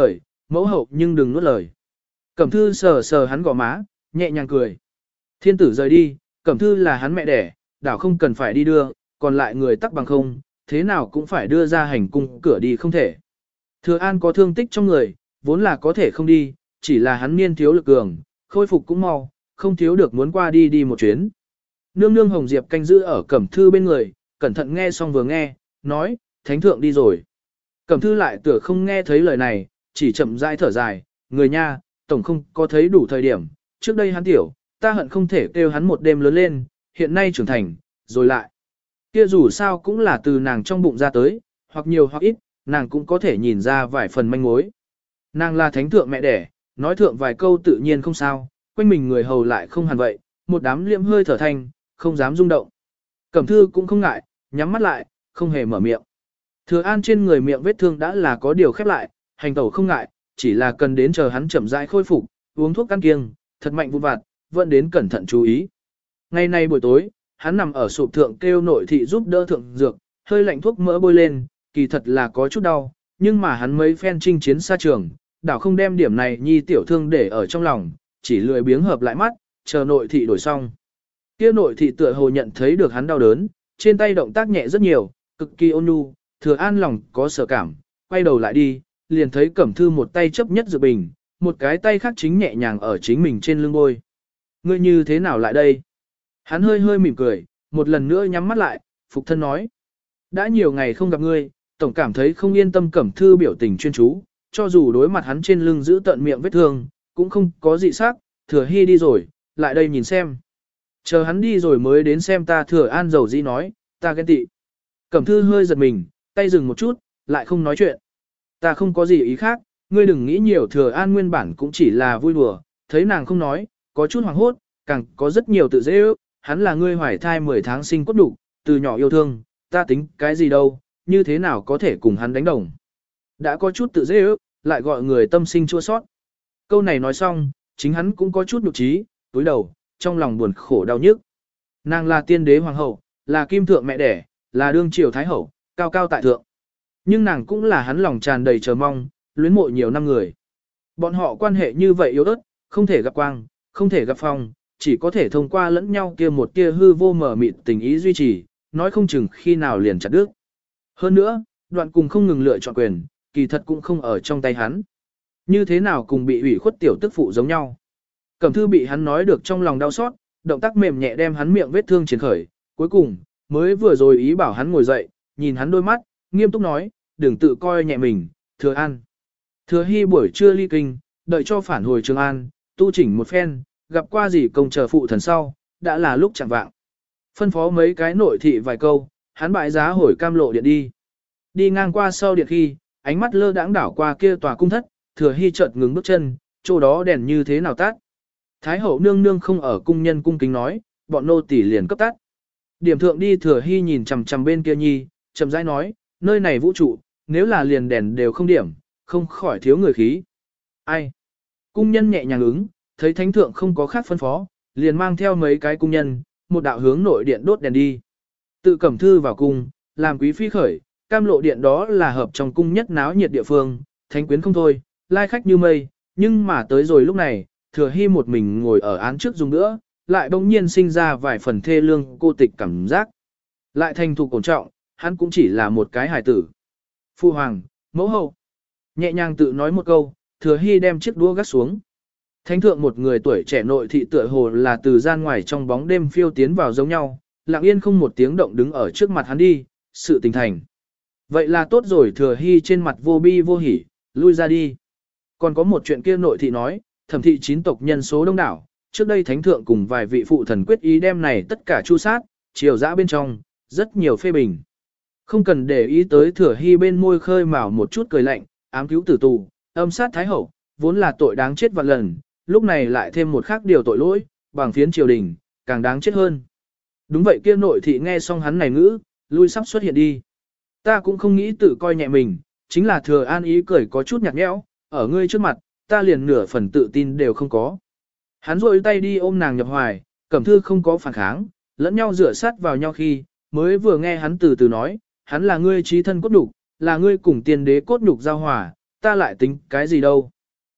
mẫu hậu nhưng đừng nuốt lời. Cẩm thư sờ sờ hắn gò má, nhẹ nhàng cười. Thiên tử rời đi, Cẩm thư là hắn mẹ đẻ, đảo không cần phải đi đưa, còn lại người tắc bằng không, thế nào cũng phải đưa ra hành cung cửa đi không thể. Thừa An có thương tích trong người, vốn là có thể không đi, chỉ là hắn niên thiếu lực cường, khôi phục cũng mau, không thiếu được muốn qua đi đi một chuyến. Nương nương Hồng Diệp canh giữ ở Cẩm thư bên người, cẩn thận nghe xong vừa nghe, nói, thánh thượng đi rồi. Cẩm thư lại tựa không nghe thấy lời này, chỉ chậm rãi thở dài, người nha, tổng không có thấy đủ thời điểm, trước đây hắn tiểu, ta hận không thể kêu hắn một đêm lớn lên, hiện nay trưởng thành, rồi lại. Kia dù sao cũng là từ nàng trong bụng ra tới, hoặc nhiều hoặc ít, nàng cũng có thể nhìn ra vài phần manh mối. Nàng là thánh thượng mẹ đẻ, nói thượng vài câu tự nhiên không sao, quanh mình người hầu lại không hẳn vậy, một đám liệm hơi thở thanh, không dám rung động. Cẩm thư cũng không ngại, nhắm mắt lại, không hề mở miệng. Thừa An trên người miệng vết thương đã là có điều khép lại, hành tẩu không ngại, chỉ là cần đến chờ hắn chậm rãi khôi phục, uống thuốc căn kiêng, thật mạnh vụn vặt, vẫn đến cẩn thận chú ý. Ngày nay buổi tối, hắn nằm ở sụp thượng kêu nội thị giúp đỡ thượng dược, hơi lạnh thuốc mỡ bôi lên, kỳ thật là có chút đau, nhưng mà hắn mấy phen chinh chiến xa trường, đảo không đem điểm này nhi tiểu thương để ở trong lòng, chỉ lười biếng hợp lại mắt, chờ nội thị đổi xong. Kia nội thị tựa hồ nhận thấy được hắn đau đớn, trên tay động tác nhẹ rất nhiều, cực kỳ ôn nhu, Thừa An lòng có sở cảm, quay đầu lại đi, liền thấy Cẩm thư một tay chấp nhất dược bình, một cái tay khác chính nhẹ nhàng ở chính mình trên lưng bôi. Ngươi như thế nào lại đây? Hắn hơi hơi mỉm cười, một lần nữa nhắm mắt lại, phục thân nói. Đã nhiều ngày không gặp ngươi, tổng cảm thấy không yên tâm. Cẩm thư biểu tình chuyên chú, cho dù đối mặt hắn trên lưng giữ tận miệng vết thương, cũng không có dị sắc. Thừa Hy đi rồi, lại đây nhìn xem. Chờ hắn đi rồi mới đến xem ta. Thừa An dầu dĩ nói, ta ghen tị. Cẩm thư hơi giật mình, tay dừng một chút, lại không nói chuyện. Ta không có gì ý khác, ngươi đừng nghĩ nhiều. Thừa An nguyên bản cũng chỉ là vui đùa, thấy nàng không nói, có chút hoảng hốt, càng có rất nhiều tự dễ ước. Hắn là ngươi hoài thai mười tháng sinh cốt đủ, từ nhỏ yêu thương, ta tính cái gì đâu, như thế nào có thể cùng hắn đánh đồng. Đã có chút tự dễ ước, lại gọi người tâm sinh chua sót. Câu này nói xong, chính hắn cũng có chút nhục trí, túi đầu, trong lòng buồn khổ đau nhức. Nàng là tiên đế hoàng hậu, là kim thượng mẹ đẻ, là đương triều thái hậu, cao cao tại thượng. Nhưng nàng cũng là hắn lòng tràn đầy chờ mong, luyến mộ nhiều năm người. Bọn họ quan hệ như vậy yếu ớt, không thể gặp quang, không thể gặp phong, chỉ có thể thông qua lẫn nhau kia một kia hư vô mở mịt tình ý duy trì, nói không chừng khi nào liền chặt đứt. Hơn nữa, đoạn cùng không ngừng lựa chọn quyền, kỳ thật cũng không ở trong tay hắn. Như thế nào cùng bị ủy khuất tiểu tức phụ giống nhau. Cẩm thư bị hắn nói được trong lòng đau xót, động tác mềm nhẹ đem hắn miệng vết thương triển khởi, cuối cùng, mới vừa rồi ý bảo hắn ngồi dậy, nhìn hắn đôi mắt, nghiêm túc nói, đừng tự coi nhẹ mình. Thừa An. Thừa Hy buổi trưa ly kinh, đợi cho phản hồi Trường An, tu chỉnh một phen, gặp qua gì công chờ phụ thần sau, đã là lúc chẳng vạng. Phân phó mấy cái nội thị vài câu, hắn bại giá hồi cam lộ điện đi. Đi ngang qua sau điện khi, ánh mắt lơ đãng đảo qua kia tòa cung thất, Thừa Hy chợt ngừng bước chân, chỗ đó đèn như thế nào tắt. Thái hậu nương nương không ở cung nhân cung kính nói, bọn nô tỳ liền cấp tắt. Điểm thượng đi. Thừa Hy nhìn chằm chằm bên kia nhi, chậm rãi nói, nơi này vũ trụ, nếu là liền đèn đều không điểm, không khỏi thiếu người khí. Ai? Cung nhân nhẹ nhàng ứng, thấy thánh thượng không có khác phân phó, liền mang theo mấy cái cung nhân, một đạo hướng nội điện đốt đèn đi. Tự Cẩm thư vào cung, làm quý phi khởi, cam lộ điện đó là hợp trong cung nhất náo nhiệt địa phương, thánh quyến không thôi, lai khách như mây, nhưng mà tới rồi lúc này, Thừa Hy một mình ngồi ở án trước dùng nữa, lại bỗng nhiên sinh ra vài phần thê lương cô tịch cảm giác. Lại thành thục cổ trọng, hắn cũng chỉ là một cái hài tử. Phu hoàng, mẫu hậu. Nhẹ nhàng tự nói một câu, Thừa Hy đem chiếc đũa gác xuống. Thánh thượng một người tuổi trẻ nội thị tựa hồ là từ gian ngoài trong bóng đêm phiêu tiến vào giống nhau, lặng yên không một tiếng động đứng ở trước mặt hắn đi, sự tình thành. Vậy là tốt rồi. Thừa Hy trên mặt vô bi vô hỉ, lui ra đi. Còn có một chuyện kia nội thị nói, thẩm thị chín tộc nhân số đông đảo, trước đây thánh thượng cùng vài vị phụ thần quyết ý đem này tất cả chu sát, chiều dã bên trong, rất nhiều phê bình. Không cần để ý tới. Thừa Hy bên môi khơi mào một chút cười lạnh, ám cứu tử tù, âm sát thái hậu, vốn là tội đáng chết vạn lần, lúc này lại thêm một khác điều tội lỗi, bằng phiến triều đình, càng đáng chết hơn. Đúng vậy. Kia nội thị nghe xong hắn này ngữ, lui sắp xuất hiện đi. Ta cũng không nghĩ tự coi nhẹ mình, chính là Thừa An ý cười có chút nhạt nhẽo, ở ngươi trước mặt, ta liền nửa phần tự tin đều không có. Hắn rôi tay đi ôm nàng nhập hoài, Cẩm thư không có phản kháng, lẫn nhau rửa sát vào nhau khi, mới vừa nghe hắn từ từ nói, hắn là ngươi trí thân cốt nhục, là ngươi cùng tiên đế cốt nhục giao hòa, ta lại tính cái gì đâu.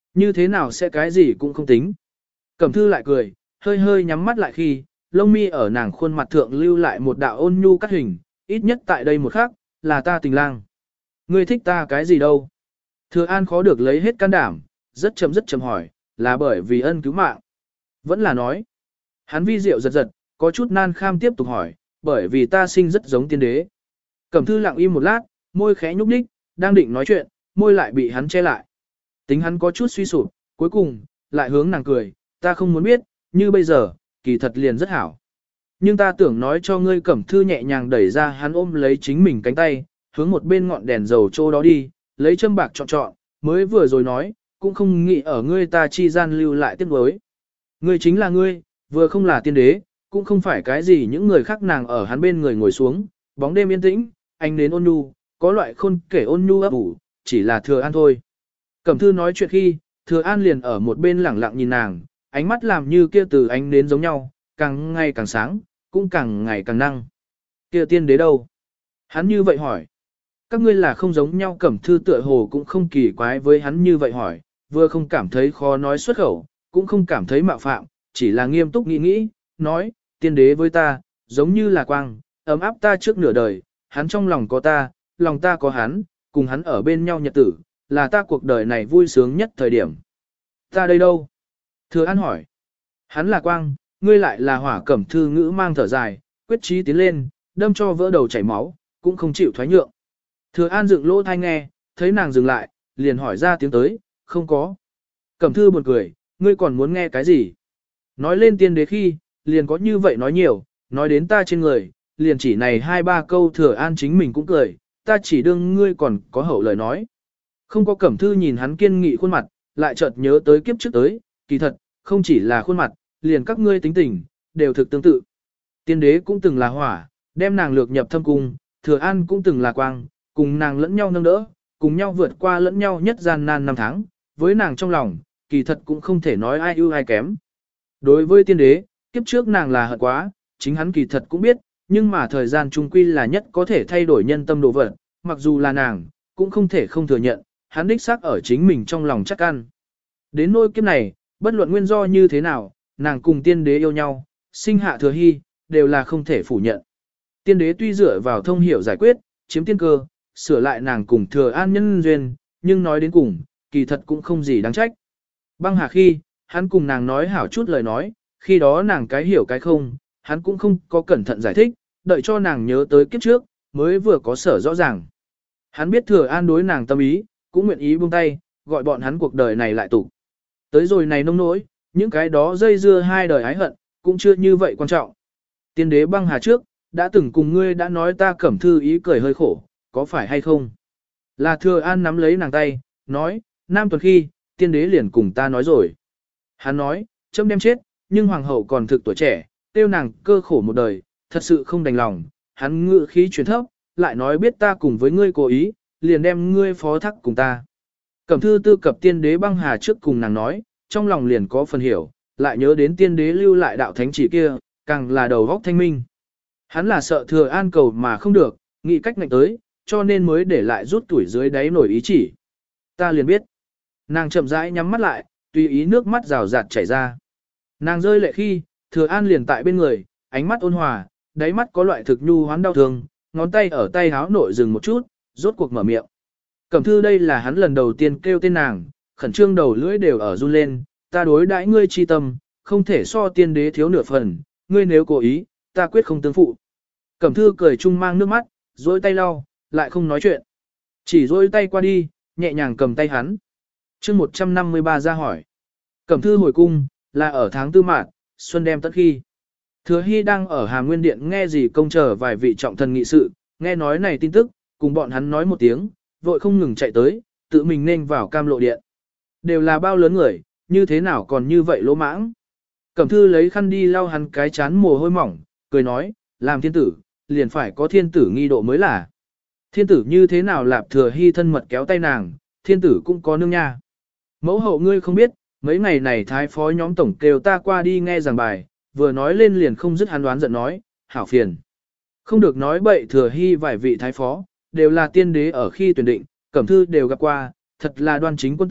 Như thế nào sẽ cái gì cũng không tính. Cẩm thư lại cười, hơi hơi nhắm mắt lại khi, lông mi ở nàng khuôn mặt thượng lưu lại một đạo ôn nhu cắt hình, ít nhất tại đây một khắc, là ta tình lang. Ngươi thích ta cái gì đâu? Thừa An khó được lấy hết can đảm, rất chậm rất chậm hỏi, là bởi vì ân cứu mạng. Vẫn là nói. Hắn vi diệu giật giật, có chút nan kham tiếp tục hỏi, bởi vì ta sinh rất giống tiên đế. Cẩm thư lặng im một lát, môi khẽ nhúc nhích, đang định nói chuyện, môi lại bị hắn che lại. Tính hắn có chút suy sụp, cuối cùng, lại hướng nàng cười, ta không muốn biết, như bây giờ, kỳ thật liền rất hảo. Nhưng ta tưởng nói cho ngươi. Cẩm thư nhẹ nhàng đẩy ra hắn, ôm lấy chính mình cánh tay, hướng một bên ngọn đèn dầu chỗ đó đi, lấy châm bạc chọn chọn, mới vừa rồi nói, cũng không nghĩ ở ngươi ta chi gian lưu lại tiếc nuối. Ngươi chính là ngươi, vừa không là tiên đế, cũng không phải cái gì những người khác. Nàng ở hắn bên người ngồi xuống, bóng đêm yên tĩnh, anh đến ôn nhu, có loại khôn kể ôn nhu ấp ủ, chỉ là Thừa An thôi. Cẩm thư nói chuyện khi, Thừa An liền ở một bên lẳng lặng nhìn nàng, ánh mắt làm như kia từ ánh nến giống nhau, càng ngày càng sáng, cũng càng ngày càng năng. Kia tiên đế đâu? Hắn như vậy hỏi. Các ngươi là không giống nhau. Cẩm thư tựa hồ cũng không kỳ quái với hắn như vậy hỏi, vừa không cảm thấy khó nói xuất khẩu, cũng không cảm thấy mạo phạm, chỉ là nghiêm túc nghĩ nghĩ, nói, tiên đế với ta, giống như là quang, ấm áp ta trước nửa đời, hắn trong lòng có ta, lòng ta có hắn, cùng hắn ở bên nhau nhật tử, là ta cuộc đời này vui sướng nhất thời điểm. Ta đây đâu? Thừa An hỏi. Hắn là quang, ngươi lại là hỏa. Cẩm thư ngữ mang thở dài, quyết chí tiến lên, đâm cho vỡ đầu chảy máu, cũng không chịu thoái nhượng. Thừa An dựng lỗ thai nghe, thấy nàng dừng lại, liền hỏi ra tiếng tới, không có. Cẩm thư buồn cười, ngươi còn muốn nghe cái gì? Nói lên tiên đế khi, liền có như vậy nói nhiều, nói đến ta trên người, liền chỉ này hai ba câu. Thừa An chính mình cũng cười, ta chỉ đương ngươi còn có hậu lời nói. Không có. Cẩm thư nhìn hắn kiên nghị khuôn mặt, lại chợt nhớ tới kiếp trước tới, kỳ thật, không chỉ là khuôn mặt, liền các ngươi tính tình, đều thực tương tự. Tiên đế cũng từng là hỏa, đem nàng lược nhập thâm cung, Thừa An cũng từng là quang, cùng nàng lẫn nhau nâng đỡ, cùng nhau vượt qua lẫn nhau nhất gian nan năm tháng, với nàng trong lòng, kỳ thật cũng không thể nói ai ưu ai kém. Đối với tiên đế, kiếp trước nàng là hận quá, chính hắn kỳ thật cũng biết, nhưng mà thời gian trung quy là nhất có thể thay đổi nhân tâm đồ vật, mặc dù là nàng, cũng không thể không thừa nhận, hắn đích xác ở chính mình trong lòng chắc ăn. Đến nỗi kiếp này, bất luận nguyên do như thế nào, nàng cùng tiên đế yêu nhau, sinh hạ thừa hy, đều là không thể phủ nhận. Tiên đế tuy dựa vào thông hiểu giải quyết, chiếm tiên cơ, sửa lại nàng cùng Thừa An nhân duyên, nhưng nói đến cùng, kỳ thật cũng không gì đáng trách. Băng hà khi, hắn cùng nàng nói hảo chút lời nói, khi đó nàng cái hiểu cái không, hắn cũng không có cẩn thận giải thích, đợi cho nàng nhớ tới kiếp trước, mới vừa có sở rõ ràng. Hắn biết Thừa An đối nàng tâm ý, cũng nguyện ý buông tay, gọi bọn hắn cuộc đời này lại tụ. Tới rồi này nông nỗi, những cái đó dây dưa hai đời ái hận, cũng chưa như vậy quan trọng. Tiên đế băng hà trước, đã từng cùng ngươi đã nói ta. Cẩm thư ý cười hơi khổ, có phải hay không? Là Thừa An nắm lấy nàng tay, nói, nam tuần khi, tiên đế liền cùng ta nói rồi. Hắn nói, chấm đem chết, nhưng hoàng hậu còn thực tuổi trẻ, tiêu nàng cơ khổ một đời, thật sự không đành lòng. Hắn ngự khí truyền thấp, lại nói biết ta cùng với ngươi cố ý, liền đem ngươi phó thác cùng ta. Cẩm thư tư cập tiên đế băng hà trước cùng nàng nói, trong lòng liền có phần hiểu, lại nhớ đến tiên đế lưu lại đạo thánh chỉ kia, càng là đầu góc thanh minh. Hắn là sợ Thừa An cầu mà không được, nghĩ cách ngạnh tới, cho nên mới để lại rút tuổi dưới đáy nổi ý chỉ. Ta liền biết. Nàng chậm rãi nhắm mắt lại, tùy ý nước mắt rào rạt chảy ra. Nàng rơi lệ khi, Thừa An liền tại bên người, ánh mắt ôn hòa, đáy mắt có loại thực nhu hoán đau thương, ngón tay ở tay háo nội dừng một chút, rốt cuộc mở miệng. Cẩm thư đây là hắn lần đầu tiên kêu tên nàng, khẩn trương đầu lưỡi đều ở run lên, ta đối đãi ngươi chi tâm, không thể so tiên đế thiếu nửa phần, ngươi nếu cố ý, ta quyết không tương phụ. Cẩm thư cười chung mang nước mắt, dối tay lau, lại không nói chuyện. Chỉ dối tay qua đi, nhẹ nhàng cầm tay hắn. chương một trăm năm mươi ba ra hỏi. Cẩm thư hồi cung, là ở tháng tư mạt, xuân đem tất khi. Thừa Hy đang ở Hàm Nguyên Điện nghe gì công chờ vài vị trọng thần nghị sự, nghe nói này tin tức, cùng bọn hắn nói một tiếng, vội không ngừng chạy tới, tự mình nên vào Cam Lộ Điện. Đều là bao lớn người, như thế nào còn như vậy lỗ mãng. Cẩm thư lấy khăn đi lau hắn cái chán mồ hôi mỏng, cười nói, làm thiên tử, liền phải có thiên tử nghi độ mới là. Thiên tử như thế nào Lạp Thừa Hy thân mật kéo tay nàng, thiên tử cũng có nương nha. Mẫu hậu ngươi không biết, mấy ngày này thái phó nhóm tổng kêu ta qua đi nghe giảng bài, vừa nói lên liền không dứt hắn đoán giận nói, hảo phiền. Không được nói bậy. Thừa Hy vài vị thái phó, đều là tiên đế ở khi tuyển định, Cẩm thư đều gặp qua, thật là đoan chính quân tử,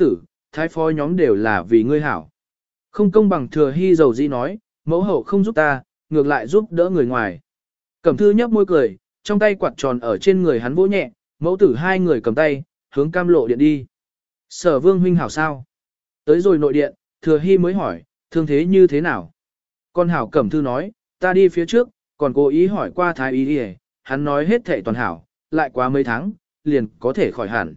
thái phó nhóm đều là vì ngươi hảo. Không công bằng Thừa Hy dầu dĩ nói, mẫu hậu không giúp ta, ngược lại giúp đỡ người ngoài. Cẩm thư nhấp môi cười, trong tay quạt tròn ở trên người hắn vỗ nhẹ, mẫu tử hai người cầm tay, hướng cam lộ điện đi. Sở vương huynh hảo sao? Tới rồi nội điện, Thừa Hy mới hỏi, thương thế như thế nào? Con hảo Cẩm thư nói, ta đi phía trước, còn cố ý hỏi qua thái y đi, hắn nói hết thể toàn hảo, lại quá mấy tháng, liền có thể khỏi hẳn.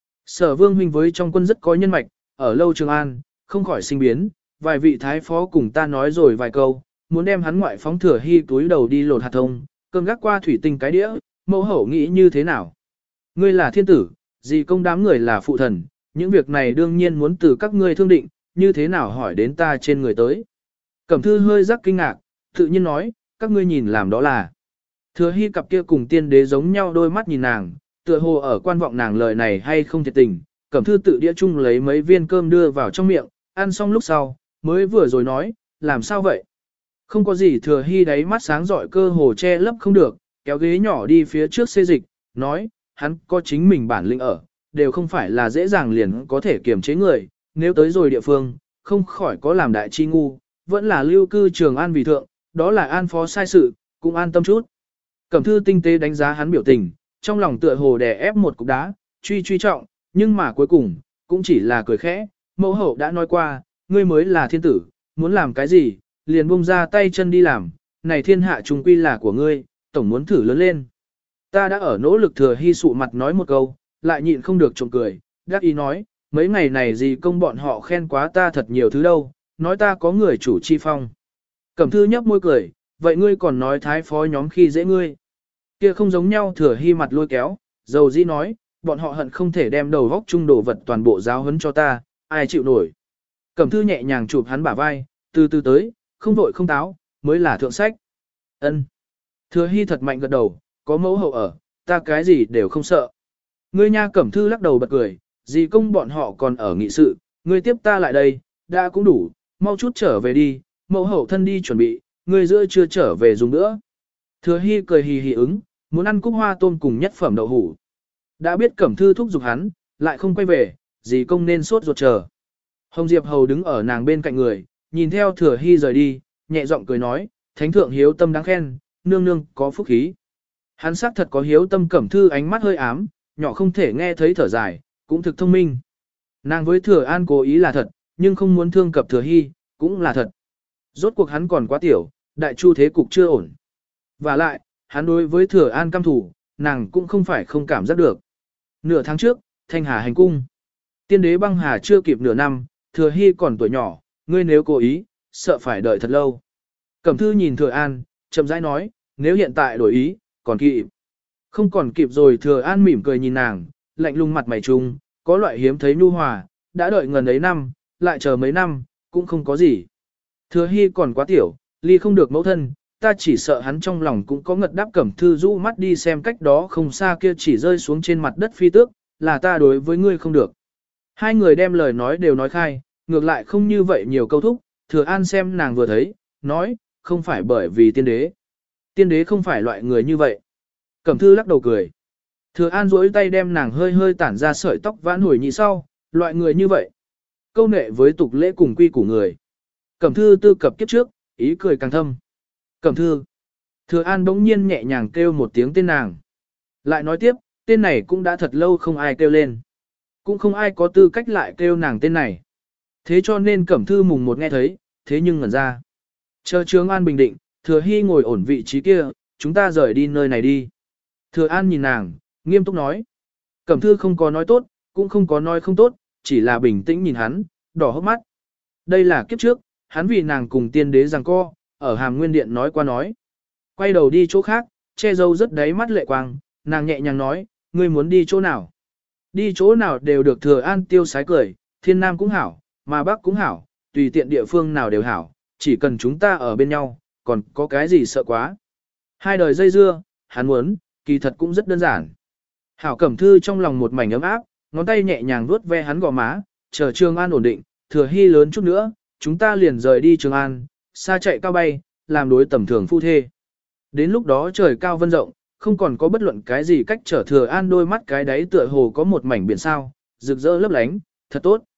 Sở vương huynh với trong quân rất có nhân mạch, ở lâu Trường An, không khỏi sinh biến, vài vị thái phó cùng ta nói rồi vài câu, muốn đem hắn ngoại phóng Thừa Hy túi đầu đi lột hạt thông, cơm gác qua thủy tinh cái đĩa, mẫu hậu nghĩ như thế nào? Ngươi là thiên tử, gì công đám người là phụ thần, những việc này đương nhiên muốn từ các ngươi thương định, như thế nào hỏi đến ta trên người tới. Cẩm thư hơi rắc kinh ngạc, tự nhiên nói, các ngươi nhìn làm đó là. Thừa Hy cặp kia cùng tiên đế giống nhau đôi mắt nhìn nàng, tựa hồ ở quan vọng nàng lời này hay không thiệt tình. Cẩm thư tự đĩa chung lấy mấy viên cơm đưa vào trong miệng, ăn xong lúc sau, mới vừa rồi nói, làm sao vậy? Không có gì. Thừa Hy đáy mắt sáng rọi cơ hồ che lấp không được, kéo ghế nhỏ đi phía trước xê dịch, nói, hắn có chính mình bản lĩnh ở, đều không phải là dễ dàng liền có thể kiềm chế người, nếu tới rồi địa phương, không khỏi có làm đại chi ngu, vẫn là lưu cư Trường An vì thượng, đó là an phó sai sự, cũng an tâm chút. Cẩm thư tinh tế đánh giá hắn biểu tình, trong lòng tựa hồ đè ép một cục đá, truy truy trọng, nhưng mà cuối cùng, cũng chỉ là cười khẽ, mẫu hậu đã nói qua, ngươi mới là thiên tử, muốn làm cái gì, liền buông ra tay chân đi làm, này thiên hạ trung quy là của ngươi, tổng muốn thử lớn lên. Ta đã ở nỗ lực. Thừa Hy sụ mặt nói một câu, lại nhịn không được trộm cười, đắc ý nói, mấy ngày này gì công bọn họ khen quá ta thật nhiều thứ đâu, nói ta có người chủ chi phong. Cẩm thư nhấp môi cười, vậy ngươi còn nói thái phó nhóm khi dễ ngươi. Kia không giống nhau. Thừa Hy mặt lôi kéo, dầu dĩ nói, bọn họ hận không thể đem đầu góc chung đồ vật toàn bộ giáo huấn cho ta, ai chịu nổi. Cẩm thư nhẹ nhàng chụp hắn bả vai, từ từ tới, không vội không táo, mới là thượng sách. Ân. Thừa Hy thật mạnh gật đầu, có mẫu hậu ở, ta cái gì đều không sợ. Ngươi nha. Cẩm thư lắc đầu bật cười, gì công bọn họ còn ở nghị sự, ngươi tiếp ta lại đây, đã cũng đủ, mau chút trở về đi, mẫu hậu thân đi chuẩn bị, ngươi giữa chưa trở về dùng nữa. Thừa Hy cười hì hì ứng, muốn ăn cúc hoa tôm cùng nhất phẩm đậu hủ. Đã biết Cẩm thư thúc giục hắn, lại không quay về, gì công nên sốt ruột chờ. Hồng Diệp Hầu đứng ở nàng bên cạnh người, nhìn theo Thừa Hy rời đi, nhẹ giọng cười nói, thánh thượng hiếu tâm đáng khen, nương nương có phúc khí. Hắn xác thật có hiếu tâm. Cẩm thư ánh mắt hơi ám, nhỏ không thể nghe thấy thở dài, cũng thực thông minh. Nàng với Thừa An cố ý là thật, nhưng không muốn thương cập Thừa Hy, cũng là thật. Rốt cuộc hắn còn quá tiểu, đại chu thế cục chưa ổn. Và lại, hắn đối với Thừa An căm thủ, nàng cũng không phải không cảm giác được. Nửa tháng trước, Thanh Hà hành cung. Tiên đế băng hà chưa kịp nửa năm, Thừa Hy còn tuổi nhỏ, ngươi nếu cố ý, sợ phải đợi thật lâu. Cẩm thư nhìn Thừa An, chậm rãi nói, nếu hiện tại đổi ý, còn kịp. Không còn kịp rồi. Thừa An mỉm cười nhìn nàng, lạnh lùng mặt mày trung, có loại hiếm thấy nhu hòa, đã đợi ngần ấy năm, lại chờ mấy năm, cũng không có gì. Thừa Hy còn quá tiểu, ly không được mẫu thân, ta chỉ sợ hắn trong lòng cũng có ngật đáp. Cẩm thư rũ mắt đi xem cách đó không xa kia chỉ rơi xuống trên mặt đất phi tước, là ta đối với ngươi không được. Hai người đem lời nói đều nói khai, ngược lại không như vậy nhiều câu thúc. Thừa An xem nàng vừa thấy, nói, không phải bởi vì tiên đế. Tiên đế không phải loại người như vậy. Cẩm thư lắc đầu cười. Thừa An duỗi tay đem nàng hơi hơi tản ra sợi tóc vãn hồi nhị sau, loại người như vậy. Câu nệ với tục lễ cùng quy của người. Cẩm thư tư cập kiếp trước, ý cười càng thâm. Cẩm thư. Thừa An bỗng nhiên nhẹ nhàng kêu một tiếng tên nàng. Lại nói tiếp, tên này cũng đã thật lâu không ai kêu lên. Cũng không ai có tư cách lại kêu nàng tên này. Thế cho nên Cẩm thư mùng một nghe thấy, thế nhưng ngẩn ra. Chờ Trường An bình định, Thừa Hy ngồi ổn vị trí kia, chúng ta rời đi nơi này đi. Thừa An nhìn nàng, nghiêm túc nói. Cẩm thư không có nói tốt, cũng không có nói không tốt, chỉ là bình tĩnh nhìn hắn, đỏ hốc mắt. Đây là kiếp trước, hắn vì nàng cùng tiên đế giằng co, ở Hàm Nguyên Điện nói qua nói. Quay đầu đi chỗ khác, che dâu rất đáy mắt lệ quang, nàng nhẹ nhàng nói, ngươi muốn đi chỗ nào? Đi chỗ nào đều được. Thừa An tiêu sái cười, thiên nam cũng hảo, mà bắc cũng hảo, tùy tiện địa phương nào đều hảo, chỉ cần chúng ta ở bên nhau, còn có cái gì sợ quá. Hai đời dây dưa, hắn muốn, kỳ thật cũng rất đơn giản. Hảo Cẩm thư trong lòng một mảnh ấm áp, ngón tay nhẹ nhàng vuốt ve hắn gò má, chờ Trường An ổn định, Thừa Hy lớn chút nữa, chúng ta liền rời đi Trường An, xa chạy cao bay, làm đối tầm thường phu thê. Đến lúc đó trời cao vân rộng, không còn có bất luận cái gì cách trở Thừa An đôi mắt cái đáy tựa hồ có một mảnh biển sao, rực rỡ lấp lánh, thật tốt.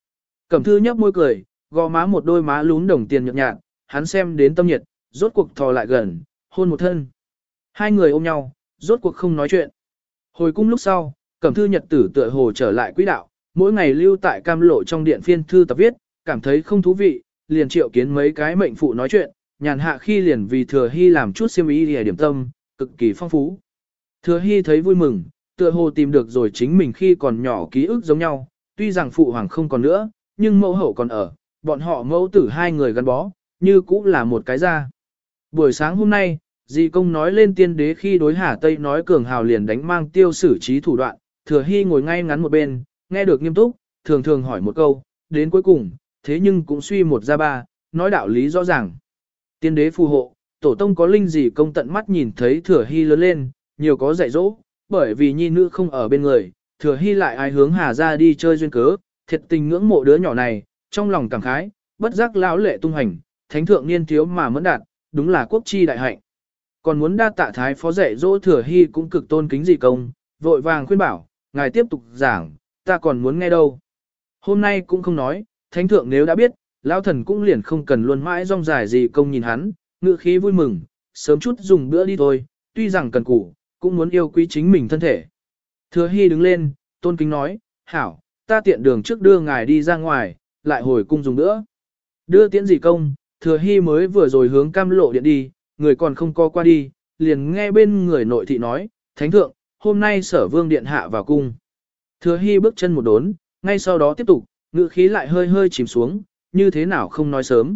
Cẩm thư nhấp môi cười, gò má một đôi má lún đồng tiền nhợt nhạt, hắn xem đến tâm nhiệt, rốt cuộc thò lại gần, hôn một thân. Hai người ôm nhau, rốt cuộc không nói chuyện. Hồi cung lúc sau, Cẩm thư nhật tử tựa hồ trở lại quỹ đạo, mỗi ngày lưu tại cam lộ trong điện phiên thư tập viết, cảm thấy không thú vị, liền triệu kiến mấy cái mệnh phụ nói chuyện, nhàn hạ khi liền vì Thừa Hy làm chút xiêm y để điểm tâm, cực kỳ phong phú. Thừa Hy thấy vui mừng, tựa hồ tìm được rồi chính mình khi còn nhỏ ký ức giống nhau, tuy rằng phụ hoàng không còn nữa, nhưng mẫu hậu còn ở, bọn họ mẫu tử hai người gắn bó, như cũng là một cái gia. Buổi sáng hôm nay, dì công nói lên tiên đế khi đối Hà Tây nói cường hào liền đánh mang tiêu xử trí thủ đoạn, Thừa Hy ngồi ngay ngắn một bên, nghe được nghiêm túc, thường thường hỏi một câu, đến cuối cùng, thế nhưng cũng suy một ra ba, nói đạo lý rõ ràng. Tiên đế phù hộ, tổ tông có linh gì công tận mắt nhìn thấy Thừa Hy lớn lên, nhiều có dạy dỗ, bởi vì nhi nữ không ở bên người, Thừa Hy lại ai hướng Hà ra đi chơi duyên cớ, thiệt tình ngưỡng mộ đứa nhỏ này, trong lòng cảm khái, bất giác lão lệ tung hành, thánh thượng niên thiếu mà mẫn đạt, đúng là quốc chi đại hạnh. Còn muốn đa tạ thái phó dạy dỗ Thừa Hy cũng cực tôn kính gì công, vội vàng khuyên bảo, ngài tiếp tục giảng, ta còn muốn nghe đâu. Hôm nay cũng không nói, thánh thượng nếu đã biết, lão thần cũng liền không cần luôn mãi rong dài gì công nhìn hắn, ngự khí vui mừng, sớm chút dùng bữa đi thôi, tuy rằng cần củ, cũng muốn yêu quý chính mình thân thể. Thừa Hy đứng lên, tôn kính nói, hảo, ta tiện đường trước đưa ngài đi ra ngoài, lại hồi cung dùng bữa. Đưa tiễn gì công, Thừa Hy mới vừa rồi hướng cam lộ điện đi, người còn không co qua đi, liền nghe bên người nội thị nói, thánh thượng, hôm nay sở vương điện hạ vào cung. Thừa Hy bước chân một đốn, ngay sau đó tiếp tục, ngữ khí lại hơi hơi chìm xuống, như thế nào không nói sớm.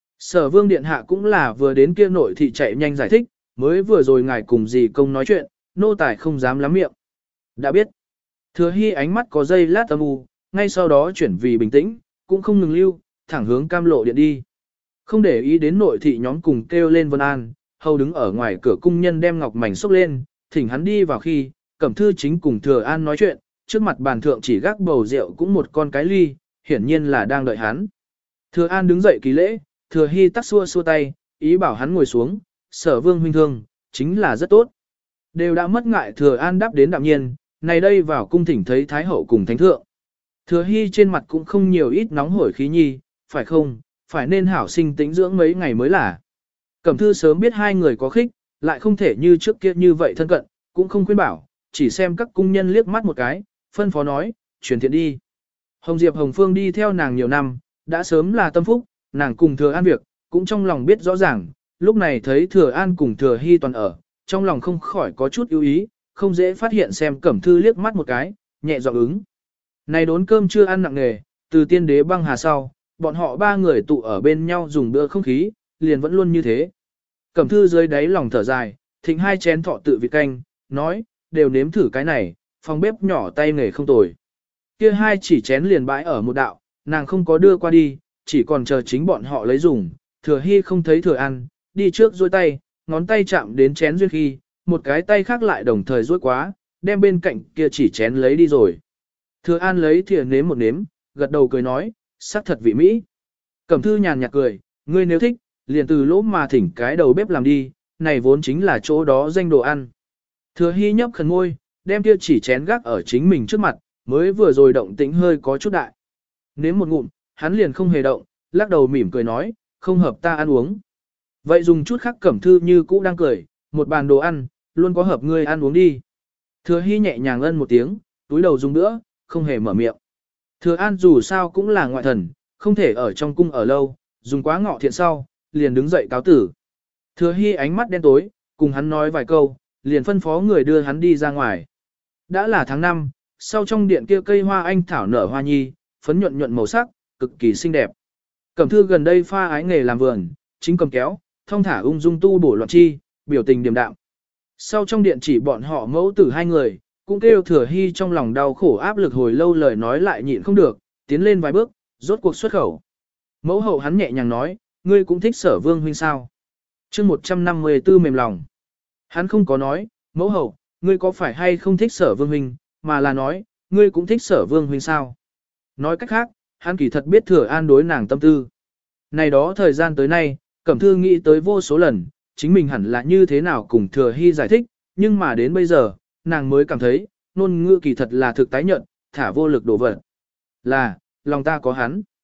Sở vương điện hạ cũng là vừa đến kia nội thị chạy nhanh giải thích, mới vừa rồi ngài cùng dì công nói chuyện, nô tài không dám lắm miệng. Đã biết. Thừa Hy ánh mắt có dây lát âm u, ngay sau đó chuyển vì bình tĩnh, cũng không ngừng lưu, thẳng hướng cam lộ điện đi. Không để ý đến nội thị nhóm cùng kêu lên vân an, hầu đứng ở ngoài cửa cung nhân đem ngọc mảnh xốc lên, thỉnh hắn đi vào khi, Cẩm thư chính cùng Thừa An nói chuyện, trước mặt bàn thượng chỉ gác bầu rượu cũng một con cái ly, hiển nhiên là đang đợi hắn. Thừa An đứng dậy ký lễ, Thừa Hy tắt xua xua tay, ý bảo hắn ngồi xuống, sở vương huynh thương, chính là rất tốt. Đều đã mất ngại Thừa An đáp đến đạm nhiên, này đây vào cung thỉnh thấy Thái Hậu cùng Thánh Thượng. Thừa Hy trên mặt cũng không nhiều ít nóng hổi khí nhi, phải không, phải nên hảo sinh tĩnh dưỡng mấy ngày mới là. Cẩm thư sớm biết hai người có khích, lại không thể như trước kia như vậy thân cận, cũng không khuyên bảo, chỉ xem các cung nhân liếc mắt một cái, phân phó nói, truyền thiện đi. Hồng Diệp Hồng Phương đi theo nàng nhiều năm, đã sớm là tâm phúc, nàng cùng Thừa An việc, cũng trong lòng biết rõ ràng, lúc này thấy Thừa An cùng Thừa Hy toàn ở, trong lòng không khỏi có chút ưu ý, không dễ phát hiện xem Cẩm thư liếc mắt một cái, nhẹ giọng ứng. Này đốn cơm chưa ăn nặng nghề, từ tiên đế băng hà sau, bọn họ ba người tụ ở bên nhau dùng bữa không khí, liền vẫn luôn như thế. Cẩm thư dưới đáy lòng thở dài, thịnh hai chén thọ tự vị canh, nói, đều nếm thử cái này, phòng bếp nhỏ tay nghề không tồi. Kia hai chỉ chén liền bãi ở một đạo, nàng không có đưa qua đi, chỉ còn chờ chính bọn họ lấy dùng, Thừa Hy không thấy Thừa An, đi trước duỗi tay, ngón tay chạm đến chén duyên khi, một cái tay khác lại đồng thời duỗi quá, đem bên cạnh kia chỉ chén lấy đi rồi. Thừa An lấy thìa nếm một nếm, gật đầu cười nói, sắc thật vị mỹ. Cẩm thư nhàn nhạt cười, ngươi nếu thích, liền từ lỗ mà thỉnh cái đầu bếp làm đi, này vốn chính là chỗ đó danh đồ ăn. Thừa Hy nhấp khẩn môi, đem kia chỉ chén gác ở chính mình trước mặt, mới vừa rồi động tĩnh hơi có chút đại. Nếm một ngụm, hắn liền không hề động, lắc đầu mỉm cười nói, không hợp ta ăn uống. Vậy dùng chút khác Cẩm thư như cũ đang cười, một bàn đồ ăn, luôn có hợp ngươi ăn uống đi. Thừa Hy nhẹ nhàng ân một tiếng, túi đầu dùng nữa, không hề mở miệng. Thừa An dù sao cũng là ngoại thần, không thể ở trong cung ở lâu, dùng quá ngọ thiện sau, liền đứng dậy cáo tử. Thừa Hy ánh mắt đen tối, cùng hắn nói vài câu, liền phân phó người đưa hắn đi ra ngoài. Đã là tháng năm, sau trong điện kia cây hoa anh thảo nở hoa nhi, phấn nhuận nhuận màu sắc, cực kỳ xinh đẹp. Cẩm thư gần đây pha ái nghề làm vườn, chính cầm kéo, thông thả ung dung tu bổ loạn chi, biểu tình điềm đạm. Sau trong điện chỉ bọn họ mẫu tử hai người, cũng kêu Thừa Hy trong lòng đau khổ áp lực hồi lâu lời nói lại nhịn không được, tiến lên vài bước, rốt cuộc xuất khẩu. Mẫu hậu hắn nhẹ nhàng nói, ngươi cũng thích Sở Vương huynh sao? Chương một trăm năm mươi tư mềm lòng. Hắn không có nói, mẫu hậu, ngươi có phải hay không thích Sở Vương huynh, mà là nói, ngươi cũng thích Sở Vương huynh sao? Nói cách khác, hắn kỳ thật biết Thừa An đối nàng tâm tư. Này đó thời gian tới nay, Cẩm thư nghĩ tới vô số lần, chính mình hẳn là như thế nào cùng Thừa Hy giải thích, nhưng mà đến bây giờ, nàng mới cảm thấy, ngôn ngữ kỳ thật là thực tái nhận, thả vô lực đổ vật. Là, lòng ta có hắn.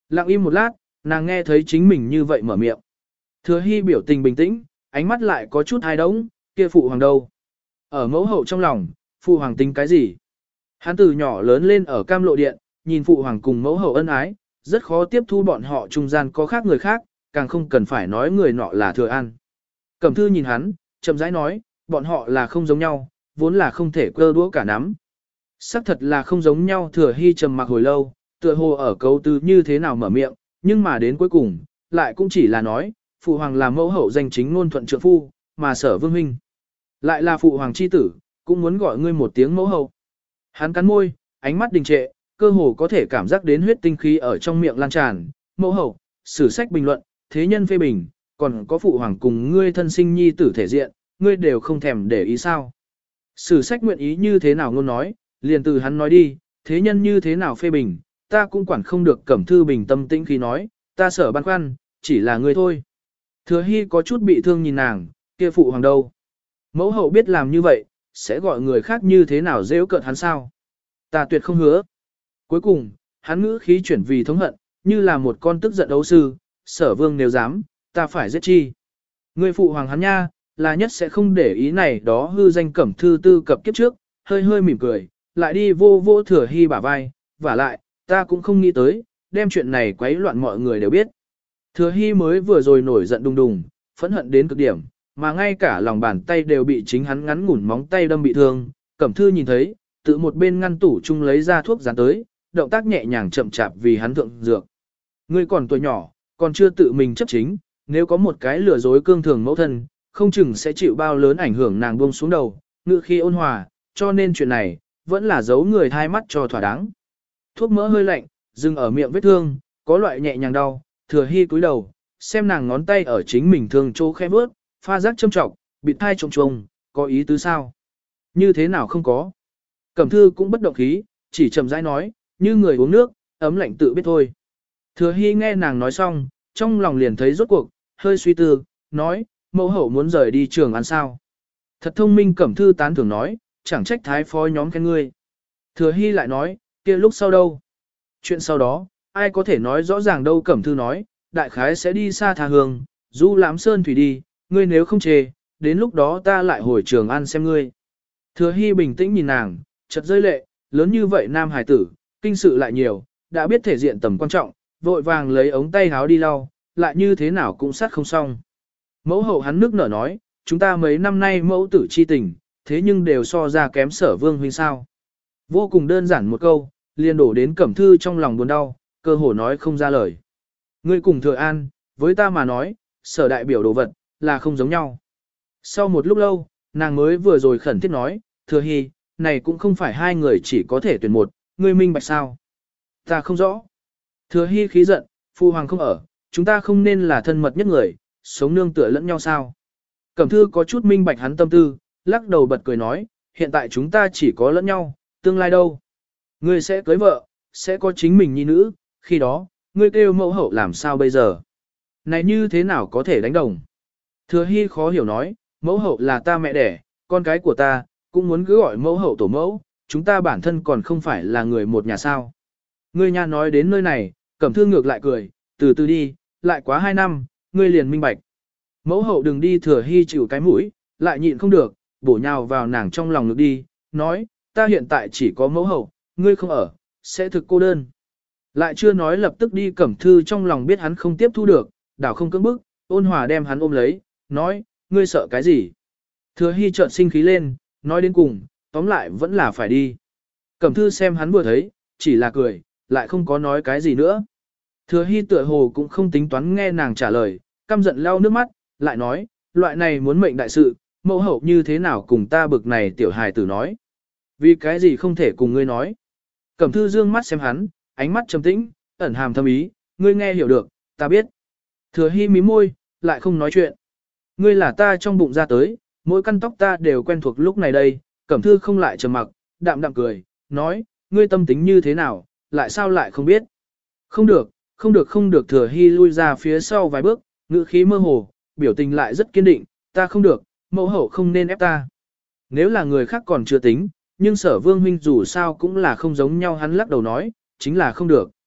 Lặng im một lát, nàng nghe thấy chính mình như vậy mở miệng. Thừa Hy biểu tình bình tĩnh, ánh mắt lại có chút hai đống, kia phụ hoàng đâu. Ở mẫu hậu trong lòng, phụ hoàng tính cái gì? Hắn từ nhỏ lớn lên ở cam lộ điện, nhìn phụ hoàng cùng mẫu hậu ân ái, rất khó tiếp thu bọn họ trung gian có khác người khác, càng không cần phải nói người nọ là Thừa An. Cẩm Thư nhìn hắn, chậm rãi nói, bọn họ là không giống nhau, vốn là không thể cơ đũa cả nắm. Sắc thật là không giống nhau. Thừa Hy trầm mặc hồi lâu, tựa hồ ở câu từ như thế nào mở miệng, nhưng mà đến cuối cùng, lại cũng chỉ là nói, phụ hoàng là mẫu hậu danh chính ngôn thuận trượng phu, mà Sở Vương huynh lại là phụ hoàng chi tử, cũng muốn gọi ngươi một tiếng mẫu hậu. Hắn cắn môi, ánh mắt đình trệ, cơ hồ có thể cảm giác đến huyết tinh khí ở trong miệng lan tràn. Mẫu hậu, sử sách bình luận, thế nhân phê bình, còn có phụ hoàng cùng ngươi thân sinh nhi tử thể diện, ngươi đều không thèm để ý sao? Sử sách nguyện ý như thế nào ngôn nói, liền từ hắn nói đi, thế nhân như thế nào phê bình, ta cũng quản không được. Cẩm Thư bình tâm tĩnh khi nói, ta sở băn khoăn, chỉ là ngươi thôi. Thừa Hy có chút bị thương nhìn nàng, kia phụ hoàng đâu? Mẫu hậu biết làm như vậy, sẽ gọi người khác như thế nào dễ cợt hắn sao? Ta tuyệt không hứa. Cuối cùng, hắn ngữ khí chuyển vì thống hận, như là một con tức giận đấu sư, Sở Vương nếu dám, ta phải giết chi. Người phụ hoàng hắn nha, là nhất sẽ không để ý này đó. Hư danh Cẩm Thư tư cập kiếp trước, hơi hơi mỉm cười, lại đi vô vô Thừa Hy bả vai, vả lại, ta cũng không nghĩ tới, đem chuyện này quấy loạn mọi người đều biết. Thừa Hy mới vừa rồi nổi giận đùng đùng, phẫn hận đến cực điểm, mà ngay cả lòng bàn tay đều bị chính hắn ngắn ngủn móng tay đâm bị thương. Cẩm Thư nhìn thấy, tự một bên ngăn tủ chung lấy ra thuốc dán tới, động tác nhẹ nhàng chậm chạp vì hắn thượng dược. Ngươi còn tuổi nhỏ, còn chưa tự mình chấp chính, nếu có một cái lừa dối cương thường mẫu thân, không chừng sẽ chịu bao lớn ảnh hưởng. Nàng buông xuống đầu, ngự khi ôn hòa, cho nên chuyện này, vẫn là giấu người thai mắt cho thỏa đáng. Thuốc mỡ hơi lạnh, dừng ở miệng vết thương, có loại nhẹ nhàng đau. Thừa Hy cúi đầu, xem nàng ngón tay ở chính mình thương chỗ khẽ bước, pha rắc châm trọng, bịt thai trông trông, có ý tứ sao? Như thế nào không có? Cẩm Thư cũng bất động khí, chỉ chậm rãi nói, như người uống nước, ấm lạnh tự biết thôi. Thừa Hy nghe nàng nói xong, trong lòng liền thấy rốt cuộc, hơi suy tư, nói, mẫu hậu muốn rời đi Trường An sao? Thật thông minh. Cẩm Thư tán thưởng nói, chẳng trách thái phó nhóm khen ngươi. Thừa Hy lại nói, kia lúc sau đâu? Chuyện sau đó, ai có thể nói rõ ràng đâu. Cẩm Thư nói, đại khái sẽ đi xa tha hương, du lãm sơn thủy đi, ngươi nếu không chê, đến lúc đó ta lại hồi Trường An xem ngươi. Thừa Hy bình tĩnh nhìn nàng, chợt rơi lệ, lớn như vậy nam hải tử, kinh sự lại nhiều, đã biết thể diện tầm quan trọng, vội vàng lấy ống tay háo đi lau, lại như thế nào cũng sát không xong. Mẫu hậu, hắn nước nở nói, chúng ta mấy năm nay mẫu tử chi tình, thế nhưng đều so ra kém Sở Vương huynh sao. Vô cùng đơn giản một câu, liền đổ đến Cẩm Thư trong lòng buồn đau, cơ hồ nói không ra lời. Ngươi cùng Thừa An, với ta mà nói, Sở đại biểu đồ vật, là không giống nhau. Sau một lúc lâu, nàng mới vừa rồi khẩn thiết nói, Thừa Hy, này cũng không phải hai người chỉ có thể tuyển một, ngươi minh bạch sao? Ta không rõ. Thừa Hy khí giận, phu hoàng không ở, chúng ta không nên là thân mật nhất người, sống nương tựa lẫn nhau sao? Cẩm Thư có chút minh bạch hắn tâm tư, lắc đầu bật cười nói, hiện tại chúng ta chỉ có lẫn nhau, tương lai đâu? Ngươi sẽ cưới vợ, sẽ có chính mình nhi nữ, khi đó, ngươi kêu mẫu hậu làm sao bây giờ? Này như thế nào có thể đánh đồng? Thừa Hy khó hiểu nói, mẫu hậu là ta mẹ đẻ, con cái của ta, cũng muốn cứ gọi mẫu hậu tổ mẫu, chúng ta bản thân còn không phải là người một nhà sao. Ngươi nha nói đến nơi này, Cẩm Thư ngược lại cười, từ từ đi, lại quá hai năm, ngươi liền minh bạch. Mẫu hậu đừng đi. Thừa Hy chịu cái mũi, lại nhịn không được, bổ nhào vào nàng trong lòng ngực đi, nói, ta hiện tại chỉ có mẫu hậu, ngươi không ở, sẽ thực cô đơn. Lại chưa nói lập tức đi. Cẩm Thư trong lòng biết hắn không tiếp thu được, đảo không cưỡng bức, ôn hòa đem hắn ôm lấy, nói, ngươi sợ cái gì? Thừa Hy chợt sinh khí lên, nói đến cùng, tóm lại vẫn là phải đi. Cẩm Thư xem hắn vừa thấy, chỉ là cười, lại không có nói cái gì nữa. Thừa Hy tựa hồ cũng không tính toán nghe nàng trả lời, căm giận lau nước mắt, lại nói, loại này muốn mệnh đại sự, mẫu hậu như thế nào cùng ta bực này tiểu hài tử nói. Vì cái gì không thể cùng ngươi nói. Cẩm Thư dương mắt xem hắn, ánh mắt trầm tĩnh, ẩn hàm thâm ý, ngươi nghe hiểu được, ta biết. Thừa Hy mím môi, lại không nói chuyện. Ngươi là ta trong bụng ra tới, mỗi căn tóc ta đều quen thuộc lúc này đây. Cẩm Thư không lại trầm mặc, đạm đạm cười, nói, ngươi tâm tính như thế nào, lại sao lại không biết. Không được, không được, không được. Thừa Hy lui ra phía sau vài bước, ngữ khí mơ hồ, biểu tình lại rất kiên định, ta không được, mẫu hậu không nên ép ta. Nếu là người khác còn chưa tính, nhưng Sở Vương huynh dù sao cũng là không giống nhau. Hắn lắc đầu nói, chính là không được.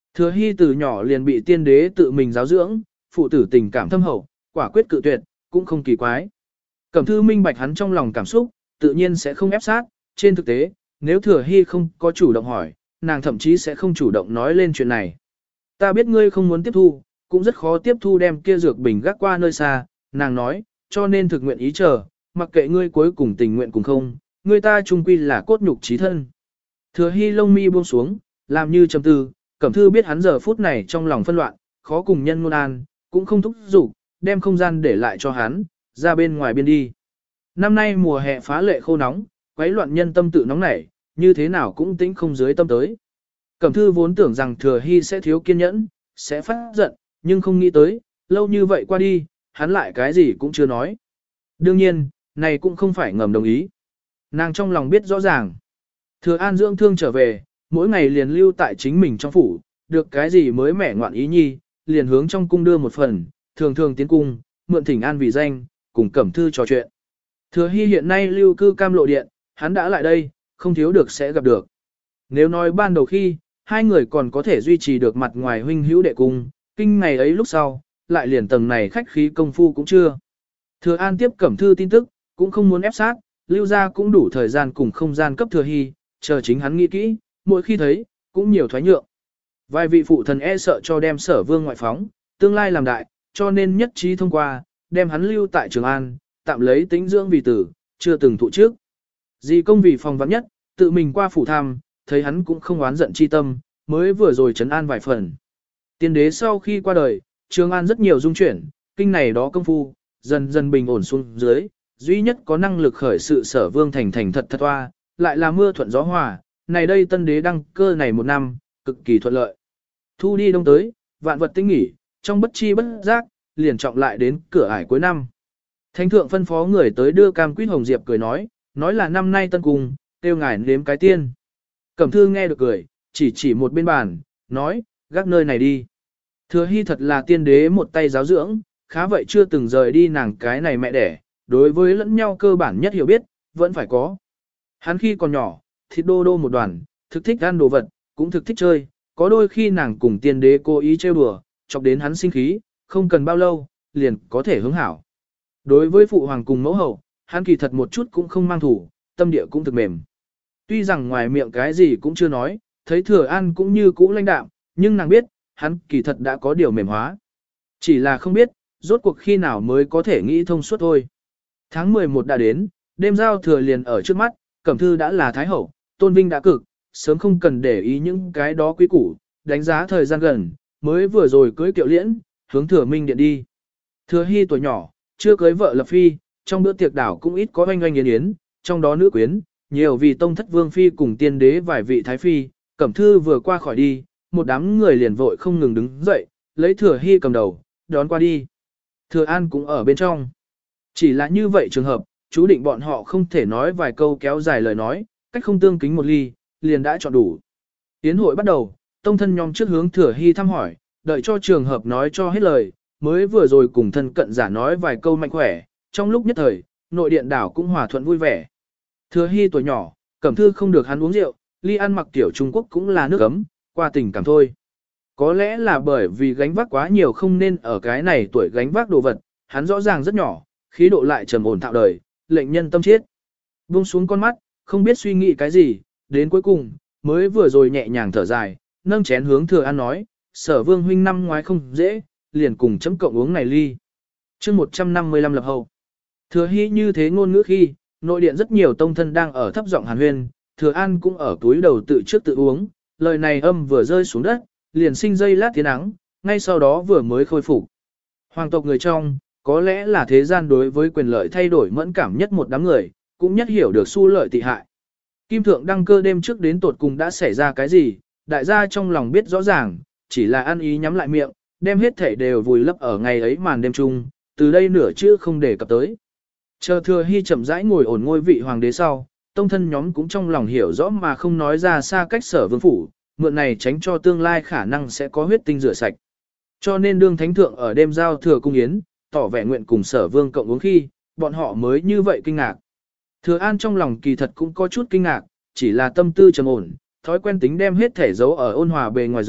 Thừa Hy từ nhỏ liền bị tiên đế tự mình giáo dưỡng, phụ tử tình cảm thâm hậu, quả quyết cự tuyệt, cũng không kỳ quái. Cẩm Thư minh bạch hắn trong lòng cảm xúc, tự nhiên sẽ không ép sát, trên thực tế, nếu Thừa Hy không có chủ động hỏi, nàng thậm chí sẽ không chủ động nói lên chuyện này. Ta biết ngươi không muốn tiếp thu, cũng rất khó tiếp thu đem kia dược bình gác qua nơi xa, nàng nói, cho nên thực nguyện ý chờ, mặc kệ ngươi cuối cùng tình nguyện cùng không, ngươi ta chung quy là cốt nhục chí thân. Thừa Hy lông mi buông xuống, làm như trầm tư, Cẩm Thư biết hắn giờ phút này trong lòng phân loạn, khó cùng nhân ngôn an, cũng không thúc giục, đem không gian để lại cho hắn, ra bên ngoài biên đi. Năm nay mùa hè phá lệ khô nóng, quấy loạn nhân tâm tự nóng nảy, như thế nào cũng tĩnh không dưới tâm tới. Cẩm Thư vốn tưởng rằng Thừa Hy sẽ thiếu kiên nhẫn, sẽ phát giận, nhưng không nghĩ tới, lâu như vậy qua đi, hắn lại cái gì cũng chưa nói. Đương nhiên, này cũng không phải ngầm đồng ý. Nàng trong lòng biết rõ ràng. Thừa An dưỡng thương trở về, mỗi ngày liền lưu tại chính mình trong phủ, được cái gì mới mẻ ngoạn ý nhi, liền hướng trong cung đưa một phần, thường thường tiến cung, mượn thỉnh an vì danh, cùng Cẩm Thư trò chuyện. Thừa Hy hiện nay lưu cư Cam Lộ Điện, hắn đã lại đây, không thiếu được sẽ gặp được. Nếu nói ban đầu khi, hai người còn có thể duy trì được mặt ngoài huynh hữu đệ cung, kinh ngày ấy lúc sau, lại liền tầng này khách khí công phu cũng chưa. Thừa An tiếp Cẩm Thư tin tức, cũng không muốn ép sát, lưu ra cũng đủ thời gian cùng không gian cấp Thừa Hy, chờ chính hắn nghĩ kỹ, mỗi khi thấy, cũng nhiều thoái nhượng. Vài vị phụ thần e sợ cho đem Sở Vương ngoại phóng, tương lai làm đại, cho nên nhất trí thông qua, đem hắn lưu tại Trường An, tạm lấy tính dưỡng vì tử, chưa từng thụ trước. Dì công vì phòng vắng nhất, tự mình qua phủ thăm, thấy hắn cũng không oán giận chi tâm, mới vừa rồi trấn an vài phần. Tiên đế sau khi qua đời, Trường An rất nhiều dung chuyển, kinh này đó công phu, dần dần bình ổn xuống dưới, duy nhất có năng lực khởi sự Sở Vương thành thành thật thật hoa, lại là mưa thuận gió hòa, này đây tân đế đăng cơ này một năm, cực kỳ thuận lợi. Thu đi đông tới, vạn vật tinh nghỉ, trong bất chi bất giác, liền trọng lại đến cửa ải cuối năm. Thánh thượng phân phó người tới đưa cam quýt hồng diệp cười nói, nói là năm nay tân cung, tiêu ngài nếm cái tiên. Cẩm Thư nghe được cười, chỉ chỉ một bên bàn, nói, gác nơi này đi. Thừa Hy thật là tiên đế một tay giáo dưỡng, khá vậy chưa từng rời đi nàng cái này mẹ đẻ, đối với lẫn nhau cơ bản nhất hiểu biết, vẫn phải có. Hắn khi còn nhỏ, thịt đô đô một đoàn, thực thích ăn đồ vật, cũng thực thích chơi, có đôi khi nàng cùng tiên đế cố ý trêu đùa, chọc đến hắn sinh khí, không cần bao lâu, liền có thể hướng hảo. Đối với phụ hoàng cùng mẫu hậu, hắn kỳ thật một chút cũng không mang thủ, tâm địa cũng thực mềm. Tuy rằng ngoài miệng cái gì cũng chưa nói, thấy Thừa An cũng như cũ lãnh đạm, nhưng nàng biết, hắn kỳ thật đã có điều mềm hóa. Chỉ là không biết, rốt cuộc khi nào mới có thể nghĩ thông suốt thôi. Tháng mười một đã đến, đêm giao thừa liền ở trước mắt, Cẩm Thư đã là thái hậu, tôn vinh đã cực, sớm không cần để ý những cái đó quý củ, đánh giá thời gian gần, mới vừa rồi cưới kiệu liễn, hướng Thừa Minh điện đi. Thừa Hy tuổi nhỏ, chưa cưới vợ lập phi, trong bữa tiệc đảo cũng ít có oanh oanh yến yến, trong đó nữ quyến, nhiều vì tông thất vương phi cùng tiên đế vài vị thái phi, Cẩm Thư vừa qua khỏi đi, một đám người liền vội không ngừng đứng dậy, lấy Thừa Hy cầm đầu, đón qua đi. Thừa An cũng ở bên trong. Chỉ là như vậy trường hợp, chú định bọn họ không thể nói vài câu kéo dài lời nói, cách không tương kính một ly, liền đã chọn đủ. Tiến hội bắt đầu, tông thân nhóm trước hướng Thừa Hy thăm hỏi, đợi cho trường hợp nói cho hết lời, mới vừa rồi cùng thân cận giả nói vài câu mạnh khỏe, trong lúc nhất thời, nội điện đảo cũng hòa thuận vui vẻ. Thừa Hy tuổi nhỏ, Cẩm Thư không được hắn uống rượu, ly ăn mặc tiểu Trung Quốc cũng là nước ấm, qua tình cảm thôi. Có lẽ là bởi vì gánh vác quá nhiều không nên ở cái này tuổi gánh vác đồ vật, hắn rõ ràng rất nhỏ, khí độ lại trầm ổn thạo đời, lệnh nhân tâm chết. Buông xuống con mắt, không biết suy nghĩ cái gì, đến cuối cùng, mới vừa rồi nhẹ nhàng thở dài, nâng chén hướng Thừa An nói, Sở Vương huynh năm ngoái không dễ, liền cùng chấm cộng uống này ly. Chương một trăm năm mươi lăm lập hậu. Thừa Hy như thế ngôn ngữ khi, nội điện rất nhiều tông thân đang ở thấp giọng hàn huyên, Thừa An cũng ở túi đầu tự trước tự uống, lời này âm vừa rơi xuống đất, liền sinh dây lát tiếng nắng, ngay sau đó vừa mới khôi phục. Hoàng tộc người trong, có lẽ là thế gian đối với quyền lợi thay đổi mẫn cảm nhất một đám người, cũng nhất hiểu được xu lợi tị hại. Kim thượng đăng cơ đêm trước đến tột cùng đã xảy ra cái gì, đại gia trong lòng biết rõ ràng, chỉ là ăn ý nhắm lại miệng, đem hết thể đều vùi lấp ở ngày ấy màn đêm chung, từ đây nửa chữ không để cập tới. Chờ Thừa Hy chậm rãi ngồi ổn ngôi vị hoàng đế sau, tông thân nhóm cũng trong lòng hiểu rõ mà không nói ra xa cách Sở Vương phủ, mượn này tránh cho tương lai khả năng sẽ có huyết tinh rửa sạch. Cho nên đương thánh thượng ở đêm giao thừa cung yến, tỏ vẻ nguyện cùng Sở Vương cộng uống khi, bọn họ mới như vậy kinh ngạc. Thừa An trong lòng kỳ thật cũng có chút kinh ngạc, chỉ là tâm tư trầm ổn, thói quen tính đem hết thể giấu ở ôn hòa bề ngoài dưới,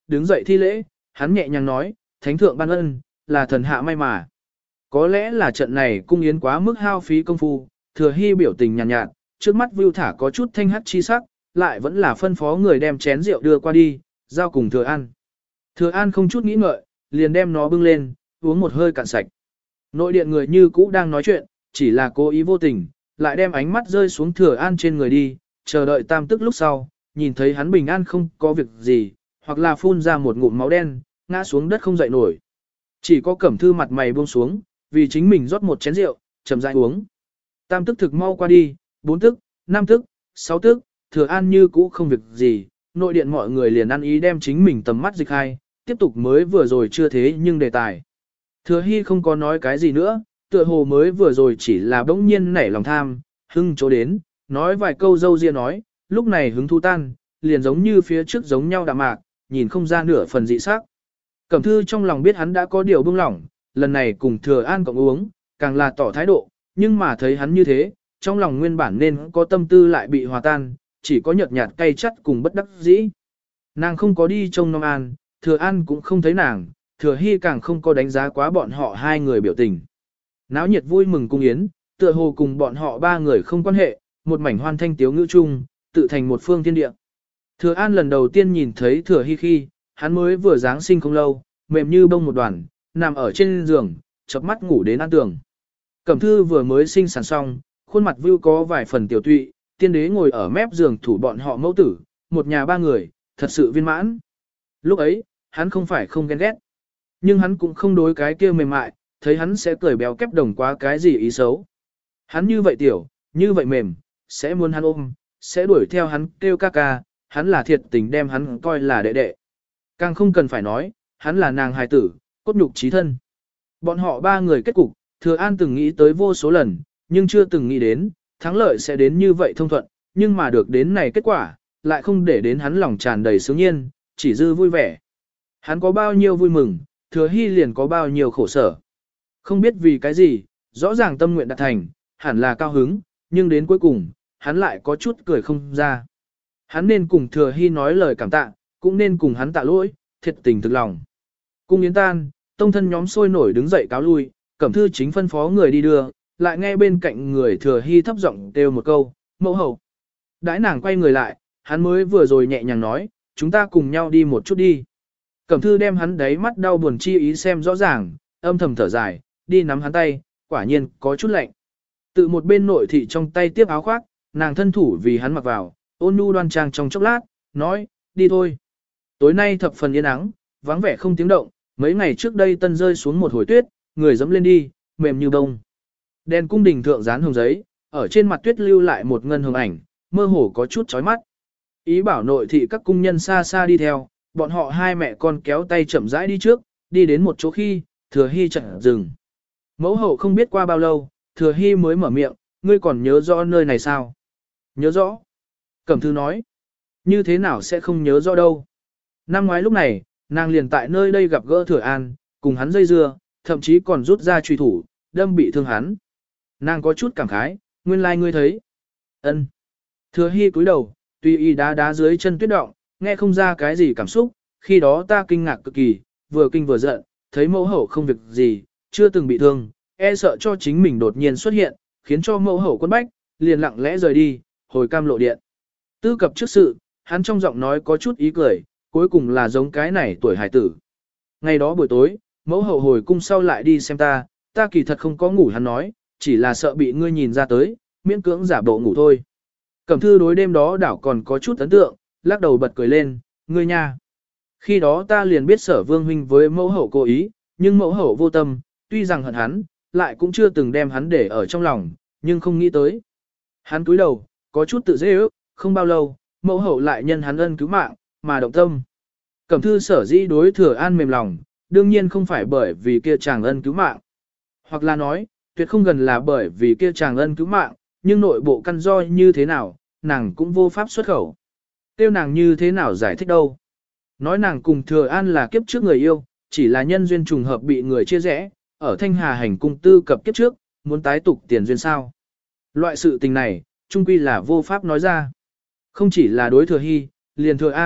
đứng dậy thi lễ, hắn nhẹ nhàng nói, thánh thượng ban ân, là thần hạ may mà. Có lẽ là trận này cung yến quá mức hao phí công phu, Thừa Hy biểu tình nhàn nhạt, nhạt, trước mắt Vưu Thả có chút thanh hắt chi sắc, lại vẫn là phân phó người đem chén rượu đưa qua đi, giao cùng Thừa An. Thừa An không chút nghĩ ngợi, liền đem nó bưng lên, uống một hơi cạn sạch. Nội điện người như cũ đang nói chuyện, chỉ là cố ý vô tình, lại đem ánh mắt rơi xuống Thừa An trên người đi, chờ đợi tam tức lúc sau, nhìn thấy hắn bình an không có việc gì, hoặc là phun ra một ngụm máu đen, ngã xuống đất không dậy nổi. Chỉ có Cẩm Thư mặt mày buông xuống, vì chính mình rót một chén rượu, chậm rãi uống. Tam tức thực mau qua đi, bốn tức, năm tức, sáu tức, Thừa An như cũ không việc gì, nội điện mọi người liền ăn ý đem chính mình tầm mắt dịch hai, tiếp tục mới vừa rồi chưa thế nhưng đề tài. Thừa Hy không có nói cái gì nữa, tựa hồ mới vừa rồi chỉ là bỗng nhiên nảy lòng tham, hưng chỗ đến, nói vài câu dâu ria nói, lúc này hứng thu tan, liền giống như phía trước giống nhau đạm mạc, nhìn không ra nửa phần dị sắc. Cẩm Thư trong lòng biết hắn đã có điều buông lỏng, lần này cùng Thừa An cộng uống, càng là tỏ thái độ, nhưng mà thấy hắn như thế, trong lòng nguyên bản nên có tâm tư lại bị hòa tan, chỉ có nhợt nhạt cay chắt cùng bất đắc dĩ. Nàng không có đi trông nom An, Thừa An cũng không thấy nàng, Thừa Hy càng không có đánh giá quá bọn họ hai người biểu tình. Náo nhiệt vui mừng cung yến, tựa hồ cùng bọn họ ba người không quan hệ, một mảnh hoan thanh tiếu ngữ chung, tự thành một phương thiên địa. Thừa An lần đầu tiên nhìn thấy Thừa Hy khi, hắn mới vừa giáng sinh không lâu, mềm như bông một đoàn, nằm ở trên giường, chớp mắt ngủ đến an tường. Cẩm Thư vừa mới sinh sản xong, khuôn mặt view có vài phần tiểu tụy, tiên đế ngồi ở mép giường thủ bọn họ mẫu tử, một nhà ba người, thật sự viên mãn. Lúc ấy, hắn không phải không ghen ghét, nhưng hắn cũng không đối cái kia mềm mại, thấy hắn sẽ cười béo kép đồng quá cái gì ý xấu. Hắn như vậy tiểu, như vậy mềm, sẽ muốn hắn ôm, sẽ đuổi theo hắn kêu ca ca, hắn là thiệt tình đem hắn coi là đệ đệ. Càng không cần phải nói, hắn là nàng hài tử, cốt nhục chí thân. Bọn họ ba người kết cục, Thừa An từng nghĩ tới vô số lần, nhưng chưa từng nghĩ đến, thắng lợi sẽ đến như vậy thông thuận, nhưng mà được đến này kết quả, lại không để đến hắn lòng tràn đầy sướng nhiên, chỉ dư vui vẻ. Hắn có bao nhiêu vui mừng, Thừa Hy liền có bao nhiêu khổ sở. Không biết vì cái gì, rõ ràng tâm nguyện đạt thành, hẳn là cao hứng, nhưng đến cuối cùng, hắn lại có chút cười không ra. Hắn nên cùng Thừa Hy nói lời cảm tạ, cũng nên cùng hắn tạ lỗi, thiệt tình thực lòng. Cung yến tan, tông thân nhóm sôi nổi đứng dậy cáo lui, Cẩm Thư chính phân phó người đi đưa, lại nghe bên cạnh người Thừa Hy thấp giọng kêu một câu, mẫu hậu. Đãi nàng quay người lại, hắn mới vừa rồi nhẹ nhàng nói, chúng ta cùng nhau đi một chút đi. Cẩm Thư đem hắn đáy mắt đau buồn chi ý xem rõ ràng, âm thầm thở dài, đi nắm hắn tay, quả nhiên có chút lạnh. Tự một bên nội thị trong tay tiếp áo khoác, nàng thân thủ vì hắn mặc vào, ôn nhu đoan trang trong chốc lát, nói, đi thôi. Tối nay thập phần yên ắng, vắng vẻ không tiếng động, mấy ngày trước đây tân rơi xuống một hồi tuyết, người dẫm lên đi, mềm như bông. Đèn cung đình thượng dán hồng giấy, ở trên mặt tuyết lưu lại một ngân hồng ảnh, mơ hồ có chút chói mắt. Ý bảo nội thị các cung nhân xa xa đi theo, bọn họ hai mẹ con kéo tay chậm rãi đi trước, đi đến một chỗ khi, Thừa Hy chợt dừng. Mẫu hậu không biết qua bao lâu, Thừa Hy mới mở miệng, ngươi còn nhớ rõ nơi này sao? Nhớ rõ. Cẩm Thư nói, như thế nào sẽ không nhớ rõ đâu. Năm ngoái lúc này, nàng liền tại nơi đây gặp gỡ Thừa An, cùng hắn dây dưa, thậm chí còn rút ra truy thủ, đâm bị thương hắn. Nàng có chút cảm khái, nguyên lai like ngươi thấy. Ân. Thừa Hy cúi đầu, tuy y đá đá dưới chân tuyết động, nghe không ra cái gì cảm xúc, khi đó ta kinh ngạc cực kỳ, vừa kinh vừa giận, thấy mẫu hậu không việc gì, chưa từng bị thương, e sợ cho chính mình đột nhiên xuất hiện, khiến cho mẫu hậu quân bách, liền lặng lẽ rời đi, hồi cam lộ điện. Tư cập trước sự, hắn trong giọng nói có chút ý cười, cuối cùng là giống cái này tuổi hải tử. Ngày đó buổi tối, mẫu hậu hồi cung sau lại đi xem ta, ta kỳ thật không có ngủ hắn nói, chỉ là sợ bị ngươi nhìn ra tới, miễn cưỡng giả bộ ngủ thôi. Cẩm Thư đối đêm đó đảo còn có chút ấn tượng, lắc đầu bật cười lên, ngươi nha. Khi đó ta liền biết Sở Vương huynh với mẫu hậu cố ý, nhưng mẫu hậu vô tâm, tuy rằng hận hắn, lại cũng chưa từng đem hắn để ở trong lòng, nhưng không nghĩ tới. Hắn cúi đầu, có chút tự dễ ước, không bao lâu, mẫu hậu lại nhân hắn ân cứu mạng, mà động tâm. Cẩm Thư sở dĩ đối Thừa An mềm lòng, đương nhiên không phải bởi vì kia chàng ân cứu mạng. Hoặc là nói, tuyệt không gần là bởi vì kia chàng ân cứu mạng, nhưng nội bộ căn do như thế nào, nàng cũng vô pháp xuất khẩu. Tiêu nàng như thế nào giải thích đâu. Nói nàng cùng Thừa An là kiếp trước người yêu, chỉ là nhân duyên trùng hợp bị người chia rẽ, ở Thanh Hà hành cung tư cập kiếp trước, muốn tái tục tiền duyên sao. Loại sự tình này, chung quy là vô pháp nói ra. Không chỉ là đối Thừa Hy, liền Thừa An,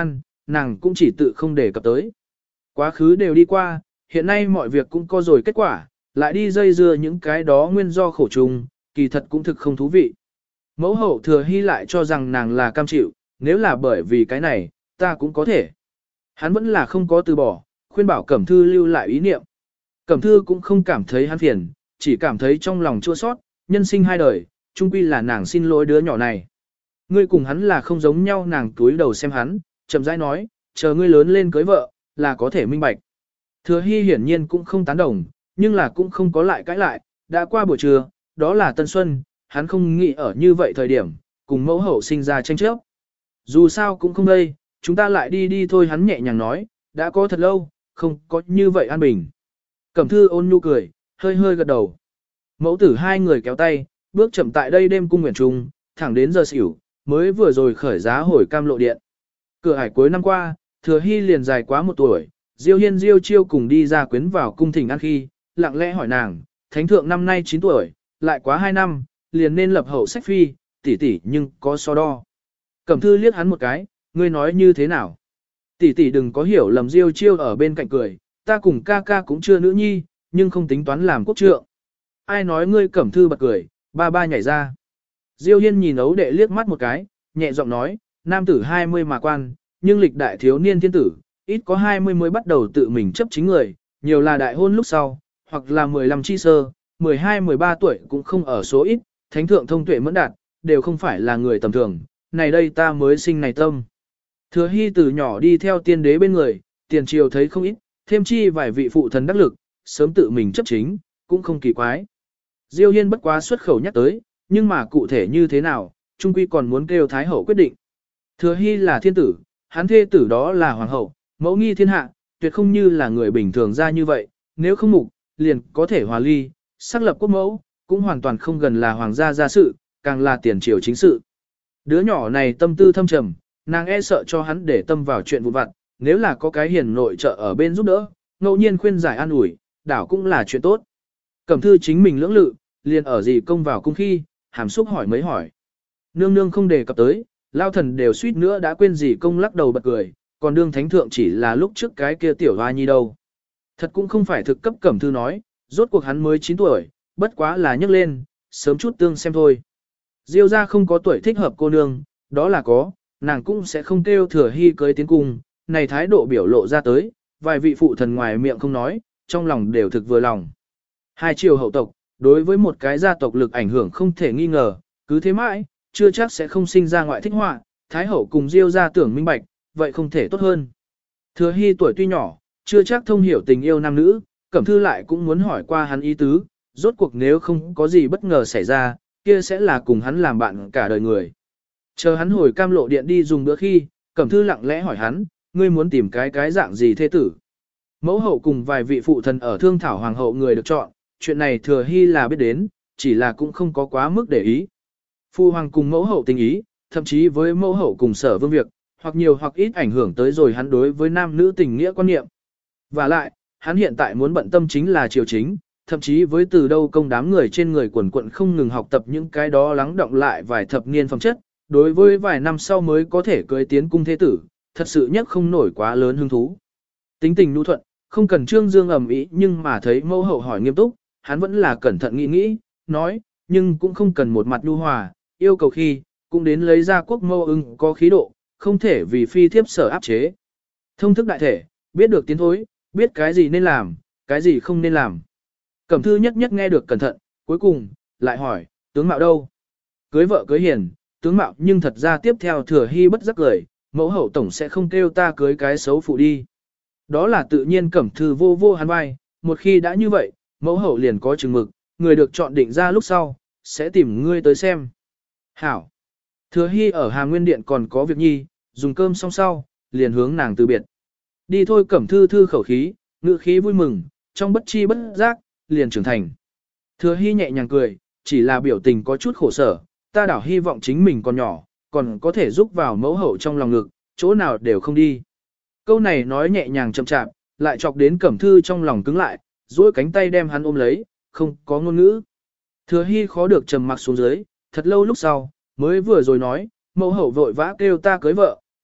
nàng cũng chỉ tự không để cập tới. Quá khứ đều đi qua, hiện nay mọi việc cũng có rồi kết quả, lại đi dây dưa những cái đó nguyên do khổ trùng, kỳ thật cũng thực không thú vị. Mẫu hậu Thừa Hy lại cho rằng nàng là cam chịu, nếu là bởi vì cái này, ta cũng có thể. Hắn vẫn là không có từ bỏ, khuyên bảo Cẩm Thư lưu lại ý niệm. Cẩm Thư cũng không cảm thấy hắn phiền, chỉ cảm thấy trong lòng chua sót, nhân sinh hai đời, chung quy là nàng xin lỗi đứa nhỏ này. Ngươi cùng hắn là không giống nhau, nàng túi đầu xem hắn, chậm rãi nói, chờ ngươi lớn lên cưới vợ, là có thể minh bạch. Thừa Hy hiển nhiên cũng không tán đồng, nhưng là cũng không có lại cãi lại, đã qua buổi trưa, đó là tân xuân, hắn không nghĩ ở như vậy thời điểm, cùng mẫu hậu sinh ra tranh chấp. Dù sao cũng không đây, chúng ta lại đi đi thôi, hắn nhẹ nhàng nói, đã có thật lâu, không có như vậy an bình. Cẩm Thư ôn nhu cười, hơi hơi gật đầu. Mẫu tử hai người kéo tay, bước chậm tại đây đêm cung nguyện trung, thẳng đến giờ xỉu, mới vừa rồi khởi giá hồi cam lộ điện. Cửa hải cuối năm qua, Thừa Hy liền dài quá một tuổi, Diêu Hiên Diêu Chiêu cùng đi ra quyến vào cung thỉnh ăn khi, lặng lẽ hỏi nàng, thánh thượng năm nay chín tuổi, lại quá hai năm, liền nên lập hậu sách phi, tỷ tỷ nhưng có so đo. Cẩm Thư liếc hắn một cái, ngươi nói như thế nào? Tỷ tỷ đừng có hiểu lầm, Diêu Chiêu ở bên cạnh cười, ta cùng ca ca cũng chưa nữ nhi, nhưng không tính toán làm quốc trượng. Ai nói ngươi? Cẩm Thư bật cười, ba ba nhảy ra. Diêu Hiên nhìn ấu đệ liếc mắt một cái, nhẹ giọng nói, nam tử hai mươi mà quan, nhưng lịch đại thiếu niên thiên tử, ít có hai mươi mới bắt đầu tự mình chấp chính người, nhiều là đại hôn lúc sau, hoặc là mười lăm chi sơ, mười hai mười ba tuổi cũng không ở số ít, thánh thượng thông tuệ mẫn đạt, đều không phải là người tầm thường, này đây ta mới sinh này tâm. Thừa Hy từ nhỏ đi theo tiên đế bên người, tiền triều thấy không ít, thêm chi vài vị phụ thần đắc lực, sớm tự mình chấp chính, cũng không kỳ quái. Diêu Hiên bất quá xuất khẩu nhắc tới, nhưng mà cụ thể như thế nào, trung quy còn muốn kêu Thái Hậu quyết định. Thừa Hy là thiên tử, hắn thê tử đó là hoàng hậu, mẫu nghi thiên hạ, tuyệt không như là người bình thường ra như vậy, nếu không mục, liền có thể hòa ly, xác lập quốc mẫu, cũng hoàn toàn không gần là hoàng gia gia sự, càng là tiền triều chính sự. Đứa nhỏ này tâm tư thâm trầm, nàng e sợ cho hắn để tâm vào chuyện vụn vặt, nếu là có cái hiền nội trợ ở bên giúp đỡ, ngẫu nhiên khuyên giải an ủi, đảo cũng là chuyện tốt. Cẩm Thư chính mình lưỡng lự, liền ở gì công vào cung khi, hàm xúc hỏi mấy hỏi. Nương nương không đề cập tới, lao thần đều suýt nữa đã quên gì công, lắc đầu bật cười, còn đương thánh thượng chỉ là lúc trước cái kia tiểu hoa nhi đâu. Thật cũng không phải thực cấp. Cẩm Thư nói, rốt cuộc hắn mới chín tuổi, bất quá là nhấc lên, sớm chút tương xem thôi. Diêu ra không có tuổi thích hợp cô nương, đó là có, nàng cũng sẽ không kêu Thừa Hy cưới tiến cung, này thái độ biểu lộ ra tới, vài vị phụ thần ngoài miệng không nói, trong lòng đều thực vừa lòng. Hai triều hậu tộc, đối với một cái gia tộc lực ảnh hưởng không thể nghi ngờ, cứ thế mãi, chưa chắc sẽ không sinh ra ngoại thích họa, thái hậu cùng Diêu ra tưởng minh bạch, vậy không thể tốt hơn. Thừa Hy tuổi tuy nhỏ, chưa chắc thông hiểu tình yêu nam nữ, Cẩm Thư lại cũng muốn hỏi qua hắn ý tứ, rốt cuộc nếu không có gì bất ngờ xảy ra, kia sẽ là cùng hắn làm bạn cả đời người. Chờ hắn hồi cam lộ điện đi dùng bữa khi, Cẩm Thư lặng lẽ hỏi hắn, ngươi muốn tìm cái cái dạng gì thế tử? Mẫu hậu cùng vài vị phụ thần ở thương thảo hoàng hậu người được chọn, chuyện này Thừa Hy là biết đến, chỉ là cũng không có quá mức để ý. Phu hoàng cùng mẫu hậu tình ý, thậm chí với mẫu hậu cùng sở vương việc, hoặc nhiều hoặc ít ảnh hưởng tới rồi hắn đối với nam nữ tình nghĩa quan niệm. Và lại, hắn hiện tại muốn bận tâm chính là triều chính, thậm chí với từ đâu công đám người trên người quần quận không ngừng học tập những cái đó lắng động lại vài thập niên phẩm chất, đối với vài năm sau mới có thể cưới tiến cung thế tử, thật sự nhất không nổi quá lớn hứng thú. Tính tình nhu thuận, không cần trương dương ầm ĩ, nhưng mà thấy mẫu hậu hỏi nghiêm túc, hắn vẫn là cẩn thận nghĩ nghĩ, nói, nhưng cũng không cần một mặt nhu hòa, yêu cầu khi, cũng đến lấy ra quốc mâu ưng có khí độ, không thể vì phi thiếp sở áp chế. Thông thức đại thể, biết được tiến thối, biết cái gì nên làm, cái gì không nên làm. Cẩm Thư nhất nhất nghe được cẩn thận, cuối cùng, lại hỏi, tướng mạo đâu? Cưới vợ cưới hiền, tướng mạo, nhưng thật ra tiếp theo Thừa Hy bất giác cười, mẫu hậu tổng sẽ không kêu ta cưới cái xấu phụ đi. Đó là tự nhiên. Cẩm Thư vô vô hắn vai, một khi đã như vậy, mẫu hậu liền có chừng mực, người được chọn định ra lúc sau, sẽ tìm ngươi tới xem. Hảo. Thừa Hy ở Hà Nguyên Điện còn có việc nhi, dùng cơm xong sau, liền hướng nàng từ biệt. Đi thôi. Cẩm Thư thư khẩu khí, ngữ khí vui mừng, trong bất chi bất giác, liền trưởng thành. Thừa Hy nhẹ nhàng cười, chỉ là biểu tình có chút khổ sở, ta đảo hy vọng chính mình còn nhỏ, còn có thể giúp vào mẫu hậu trong lòng ngực, chỗ nào đều không đi. Câu này nói nhẹ nhàng chậm chạp, lại chọc đến Cẩm Thư trong lòng cứng lại, duỗi cánh tay đem hắn ôm lấy, không có ngôn ngữ. Thừa Hy khó được trầm mặc xuống dưới, thật lâu lúc sau, mới vừa rồi nói, mẫu hậu vội vã kêu ta cưới vợ,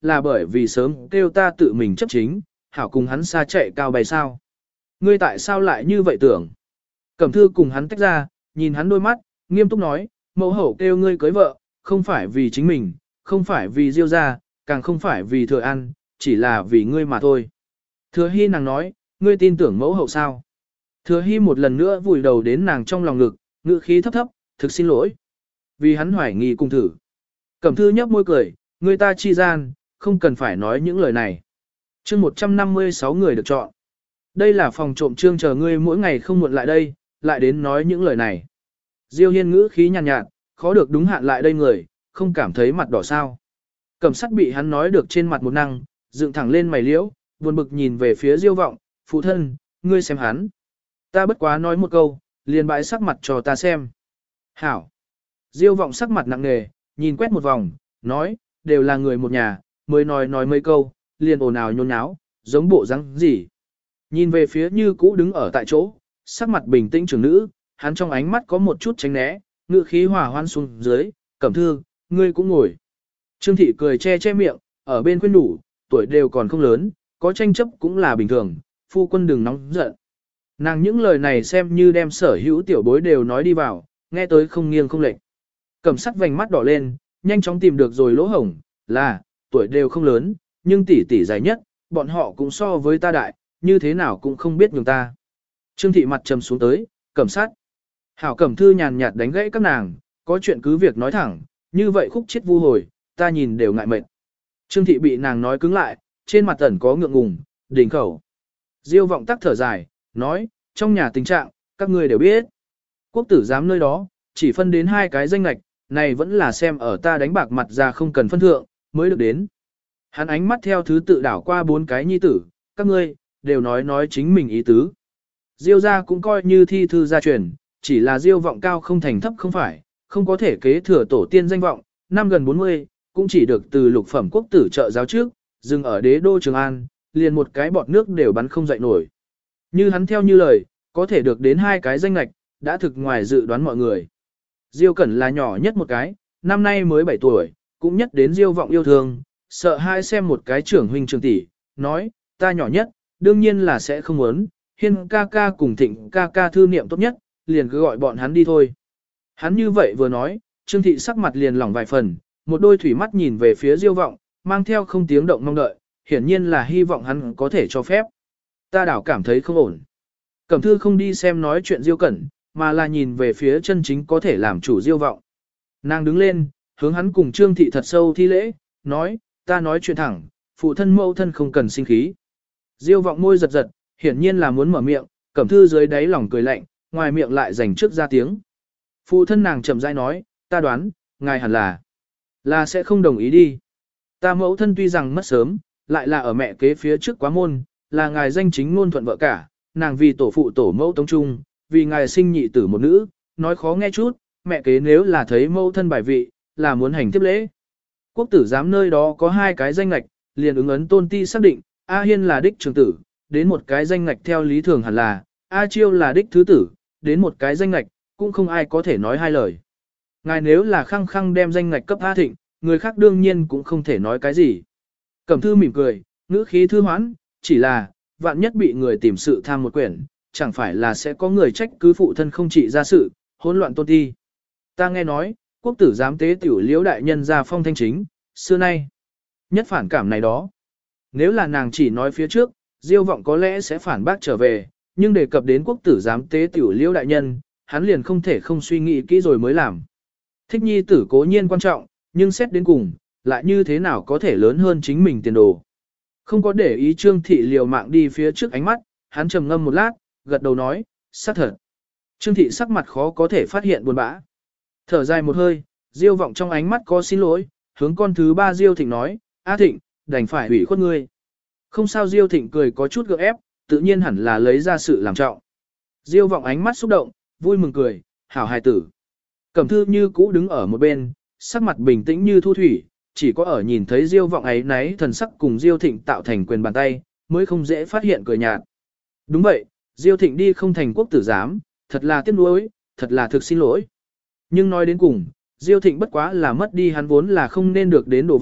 là bởi vì sớm kêu ta tự mình chấp chính, hảo cùng hắn xa chạy cao bay sao. Ngươi tại sao lại như vậy tưởng? Cẩm thư cùng hắn tách ra, nhìn hắn đôi mắt, nghiêm túc nói, mẫu hậu kêu ngươi cưới vợ, không phải vì chính mình, không phải vì Diêu gia, càng không phải vì Thừa An, chỉ là vì ngươi mà thôi. Thừa Hy nàng nói, ngươi tin tưởng mẫu hậu sao? Thừa Hy một lần nữa vùi đầu đến nàng trong lòng ngực, ngữ khí thấp thấp, thực xin lỗi. Vì hắn hoài nghi cùng thử. Cẩm thư nhấp môi cười, người ta chi gian, không cần phải nói những lời này. chương một trăm năm mươi sáu người được chọn. Đây là phòng trộm trương chờ ngươi mỗi ngày không muộn lại đây, lại đến nói những lời này. Diêu Hiên ngữ khí nhàn nhạt, nhạt, khó được đúng hạn lại đây người, không cảm thấy mặt đỏ sao. Cẩm sắt bị hắn nói được trên mặt một năng, dựng thẳng lên mày liễu, buồn bực nhìn về phía Diêu vọng, phụ thân, ngươi xem hắn. Ta bất quá nói một câu, liền bãi sắc mặt cho ta xem. Hảo. Diêu vọng sắc mặt nặng nề, nhìn quét một vòng, nói, đều là người một nhà, mới nói nói mấy câu, liền ồn ào nhôn nháo, giống bộ răng gì. Nhìn về phía như cũ đứng ở tại chỗ, sắc mặt bình tĩnh trưởng nữ, hắn trong ánh mắt có một chút tránh né, ngựa khí hòa hoan xuống dưới, Cẩm thư, ngươi cũng ngồi. Trương thị cười che che miệng, ở bên khuyên đủ, tuổi đều còn không lớn, có tranh chấp cũng là bình thường, phu quân đừng nóng giận. Nàng những lời này xem như đem sở hữu tiểu bối đều nói đi vào, nghe tới không nghiêng không lệch. Cẩm sắc vành mắt đỏ lên, nhanh chóng tìm được rồi lỗ hổng, là, tuổi đều không lớn, nhưng tỷ tỷ dài nhất, bọn họ cũng so với ta đại, như thế nào cũng không biết nhường ta. Trương thị mặt trầm xuống tới, Cẩm sát. Hảo Cẩm thư nhàn nhạt đánh gãy các nàng, có chuyện cứ việc nói thẳng, như vậy khúc chết vu hồi, ta nhìn đều ngại mệt. Trương thị bị nàng nói cứng lại, trên mặt ẩn có ngượng ngùng, đỉnh khẩu. Diêu vọng tắc thở dài, nói, trong nhà tình trạng, các ngươi đều biết. Quốc tử giám nơi đó, chỉ phân đến hai cái danh lạch, này vẫn là xem ở ta đánh bạc mặt ra không cần phân thượng, mới được đến. Hắn ánh mắt theo thứ tự đảo qua bốn cái nhi tử, các ngươi, đều nói nói chính mình ý tứ. Diêu gia cũng coi như thi thư gia truyền, chỉ là diêu vọng cao không thành thấp không phải, không có thể kế thừa tổ tiên danh vọng, năm gần bốn mươi, cũng chỉ được từ lục phẩm quốc tử trợ giáo trước, dừng ở đế đô Trường An, liền một cái bọt nước đều bắn không dậy nổi. Như hắn theo như lời, có thể được đến hai cái danh lạch, đã thực ngoài dự đoán mọi người. Diêu Cẩn là nhỏ nhất một cái, năm nay mới bảy tuổi, cũng nhất đến Diêu vọng yêu thương, sợ hai xem một cái trưởng huynh trưởng tỷ, nói, ta nhỏ nhất, đương nhiên là sẽ không muốn, Hiên ca ca cùng Thịnh ca ca thư niệm tốt nhất, liền cứ gọi bọn hắn đi thôi. Hắn như vậy vừa nói, Trương thị sắc mặt liền lỏng vài phần, một đôi thủy mắt nhìn về phía Diêu vọng, mang theo không tiếng động mong đợi, hiển nhiên là hy vọng hắn có thể cho phép. Ta đảo cảm thấy không ổn. Cẩm thư không đi xem nói chuyện Diêu Cẩn, mà là nhìn về phía chân chính có thể làm chủ Diêu vọng. Nàng đứng lên, hướng hắn cùng Trương thị thật sâu thi lễ, nói, ta nói chuyện thẳng, phụ thân mẫu thân không cần sinh khí. Diêu vọng môi giật giật, hiển nhiên là muốn mở miệng, Cẩm thư dưới đáy lòng cười lạnh, ngoài miệng lại dành trước ra tiếng. Phụ thân nàng chậm rãi nói, ta đoán, ngài hẳn là, là sẽ không đồng ý đi. Ta mẫu thân tuy rằng mất sớm, lại là ở mẹ kế phía trước quá môn, là ngài danh chính ngôn thuận vợ cả, nàng vì tổ phụ tổ mẫu tống trung, vì ngài sinh nhị tử một nữ, nói khó nghe chút, mẹ kế nếu là thấy mẫu thân bài vị, là muốn hành tiếp lễ. Quốc tử giám nơi đó có hai cái danh lạch, liền ứng ấn tôn ti xác định, A Hiên là đích trưởng tử, đến một cái danh lạch theo lý thường hẳn là, A Chiêu là đích thứ tử, đến một cái danh lạch, cũng không ai có thể nói hai lời. Ngài nếu là khăng khăng đem danh lạch cấp A Thịnh, người khác đương nhiên cũng không thể nói cái gì. Cẩm thư mỉm cười, ngữ khí thư hoãn, chỉ là, vạn nhất bị người tìm sự tham một quyển, chẳng phải là sẽ có người trách cứ phụ thân không trị ra sự, hỗn loạn tôn ti. Ta nghe nói, quốc tử giám tế tiểu liễu đại nhân ra phong thanh chính, xưa nay. Nhất phản cảm này đó. Nếu là nàng chỉ nói phía trước, Diêu vọng có lẽ sẽ phản bác trở về, nhưng đề cập đến quốc tử giám tế tiểu liễu đại nhân, hắn liền không thể không suy nghĩ kỹ rồi mới làm. Thích nhi tử cố nhiên quan trọng, nhưng xét đến cùng, lại như thế nào có thể lớn hơn chính mình tiền đồ. Không có để ý Trương thị liều mạng đi phía trước ánh mắt, hắn trầm ngâm một lát, gật đầu nói, xác thật. Trương thị sắc mặt khó có thể phát hiện buồn bã. Thở dài một hơi, Diêu vọng trong ánh mắt có xin lỗi, hướng con thứ ba Diêu Thịnh nói, A Thịnh, đành phải hủy khuất ngươi. Không sao Diêu Thịnh cười có chút gượng ép, tự nhiên hẳn là lấy ra sự làm trọng. Diêu vọng ánh mắt xúc động, vui mừng cười, hảo hài tử. Cẩm thư như cũ đứng ở một bên, sắc mặt bình tĩnh như thu thủy, chỉ có ở nhìn thấy Diêu vọng ấy náy thần sắc cùng Diêu Thịnh tạo thành quyền bàn tay, mới không dễ phát hiện cười nhạt. Đúng vậy, Diêu Thịnh đi không thành quốc tử giám, thật là tiếc nuối, thật là thực xin lỗi. Nhưng nói đến cùng, Diêu Thịnh bất quá là mất đi hắn vốn là không nên được đến đồ vật,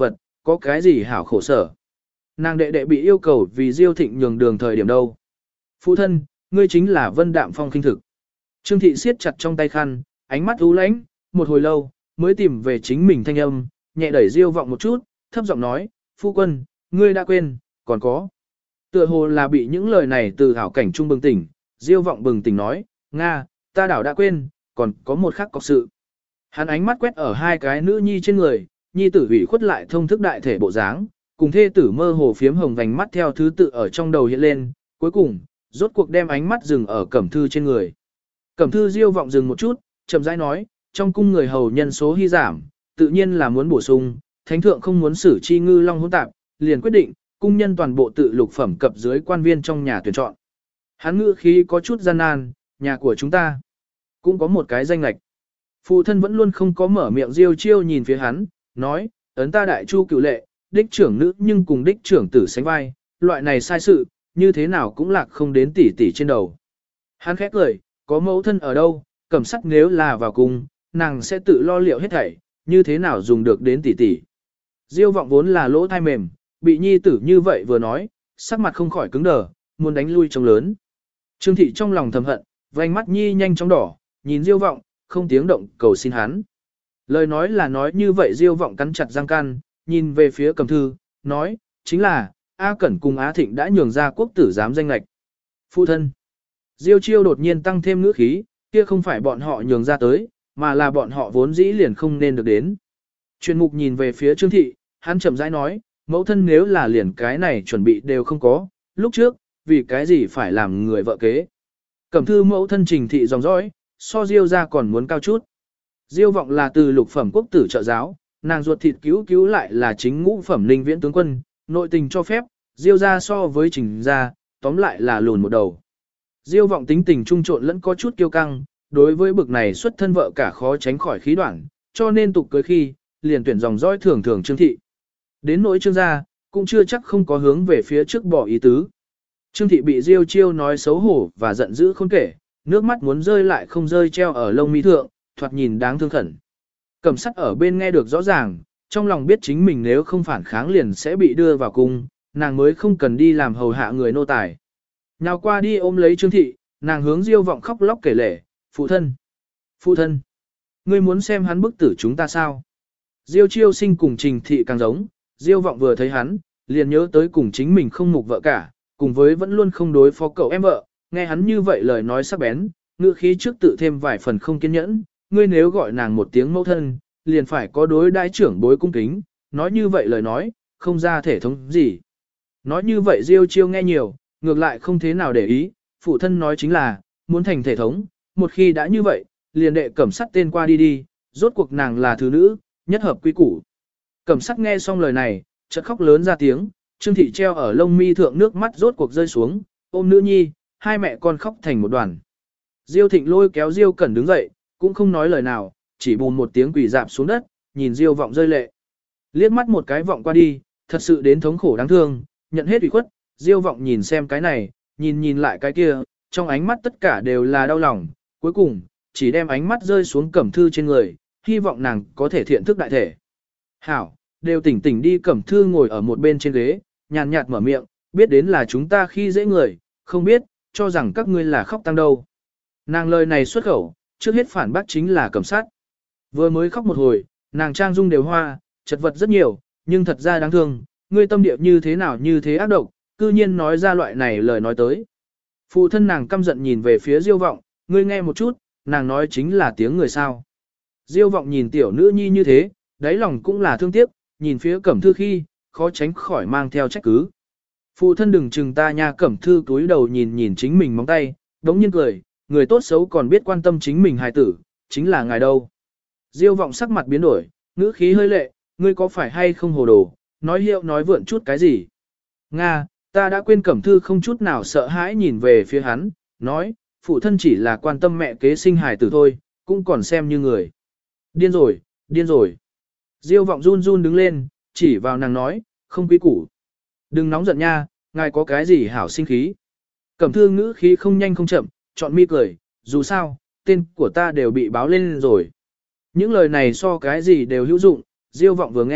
có cái gì hảo khổ sở. Nàng đệ đệ bị yêu cầu vì Diêu Thịnh nhường đường thời điểm đâu. Phụ thân, ngươi chính là Vân Đạm Phong khinh thực. Trương Thị siết chặt trong tay khăn, ánh mắt u lãnh, một hồi lâu, mới tìm về chính mình thanh âm, nhẹ đẩy Diêu Vọng một chút, thấp giọng nói, phu quân, ngươi đã quên, còn có. Tựa hồ là bị những lời này từ hảo cảnh trung bừng tỉnh, Diêu Vọng bừng tỉnh nói, Nga, ta đảo đã quên, còn có một khác có sự. Hắn ánh mắt quét ở hai cái nữ nhi trên người, nhi tử ủy khuất lại thông thức đại thể bộ dáng, cùng thê tử mơ hồ phiếm hồng vành mắt theo thứ tự ở trong đầu hiện lên, cuối cùng, rốt cuộc đem ánh mắt dừng ở Cẩm Thư trên người. Cẩm Thư Diêu Vọng dừng một chút, chậm rãi nói, trong cung người hầu nhân số hy giảm, tự nhiên là muốn bổ sung, thánh thượng không muốn xử chi ngư long hỗn tạp, liền quyết định, cung nhân toàn bộ tự lục phẩm cập dưới quan viên trong nhà tuyển chọn. Hắn ngữ khí có chút gian nan, nhà của chúng ta cũng có một cái danh lệch. Phụ thân vẫn luôn không có mở miệng. Diêu Chiêu nhìn phía hắn, nói, ấn ta đại chu cựu lệ, đích trưởng nữ nhưng cùng đích trưởng tử sánh vai, loại này sai sự, như thế nào cũng lạc không đến tỷ tỷ trên đầu. Hắn khẽ cười, có mẫu thân ở đâu, Cẩm Sắc nếu là vào cung, nàng sẽ tự lo liệu hết thảy, như thế nào dùng được đến tỷ tỷ. Diêu Vọng vốn là lỗ thai mềm, bị nhi tử như vậy vừa nói, sắc mặt không khỏi cứng đờ, muốn đánh lui trông lớn. Trương Thị trong lòng thầm hận, vành mắt nhi nhanh chóng đỏ, nhìn Diêu Vọng, không tiếng động cầu xin hắn. Lời nói là nói như vậy. Diêu Vọng cắn chặt răng can, nhìn về phía Cẩm Thư, nói, chính là, A Cẩn cùng Á Thịnh đã nhường ra quốc tử giám danh lệch. Phụ thân. Diêu Chiêu đột nhiên tăng thêm ngữ khí, kia không phải bọn họ nhường ra tới, mà là bọn họ vốn dĩ liền không nên được đến. Truyền mục nhìn về phía Trương Thị, hắn chậm rãi nói, mẫu thân nếu là liền cái này chuẩn bị đều không có, lúc trước, vì cái gì phải làm người vợ kế. Cẩm Thư mẫu thân Trình Thị dòng dõi, so Diêu ra còn muốn cao chút. Diêu Vọng là từ lục phẩm quốc tử trợ giáo, nàng ruột thịt cứu cứu lại là chính ngũ phẩm linh viễn tướng quân, nội tình cho phép, Diêu ra so với Trình ra, tóm lại là lùn một đầu. Diêu Vọng tính tình trung trộn lẫn có chút kiêu căng, đối với bực này xuất thân vợ cả khó tránh khỏi khí đoạn, cho nên tục cưới khi, liền tuyển dòng dõi thường thường Trương Thị. Đến nỗi Trương gia, cũng chưa chắc không có hướng về phía trước bỏ ý tứ. Trương Thị bị Diêu Chiêu nói xấu hổ và giận dữ không kể, nước mắt muốn rơi lại không rơi treo ở lông mi thượng, thoạt nhìn đáng thương khẩn. Cẩm Sắc ở bên nghe được rõ ràng, trong lòng biết chính mình nếu không phản kháng liền sẽ bị đưa vào cung, nàng mới không cần đi làm hầu hạ người nô tài. Nhào qua đi ôm lấy Trương Thị, nàng hướng Diêu Vọng khóc lóc kể lể, phụ thân, phụ thân, ngươi muốn xem hắn bức tử chúng ta sao? Diêu Chiêu sinh cùng Trình Thị càng giống, Diêu Vọng vừa thấy hắn, liền nhớ tới cùng chính mình không mục vợ cả, cùng với vẫn luôn không đối phó cậu em vợ, nghe hắn như vậy lời nói sắc bén, ngữ khí trước tự thêm vài phần không kiên nhẫn, ngươi nếu gọi nàng một tiếng mẫu thân, liền phải có đối đãi trưởng bối cung kính, nói như vậy lời nói, không ra thể thống gì. Nói như vậy Diêu Chiêu nghe nhiều, ngược lại không thế nào để ý, phụ thân nói chính là, muốn thành thể thống, một khi đã như vậy, liền đệ Cẩm Sắc tên qua đi đi, rốt cuộc nàng là thứ nữ, nhất hợp quy củ. Cẩm Sắc nghe xong lời này, chợt khóc lớn ra tiếng, Trương Thị treo ở lông mi thượng nước mắt rốt cuộc rơi xuống, ôm nữ nhi, hai mẹ con khóc thành một đoàn. Diêu Thịnh lôi kéo Diêu Cẩn đứng dậy, cũng không nói lời nào, chỉ bùn một tiếng quỳ dạp xuống đất, nhìn Diêu Vọng rơi lệ. Liếc mắt một cái vọng qua đi, thật sự đến thống khổ đáng thương, nhận hết ủy khuất, Diêu Vọng nhìn xem cái này, nhìn nhìn lại cái kia, trong ánh mắt tất cả đều là đau lòng, cuối cùng, chỉ đem ánh mắt rơi xuống Cẩm Thư trên người, hy vọng nàng có thể thiện thức đại thể. Hảo, đều tỉnh tỉnh đi. Cẩm Thư ngồi ở một bên trên ghế, nhàn nhạt mở miệng, biết đến là chúng ta khi dễ người, không biết, cho rằng các ngươi là khóc tăng đâu. Nàng lời này xuất khẩu, trước hết phản bác chính là Cẩm Sát. Vừa mới khóc một hồi, nàng trang dung đều hoa, chật vật rất nhiều, nhưng thật ra đáng thương, ngươi tâm địa như thế nào như thế ác độc, cư nhiên nói ra loại này lời nói tới. Phụ thân nàng căm giận nhìn về phía Diêu Vọng, ngươi nghe một chút, nàng nói chính là tiếng người sao. Diêu Vọng nhìn tiểu nữ nhi như thế, đáy lòng cũng là thương tiếc, nhìn phía Cẩm Thư khi, khó tránh khỏi mang theo trách cứ. Phụ thân đừng chừng ta nha. Cẩm Thư cúi đầu nhìn nhìn chính mình móng tay, đống nhiên cười, người tốt xấu còn biết quan tâm chính mình hài tử, chính là ngài đâu. Diêu Vọng sắc mặt biến đổi, ngữ khí hơi lệ, ngươi có phải hay không hồ đồ, nói hiệu nói vượn chút cái gì. Nga, ta đã quên. Cẩm Thư không chút nào sợ hãi nhìn về phía hắn, nói, phụ thân chỉ là quan tâm mẹ kế sinh hài tử thôi, cũng còn xem như người. Điên rồi, điên rồi. Diêu Vọng run run đứng lên, chỉ vào nàng nói, không quý củ. Đừng nóng giận nha, ngài có cái gì hảo sinh khí. Cẩm Thư ngữ khí không nhanh không chậm, chọn mi cười, dù sao, tên của ta đều bị báo lên rồi. Những lời này so cái gì đều hữu dụng, Diêu Vọng vừa nghe,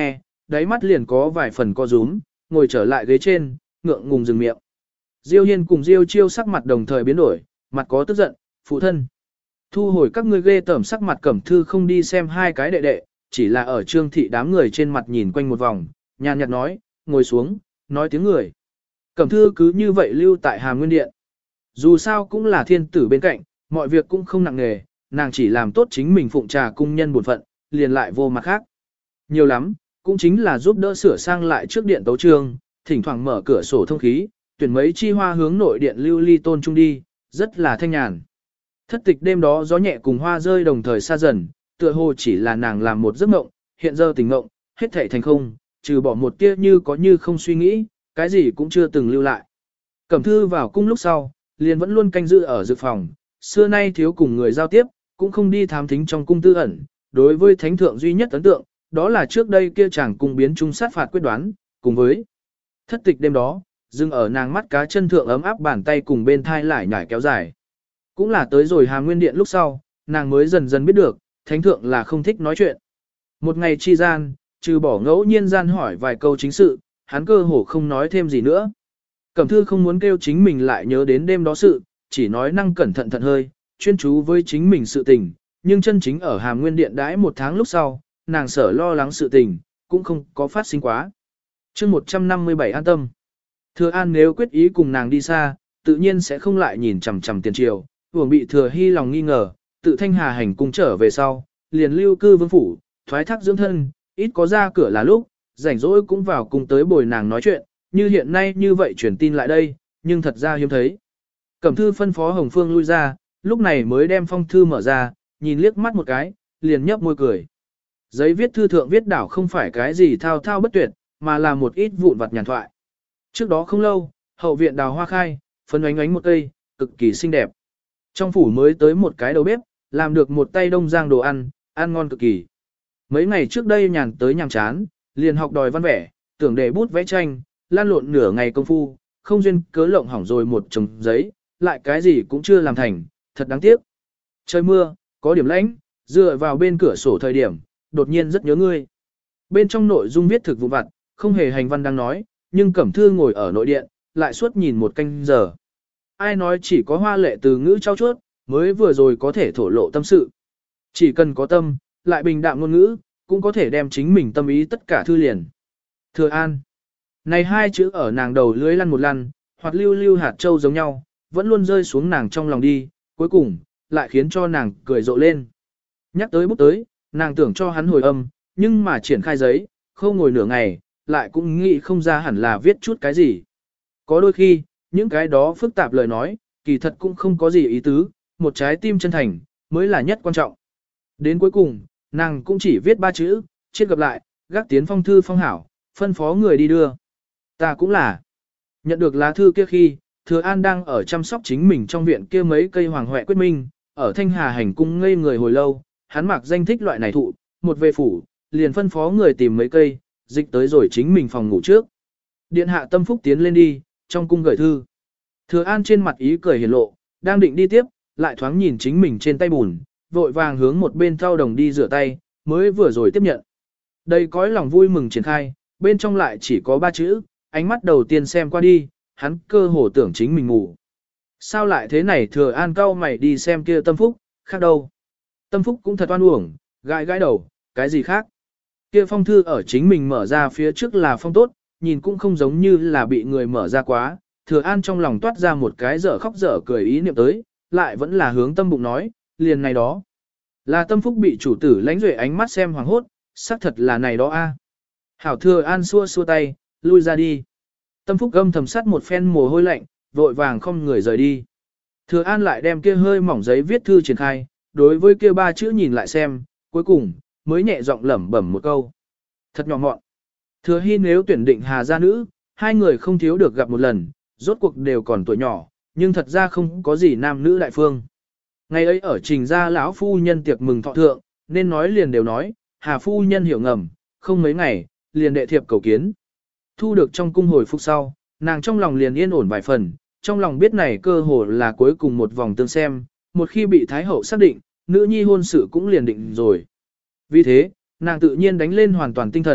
đáy mắt liền có vài phần co rúm, ngồi trở lại ghế trên, ngượng ngùng dừng miệng. Diêu Hiên cùng Diêu Chiêu sắc mặt đồng thời biến đổi, mặt có tức giận, phụ thân. Thu hồi các ngươi ghê tởm sắc mặt Cẩm Thư không đi xem hai cái đệ đệ, chỉ là ở Trương thị đám người trên mặt nhìn quanh một vòng, nhàn nhạt nói, ngồi xuống, nói tiếng người. Cẩm Thư cứ như vậy lưu tại Hàm Nguyên Điện. Dù sao cũng là thiên tử bên cạnh, mọi việc cũng không nặng nề, nàng chỉ làm tốt chính mình phụng trà cung nhân bổn phận, liền lại vô mặt khác. Nhiều lắm, cũng chính là giúp đỡ sửa sang lại trước điện tấu trường, thỉnh thoảng mở cửa sổ thông khí, tuyển mấy chi hoa hướng nội điện lưu ly tôn trung đi, rất là thanh nhàn. Thất tịch đêm đó gió nhẹ cùng hoa rơi đồng thời xa dần, tựa hồ chỉ là nàng làm một giấc mộng, hiện giờ tỉnh mộng, hết thảy thành không, trừ bỏ một tia như có như không suy nghĩ, cái gì cũng chưa từng lưu lại. Cẩm Thư vào cung lúc sau, liền vẫn luôn canh giữ ở dự phòng, xưa nay thiếu cùng người giao tiếp, cũng không đi thám thính trong cung tư ẩn, đối với thánh thượng duy nhất ấn tượng, đó là trước đây kia chàng cung biến trung sát phạt quyết đoán, cùng với thất tịch đêm đó, dừng ở nàng mắt cá chân thượng ấm áp bàn tay cùng bên thai lại nhảy kéo dài. Cũng là tới rồi Hàm Nguyên Điện lúc sau, nàng mới dần dần biết được, thánh thượng là không thích nói chuyện. Một ngày chi gian, trừ bỏ ngẫu nhiên gian hỏi vài câu chính sự, hắn cơ hồ không nói thêm gì nữa. Cẩm Thư không muốn kêu chính mình lại nhớ đến đêm đó sự, chỉ nói năng cẩn thận thận hơi, chuyên chú với chính mình sự tình, nhưng chân chính ở Hàm Nguyên Điện đãi một tháng lúc sau, nàng sở lo lắng sự tình, cũng không có phát sinh quá. chương một trăm năm mươi bảy an tâm. Thừa An nếu quyết ý cùng nàng đi xa, tự nhiên sẽ không lại nhìn chằm chằm tiền triều, vừa bị Thừa Hy lòng nghi ngờ, tự thanh hà hành cung trở về sau, liền lưu cư vương phủ, thoái thác dưỡng thân, ít có ra cửa là lúc, rảnh rỗi cũng vào cùng tới bồi nàng nói chuyện, như hiện nay như vậy truyền tin lại đây, nhưng thật ra hiếm thấy. Cẩm Thư phân phó Hồng Phương lui ra, lúc này mới đem phong thư mở ra, nhìn liếc mắt một cái, liền nhấp môi cười. Giấy viết thư thượng viết đảo không phải cái gì thao thao bất tuyệt, mà là một ít vụn vặt nhàn thoại. Trước đó không lâu, hậu viện đào hoa khai, phấn ánh ánh một cây, cực kỳ xinh đẹp. Trong phủ mới tới một cái đầu bếp, làm được một tay đông giang đồ ăn, ăn ngon cực kỳ. Mấy ngày trước đây nhàn tới nhàm chán, liền học đòi văn vẽ, tưởng để bút vẽ tranh, lan lộn nửa ngày công phu, không duyên cớ lộng hỏng rồi một chồng giấy, lại cái gì cũng chưa làm thành, thật đáng tiếc. Trời mưa, có điểm lạnh, dựa vào bên cửa sổ thời điểm, đột nhiên rất nhớ ngươi. Bên trong nội dung viết thực vụ vặt, không hề hành văn đang nói, nhưng Cẩm Thư ngồi ở nội điện, lại suốt nhìn một canh giờ. Ai nói chỉ có hoa lệ từ ngữ trao chuốt, mới vừa rồi có thể thổ lộ tâm sự. Chỉ cần có tâm, lại bình đạm ngôn ngữ, cũng có thể đem chính mình tâm ý tất cả thư liền. Thừa An. Này hai chữ ở nàng đầu lưới lăn một lăn, hoặc lưu lưu hạt châu giống nhau, vẫn luôn rơi xuống nàng trong lòng đi, cuối cùng, lại khiến cho nàng cười rộ lên. Nhắc tới bút tới, nàng tưởng cho hắn hồi âm, nhưng mà triển khai giấy, không ngồi nửa ngày, lại cũng nghĩ không ra hẳn là viết chút cái gì. Có đôi khi, những cái đó phức tạp lời nói, kỳ thật cũng không có gì ý tứ, một trái tim chân thành, mới là nhất quan trọng. Đến cuối cùng, nàng cũng chỉ viết ba chữ, chết gặp lại, gác tiến phong thư phong hảo, phân phó người đi đưa. Ta cũng là. Nhận được lá thư kia khi, Thừa An đang ở chăm sóc chính mình trong viện kia mấy cây hoàng huệ quyết minh, ở Thanh Hà hành cung ngây người hồi lâu, hắn mặc danh thích loại này thụ, một về phủ, liền phân phó người tìm mấy cây, dịch tới rồi chính mình phòng ngủ trước. Điện hạ tâm phúc tiến lên đi, trong cung gửi thư. Thừa An trên mặt ý cười hiển lộ, đang định đi tiếp, lại thoáng nhìn chính mình trên tay bùn, vội vàng hướng một bên thau đồng đi rửa tay, mới vừa rồi tiếp nhận. Đây cõi lòng vui mừng triển khai, bên trong lại chỉ có ba chữ, ánh mắt đầu tiên xem qua đi, hắn cơ hồ tưởng chính mình ngủ. Sao lại thế này? Thừa An cau mày đi xem kia tâm phúc, khác đâu. Tâm phúc cũng thật oan uổng, gãi gãi đầu, cái gì khác. Kia phong thư ở chính mình mở ra phía trước là phong tốt, nhìn cũng không giống như là bị người mở ra quá. Thừa An trong lòng toát ra một cái dở khóc dở cười ý niệm tới, lại vẫn là hướng tâm bụng nói, liền này đó. Là tâm phúc bị chủ tử lánh duệ ánh mắt xem hoàng hốt, xác thật là này đó a. Hảo Thừa An xua xua tay, lui ra đi. Tâm phúc gâm thầm sắt một phen mồ hôi lạnh, vội vàng không người rời đi. Thừa An lại đem kia hơi mỏng giấy viết thư triển khai, đối với kia ba chữ nhìn lại xem, cuối cùng, mới nhẹ giọng lẩm bẩm một câu. Thật nhỏ mọn. Thừa Hy nếu tuyển định Hà gia nữ, hai người không thiếu được gặp một lần, rốt cuộc đều còn tuổi nhỏ, nhưng thật ra không có gì nam nữ đại phương. Ngày ấy ở trình gia lão phu nhân tiệc mừng thọ thượng, nên nói liền đều nói, Hà phu nhân hiểu ngầm, không mấy ngày, liền đệ thiệp cầu kiến. Thu được trong cung hồi phục sau, nàng trong lòng liền yên ổn vài phần, trong lòng biết này cơ hồ là cuối cùng một vòng tương xem, một khi bị Thái Hậu xác định, nữ nhi hôn sự cũng liền định rồi. Vì thế, nàng tự nhiên đánh lên hoàn toàn tinh thần,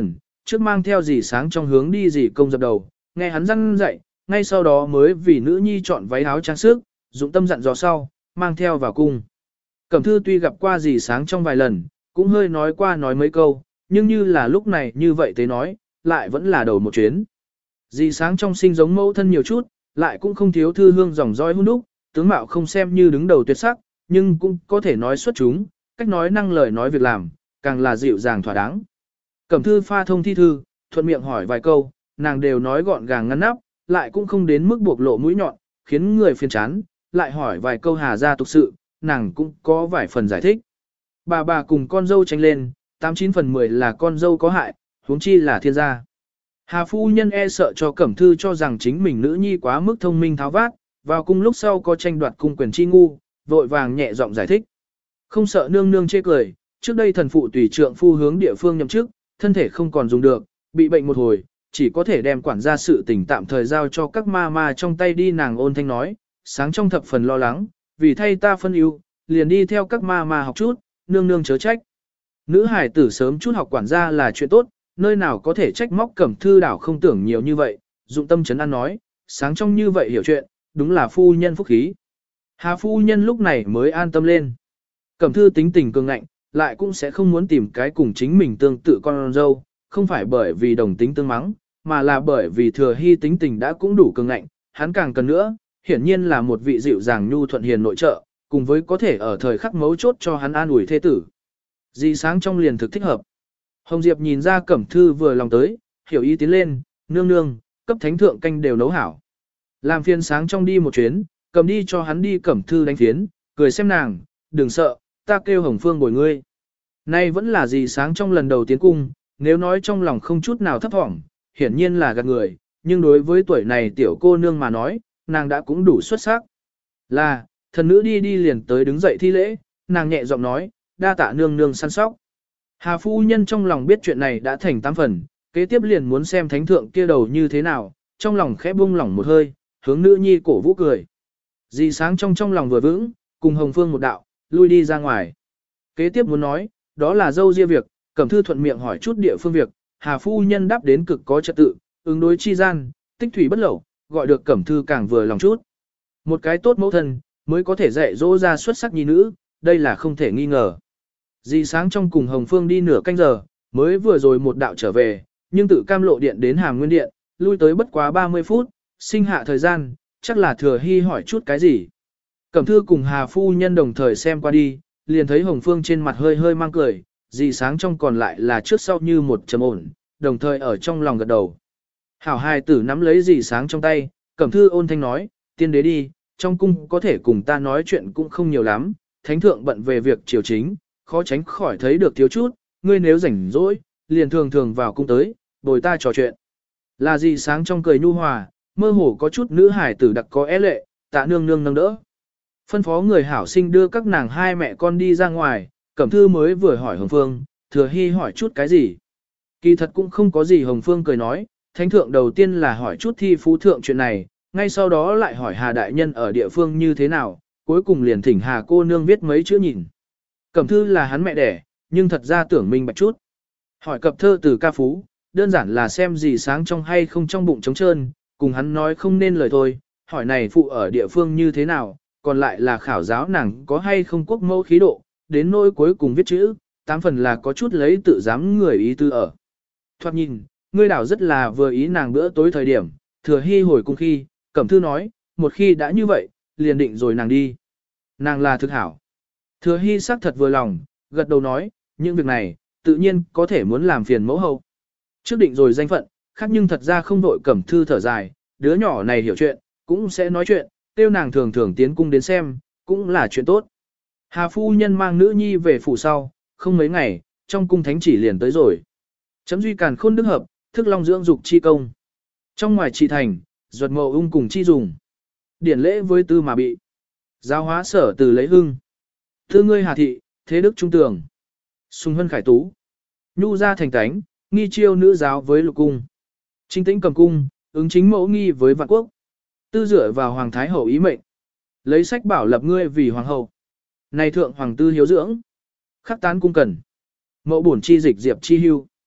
trước mang theo dì sáng trong hướng đi dì công dập đầu, nghe hắn răn dạy, ngay sau đó mới vì nữ nhi chọn váy áo trang sức, dụng tâm dặn dò sau, mang theo vào cung. Cẩm Thư tuy gặp qua dì sáng trong vài lần, cũng hơi nói qua nói mấy câu, nhưng như là lúc này như vậy thế nói, lại vẫn là đầu một chuyến. Dì sáng trong sinh giống mẫu thân nhiều chút, lại cũng không thiếu thư hương dòng dõi hun đúc, tướng mạo không xem như đứng đầu tuyệt sắc, nhưng cũng có thể nói xuất chúng, cách nói năng lời nói việc làm, càng là dịu dàng thỏa đáng. Cẩm Thư pha thông thi thư, thuận miệng hỏi vài câu, nàng đều nói gọn gàng ngăn nắp, lại cũng không đến mức buộc lộ mũi nhọn, khiến người phiền chán, lại hỏi vài câu hà gia tục sự, nàng cũng có vài phần giải thích. Bà bà cùng con dâu tranh lên, tám chín phần mười là con dâu có hại, huống chi là thiên gia. Hà phu nhân e sợ cho Cẩm Thư cho rằng chính mình nữ nhi quá mức thông minh tháo vát, vào cung lúc sau có tranh đoạt cung quyền chi ngu, vội vàng nhẹ giọng giải thích. Không sợ nương nương chê cười, trước đây thần phụ tùy trượng phu hướng địa phương nhậm chức, thân thể không còn dùng được, bị bệnh một hồi, chỉ có thể đem quản gia sự tình tạm thời giao cho các ma ma trong tay đi. Nàng ôn thanh nói, sáng trong thập phần lo lắng, vì thay ta phân ưu, liền đi theo các ma ma học chút, nương nương chớ trách. Nữ hải tử sớm chút học quản gia là chuyện tốt, nơi nào có thể trách móc Cẩm Thư đảo không tưởng nhiều như vậy, dụng tâm chấn an nói, sáng trong như vậy hiểu chuyện, đúng là phu nhân phúc khí. Hà phu nhân lúc này mới an tâm lên. Cẩm Thư tính tình cường ngạnh, lại cũng sẽ không muốn tìm cái cùng chính mình tương tự con dâu, không phải bởi vì đồng tính tương mắng, mà là bởi vì Thừa Hy tính tình đã cũng đủ cường ngạnh, hắn càng cần nữa, hiển nhiên là một vị dịu dàng nhu thuận hiền nội trợ, cùng với có thể ở thời khắc mấu chốt cho hắn an ủi thê tử. Dì sáng trong liền thực thích hợp. Hồng Diệp nhìn ra Cẩm Thư vừa lòng tới, hiểu ý tiến lên, nương nương, cấp thánh thượng canh đều nấu hảo. Làm phiên sáng trong đi một chuyến, cầm đi cho hắn đi Cẩm Thư đánh phiến, cười xem nàng, đừng sợ, ta kêu Hồng Phương bồi ngươi. Nay vẫn là dì sáng trong lần đầu tiến cung, nếu nói trong lòng không chút nào thấp thỏm, hiển nhiên là gạt người, nhưng đối với tuổi này tiểu cô nương mà nói, nàng đã cũng đủ xuất sắc. Là, thần nữ đi đi liền tới đứng dậy thi lễ, nàng nhẹ giọng nói, đa tạ nương nương săn sóc. Hà phu nhân trong lòng biết chuyện này đã thành tám phần, kế tiếp liền muốn xem thánh thượng kia đầu như thế nào, trong lòng khẽ buông lỏng một hơi, hướng nữ nhi cổ vũ cười. Dì sáng trong trong lòng vừa vững, cùng Hồng Phương một đạo, lui đi ra ngoài. Kế tiếp muốn nói, đó là dâu ria việc, Cẩm Thư thuận miệng hỏi chút địa phương việc, Hà phu nhân đáp đến cực có trật tự, ứng đối chi gian, tích thủy bất lẩu, gọi được Cẩm Thư càng vừa lòng chút. Một cái tốt mẫu thân, mới có thể dạy dỗ ra xuất sắc nhi nữ, đây là không thể nghi ngờ. Dì sáng trong cùng Hồng Phương đi nửa canh giờ, mới vừa rồi một đạo trở về, nhưng tự cam lộ điện đến Hàm Nguyên Điện, lui tới bất quá ba mươi phút, sinh hạ thời gian, chắc là Thừa Hy hỏi chút cái gì. Cẩm Thư cùng Hà phu nhân đồng thời xem qua đi, liền thấy Hồng Phương trên mặt hơi hơi mang cười, dì sáng trong còn lại là trước sau như một trầm ổn, đồng thời ở trong lòng gật đầu. Hảo hài tử nắm lấy dì sáng trong tay, Cẩm Thư ôn thanh nói, tiên đế đi, trong cung có thể cùng ta nói chuyện cũng không nhiều lắm, thánh thượng bận về việc triều chính, khó tránh khỏi thấy được thiếu chút, ngươi nếu rảnh rỗi, liền thường thường vào cung tới, bồi ta trò chuyện. Là dì sáng trong cười nhu hòa, mơ hồ có chút nữ hài tử đặc có é lệ, tạ nương nương nâng đỡ. Phân phó người hảo sinh đưa các nàng hai mẹ con đi ra ngoài, Cẩm Thư mới vừa hỏi Hồng Phương, Thừa Hy hỏi chút cái gì. Kỳ thật cũng không có gì. Hồng Phương cười nói, thánh thượng đầu tiên là hỏi chút thi phú thượng chuyện này, ngay sau đó lại hỏi Hà đại nhân ở địa phương như thế nào, cuối cùng liền thỉnh Hà cô nương viết mấy chữ nhìn. Cẩm Thư là hắn mẹ đẻ, nhưng thật ra tưởng minh bạch chút. Hỏi cập thơ từ ca phú, đơn giản là xem gì sáng trong hay không trong bụng trống trơn, cùng hắn nói không nên lời thôi, hỏi này phụ ở địa phương như thế nào, còn lại là khảo giáo nàng có hay không quốc mẫu khí độ, đến nỗi cuối cùng viết chữ, tám phần là có chút lấy tự dám người ý tư ở. Thoạt nhìn, ngươi đảo rất là vừa ý nàng bữa tối thời điểm, Thừa Hy hồi cung khi, Cẩm Thư nói, một khi đã như vậy, liền định rồi nàng đi. Nàng là thực hảo. Thừa Hy sắc thật vừa lòng, gật đầu nói, những việc này, tự nhiên có thể muốn làm phiền mẫu hậu. Trước định rồi danh phận, khác nhưng thật ra không đội Cẩm Thư thở dài, đứa nhỏ này hiểu chuyện, cũng sẽ nói chuyện, tiêu nàng thường thường tiến cung đến xem, cũng là chuyện tốt. Hà phu nhân mang nữ nhi về phủ sau, không mấy ngày, trong cung thánh chỉ liền tới rồi. Chấm duy càn khôn đức hợp, thức long dưỡng dục chi công. Trong ngoài trị thành, duật mậu ung cùng chi dùng. Điển lễ với tư mà bị. Giáo hóa sở từ lấy hưng. Thư ngươi hà thị, thế đức trung tường. Sùng hân khải tú. Nhu ra thành tánh, nghi chiêu nữ giáo với lục cung. Trinh tĩnh cầm cung, ứng chính mẫu nghi với vạn quốc. Tư dựa vào hoàng thái hậu ý mệnh. Lấy sách bảo lập ngươi vì hoàng hậu. Này thượng hoàng tư hiếu dưỡng. Khắc tán cung cần. Mẫu bổn chi dịch diệp chi hưu.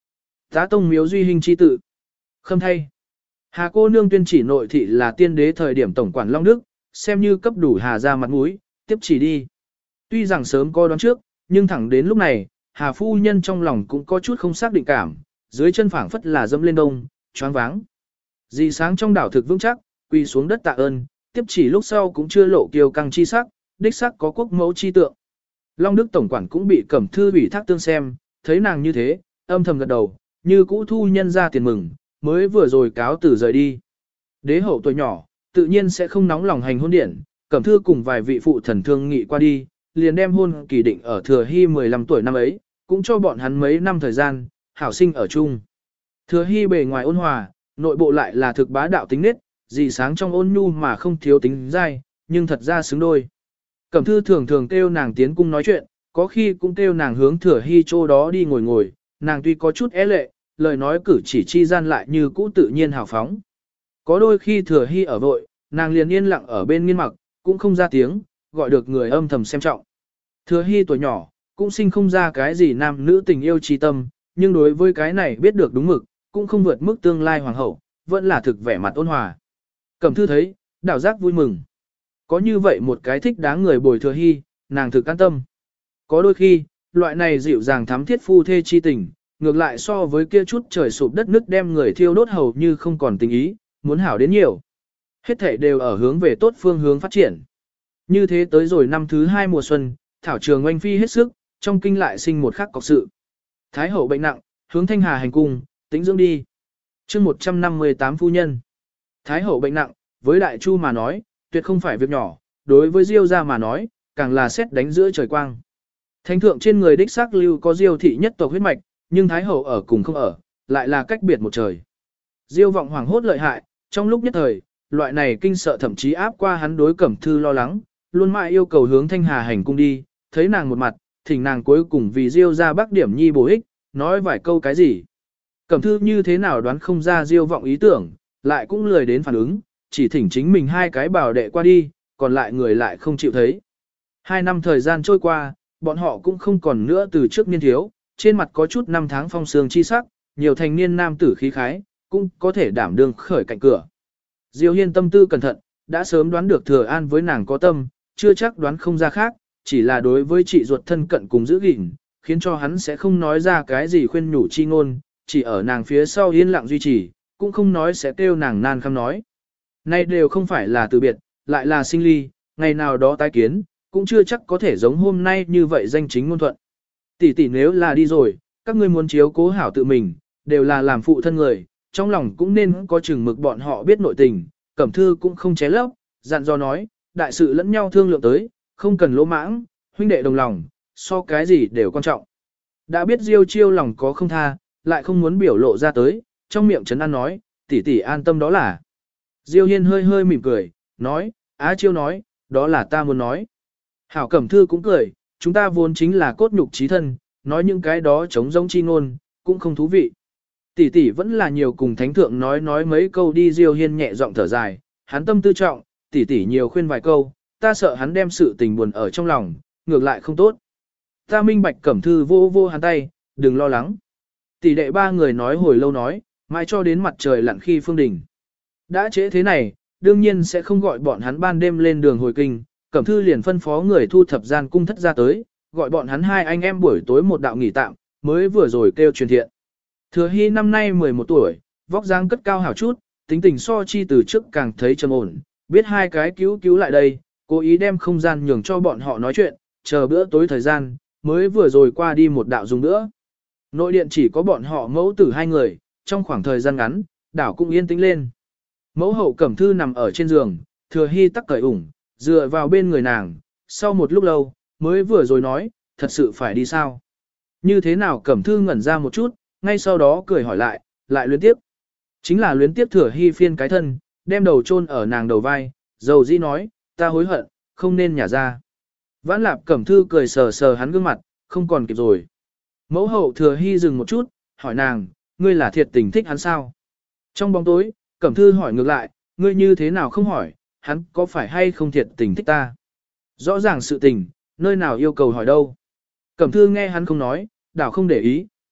Tá tông miếu duy hình chi tự. Khâm thay. Hà cô nương tuyên chỉ nội thị là tiên đế thời điểm tổng quản Long Đức, xem như cấp đủ Hà ra mặt mũi, tiếp chỉ đi. Tuy rằng sớm có đoán trước, nhưng thẳng đến lúc này, Hà phu nhân trong lòng cũng có chút không xác định cảm, dưới chân phảng phất là dẫm lên đông, choáng váng. Dì sáng trong đảo thực vững chắc, quỳ xuống đất tạ ơn, tiếp chỉ lúc sau cũng chưa lộ kiêu căng chi sắc, đích sắc có quốc mẫu chi tượng. Long Đức tổng quản cũng bị Cẩm Thư ủy thác tương xem, thấy nàng như thế, âm thầm gật đầu, như cũ thu nhân ra tiền mừng, mới vừa rồi cáo từ rời đi. Đế hậu tuổi nhỏ, tự nhiên sẽ không nóng lòng hành hôn điện, Cẩm Thư cùng vài vị phụ thần thương nghị qua đi, liền đem hôn kỳ định ở Thừa Hy mười lăm tuổi năm ấy, cũng cho bọn hắn mấy năm thời gian, hảo sinh ở chung. Thừa Hy bề ngoài ôn hòa, nội bộ lại là thực bá đạo tính nết, dì sáng trong ôn nhu mà không thiếu tính dai, nhưng thật ra xứng đôi. Cẩm Thư thường thường kêu nàng tiến cung nói chuyện, có khi cũng kêu nàng hướng Thừa Hy chỗ đó đi ngồi ngồi, nàng tuy có chút é lệ, lời nói cử chỉ chi gian lại như cũ tự nhiên hào phóng. Có đôi khi Thừa Hy ở vội, nàng liền yên lặng ở bên nghiên mặc, cũng không ra tiếng, gọi được người âm thầm xem trọng. Thừa Hy tuổi nhỏ, cũng sinh không ra cái gì nam nữ tình yêu chi tâm, nhưng đối với cái này biết được đúng mực, cũng không vượt mức tương lai hoàng hậu, vẫn là thực vẻ mặt ôn hòa. Cẩm Thư thấy, đảo giác vui mừng. Có như vậy một cái thích đáng người bồi Thừa Hy, nàng thực an tâm. Có đôi khi, loại này dịu dàng thắm thiết phu thê chi tình, ngược lại so với kia chút trời sụp đất nứt đem người thiêu đốt hầu như không còn tình ý, muốn hảo đến nhiều. Hết thể đều ở hướng về tốt phương hướng phát triển. Như thế tới rồi năm thứ hai mùa xuân, Thảo Trường oanh phi hết sức, trong kinh lại sinh một khắc cọc sự. Thái hậu bệnh nặng, hướng Thanh Hà hành cung, tĩnh dưỡng đi. chương một trăm năm mươi tám phu nhân. Thái hậu bệnh nặng, với Đại Chu mà nói, tuyệt không phải việc nhỏ, đối với Diêu gia mà nói, càng là xét đánh giữa trời quang. Thánh thượng trên người đích xác lưu có Diêu thị nhất tộc huyết mạch, nhưng Thái hậu ở cùng không ở, lại là cách biệt một trời. Diêu vọng hoàng hốt lợi hại, trong lúc nhất thời, loại này kinh sợ thậm chí áp qua hắn đối Cẩm Thư lo lắng, luôn mãi yêu cầu hướng Thanh Hà hành cung đi, thấy nàng một mặt, thỉnh nàng cuối cùng vì Diêu ra bắc điểm nhi bổ ích, nói vài câu cái gì. Cẩm Thư như thế nào đoán không ra Diêu vọng ý tưởng, lại cũng lười đến phản ứng, chỉ thỉnh chính mình hai cái bảo đệ qua đi, còn lại người lại không chịu thấy. Hai năm thời gian trôi qua, bọn họ cũng không còn nữa từ trước niên thiếu, trên mặt có chút năm tháng phong sương chi sắc, nhiều thành niên nam tử khí khái, cũng có thể đảm đương khởi cạnh cửa. Diêu Hiên tâm tư cẩn thận, đã sớm đoán được Thừa An với nàng có tâm, chưa chắc đoán không ra khác, chỉ là đối với chị ruột thân cận cùng giữ gìn, khiến cho hắn sẽ không nói ra cái gì khuyên nhủ chi ngôn, chỉ ở nàng phía sau yên lặng duy trì, cũng không nói sẽ kêu nàng nan khăm nói. Nay đều không phải là từ biệt, lại là sinh ly, ngày nào đó tái kiến, cũng chưa chắc có thể giống hôm nay như vậy danh chính ngôn thuận. Tỷ tỷ nếu là đi rồi, các ngươi muốn chiếu cố hảo tự mình, đều là làm phụ thân người, trong lòng cũng nên có chừng mực bọn họ biết nội tình, Cẩm Thư cũng không ché lấp, dặn dò nói, đại sự lẫn nhau thương lượng tới, không cần lỗ mãng, huynh đệ đồng lòng, so cái gì đều quan trọng. Đã biết Diêu Chiêu lòng có không tha, lại không muốn biểu lộ ra tới, trong miệng trấn an nói, tỷ tỷ an tâm đó là. Diêu Hiên hơi hơi mỉm cười, nói, Á Chiêu nói, đó là ta muốn nói. Hảo Cẩm Thư cũng cười, chúng ta vốn chính là cốt nhục chí thân, nói những cái đó chống giống chi ngôn, cũng không thú vị. Tỷ tỷ vẫn là nhiều cùng thánh thượng nói nói mấy câu đi. Diêu Hiên nhẹ giọng thở dài, hắn tâm tư trọng, tỷ tỷ nhiều khuyên vài câu, ta sợ hắn đem sự tình buồn ở trong lòng, ngược lại không tốt. Ta minh bạch. Cẩm Thư vô vô hắn tay, đừng lo lắng. Tỷ đệ ba người nói hồi lâu nói, mãi cho đến mặt trời lặn khi phương đỉnh. Đã trễ thế này, đương nhiên sẽ không gọi bọn hắn ban đêm lên đường hồi kinh, Cẩm Thư liền phân phó người thu thập gian cung thất ra tới, gọi bọn hắn hai anh em buổi tối một đạo nghỉ tạm, mới vừa rồi kêu truyền thiện. Thừa Hy năm nay mười một tuổi, vóc dáng cất cao hảo chút, tính tình so chi từ trước càng thấy trầm ổn, biết hai cái cứu cứu lại đây, cố ý đem không gian nhường cho bọn họ nói chuyện, chờ bữa tối thời gian, mới vừa rồi qua đi một đạo dùng nữa. Nội điện chỉ có bọn họ mẫu tử hai người, trong khoảng thời gian ngắn, đảo cũng yên tĩnh lên. Mẫu hậu Cẩm Thư nằm ở trên giường, Thừa Hy tắc cởi ủng, dựa vào bên người nàng, sau một lúc lâu, mới vừa rồi nói, thật sự phải đi sao? Như thế nào? Cẩm Thư ngẩn ra một chút, ngay sau đó cười hỏi lại, lại luyến tiếp. Chính là luyến tiếp. Thừa Hy phiên cái thân, đem đầu chôn ở nàng đầu vai, dầu dĩ nói, ta hối hận, không nên nhả ra. Vãn Lạp Cẩm Thư cười sờ sờ hắn gương mặt, không còn kịp rồi. Mẫu hậu Thừa Hy dừng một chút, hỏi nàng, ngươi là thiệt tình thích hắn sao? Trong bóng tối, Cẩm Thư hỏi ngược lại, ngươi như thế nào không hỏi, hắn có phải hay không thiệt tình thích ta? Rõ ràng sự tình, nơi nào yêu cầu hỏi đâu. Cẩm Thư nghe hắn không nói, đảo không để ý,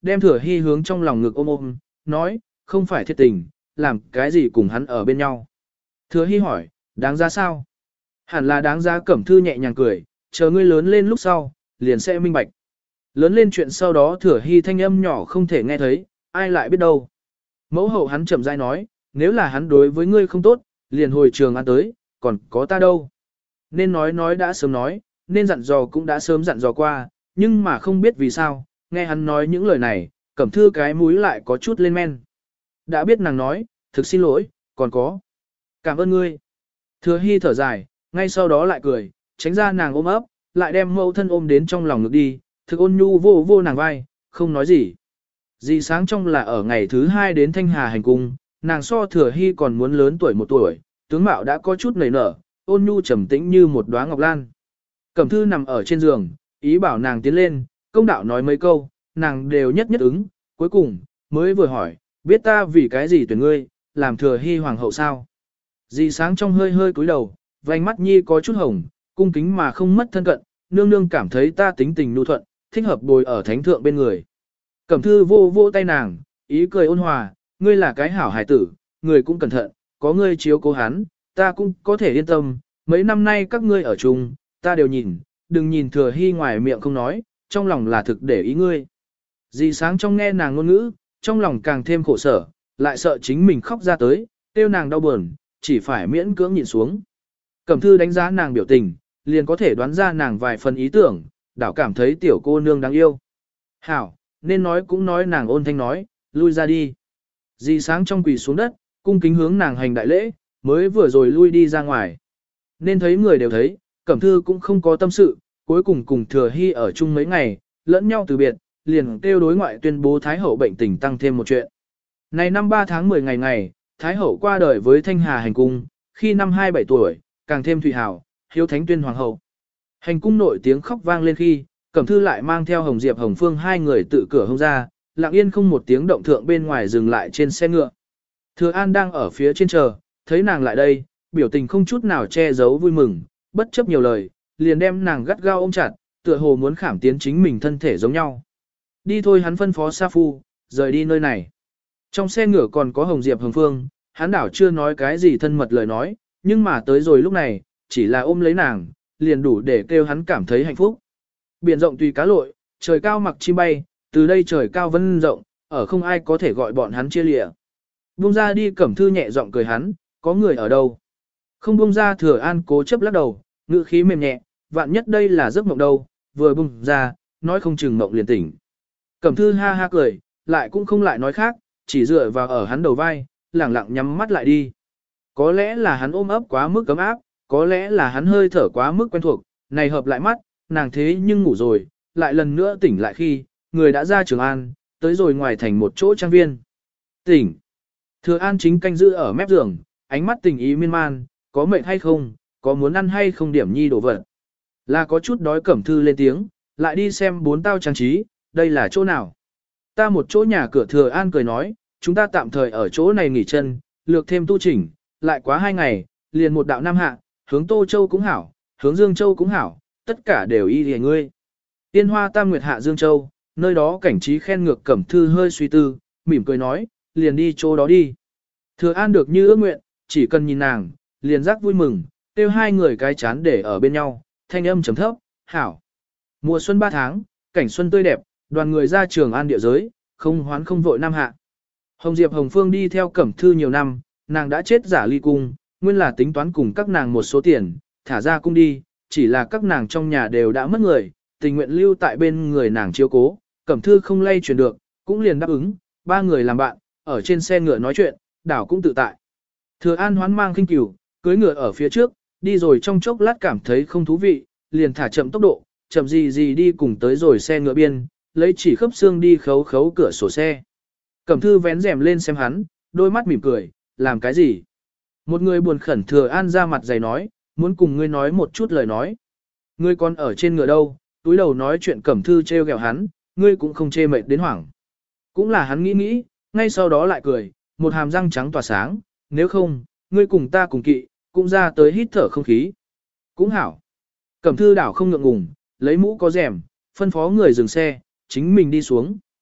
đem Thừa Hy hướng trong lòng ngực ôm ôm, nói, không phải thiệt tình, làm cái gì cùng hắn ở bên nhau. Thừa Hy hỏi, đáng giá sao? Hẳn là đáng giá. Cẩm Thư nhẹ nhàng cười, chờ ngươi lớn lên lúc sau, liền sẽ minh bạch. Lớn lên chuyện sau đó Thừa Hy thanh âm nhỏ không thể nghe thấy, ai lại biết đâu. Mẫu hậu hắn chậm rãi nói, nếu là hắn đối với ngươi không tốt, liền hồi trường ăn tới, còn có ta đâu. Nên nói nói đã sớm nói, nên dặn dò cũng đã sớm dặn dò qua, nhưng mà không biết vì sao, nghe hắn nói những lời này, Cẩm Thư cái mũi lại có chút lên men. Đã biết nàng nói, thực xin lỗi, còn có. Cảm ơn ngươi. Thừa Hy thở dài, ngay sau đó lại cười, tránh ra nàng ôm ấp, lại đem mẫu thân ôm đến trong lòng ngực đi, thực ôn nhu vô vô nàng vai, không nói gì. Dì sáng trong là ở ngày thứ hai đến Thanh Hà hành cung, nàng so Thừa Hy còn muốn lớn tuổi một tuổi, tướng mạo đã có chút nảy nở, ôn nhu trầm tĩnh như một đóa ngọc lan. Cẩm Thư nằm ở trên giường, ý bảo nàng tiến lên, công đạo nói mấy câu, nàng đều nhất nhất ứng, cuối cùng, mới vừa hỏi, biết ta vì cái gì tuyển ngươi, làm Thừa Hy hoàng hậu sao? Dì sáng trong hơi hơi cúi đầu, vành mắt nhi có chút hồng, cung kính mà không mất thân cận, nương nương cảm thấy ta tính tình nhu thuận, thích hợp bồi ở thánh thượng bên người. Cẩm Thư vô vô tay nàng, ý cười ôn hòa, ngươi là cái hảo hài tử, người cũng cẩn thận, có ngươi chiếu cố hắn, ta cũng có thể yên tâm, mấy năm nay các ngươi ở chung, ta đều nhìn, đừng nhìn Thừa Hy ngoài miệng không nói, trong lòng là thực để ý ngươi. Dì sáng trong nghe nàng ngôn ngữ, trong lòng càng thêm khổ sở, lại sợ chính mình khóc ra tới, tiêu nàng đau buồn, chỉ phải miễn cưỡng nhịn xuống. Cẩm Thư đánh giá nàng biểu tình, liền có thể đoán ra nàng vài phần ý tưởng, đảo cảm thấy tiểu cô nương đáng yêu. Hảo, nên nói cũng nói, nàng ôn thanh nói, lui ra đi. Dì sáng trong quỳ xuống đất, cung kính hướng nàng hành đại lễ, mới vừa rồi lui đi ra ngoài. Nên thấy người đều thấy, Cẩm Thư cũng không có tâm sự, cuối cùng cùng Thừa Hy ở chung mấy ngày, lẫn nhau từ biệt, liền kêu đối ngoại tuyên bố Thái Hậu bệnh tình tăng thêm một chuyện. Này năm ba tháng mười ngày ngày, Thái Hậu qua đời với Thanh Hà hành cung, khi năm hai mươi bảy tuổi, càng thêm thủy hảo, hiếu thánh tuyên hoàng hậu. Hành cung nội tiếng khóc vang lên khi, Cẩm Thư lại mang theo Hồng Diệp Hồng Phương hai người tự cửa hông ra, lặng yên không một tiếng động thượng bên ngoài dừng lại trên xe ngựa. Thừa An đang ở phía trên chờ, thấy nàng lại đây, biểu tình không chút nào che giấu vui mừng, bất chấp nhiều lời, liền đem nàng gắt gao ôm chặt, tựa hồ muốn khảm tiến chính mình thân thể giống nhau. Đi thôi, hắn phân phó Sa Phu, rời đi nơi này. Trong xe ngựa còn có Hồng Diệp Hồng Phương, hắn đảo chưa nói cái gì thân mật lời nói, nhưng mà tới rồi lúc này, chỉ là ôm lấy nàng, liền đủ để kêu hắn cảm thấy hạnh phúc. Biển rộng tùy cá lội, trời cao mặc chim bay, từ đây trời cao vân rộng, ở không ai có thể gọi bọn hắn chia lịa. Buông ra đi, Cẩm Thư nhẹ giọng cười hắn, có người ở đâu? Không buông ra, Thừa An cố chấp lắc đầu, ngữ khí mềm nhẹ, vạn nhất đây là giấc mộng đâu, vừa buông ra, nói không chừng mộng liền tỉnh. Cẩm Thư ha ha cười, lại cũng không lại nói khác, chỉ dựa vào ở hắn đầu vai, lẳng lặng nhắm mắt lại đi. Có lẽ là hắn ôm ấp quá mức cấm áp, có lẽ là hắn hơi thở quá mức quen thuộc, này hợp lại mắt, nàng thế nhưng ngủ rồi, lại lần nữa tỉnh lại khi, người đã ra Trường An, tới rồi ngoài thành một chỗ trang viên. Tỉnh. Thừa An chính canh giữ ở mép giường, ánh mắt tình ý miên man, có mệt hay không, có muốn ăn hay không điểm nhi đổ vật. Là có chút đói. Cẩm Thư lên tiếng, lại đi xem bốn tao trang trí, đây là chỗ nào? Ta một chỗ nhà cửa. Thừa An cười nói, chúng ta tạm thời ở chỗ này nghỉ chân, lược thêm tu chỉnh, lại quá hai ngày, liền một đạo Nam Hạ, hướng Tô Châu cũng hảo, hướng Dương Châu cũng hảo, tất cả đều y lìa ngươi. Tiên Hoa Tam Nguyệt hạ Dương Châu, nơi đó cảnh trí khen ngược. Cẩm Thư hơi suy tư, mỉm cười nói, liền đi chỗ đó đi. Thừa An được như ước nguyện, chỉ cần nhìn nàng, liền giác vui mừng, tiêu hai người cái chán để ở bên nhau, thanh âm trầm thấp, hảo. Mùa xuân ba tháng, cảnh xuân tươi đẹp, đoàn người ra Trường An địa giới, không hoán không vội Nam Hạ. Hồng Diệp Hồng Phương đi theo Cẩm Thư nhiều năm, nàng đã chết giả ly cung, nguyên là tính toán cùng các nàng một số tiền, thả ra cung đi, chỉ là các nàng trong nhà đều đã mất người, tình nguyện lưu tại bên người nàng chiếu cố, Cẩm Thư không lay chuyển được, cũng liền đáp ứng, ba người làm bạn, ở trên xe ngựa nói chuyện, đảo cũng tự tại. Thừa An hoán mang khinh cửu, cưới ngựa ở phía trước, đi rồi trong chốc lát cảm thấy không thú vị, liền thả chậm tốc độ, chậm gì gì đi cùng tới rồi xe ngựa biên, lấy chỉ khớp xương đi khấu khấu cửa sổ xe. Cẩm Thư vén rèm lên xem hắn, đôi mắt mỉm cười, làm cái gì? Một người buồn khẩn. Thừa An ra mặt dày nói, muốn cùng ngươi nói một chút lời nói. Ngươi còn ở trên ngựa đâu, túi đầu nói chuyện. Cẩm Thư trêu ghẹo hắn, ngươi cũng không chê mệt đến hoảng. Cũng là hắn nghĩ nghĩ, ngay sau đó lại cười, một hàm răng trắng tỏa sáng, nếu không, ngươi cùng ta cùng kỵ, cũng ra tới hít thở không khí. Cũng hảo. Cẩm Thư đảo không ngượng ngùng, lấy mũ có rèm, phân phó người dừng xe, chính mình đi xuống.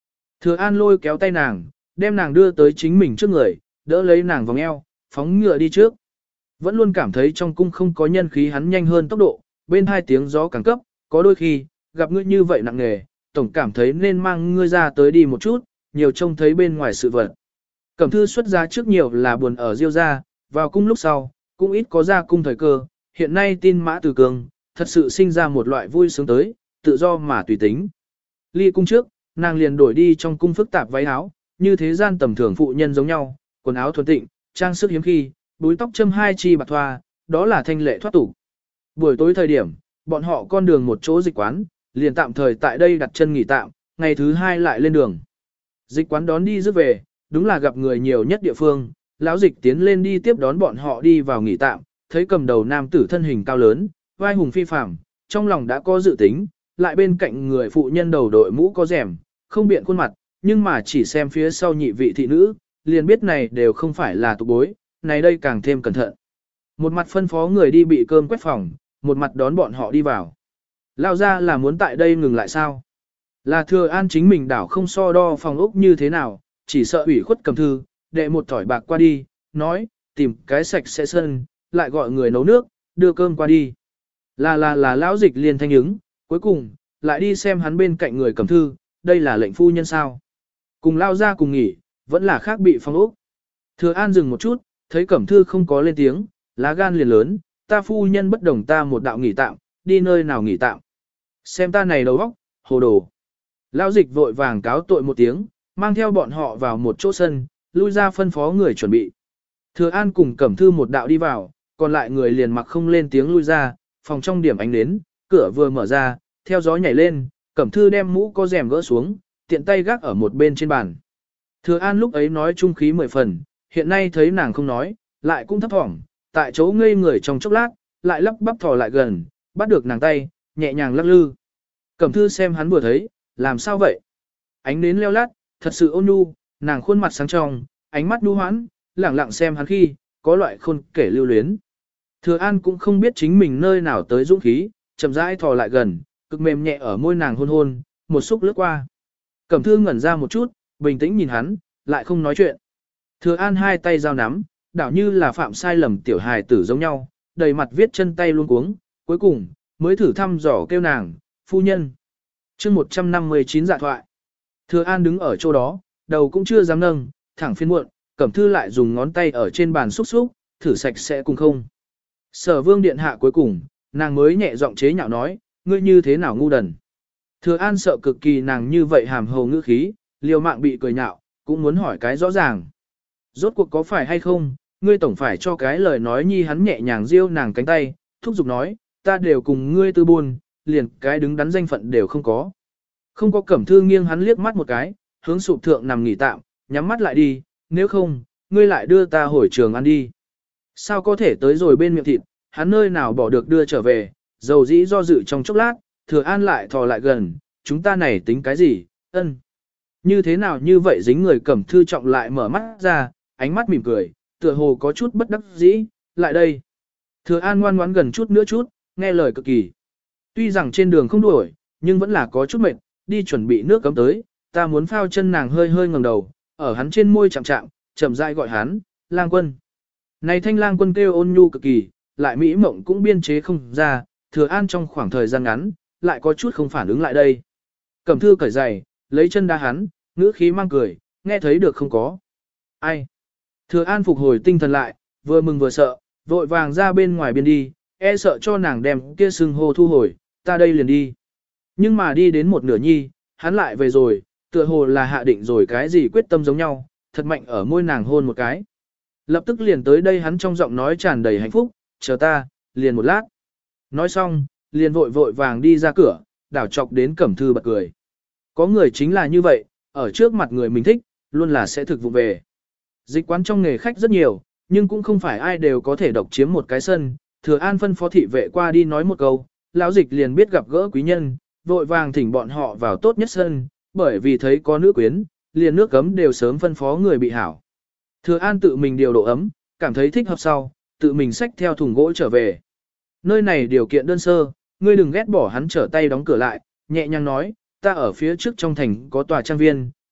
Thừa An lôi kéo tay nàng, đem nàng đưa tới chính mình trước người, đỡ lấy nàng vòng eo, phóng ngựa đi trước. Vẫn luôn cảm thấy trong cung không có nhân khí hắn nhanh hơn tốc độ, bên hai tiếng gió càng cấp, có đôi khi, gặp ngươi như vậy nặng nề, tổng cảm thấy nên mang ngươi ra tới đi một chút, nhiều trông thấy bên ngoài sự vật. Cẩm thư xuất ra trước nhiều là buồn ở Diêu gia, vào cung lúc sau, cũng ít có ra cung thời cơ, hiện nay tin mã từ cường, thật sự sinh ra một loại vui sướng tới, tự do mà tùy tính. Ly cung trước, nàng liền đổi đi trong cung phức tạp váy áo, như thế gian tầm thường phụ nhân giống nhau, quần áo thuần tịnh, trang sức hiếm khi, búi tóc châm hai chi bạc thoa, đó là thanh lệ thoát tục. Buổi tối thời điểm, bọn họ con đường một chỗ dịch quán, liền tạm thời tại đây đặt chân nghỉ tạm, ngày thứ hai lại lên đường. Dịch quán đón đi rước về, đúng là gặp người nhiều nhất địa phương, lão dịch tiến lên đi tiếp đón bọn họ đi vào nghỉ tạm, thấy cầm đầu nam tử thân hình cao lớn, vai hùng phi phàm, trong lòng đã có dự tính, lại bên cạnh người phụ nhân đầu đội mũ có rèm, không biện khuôn mặt, nhưng mà chỉ xem phía sau nhị vị thị nữ, liền biết này đều không phải là tục bối, này đây càng thêm cẩn thận. Một mặt phân phó người đi bị cơm quét phòng, một mặt đón bọn họ đi vào. Lao ra là muốn tại đây ngừng lại sao? Là Thừa An chính mình đảo không so đo phòng ốc như thế nào, chỉ sợ ủy khuất cầm thư, đệ một thỏi bạc qua đi, nói, tìm cái sạch sẽ sân, lại gọi người nấu nước, đưa cơm qua đi. Là là là lão dịch liền thanh ứng, cuối cùng, lại đi xem hắn bên cạnh người cầm thư, đây là lệnh phu nhân sao. Cùng lao ra cùng nghỉ, vẫn là khác bị phong ốc. Thừa An dừng một chút, thấy cẩm thư không có lên tiếng, lá gan liền lớn, ta phu nhân bất đồng ta một đạo nghỉ tạm, đi nơi nào nghỉ tạm. Xem ta này đầu óc, hồ đồ. Lão dịch vội vàng cáo tội một tiếng, mang theo bọn họ vào một chỗ sân, lui ra phân phó người chuẩn bị. Thừa An cùng cẩm thư một đạo đi vào, còn lại người liền mặc không lên tiếng lui ra, phòng trong điểm ánh nến, cửa vừa mở ra, theo gió nhảy lên, cẩm thư đem mũ có rèm gỡ xuống, tiện tay gác ở một bên trên bàn. Thừa An lúc ấy nói trung khí mười phần, hiện nay thấy nàng không nói, lại cũng thấp thỏm, tại chỗ ngây người trong chốc lát, lại lắp bắp thò lại gần, bắt được nàng tay, nhẹ nhàng lắc lư. Cẩm thư xem hắn vừa thấy, làm sao vậy? Ánh nến leo lát, thật sự ôn nhu, nàng khuôn mặt sáng trong, ánh mắt nhu hoãn, lẳng lặng xem hắn khi, có loại khôn kể lưu luyến. Thừa An cũng không biết chính mình nơi nào tới dũng khí, chậm rãi thò lại gần, cực mềm nhẹ ở môi nàng hôn hôn, một xúc lướt qua. Cẩm thư ngẩn ra một chút, bình tĩnh nhìn hắn, lại không nói chuyện. Thừa An hai tay giao nắm, đảo như là phạm sai lầm tiểu hài tử giống nhau, đầy mặt viết chân tay luôn cuống, cuối cùng, mới thử thăm dò kêu nàng, phu nhân. chương một trăm năm mươi chín dạ thoại. Thừa An đứng ở chỗ đó, đầu cũng chưa dám nâng, thẳng phiên muộn, Cẩm thư lại dùng ngón tay ở trên bàn xúc xúc, thử sạch sẽ cùng không. Sở vương điện hạ cuối cùng, nàng mới nhẹ giọng chế nhạo nói, ngươi như thế nào ngu đần. Thừa An sợ cực kỳ nàng như vậy hàm hồ ngữ khí, liều mạng bị cười nhạo, cũng muốn hỏi cái rõ ràng. Rốt cuộc có phải hay không, ngươi tổng phải cho cái lời nói nhi hắn nhẹ nhàng riêu nàng cánh tay, thúc giục nói, ta đều cùng ngươi tư buồn, liền cái đứng đắn danh phận đều không có. Không có Cẩm thư nghiêng hắn liếc mắt một cái, hướng sụp thượng nằm nghỉ tạm, nhắm mắt lại đi, nếu không, ngươi lại đưa ta hồi trường ăn đi. Sao có thể tới rồi bên miệng thịt, hắn nơi nào bỏ được đưa trở về, dầu dĩ do dự trong chốc lát, Thừa An lại thò lại gần, chúng ta này tính cái gì, ân. Như thế nào như vậy dính người Cẩm thư trọng lại mở mắt ra, ánh mắt mỉm cười, tựa hồ có chút bất đắc dĩ, lại đây. Thừa An ngoan ngoãn gần chút nữa chút, nghe lời cực kỳ. Tuy rằng trên đường không đuổi, nhưng vẫn là có chút mệt, đi chuẩn bị nước cấm tới, ta muốn phao chân nàng hơi hơi ngẩng đầu, ở hắn trên môi chạm chạm, chậm rãi gọi hắn, lang quân. Này thanh lang quân kêu ôn nhu cực kỳ, lại mỹ mộng cũng biên chế không ra, Thừa An trong khoảng thời gian ngắn, lại có chút không phản ứng lại đây. Cẩm thư cởi giày, lấy chân đá hắn, ngữ khí mang cười, nghe thấy được không có. Ai? Thừa An phục hồi tinh thần lại, vừa mừng vừa sợ, vội vàng ra bên ngoài biên đi, e sợ cho nàng đem kia sưng hô thu hồi, ta đây liền đi. Nhưng mà đi đến một nửa nhi, hắn lại về rồi, tựa hồ là hạ định rồi cái gì quyết tâm giống nhau, thật mạnh ở môi nàng hôn một cái. Lập tức liền tới đây hắn trong giọng nói tràn đầy hạnh phúc, chờ ta, liền một lát. Nói xong, liền vội vội vàng đi ra cửa, đảo chọc đến Cẩm thư bật cười. Có người chính là như vậy, ở trước mặt người mình thích, luôn là sẽ thực vụ về. Dịch quán trong nghề khách rất nhiều, nhưng cũng không phải ai đều có thể độc chiếm một cái sân. Thừa An phân phó thị vệ qua đi nói một câu, lão dịch liền biết gặp gỡ quý nhân, vội vàng thỉnh bọn họ vào tốt nhất sân, bởi vì thấy có nữ quyến, liền nước cấm đều sớm phân phó người bị hảo. Thừa An tự mình điều độ ấm, cảm thấy thích hợp sau, tự mình xách theo thùng gỗ trở về. Nơi này điều kiện đơn sơ, ngươi đừng ghét bỏ hắn trở tay đóng cửa lại, nhẹ nhàng nói, ta ở phía trước trong thành có tòa trang viên,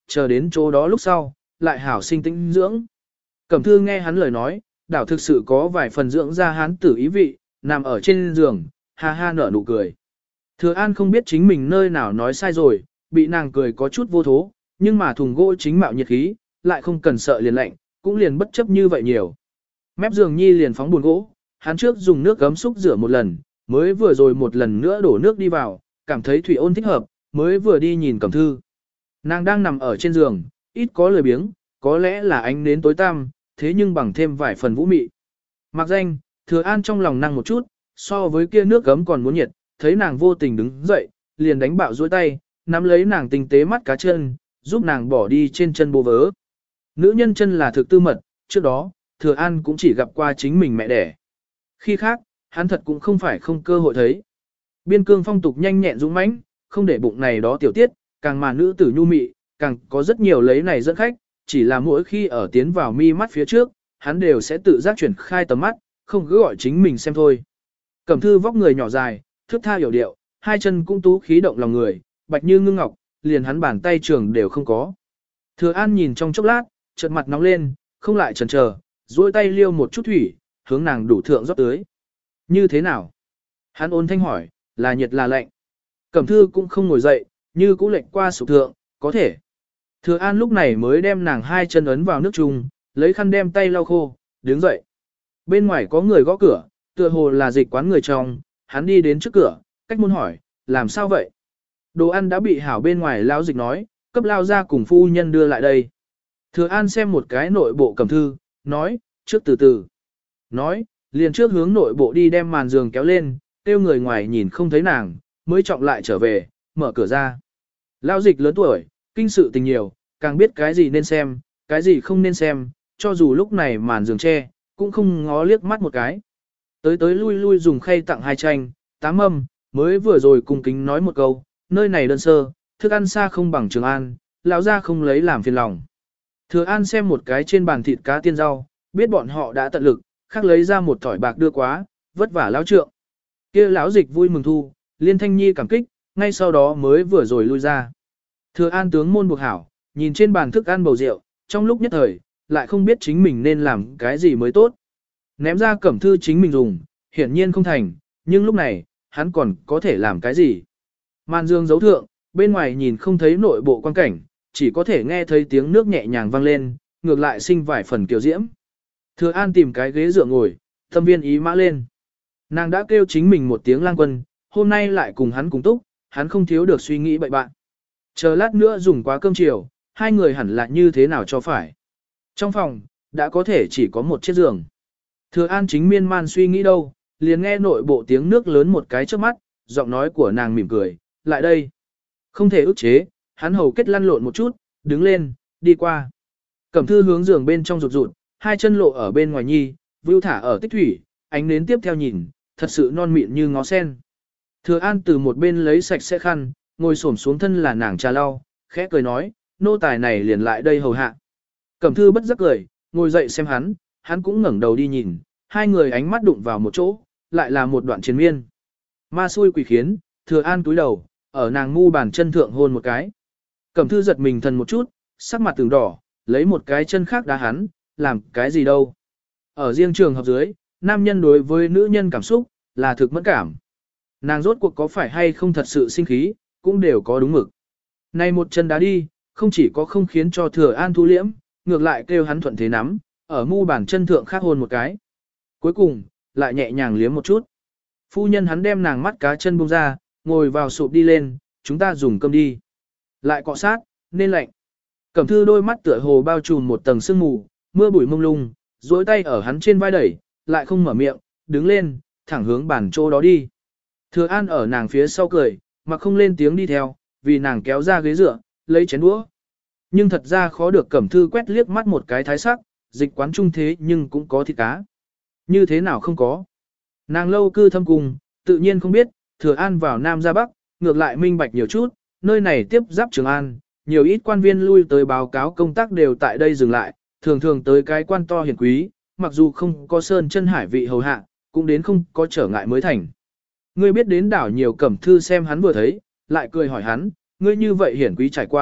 chờ đến chỗ đó lúc sau, lại hảo sinh tĩnh dưỡng. Cẩm Thư nghe hắn lời nói, đảo thực sự có vài phần dưỡng ra hắn tử ý vị, nằm ở trên giường, ha ha nở nụ cười. Thừa An không biết chính mình nơi nào nói sai rồi, bị nàng cười có chút vô thố, nhưng mà thùng gỗ chính mạo nhiệt khí, lại không cần sợ liền lạnh, cũng liền bất chấp như vậy nhiều. Mép giường nhi liền phóng buồn gỗ, hắn trước dùng nước gấm xúc rửa một lần, mới vừa rồi một lần nữa đổ nước đi vào, cảm thấy thủy ôn thích hợp, mới vừa đi nhìn Cẩm Thư. Nàng đang nằm ở trên giường, ít có lười biếng, có lẽ là ánh nến tối tăm, thế nhưng bằng thêm vài phần vũ mị. Mặc danh, Thừa An trong lòng năng một chút, so với kia nước gấm còn muốn nhiệt, thấy nàng vô tình đứng dậy, liền đánh bạo duỗi tay, nắm lấy nàng tinh tế mắt cá chân, giúp nàng bỏ đi trên chân bô vớ. Nữ nhân chân là thực tư mật, trước đó, Thừa An cũng chỉ gặp qua chính mình mẹ đẻ. Khi khác, hắn thật cũng không phải không cơ hội thấy. Biên cương phong tục nhanh nhẹn dũng mãnh, không để bụng này đó tiểu tiết, càng mà nữ tử nhu mị, càng có rất nhiều lấy này dẫn khách, chỉ là mỗi khi ở tiến vào mi mắt phía trước, hắn đều sẽ tự giác chuyển khai tầm mắt, không cứ gọi chính mình xem thôi. Cẩm Thư vóc người nhỏ dài, thước tha hiểu điệu, hai chân cũng tú khí động lòng người, bạch như ngưng ngọc, liền hắn bàn tay trường đều không có. Thừa An nhìn trong chốc lát, chợt mặt nóng lên, không lại chần chờ, duỗi tay liêu một chút thủy, hướng nàng đủ thượng rót tưới. Như thế nào? Hắn ôn thanh hỏi, là nhiệt là lạnh. Cẩm Thư cũng không ngồi dậy, như cũ lệch qua sụp thượng, có thể. Thừa An lúc này mới đem nàng hai chân ấn vào nước chung, lấy khăn đem tay lau khô, đứng dậy. Bên ngoài có người gõ cửa, tựa hồ là dịch quán người trong, hắn đi đến trước cửa, cách môn hỏi, làm sao vậy? Đồ ăn đã bị hảo bên ngoài lao dịch nói, cấp lao ra cùng phu nhân đưa lại đây. Thừa An xem một cái nội bộ Cẩm Thư, nói, trước từ từ. Nói, liền trước hướng nội bộ đi đem màn giường kéo lên, tiêu người ngoài nhìn không thấy nàng, mới trọng lại trở về, mở cửa ra. Lao dịch lớn tuổi, kinh sự tình nhiều, càng biết cái gì nên xem, cái gì không nên xem, cho dù lúc này màn giường che, cũng không ngó liếc mắt một cái. Tới tới lui lui dùng khay tặng hai chanh, tám mâm, mới vừa rồi cùng kính nói một câu, nơi này đơn sơ, thức ăn xa không bằng Trường An, lão ra không lấy làm phiền lòng. Thừa An xem một cái trên bàn thịt cá tiên rau, biết bọn họ đã tận lực, khác lấy ra một thỏi bạc đưa quá, vất vả lão trượng. Kia lão dịch vui mừng thu, liên thanh nhi cảm kích, ngay sau đó mới vừa rồi lui ra. Thừa An tướng môn buộc hảo, nhìn trên bàn thức ăn bầu rượu, trong lúc nhất thời, lại không biết chính mình nên làm cái gì mới tốt. Ném ra Cẩm Thư chính mình dùng, hiển nhiên không thành, nhưng lúc này, hắn còn có thể làm cái gì. Màn dương dấu thượng, bên ngoài nhìn không thấy nội bộ quan cảnh, chỉ có thể nghe thấy tiếng nước nhẹ nhàng vang lên, ngược lại sinh vài phần kiều diễm. Thừa An tìm cái ghế dựa ngồi, tâm viên ý mã lên. Nàng đã kêu chính mình một tiếng lang quân, hôm nay lại cùng hắn cùng túc, hắn không thiếu được suy nghĩ bậy bạn. Chờ lát nữa dùng quá cơm chiều, hai người hẳn là như thế nào cho phải. Trong phòng, đã có thể chỉ có một chiếc giường. Thừa An chính miên man suy nghĩ đâu, liền nghe nội bộ tiếng nước lớn một cái trước mắt, giọng nói của nàng mỉm cười, lại đây. Không thể ức chế, hắn hầu kết lăn lộn một chút, đứng lên, đi qua. Cẩm Thư hướng giường bên trong rụt rụt, hai chân lộ ở bên ngoài nhi, vưu thả ở tích thủy, ánh nến tiếp theo nhìn, thật sự non mịn như ngó sen. Thừa An từ một bên lấy sạch sẽ khăn, ngồi xổm xuống thân là nàng trà lau, khẽ cười nói, nô tài này liền lại đây hầu hạ. Cẩm Thư bất giác cười, ngồi dậy xem hắn, hắn cũng ngẩng đầu đi nhìn, hai người ánh mắt đụng vào một chỗ, lại là một đoạn chiến miên. Ma xui quỷ khiến, Thừa An cúi đầu, ở nàng ngu bàn chân thượng hôn một cái. Cẩm Thư giật mình thần một chút, sắc mặt từng đỏ, lấy một cái chân khác đá hắn, làm cái gì đâu. Ở riêng trường hợp dưới, nam nhân đối với nữ nhân cảm xúc, là thực mẫn cảm. Nàng rốt cuộc có phải hay không thật sự sinh khí, cũng đều có đúng mực. Này một chân đá đi, không chỉ có không khiến cho Thừa An thu liễm, ngược lại kêu hắn thuận thế nắm, ở mu bàn chân thượng khác hôn một cái. Cuối cùng, lại nhẹ nhàng liếm một chút. Phu nhân hắn đem nàng mắt cá chân buông ra, ngồi vào sụp đi lên, chúng ta dùng cơm đi. Lại cọ sát, nên lạnh. Cẩm Thư đôi mắt tựa hồ bao trùm một tầng sương mù, mưa bụi mông lung, duỗi tay ở hắn trên vai đẩy, lại không mở miệng, đứng lên, thẳng hướng bàn chỗ đó đi. Thừa An ở nàng phía sau cười, mà không lên tiếng đi theo, vì nàng kéo ra ghế dựa, lấy chén đũa. Nhưng thật ra khó được Cẩm Thư quét liếc mắt một cái thái sắc, dịch quán trung thế nhưng cũng có thịt cá. Như thế nào không có. Nàng lâu cư thâm cung, tự nhiên không biết, Thừa An vào Nam ra Bắc, ngược lại minh bạch nhiều chút, nơi này tiếp giáp Trường An, nhiều ít quan viên lui tới báo cáo công tác đều tại đây dừng lại, thường thường tới cái quan to hiển quý, mặc dù không có sơn chân hải vị hầu hạ, cũng đến không có trở ngại mới thành. Ngươi biết đến đảo nhiều Cẩm Thư xem hắn vừa thấy, lại cười hỏi hắn, ngươi như vậy hiển quý trải qua,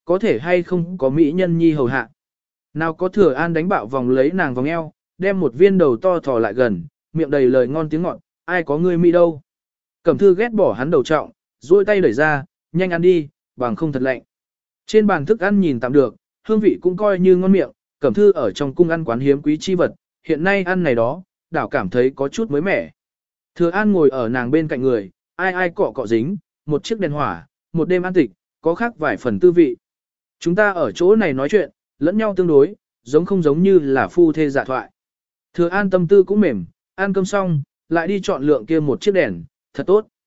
có thể hay không có mỹ nhân nhi hầu hạ. Nào có Thừa An đánh bạo vòng lấy nàng vòng eo, đem một viên đầu to thò lại gần, miệng đầy lời ngon tiếng ngọt, ai có ngươi mỹ đâu. Cẩm Thư ghét bỏ hắn đầu trọng, duỗi tay đẩy ra, nhanh ăn đi, bằng không thật lạnh. Trên bàn thức ăn nhìn tạm được, hương vị cũng coi như ngon miệng, Cẩm Thư ở trong cung ăn quán hiếm quý chi vật, hiện nay ăn này đó, đảo cảm thấy có chút mới mẻ. Thừa An ngồi ở nàng bên cạnh người, ai ai cọ cọ dính, một chiếc đèn hỏa, một đêm ăn tịch, có khác vài phần tư vị. Chúng ta ở chỗ này nói chuyện, lẫn nhau tương đối, giống không giống như là phu thê dạ thoại. Thừa An tâm tư cũng mềm, ăn cơm xong, lại đi chọn lượng kia một chiếc đèn, thật tốt.